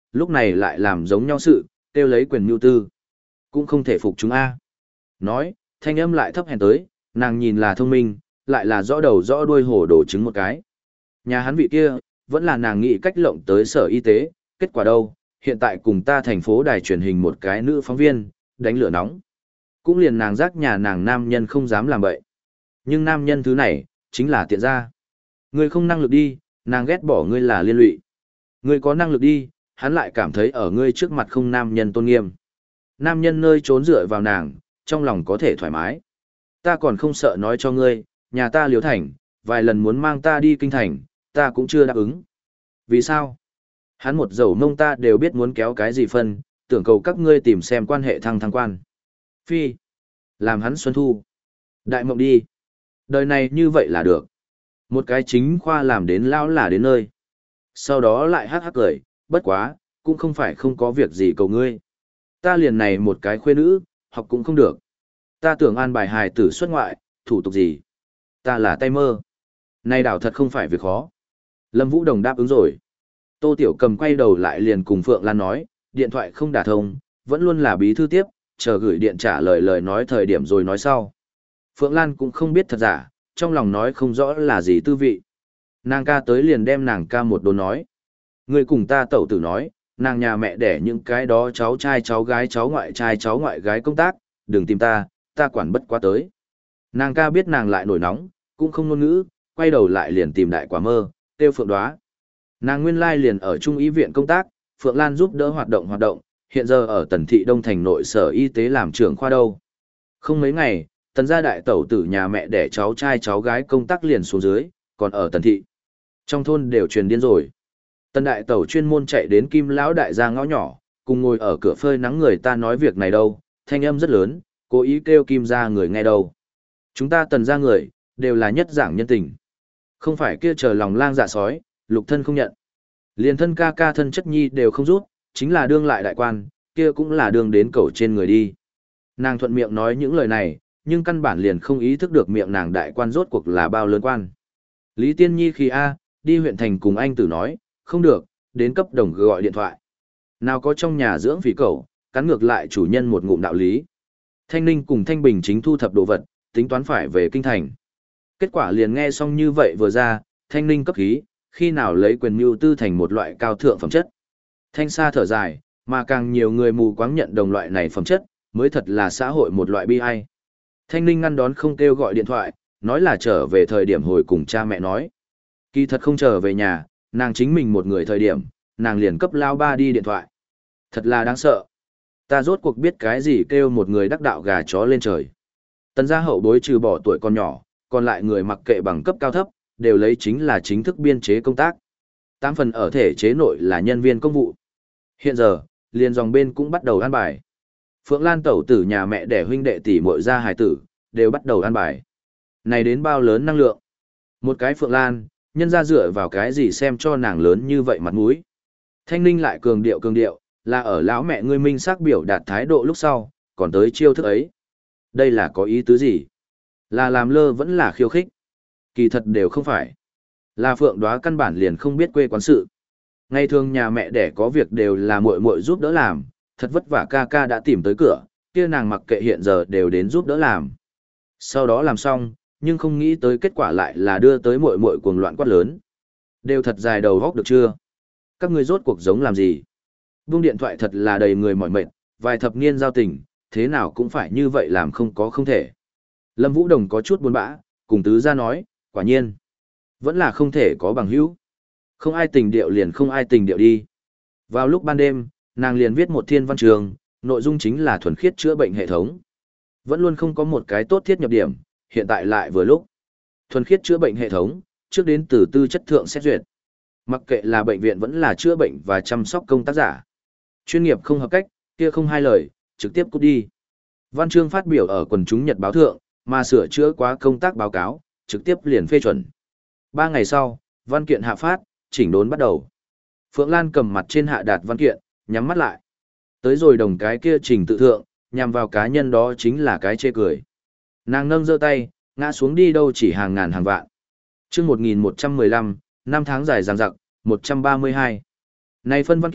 lúc này lại làm giống nhau sự, kêu lấy quyền mưu tư. Cũng không thể phục chúng a. Nói, thanh âm lại thấp hèn tới, nàng nhìn là thông minh, lại là rõ đầu rõ đuôi hổ đổ trứng một cái. Nhà hắn vị kia, vẫn là nàng nghĩ cách lộng tới sở y tế, kết quả đâu, hiện tại cùng ta thành phố đài truyền hình một cái nữ phóng viên, đánh lửa nóng. Cũng liền nàng giác nhà nàng nam nhân không dám làm vậy. Nhưng nam nhân thứ này, chính là tiện gia. Ngươi không năng lực đi, nàng ghét bỏ ngươi là liên lụy. Ngươi có năng lực đi, hắn lại cảm thấy ở ngươi trước mặt không nam nhân tôn nghiêm. Nam nhân nơi trốn dựa vào nàng, trong lòng có thể thoải mái. Ta còn không sợ nói cho ngươi, nhà ta liếu thành, vài lần muốn mang ta đi kinh thành, ta cũng chưa đáp ứng. Vì sao? Hắn một dầu mông ta đều biết muốn kéo cái gì phân, tưởng cầu các ngươi tìm xem quan hệ thăng thăng quan. Phi. Làm hắn xuân thu. Đại mộng đi. Đời này như vậy là được. Một cái chính khoa làm đến lao là đến nơi. Sau đó lại hắc hắc cười, bất quá, cũng không phải không có việc gì cầu ngươi. Ta liền này một cái khuê nữ, học cũng không được. Ta tưởng an bài hài tử xuất ngoại, thủ tục gì. Ta là tay mơ. Này đảo thật không phải việc khó. Lâm Vũ Đồng đáp ứng rồi. Tô Tiểu Cầm quay đầu lại liền cùng Phượng Lan nói, điện thoại không đả thông, vẫn luôn là bí thư tiếp, chờ gửi điện trả lời lời nói thời điểm rồi nói sau. Phượng Lan cũng không biết thật giả, trong lòng nói không rõ là gì tư vị. Nàng ca tới liền đem nàng ca một đồn nói. Người cùng ta tẩu tử nói, nàng nhà mẹ đẻ những cái đó cháu trai cháu gái cháu ngoại trai cháu ngoại gái công tác, đừng tìm ta, ta quản bất quá tới. Nàng ca biết nàng lại nổi nóng, cũng không ngôn ngữ, quay đầu lại liền tìm đại quả mơ, tiêu Phượng Đoá. Nàng nguyên lai liền ở Trung y viện công tác, Phượng Lan giúp đỡ hoạt động hoạt động, hiện giờ ở Tần Thị Đông Thành nội sở y tế làm trưởng khoa đâu. Không mấy ngày, Tần gia đại tẩu tử nhà mẹ đẻ cháu trai cháu gái công tác liền xuống dưới, còn ở Tần Thị. Trong thôn đều truyền điên rồi. Tần đại tẩu chuyên môn chạy đến Kim lão đại gia ngõ nhỏ, cùng ngồi ở cửa phơi nắng người ta nói việc này đâu, thanh âm rất lớn, cố ý kêu Kim gia người nghe đâu. Chúng ta Tần gia người, đều là nhất giảng nhân tình. Không phải kia chờ lòng lang dạ sói, lục thân không nhận. Liền thân ca ca thân chất nhi đều không rút, chính là đương lại đại quan, kia cũng là đương đến cầu trên người đi. Nàng thuận miệng nói những lời này, nhưng căn bản liền không ý thức được miệng nàng đại quan rốt cuộc là bao lớn quan. Lý Tiên Nhi khi A, đi huyện thành cùng anh tử nói, không được, đến cấp đồng gọi điện thoại. Nào có trong nhà dưỡng phí cẩu, cắn ngược lại chủ nhân một ngụm đạo lý. Thanh Ninh cùng Thanh Bình chính thu thập đồ vật, tính toán phải về kinh thành. Kết quả liền nghe xong như vậy vừa ra, Thanh Ninh cấp khí, khi nào lấy quyền mưu tư thành một loại cao thượng phẩm chất. Thanh Sa thở dài, mà càng nhiều người mù quáng nhận đồng loại này phẩm chất, mới thật là xã hội một loại bi ai. Thanh Ninh ngăn đón không kêu gọi điện thoại, nói là trở về thời điểm hồi cùng cha mẹ nói. Kỳ thật không trở về nhà, nàng chính mình một người thời điểm, nàng liền cấp lao ba đi điện thoại. Thật là đáng sợ. Ta rốt cuộc biết cái gì kêu một người đắc đạo gà chó lên trời. Tần gia hậu bối trừ bỏ tuổi còn nhỏ, còn lại người mặc kệ bằng cấp cao thấp, đều lấy chính là chính thức biên chế công tác. Tám phần ở thể chế nội là nhân viên công vụ. Hiện giờ, liền dòng bên cũng bắt đầu an bài. Phượng Lan tẩu tử nhà mẹ đẻ huynh đệ tỷ muội gia hài tử, đều bắt đầu an bài. Này đến bao lớn năng lượng. Một cái Phượng Lan, nhân ra dựa vào cái gì xem cho nàng lớn như vậy mặt mũi. Thanh Ninh lại cường điệu cường điệu, là ở lão mẹ ngươi minh xác biểu đạt thái độ lúc sau, còn tới chiêu thức ấy. Đây là có ý tứ gì? Là làm lơ vẫn là khiêu khích. Kỳ thật đều không phải. Là Phượng Đoá căn bản liền không biết quê quán sự. Ngày thường nhà mẹ đẻ có việc đều là muội muội giúp đỡ làm, thật vất vả ca ca đã tìm tới cửa, kia nàng mặc kệ hiện giờ đều đến giúp đỡ làm. Sau đó làm xong, nhưng không nghĩ tới kết quả lại là đưa tới muội muội cuồng loạn quát lớn. Đều thật dài đầu góc được chưa? Các ngươi rốt cuộc giống làm gì? Buông điện thoại thật là đầy người mỏi mệt, vài thập niên giao tình, thế nào cũng phải như vậy làm không có không thể. Lâm Vũ Đồng có chút buồn bã, cùng tứ gia nói, quả nhiên, vẫn là không thể có bằng hữu. Không ai tình điệu liền không ai tình điệu đi. Vào lúc ban đêm, nàng liền viết một thiên văn trường, nội dung chính là thuần khiết chữa bệnh hệ thống. Vẫn luôn không có một cái tốt thiết nhập điểm, hiện tại lại vừa lúc. Thuần khiết chữa bệnh hệ thống, trước đến từ tư chất thượng xét duyệt. Mặc kệ là bệnh viện vẫn là chữa bệnh và chăm sóc công tác giả. Chuyên nghiệp không hợp cách, kia không hai lời, trực tiếp cút đi. Văn chương phát biểu ở quần chúng nhật báo thượng, mà sửa chữa quá công tác báo cáo, trực tiếp liền phê chuẩn. Ba ngày sau, văn kiện hạ phát, chỉnh đốn bắt đầu. Phượng Lan cầm mặt trên hạ đạt văn kiện, nhắm mắt lại. Tới rồi đồng cái kia trình tự thượng, nhằm vào cá nhân đó chính là cái chê cười. Nàng nâng giơ tay, ngã xuống đi đâu chỉ hàng ngàn hàng vạn. Chương một nghìn một trăm mười lăm, năm tháng dài dằng dặc, một trăm ba mươi hai. Này phân văn kiện,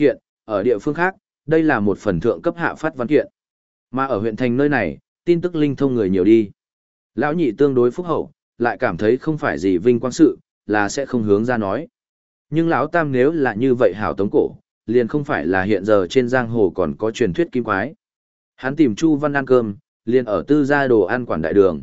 ở địa phương khác, đây là một phần thượng cấp hạ phát văn kiện. Mà ở huyện thành nơi này, tin tức linh thông người nhiều đi. Lão nhị tương đối phúc hậu, lại cảm thấy không phải gì vinh quang sự, là sẽ không hướng ra nói. Nhưng lão tam nếu là như vậy hảo tống cổ, liền không phải là hiện giờ trên giang hồ còn có truyền thuyết kim quái. Hắn tìm Chu Văn ăn cơm, liền ở tư gia đồ ăn quản đại đường.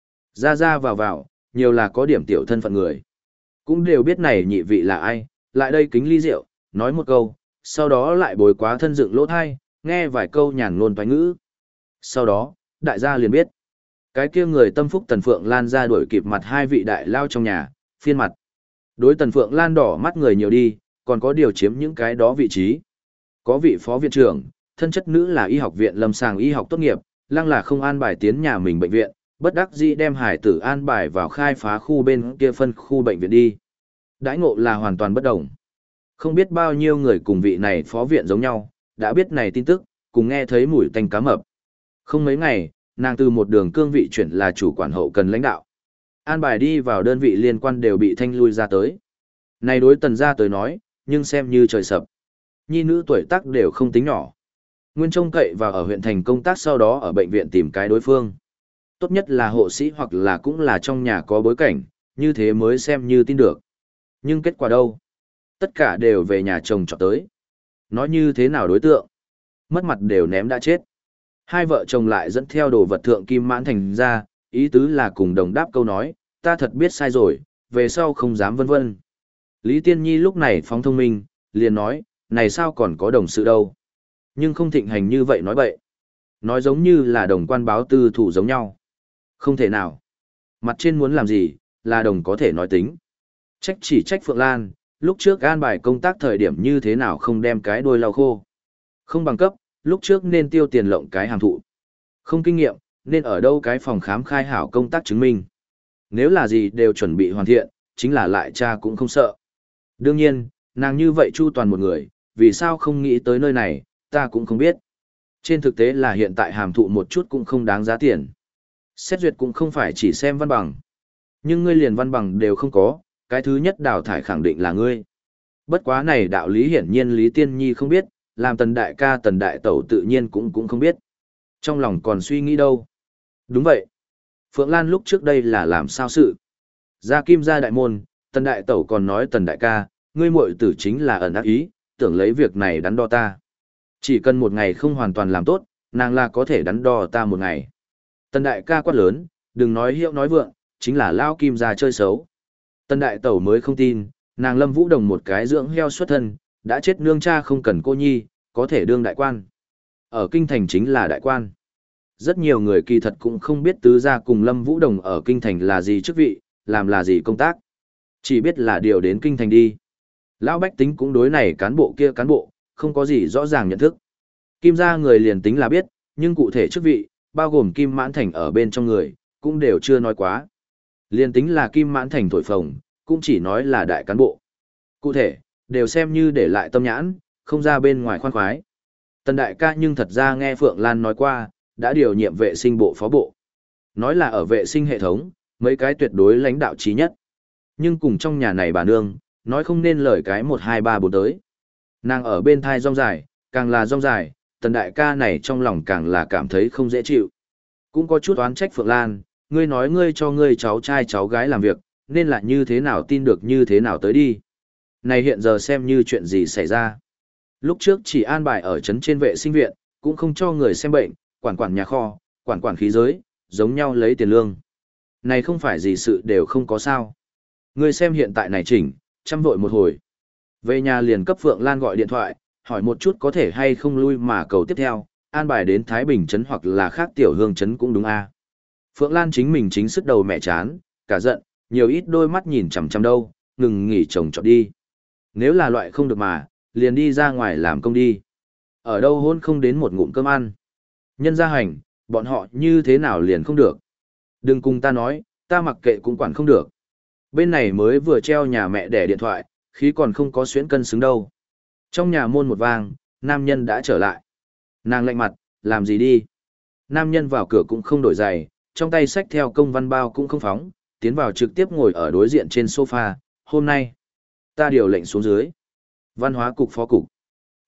Ra ra vào vào, nhiều là có điểm tiểu thân phận người. Cũng đều biết này nhị vị là ai, lại đây kính ly rượu, nói một câu, sau đó lại bồi quá thân dựng lỗ thai, nghe vài câu nhàn ngôn toái ngữ. Sau đó, đại gia liền biết. Cái kia người tâm phúc Tần Phượng Lan ra đuổi kịp mặt hai vị đại lao trong nhà, phiên mặt. Đối Tần Phượng Lan đỏ mắt người nhiều đi, còn có điều chiếm những cái đó vị trí. Có vị phó viện trưởng, thân chất nữ là y học viện lâm sàng y học tốt nghiệp, lăng là không an bài tiến nhà mình bệnh viện, bất đắc dĩ đem hải tử an bài vào khai phá khu bên kia phân khu bệnh viện đi. Đãi ngộ là hoàn toàn bất đồng. Không biết bao nhiêu người cùng vị này phó viện giống nhau, đã biết này tin tức, cùng nghe thấy mùi tanh cá mập. Không mấy ngày, nàng từ một đường cương vị chuyển là chủ quản hậu cần lãnh đạo. An bài đi vào đơn vị liên quan đều bị thanh lui ra tới. Này đối Tần gia tới nói, nhưng xem như trời sập. Nhi nữ tuổi tác đều không tính nhỏ. Nguyên trông cậy vào ở huyện thành công tác sau đó ở bệnh viện tìm cái đối phương. Tốt nhất là hộ sĩ hoặc là cũng là trong nhà có bối cảnh, như thế mới xem như tin được. Nhưng kết quả đâu? Tất cả đều về nhà chồng trọ tới. Nói như thế nào đối tượng? Mất mặt đều ném đã chết. Hai vợ chồng lại dẫn theo đồ vật thượng kim mãn thành ra, ý tứ là cùng đồng đáp câu nói, ta thật biết sai rồi, về sau không dám vân vân. Lý Tiên Nhi lúc này phóng thông minh, liền nói, này sao còn có đồng sự đâu. Nhưng không thịnh hành như vậy nói bậy. Nói giống như là đồng quan báo tư thủ giống nhau. Không thể nào. Mặt trên muốn làm gì, là đồng có thể nói tính. Trách chỉ trách Phượng Lan, lúc trước an bài công tác thời điểm như thế nào không đem cái đuôi lau khô. Không bằng cấp, lúc trước nên tiêu tiền lộng cái hàm thụ. Không kinh nghiệm, nên ở đâu cái phòng khám khai hảo công tác chứng minh. Nếu là gì đều chuẩn bị hoàn thiện, chính là lại cha cũng không sợ. Đương nhiên, nàng như vậy chu toàn một người, vì sao không nghĩ tới nơi này, ta cũng không biết. Trên thực tế là hiện tại hàm thụ một chút cũng không đáng giá tiền. Xét duyệt cũng không phải chỉ xem văn bằng. Nhưng ngươi liền văn bằng đều không có, cái thứ nhất đào thải khẳng định là ngươi. Bất quá này đạo lý hiển nhiên Lý Tiên Nhi không biết, làm tần đại ca tần đại tẩu tự nhiên cũng cũng không biết. Trong lòng còn suy nghĩ đâu. Đúng vậy. Phượng Lan lúc trước đây là làm sao sự. Ra kim ra đại môn, tần đại tẩu còn nói tần đại ca, ngươi muội tử chính là ẩn ác ý, tưởng lấy việc này đắn đo ta. Chỉ cần một ngày không hoàn toàn làm tốt, nàng là có thể đắn đo ta một ngày. Tần đại ca quát lớn, đừng nói hiệu nói vượng, chính là lao kim ra chơi xấu. Tần đại tẩu mới không tin, nàng Lâm Vũ Đồng một cái dưỡng heo xuất thân, đã chết nương cha không cần cô nhi, có thể đương đại quan. Ở kinh thành chính là đại quan. Rất nhiều người kỳ thật cũng không biết tứ gia cùng Lâm Vũ Đồng ở kinh thành là gì chức vị, làm là gì công tác. Chỉ biết là điều đến kinh thành đi. Lão bách tính cũng đối này cán bộ kia cán bộ, không có gì rõ ràng nhận thức. Kim gia người liền tính là biết, nhưng cụ thể chức vị, bao gồm Kim Mãn Thành ở bên trong người, cũng đều chưa nói quá. Liền tính là Kim Mãn Thành thổi phồng, cũng chỉ nói là đại cán bộ. Cụ thể, đều xem như để lại tâm nhãn, không ra bên ngoài khoan khoái. Tần đại ca nhưng thật ra nghe Phượng Lan nói qua, đã điều nhiệm vệ sinh bộ phó bộ. Nói là ở vệ sinh hệ thống, mấy cái tuyệt đối lãnh đạo trí nhất. Nhưng cùng trong nhà này bà nương, nói không nên lời cái một hai ba bốn tới. Nàng ở bên thai rong dài, càng là rong dài, tần đại ca này trong lòng càng là cảm thấy không dễ chịu. Cũng có chút oán trách Phượng Lan, ngươi nói ngươi cho ngươi cháu trai cháu gái làm việc, nên là như thế nào tin được như thế nào tới đi. Này hiện giờ xem như chuyện gì xảy ra. Lúc trước chỉ an bài ở trấn trên vệ sinh viện, cũng không cho người xem bệnh, quản quản nhà kho, quản quản khí giới, giống nhau lấy tiền lương. Này không phải gì sự đều không có sao. Ngươi xem hiện tại này chỉnh, chăm vội một hồi. Về nhà liền cấp Phượng Lan gọi điện thoại, hỏi một chút có thể hay không lui mà cầu tiếp theo, an bài đến Thái Bình trấn hoặc là khác tiểu hương trấn cũng đúng a. Phượng Lan chính mình chính sức đầu mẹ chán, cả giận, nhiều ít đôi mắt nhìn chằm chằm đâu, ngừng nghỉ chồng chọn đi. Nếu là loại không được mà, liền đi ra ngoài làm công đi. Ở đâu hôn không đến một ngụm cơm ăn. Nhân gia hành, bọn họ như thế nào liền không được. Đừng cùng ta nói, ta mặc kệ cũng quản không được. Bên này mới vừa treo nhà mẹ để điện thoại, khí còn không có xuyến cân xứng đâu. Trong nhà môn một vang, nam nhân đã trở lại. Nàng lạnh mặt, làm gì đi. Nam nhân vào cửa cũng không đổi giày, trong tay xách theo công văn bao cũng không phóng, tiến vào trực tiếp ngồi ở đối diện trên sofa. Hôm nay, ta điều lệnh xuống dưới. Văn hóa cục phó cục.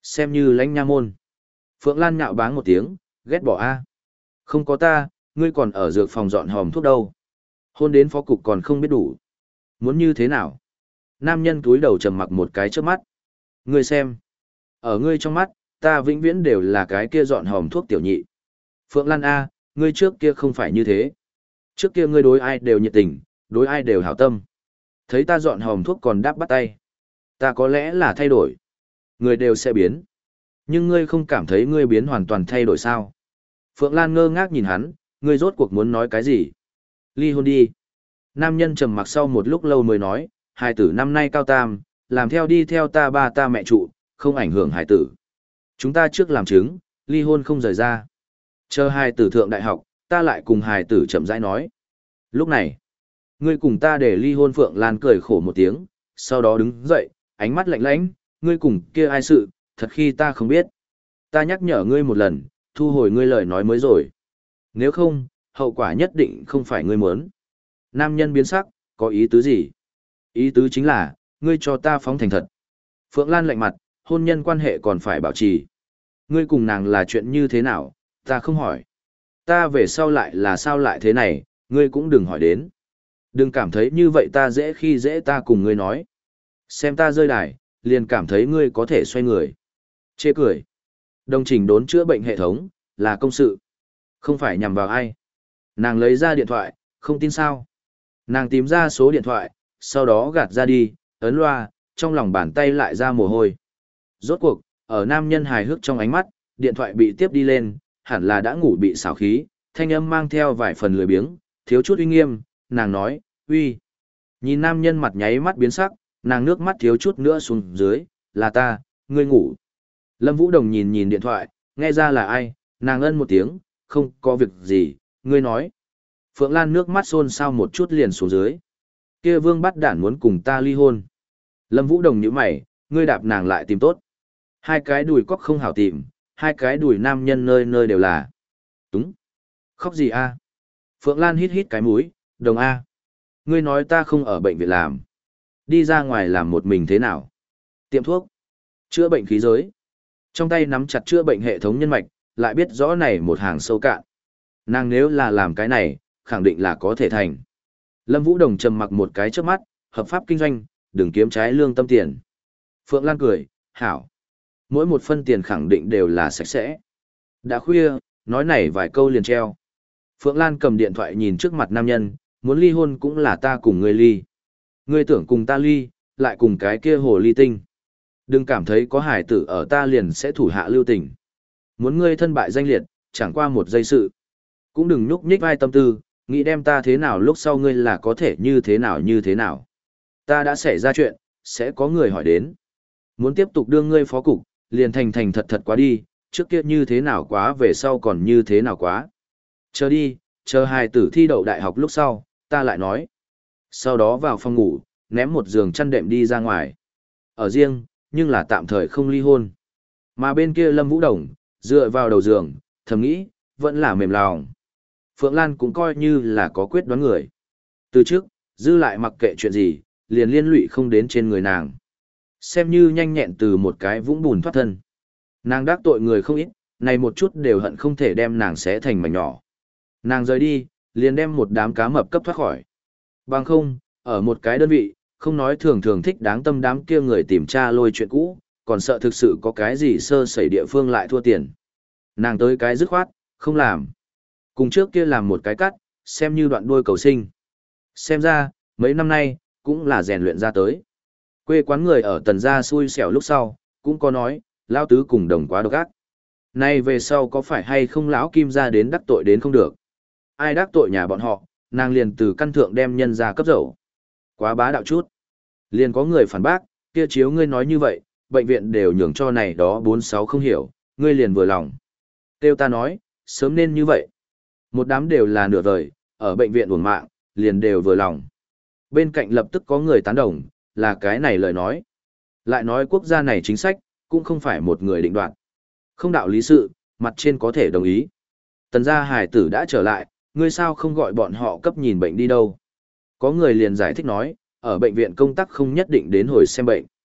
xem như lãnh nha môn. Phượng Lan nhạo báng một tiếng, ghét bỏ a. Không có ta, ngươi còn ở dược phòng dọn hòm thuốc đâu. Hôn đến phó cục còn không biết đủ. Muốn như thế nào? Nam nhân túi đầu trầm mặc một cái trước mắt. Ngươi xem. Ở ngươi trong mắt, ta vĩnh viễn đều là cái kia dọn hòm thuốc tiểu nhị. Phượng Lan A, ngươi trước kia không phải như thế. Trước kia ngươi đối ai đều nhiệt tình, đối ai đều hảo tâm. Thấy ta dọn hòm thuốc còn đáp bắt tay. Ta có lẽ là thay đổi. Người đều sẽ biến. Nhưng ngươi không cảm thấy ngươi biến hoàn toàn thay đổi sao? Phượng Lan ngơ ngác nhìn hắn, ngươi rốt cuộc muốn nói cái gì? Ly hôn đi. Nam nhân trầm mặc sau một lúc lâu mới nói, hài tử năm nay cao tam, làm theo đi theo ta ba ta mẹ trụ, không ảnh hưởng hài tử. Chúng ta trước làm chứng, ly hôn không rời ra. Chờ hài tử thượng đại học, ta lại cùng hài tử chậm rãi nói. Lúc này, ngươi cùng ta để ly hôn. Phượng Lan cười khổ một tiếng, sau đó đứng dậy, ánh mắt lạnh lãnh, ngươi cùng kia ai sự, thật khi ta không biết. Ta nhắc nhở ngươi một lần, thu hồi ngươi lời nói mới rồi. Nếu không, hậu quả nhất định không phải ngươi muốn. Nam nhân biến sắc, có ý tứ gì? Ý tứ chính là, ngươi cho ta phóng thành thật. Phượng Lan lạnh mặt, hôn nhân quan hệ còn phải bảo trì. Ngươi cùng nàng là chuyện như thế nào, ta không hỏi. Ta về sau lại là sao lại thế này, ngươi cũng đừng hỏi đến. Đừng cảm thấy như vậy ta dễ khi dễ ta cùng ngươi nói. Xem ta rơi đài, liền cảm thấy ngươi có thể xoay người. Chê cười. Đồng trình đốn chữa bệnh hệ thống, là công sự. Không phải nhằm vào ai. Nàng lấy ra điện thoại, không tin sao. Nàng tìm ra số điện thoại, sau đó gạt ra đi, ấn loa, trong lòng bàn tay lại ra mồ hôi. Rốt cuộc, ở nam nhân hài hước trong ánh mắt, điện thoại bị tiếp đi lên, hẳn là đã ngủ bị xảo khí, thanh âm mang theo vài phần lười biếng, thiếu chút uy nghiêm, nàng nói, uy. Nhìn nam nhân mặt nháy mắt biến sắc, nàng nước mắt thiếu chút nữa xuống dưới, là ta, ngươi ngủ. Lâm Vũ Đồng nhìn nhìn điện thoại, nghe ra là ai, nàng ân một tiếng, không có việc gì, ngươi nói. Phượng Lan nước mắt xôn xao một chút liền xuống dưới. Kia vương bắt đản muốn cùng ta ly hôn. Lâm Vũ Đồng nhíu mày, ngươi đạp nàng lại tìm tốt. Hai cái đùi cóc không hảo tìm, hai cái đùi nam nhân nơi nơi đều là. Đúng. Khóc gì a? Phượng Lan hít hít cái mũi, Đồng A. Ngươi nói ta không ở bệnh viện làm. Đi ra ngoài làm một mình thế nào? Tiệm thuốc. Chữa bệnh khí giới. Trong tay nắm chặt chữa bệnh hệ thống nhân mạch, lại biết rõ này một hàng sâu cạn. Nàng nếu là làm cái này, khẳng định là có thể thành. Lâm Vũ Đồng trầm mặc một cái trước mắt, hợp pháp kinh doanh, đừng kiếm trái lương tâm tiền. Phượng Lan cười, hảo. Mỗi một phân tiền khẳng định đều là sạch sẽ. Đã khuya, nói này vài câu liền treo. Phượng Lan cầm điện thoại nhìn trước mặt nam nhân, muốn ly hôn cũng là ta cùng ngươi ly. Ngươi tưởng cùng ta ly, lại cùng cái kia hồ ly tinh. Đừng cảm thấy có hải tử ở ta liền sẽ thủ hạ lưu tình. Muốn ngươi thân bại danh liệt, chẳng qua một giây sự. Cũng đừng nhúc nhích vai tâm tư, nghĩ đem ta thế nào lúc sau ngươi là có thể như thế nào như thế nào. Ta đã xảy ra chuyện, sẽ có người hỏi đến. Muốn tiếp tục đưa ngươi phó cục, liền thành thành thật thật quá đi, trước kia như thế nào quá về sau còn như thế nào quá. Chờ đi, chờ hài tử thi đậu đại học lúc sau, ta lại nói. Sau đó vào phòng ngủ, ném một giường chăn đệm đi ra ngoài. Ở riêng, nhưng là tạm thời không ly hôn. Mà bên kia Lâm Vũ Đồng, dựa vào đầu giường, thầm nghĩ, vẫn là mềm lòng. Phượng Lan cũng coi như là có quyết đoán người. Từ trước, dư lại mặc kệ chuyện gì, liền liên lụy không đến trên người nàng. Xem như nhanh nhẹn từ một cái vũng bùn thoát thân. Nàng đắc tội người không ít, này một chút đều hận không thể đem nàng xé thành mảnh nhỏ. Nàng rời đi, liền đem một đám cá mập cấp thoát khỏi. Bằng không, ở một cái đơn vị, không nói thường thường thích đáng tâm đám kia người tìm tra lôi chuyện cũ, còn sợ thực sự có cái gì sơ sẩy địa phương lại thua tiền. Nàng tới cái dứt khoát, không làm. Cùng trước kia làm một cái cắt, xem như đoạn đuôi cầu sinh. Xem ra, mấy năm nay, cũng là rèn luyện ra tới. Quê quán người ở tần gia xui xẻo lúc sau, cũng có nói, lão tứ cùng đồng quá độc ác. Nay về sau có phải hay không lão kim ra đến đắc tội đến không được. Ai đắc tội nhà bọn họ, nàng liền từ căn thượng đem nhân ra cấp dầu. Quá bá đạo chút. Liền có người phản bác, kia chiếu ngươi nói như vậy, bệnh viện đều nhường cho này đó bốn sáu không hiểu, ngươi liền vừa lòng. Tiêu ta nói, sớm nên như vậy. Một đám đều là nửa vời, ở bệnh viện uổng mạng, liền đều vừa lòng. Bên cạnh lập tức có người tán đồng, là cái này lời nói. Lại nói quốc gia này chính sách, cũng không phải một người định đoạt. Không đạo lý sự, mặt trên có thể đồng ý. Tần gia hải tử đã trở lại, ngươi sao không gọi bọn họ cấp nhìn bệnh đi đâu. Có người liền giải thích nói, ở bệnh viện công tác không nhất định đến hồi xem bệnh.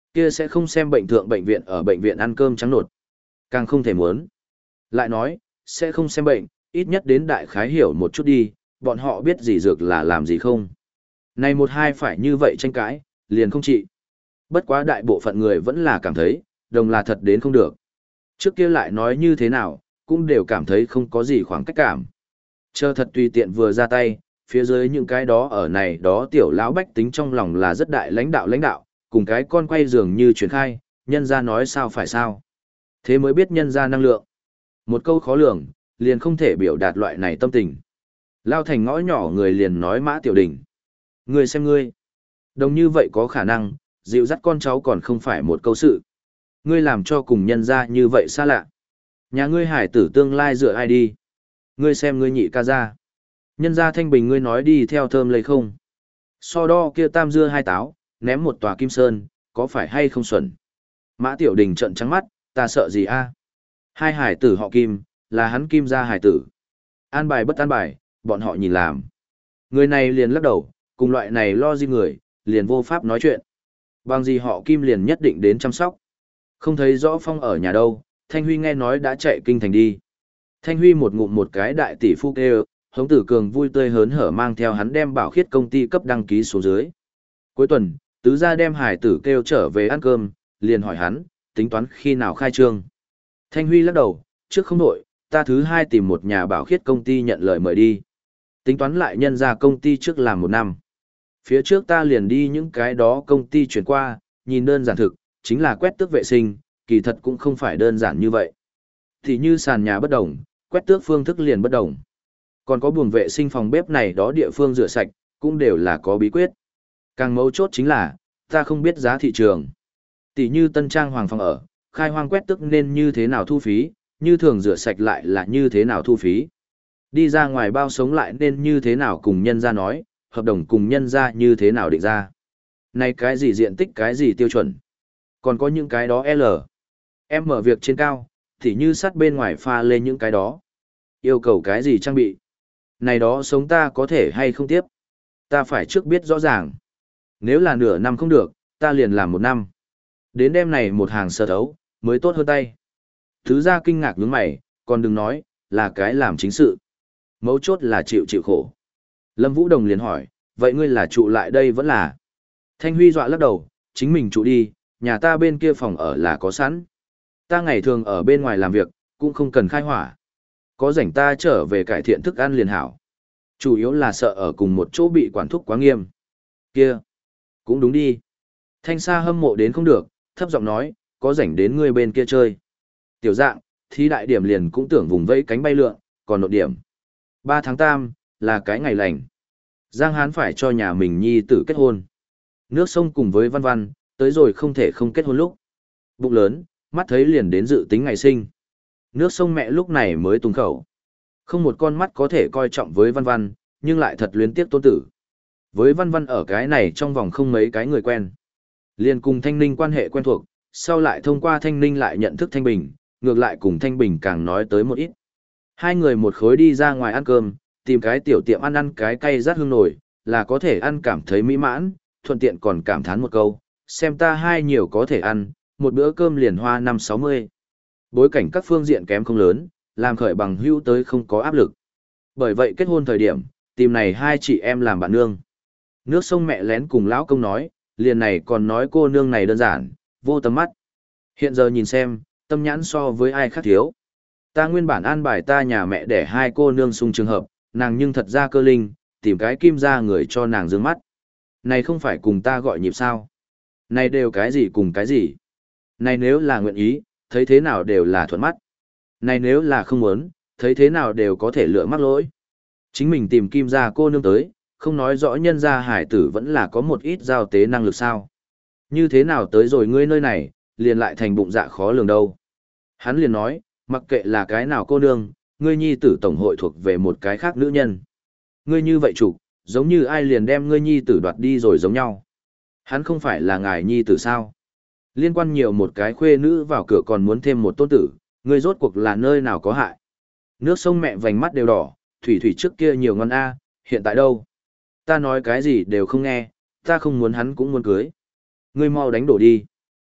Kia sẽ không xem bệnh thượng bệnh viện ở bệnh viện ăn cơm trắng nột. Càng không thể muốn. Lại nói, sẽ không xem bệnh, ít nhất đến đại khái hiểu một chút đi, bọn họ biết gì dược là làm gì không. Này một hai phải như vậy tranh cãi, liền không trị. Bất quá đại bộ phận người vẫn là cảm thấy, đồng là thật đến không được. Trước kia lại nói như thế nào, cũng đều cảm thấy không có gì khoảng cách cảm. Chờ thật tùy tiện vừa ra tay, phía dưới những cái đó ở này đó tiểu lão bách tính trong lòng là rất đại lãnh đạo lãnh đạo, cùng cái con quay dường như truyền khai, nhân ra nói sao phải sao. Thế mới biết nhân ra năng lượng. Một câu khó lường, liền không thể biểu đạt loại này tâm tình. Lao thành ngõ nhỏ người liền nói Mã Tiểu Đình. Ngươi xem ngươi. Đồng như vậy có khả năng, dịu dắt con cháu còn không phải một câu sự. Ngươi làm cho cùng nhân ra như vậy xa lạ. Nhà ngươi hải tử tương lai dựa ai đi. Ngươi xem ngươi nhị ca ra. Nhân ra thanh bình ngươi nói đi theo thơm lấy không. So đo kia tam dưa hai táo, ném một tòa kim sơn, có phải hay không xuẩn. Mã Tiểu Đình trợn trắng mắt, ta sợ gì a? Hai hải tử họ kim, là hắn kim ra hải tử. An bài bất an bài, bọn họ nhìn làm. Người này liền lắc đầu, cùng loại này lo gì người, liền vô pháp nói chuyện. Bằng gì họ kim liền nhất định đến chăm sóc. Không thấy rõ Phong ở nhà đâu, Thanh Huy nghe nói đã chạy kinh thành đi. Thanh Huy một ngụm một cái đại tỷ phu kêu, Hống Tử Cường vui tươi hớn hở mang theo hắn đem bảo khiết công ty cấp đăng ký xuống dưới. Cuối tuần, tứ gia đem hải tử kêu trở về ăn cơm, liền hỏi hắn, tính toán khi nào khai trương. Thanh Huy lắc đầu, trước không đổi, ta thứ hai tìm một nhà bảo khiết công ty nhận lời mời đi. Tính toán lại nhân ra công ty trước làm một năm. Phía trước ta liền đi những cái đó công ty chuyển qua, nhìn đơn giản thực, chính là quét tước vệ sinh, kỳ thật cũng không phải đơn giản như vậy. Thì như sàn nhà bất đồng, quét tước phương thức liền bất đồng. Còn có buồng vệ sinh phòng bếp này đó địa phương rửa sạch, cũng đều là có bí quyết. Càng mấu chốt chính là, ta không biết giá thị trường. Tỷ như tân trang hoàng phòng ở, khai hoang quét tước nên như thế nào thu phí, như thường rửa sạch lại là như thế nào thu phí. Đi ra ngoài bao sống lại nên như thế nào cùng nhân ra nói, hợp đồng cùng nhân ra như thế nào định ra. Này cái gì diện tích cái gì tiêu chuẩn. Còn có những cái đó L. Em mở việc trên cao, thì như sắt bên ngoài pha lên những cái đó. Yêu cầu cái gì trang bị. Này đó sống ta có thể hay không tiếp. Ta phải trước biết rõ ràng. Nếu là nửa năm không được, ta liền làm một năm. Đến đêm này một hàng sơ thấu, mới tốt hơn tay. Thứ ra kinh ngạc nhướng mày, còn đừng nói, là cái làm chính sự. Mấu chốt là chịu chịu khổ. Lâm Vũ Đồng liền hỏi, vậy ngươi là trụ lại đây vẫn là? Thanh Huy dọa lắc đầu, chính mình trụ đi, nhà ta bên kia phòng ở là có sẵn. Ta ngày thường ở bên ngoài làm việc, cũng không cần khai hỏa. Có rảnh ta trở về cải thiện thức ăn liền hảo. Chủ yếu là sợ ở cùng một chỗ bị quản thúc quá nghiêm. Kia, cũng đúng đi. Thanh Sa hâm mộ đến không được, thấp giọng nói, có rảnh đến ngươi bên kia chơi. Tiểu dạng, thí đại điểm liền cũng tưởng vùng vẫy cánh bay lượn, còn nội điểm. ba tháng tam, là cái ngày lành. Giang Hán phải cho nhà mình nhi tử kết hôn. Nước sông cùng với Văn Văn, tới rồi không thể không kết hôn lúc. Bụng lớn, mắt thấy liền đến dự tính ngày sinh. Nước sông mẹ lúc này mới tung khẩu. Không một con mắt có thể coi trọng với Văn Văn, nhưng lại thật luyến tiếc tôn tử. Với Văn Văn ở cái này trong vòng không mấy cái người quen. Liền cùng Thanh Ninh quan hệ quen thuộc, sau lại thông qua Thanh Ninh lại nhận thức Thanh Bình, ngược lại cùng Thanh Bình càng nói tới một ít. Hai người một khối đi ra ngoài ăn cơm, tìm cái tiểu tiệm ăn ăn cái cay rát hương nổi, là có thể ăn cảm thấy mỹ mãn, thuận tiện còn cảm thán một câu, xem ta hai nhiều có thể ăn, một bữa cơm liền hoa năm sáu mươi. Bối cảnh các phương diện kém không lớn, làm khởi bằng hữu tới không có áp lực. Bởi vậy kết hôn thời điểm, tìm này hai chị em làm bạn nương. Nước sông mẹ lén cùng lão công nói, liền này còn nói cô nương này đơn giản, vô tầm mắt. Hiện giờ nhìn xem, tâm nhãn so với ai khác thiếu. Ta nguyên bản an bài ta nhà mẹ để hai cô nương xung trường hợp, nàng nhưng thật ra cơ linh, tìm cái kim ra người cho nàng dương mắt. Này không phải cùng ta gọi nhịp sao? Này đều cái gì cùng cái gì? Này nếu là nguyện ý, thấy thế nào đều là thuận mắt. Này nếu là không muốn, thấy thế nào đều có thể lựa mắc lỗi. Chính mình tìm kim ra cô nương tới, không nói rõ nhân gia hải tử vẫn là có một ít giao tế năng lực sao. Như thế nào tới rồi ngươi nơi này, liền lại thành bụng dạ khó lường đâu. Hắn liền nói, mặc kệ là cái nào cô nương, ngươi nhi tử tổng hội thuộc về một cái khác nữ nhân. Ngươi như vậy chủ, giống như ai liền đem ngươi nhi tử đoạt đi rồi giống nhau. Hắn không phải là ngài nhi tử sao. Liên quan nhiều một cái khuê nữ vào cửa còn muốn thêm một tôn tử, ngươi rốt cuộc là nơi nào có hại. Nước sông mẹ vành mắt đều đỏ, thủy thủy trước kia nhiều ngon a, hiện tại đâu? Ta nói cái gì đều không nghe, ta không muốn hắn cũng muốn cưới. Ngươi mau đánh đổ đi.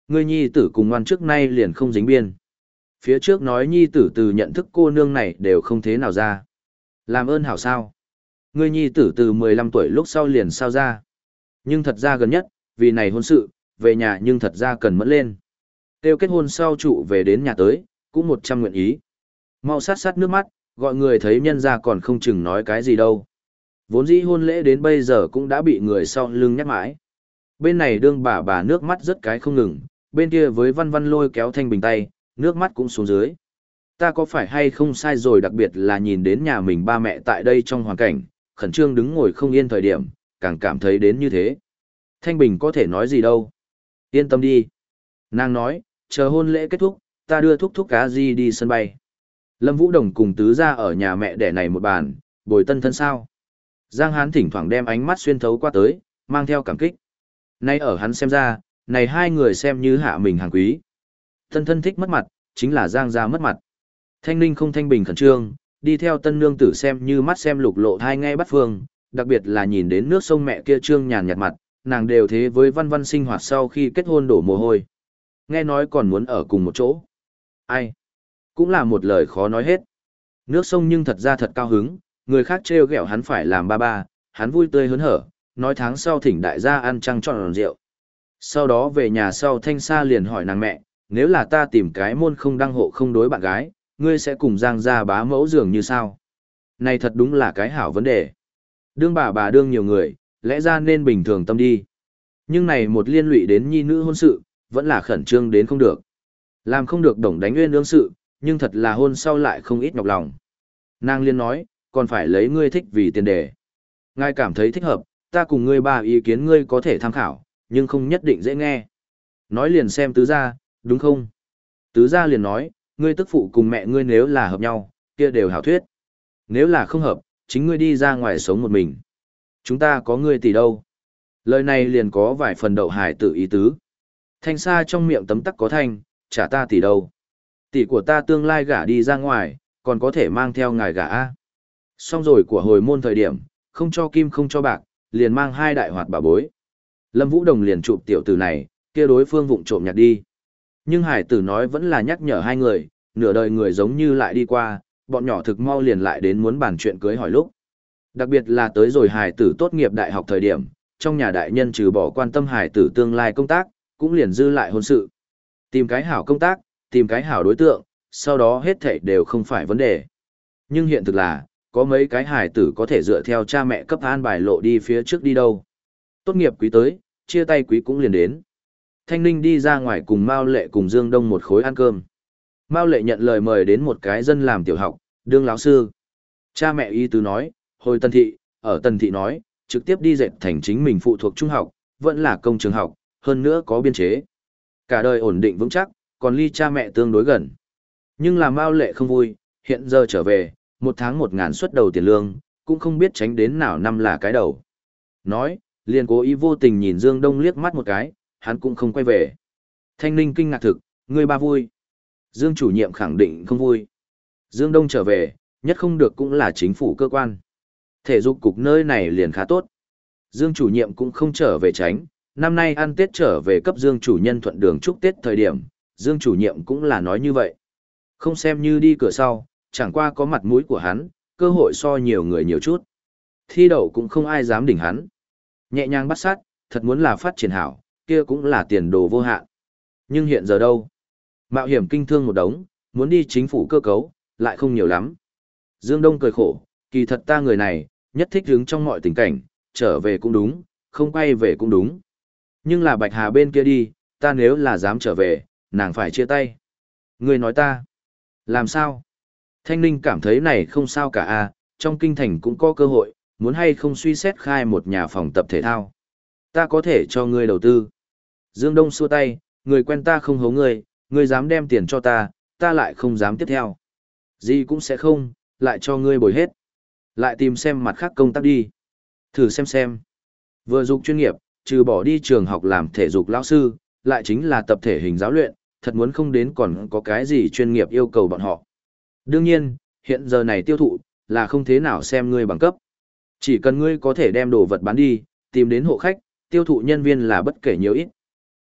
Ngươi nhi tử cùng ngoan trước nay liền không dính biên. Phía trước nói nhi tử từ nhận thức cô nương này đều không thế nào ra. Làm ơn hảo sao. Ngươi nhi tử từ mười lăm tuổi lúc sau liền sao ra. Nhưng thật ra gần nhất, vì này hôn sự, về nhà nhưng thật ra cần mẫn lên. Tiêu kết hôn sau trụ về đến nhà tới, cũng một trăm nguyện ý. Mau sát sát nước mắt, gọi người thấy nhân ra còn không chừng nói cái gì đâu. Vốn dĩ hôn lễ đến bây giờ cũng đã bị người sau lưng nhắc mãi. Bên này đương bà bà nước mắt rất cái không ngừng, bên kia với văn văn lôi kéo Thanh Bình tay, nước mắt cũng xuống dưới. Ta có phải hay không sai rồi, đặc biệt là nhìn đến nhà mình ba mẹ tại đây trong hoàn cảnh, khẩn trương đứng ngồi không yên thời điểm, càng cảm thấy đến như thế. Thanh Bình có thể nói gì đâu. Yên tâm đi. Nàng nói, chờ hôn lễ kết thúc, ta đưa thúc thúc cá di đi sân bay. Lâm Vũ Đồng cùng tứ ra ở nhà mẹ đẻ này một bàn, bồi tân thân sao. Giang Hán thỉnh thoảng đem ánh mắt xuyên thấu qua tới, mang theo cảm kích. Nay ở hắn xem ra, này hai người xem như hạ mình hàng quý. Tân thân thích mất mặt, chính là Giang gia mất mặt. Thanh Ninh không thanh bình khẩn trương, đi theo tân nương tử xem như mắt xem lục lộ thai ngay bắt phương, đặc biệt là nhìn đến nước sông mẹ kia trương nhàn nhạt mặt, nàng đều thế với văn văn sinh hoạt sau khi kết hôn đổ mồ hôi. Nghe nói còn muốn ở cùng một chỗ. Ai? Cũng là một lời khó nói hết. Nước sông nhưng thật ra thật cao hứng, người khác trêu ghẹo hắn phải làm ba ba, hắn vui tươi hớn hở, nói tháng sau thỉnh đại gia ăn trăng tròn rượu. Sau đó về nhà sau Thanh Sa liền hỏi nàng mẹ, nếu là ta tìm cái môn không đăng hộ không đối bạn gái, ngươi sẽ cùng Giang gia bá mẫu dường như sao? Này thật đúng là cái hảo vấn đề. Đương bà bà đương nhiều người, lẽ ra nên bình thường tâm đi. Nhưng này một liên lụy đến nhi nữ hôn sự, vẫn là khẩn trương đến không được. Làm không được đồng đánh nguyên ương sự, nhưng thật là hôn sau lại không ít nhọc lòng. Nàng liên nói, còn phải lấy ngươi thích vì tiền đề. Ngài cảm thấy thích hợp, ta cùng ngươi ba ý kiến ngươi có thể tham khảo, nhưng không nhất định dễ nghe. Nói liền xem tứ gia, đúng không? Tứ gia liền nói, ngươi tức phụ cùng mẹ ngươi nếu là hợp nhau, kia đều hảo thuyết. Nếu là không hợp, chính ngươi đi ra ngoài sống một mình. Chúng ta có ngươi tỷ đâu. Lời này liền có vài phần đậu hải tự ý tứ. Thanh Sa trong miệng tấm tắc có thanh, trả ta tỷ đâu. Tỷ của ta tương lai gả đi ra ngoài, còn có thể mang theo ngài gả A. Xong rồi của hồi môn thời điểm, không cho kim không cho bạc, liền mang hai đại hoạt bà bối. Lâm Vũ Đồng liền chụp tiểu tử này, kia đối phương vụng trộm nhặt đi. Nhưng hải tử nói vẫn là nhắc nhở hai người, nửa đời người giống như lại đi qua, bọn nhỏ thực mau liền lại đến muốn bàn chuyện cưới hỏi lúc. Đặc biệt là tới rồi hải tử tốt nghiệp đại học thời điểm, trong nhà đại nhân trừ bỏ quan tâm hải tử tương lai công tác, cũng liền dư lại hôn sự. Tìm cái hảo công tác, tìm cái hảo đối tượng, sau đó hết thảy đều không phải vấn đề. Nhưng hiện thực là, có mấy cái hải tử có thể dựa theo cha mẹ cấp an bài lộ đi phía trước đi đâu. Tốt nghiệp quý tới, chia tay quý cũng liền đến. Thanh Ninh đi ra ngoài cùng Mao Lệ cùng Dương Đông một khối ăn cơm. Mao Lệ nhận lời mời đến một cái dân làm tiểu học, đương lão sư. Cha mẹ y tứ nói, hồi Tân Thị, ở Tân Thị nói, trực tiếp đi dệt thành chính mình phụ thuộc trung học, vẫn là công trường học, hơn nữa có biên chế. Cả đời ổn định vững chắc, còn ly cha mẹ tương đối gần. Nhưng là Mao Lệ không vui, hiện giờ trở về, một tháng một ngàn suất đầu tiền lương, cũng không biết tránh đến nào năm là cái đầu. Nói, liền cố ý vô tình nhìn Dương Đông liếc mắt một cái, hắn cũng không quay về. Thanh Ninh kinh ngạc thực, người ba vui. Dương chủ nhiệm khẳng định không vui. Dương Đông trở về, nhất không được cũng là chính phủ cơ quan. Thể dục cục nơi này liền khá tốt. Dương chủ nhiệm cũng không trở về tránh, năm nay ăn Tết trở về cấp Dương chủ nhân thuận đường chúc Tết thời điểm, Dương chủ nhiệm cũng là nói như vậy. Không xem như đi cửa sau, chẳng qua có mặt mũi của hắn, cơ hội so nhiều người nhiều chút. Thi đậu cũng không ai dám đỉnh hắn. Nhẹ nhàng bắt sát, thật muốn là phát triển hảo, kia cũng là tiền đồ vô hạn. Nhưng hiện giờ đâu? Mạo hiểm kinh thương một đống, muốn đi chính phủ cơ cấu, lại không nhiều lắm. Dương Đông cười khổ, kỳ thật ta người này, nhất thích hứng trong mọi tình cảnh, trở về cũng đúng, không quay về cũng đúng. Nhưng là Bạch Hà bên kia đi, ta nếu là dám trở về, nàng phải chia tay. Người nói ta, làm sao? Thanh Ninh cảm thấy này không sao cả a, trong kinh thành cũng có cơ hội, muốn hay không suy xét khai một nhà phòng tập thể thao. Ta có thể cho ngươi đầu tư. Dương Đông xua tay, người quen ta không hố ngươi, ngươi dám đem tiền cho ta, ta lại không dám tiếp theo. Gì cũng sẽ không, lại cho ngươi bồi hết. Lại tìm xem mặt khác công tác đi. Thử xem xem. Vừa dục chuyên nghiệp, trừ bỏ đi trường học làm thể dục lão sư, lại chính là tập thể hình giáo luyện, thật muốn không đến còn có cái gì chuyên nghiệp yêu cầu bọn họ. Đương nhiên, hiện giờ này tiêu thụ, là không thế nào xem ngươi bằng cấp. Chỉ cần ngươi có thể đem đồ vật bán đi, tìm đến hộ khách, tiêu thụ nhân viên là bất kể nhiều ít.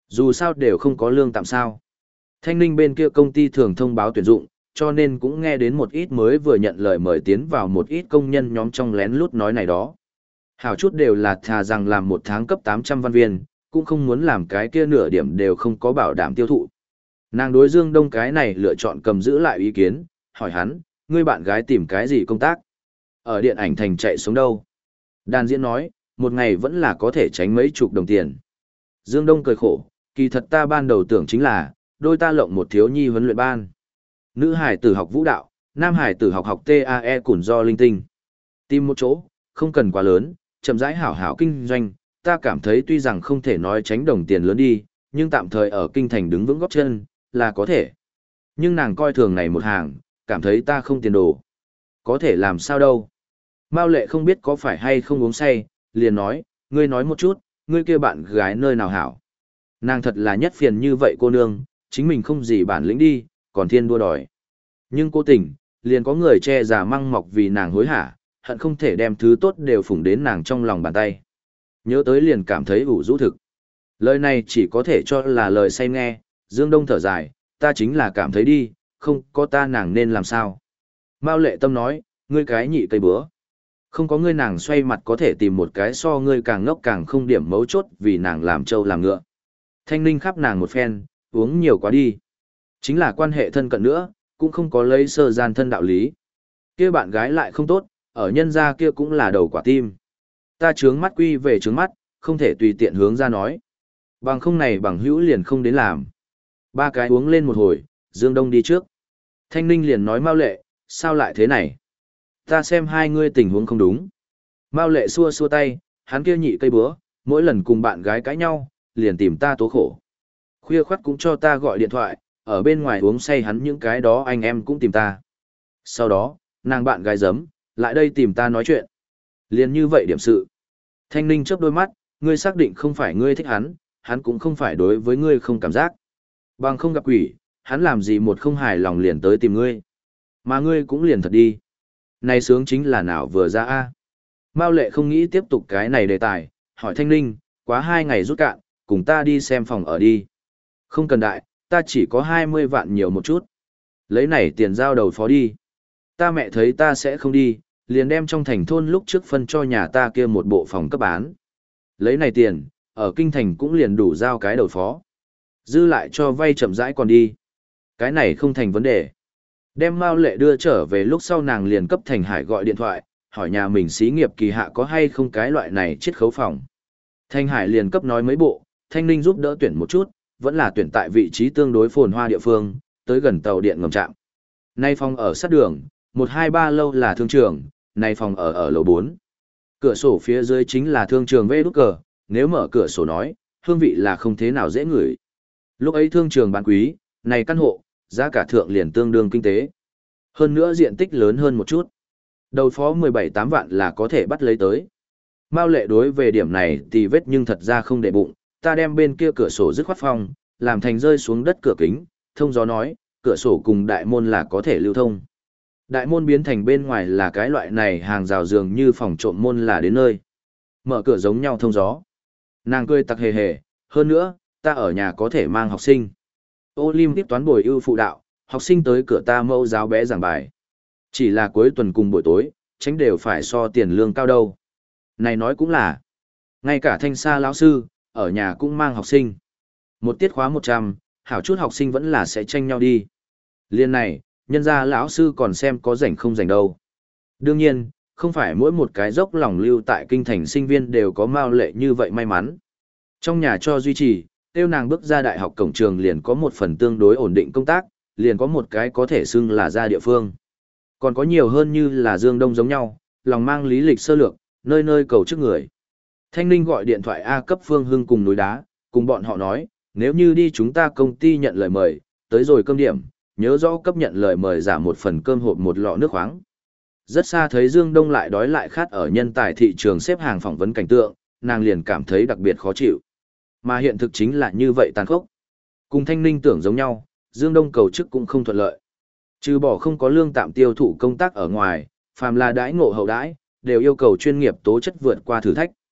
Dù sao đều không có lương tạm sao. Thanh Ninh bên kia công ty thường thông báo tuyển dụng, cho nên cũng nghe đến một ít mới vừa nhận lời mời tiến vào một ít công nhân nhóm trong lén lút nói này đó. Hảo chút đều là thà rằng làm một tháng cấp tám trăm văn viên, cũng không muốn làm cái kia nửa điểm đều không có bảo đảm tiêu thụ. Nàng đối Dương Đông cái này lựa chọn cầm giữ lại ý kiến, hỏi hắn, ngươi bạn gái tìm cái gì công tác? Ở điện ảnh thành chạy xuống đâu? Đàn diễn nói, một ngày vẫn là có thể tránh mấy chục đồng tiền. Dương Đông cười khổ, kỳ thật ta ban đầu tưởng chính là, đôi ta lộng một thiếu nhi huấn luyện ban. Nữ hải tử học vũ đạo, nam hải tử học học tê a e củn do linh tinh. Tìm một chỗ, không cần quá lớn, chậm rãi hảo hảo kinh doanh, ta cảm thấy tuy rằng không thể nói tránh đồng tiền lớn đi, nhưng tạm thời ở kinh thành đứng vững góp chân, là có thể. Nhưng nàng coi thường này một hàng, cảm thấy ta không tiền đồ. Có thể làm sao đâu. Mao Lệ không biết có phải hay không uống say, liền nói, ngươi nói một chút, ngươi kia bạn gái nơi nào hảo. Nàng thật là nhất phiền như vậy cô nương, chính mình không gì bản lĩnh đi, còn thiên đua đòi. Nhưng cố tình, liền có người che giả măng mọc vì nàng hối hả, hận không thể đem thứ tốt đều phủng đến nàng trong lòng bàn tay. Nhớ tới liền cảm thấy ủ rũ thực. Lời này chỉ có thể cho là lời say nghe, Dương Đông thở dài, ta chính là cảm thấy đi, không có ta nàng nên làm sao. Mao Lệ Tâm nói, ngươi cái nhị cây bữa. Không có ngươi nàng xoay mặt có thể tìm một cái so ngươi càng ngốc càng không điểm mấu chốt vì nàng làm trâu làm ngựa. Thanh Ninh khắp nàng một phen, uống nhiều quá đi. Chính là quan hệ thân cận nữa, cũng không có lấy sơ gian thân đạo lý. Kia bạn gái lại không tốt, ở nhân gia kia cũng là đầu quả tim. Ta trướng mắt quy về trướng mắt, không thể tùy tiện hướng ra nói. Bằng không này bằng hữu liền không đến làm. Ba cái uống lên một hồi, Dương Đông đi trước. Thanh Ninh liền nói Mao Lệ, sao lại thế này? Ta xem hai ngươi tình huống không đúng. Mao Lệ xua xua tay, hắn kia nhị cây búa, mỗi lần cùng bạn gái cãi nhau, liền tìm ta tố khổ. Khuya khoắt cũng cho ta gọi điện thoại, ở bên ngoài uống say hắn những cái đó anh em cũng tìm ta. Sau đó, nàng bạn gái giấm, lại đây tìm ta nói chuyện. Liền như vậy điểm sự. Thanh Ninh chớp đôi mắt, ngươi xác định không phải ngươi thích hắn, hắn cũng không phải đối với ngươi không cảm giác. Bằng không gặp quỷ, hắn làm gì một không hài lòng liền tới tìm ngươi. Mà ngươi cũng liền thật đi. Này sướng chính là nào vừa ra a. Mao Lệ không nghĩ tiếp tục cái này đề tài, hỏi Thanh Ninh, quá hai ngày rút cạn, cùng ta đi xem phòng ở đi. Không cần đại, ta chỉ có hai mươi vạn nhiều một chút. Lấy này tiền giao đầu phó đi. Ta mẹ thấy ta sẽ không đi, liền đem trong thành thôn lúc trước phân cho nhà ta kia một bộ phòng cấp bán. Lấy này tiền, ở kinh thành cũng liền đủ giao cái đầu phó. Dư lại cho vay chậm rãi còn đi. Cái này không thành vấn đề. Đem Mao Lệ đưa trở về lúc sau nàng liền cấp Thành Hải gọi điện thoại, hỏi nhà mình xí nghiệp kỳ hạ có hay không cái loại này chiết khấu phòng. Thành Hải liền cấp nói mấy bộ, Thanh Ninh giúp đỡ tuyển một chút, vẫn là tuyển tại vị trí tương đối phồn hoa địa phương, tới gần tàu điện ngầm trạm. Nay phòng ở sát đường, một hai ba lâu là thương trường, nay phòng ở ở lầu bốn. Cửa sổ phía dưới chính là thương trường vê đút cờ, nếu mở cửa sổ nói, hương vị là không thế nào dễ ngửi. Lúc ấy thương trường bán quý, này căn hộ, giá cả thượng liền tương đương kinh tế. Hơn nữa diện tích lớn hơn một chút. Đầu phó mười bảy tám vạn là có thể bắt lấy tới. Mao Lệ đối về điểm này thì vết nhưng thật ra không để bụng, ta đem bên kia cửa sổ dứt khoát phong, làm thành rơi xuống đất cửa kính, thông gió nói, cửa sổ cùng đại môn là có thể lưu thông. Đại môn biến thành bên ngoài là cái loại này hàng rào dường như phòng trộm môn là đến nơi. Mở cửa giống nhau thông gió. Nàng cười tặc hề hề, hơn nữa, ta ở nhà có thể mang học sinh. Olympic toán bồi ưu phụ đạo, học sinh tới cửa ta mẫu giáo bé giảng bài. Chỉ là cuối tuần cùng buổi tối, tránh đều phải so tiền lương cao đâu. Này nói cũng là, ngay cả thanh xa lão sư, ở nhà cũng mang học sinh. Một tiết khóa một trăm, hảo chút học sinh vẫn là sẽ tranh nhau đi. Liên này, nhân ra lão sư còn xem có rảnh không rảnh đâu. Đương nhiên, không phải mỗi một cái dốc lòng lưu tại kinh thành sinh viên đều có Mao Lệ như vậy may mắn. Trong nhà cho duy trì, tiêu nàng bước ra đại học cổng trường liền có một phần tương đối ổn định công tác, liền có một cái có thể xưng là ra địa phương. Còn có nhiều hơn như là Dương Đông giống nhau, lòng mang lý lịch sơ lược, nơi nơi cầu trước người. Thanh Ninh gọi điện thoại A cấp Phương Hưng cùng núi đá, cùng bọn họ nói, nếu như đi chúng ta công ty nhận lời mời, tới rồi cơm điểm, nhớ rõ cấp nhận lời mời giảm một phần cơm hộp một lọ nước khoáng. Rất xa thấy Dương Đông lại đói lại khát ở nhân tài thị trường xếp hàng phỏng vấn cảnh tượng, nàng liền cảm thấy đặc biệt khó chịu. Mà hiện thực chính là như vậy tàn khốc. Cùng Thanh Ninh tưởng giống nhau, Dương Đông cầu chức cũng không thuận lợi. Trừ bỏ không có lương tạm tiêu thụ công tác ở ngoài, phàm là đãi ngộ hậu đãi, đều yêu cầu chuyên nghiệp tố chất vượt qua thử thách.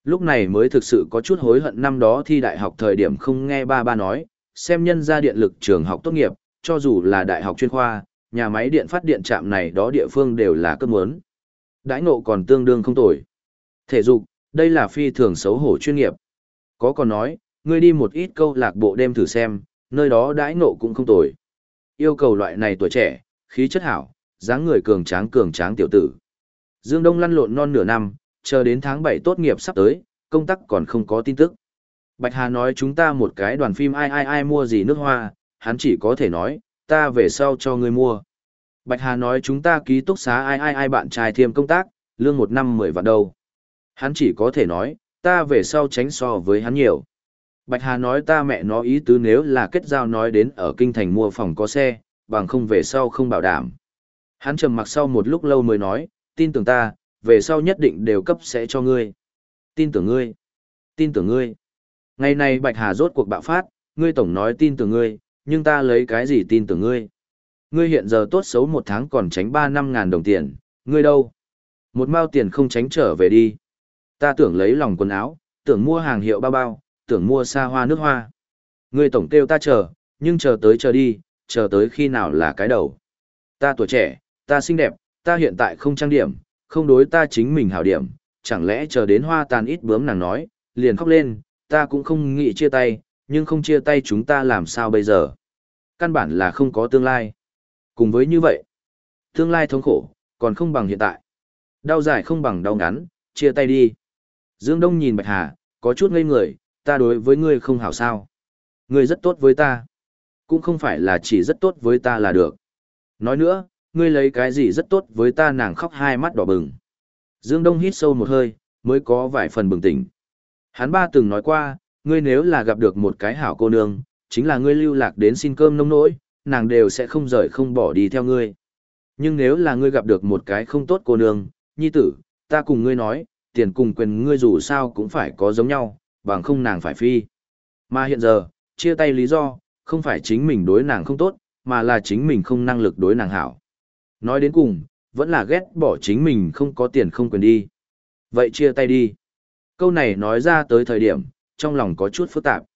Lúc này mới thực sự có chút hối hận năm đó thi đại học thời điểm không nghe ba ba nói, xem nhân ra điện lực trường học tốt nghiệp, cho dù là đại học chuyên khoa, nhà máy điện phát điện trạm này đó địa phương đều là cấp muốn. Đãi ngộ còn tương đương không tồi. Thể dục, đây là phi thường xấu hổ chuyên nghiệp. Có còn nói, ngươi đi một ít câu lạc bộ đêm thử xem, nơi đó đãi ngộ cũng không tồi. Yêu cầu loại này tuổi trẻ, khí chất hảo, dáng người cường tráng cường tráng tiểu tử. Dương Đông lăn lộn non nửa năm, chờ đến tháng bảy tốt nghiệp sắp tới, công tác còn không có tin tức. Bạch Hà nói chúng ta một cái đoàn phim ai ai ai mua gì nước hoa, hắn chỉ có thể nói, ta về sau cho ngươi mua. Bạch Hà nói chúng ta ký túc xá ai ai ai bạn trai thêm công tác, lương một năm mười vạn đâu. Hắn chỉ có thể nói, ta về sau tránh so với hắn nhiều. Bạch Hà nói ta mẹ nó ý tứ nếu là kết giao nói đến ở kinh thành mua phòng có xe, bằng không về sau không bảo đảm. Hắn trầm mặc sau một lúc lâu mới nói, tin tưởng ta, về sau nhất định đều cấp sẽ cho ngươi. Tin tưởng ngươi. Tin tưởng ngươi. Ngày này Bạch Hà rốt cuộc bạo phát, ngươi tổng nói tin tưởng ngươi, nhưng ta lấy cái gì tin tưởng ngươi? Ngươi hiện giờ tốt xấu một tháng còn tránh ba năm ngàn đồng tiền, ngươi đâu? Một mao tiền không tránh trở về đi. Ta tưởng lấy lòng quần áo, tưởng mua hàng hiệu bao bao, tưởng mua xa hoa nước hoa. Ngươi tổng kêu ta chờ, nhưng chờ tới chờ đi, chờ tới khi nào là cái đầu. Ta tuổi trẻ, ta xinh đẹp, ta hiện tại không trang điểm, không đối ta chính mình hảo điểm, chẳng lẽ chờ đến hoa tàn ít bướm nàng nói, liền khóc lên, ta cũng không nghĩ chia tay, nhưng không chia tay chúng ta làm sao bây giờ. Căn bản là không có tương lai. Cùng với như vậy, tương lai thống khổ, còn không bằng hiện tại. Đau dài không bằng đau ngắn, chia tay đi. Dương Đông nhìn Bạch Hà, có chút ngây người, ta đối với ngươi không hảo sao. Ngươi rất tốt với ta. Cũng không phải là chỉ rất tốt với ta là được. Nói nữa, ngươi lấy cái gì rất tốt với ta nàng khóc hai mắt đỏ bừng. Dương Đông hít sâu một hơi, mới có vài phần bừng tỉnh. Hắn ba từng nói qua, ngươi nếu là gặp được một cái hảo cô nương, chính là ngươi lưu lạc đến xin cơm nông nỗi, nàng đều sẽ không rời không bỏ đi theo ngươi. Nhưng nếu là ngươi gặp được một cái không tốt cô nương, nhi tử, ta cùng ngươi nói, tiền cùng quyền ngươi dù sao cũng phải có giống nhau, bằng không nàng phải phi. Mà hiện giờ, chia tay lý do, không phải chính mình đối nàng không tốt, mà là chính mình không năng lực đối nàng hảo. Nói đến cùng, vẫn là ghét bỏ chính mình không có tiền không quyền đi. Vậy chia tay đi. Câu này nói ra tới thời điểm, trong lòng có chút phức tạp.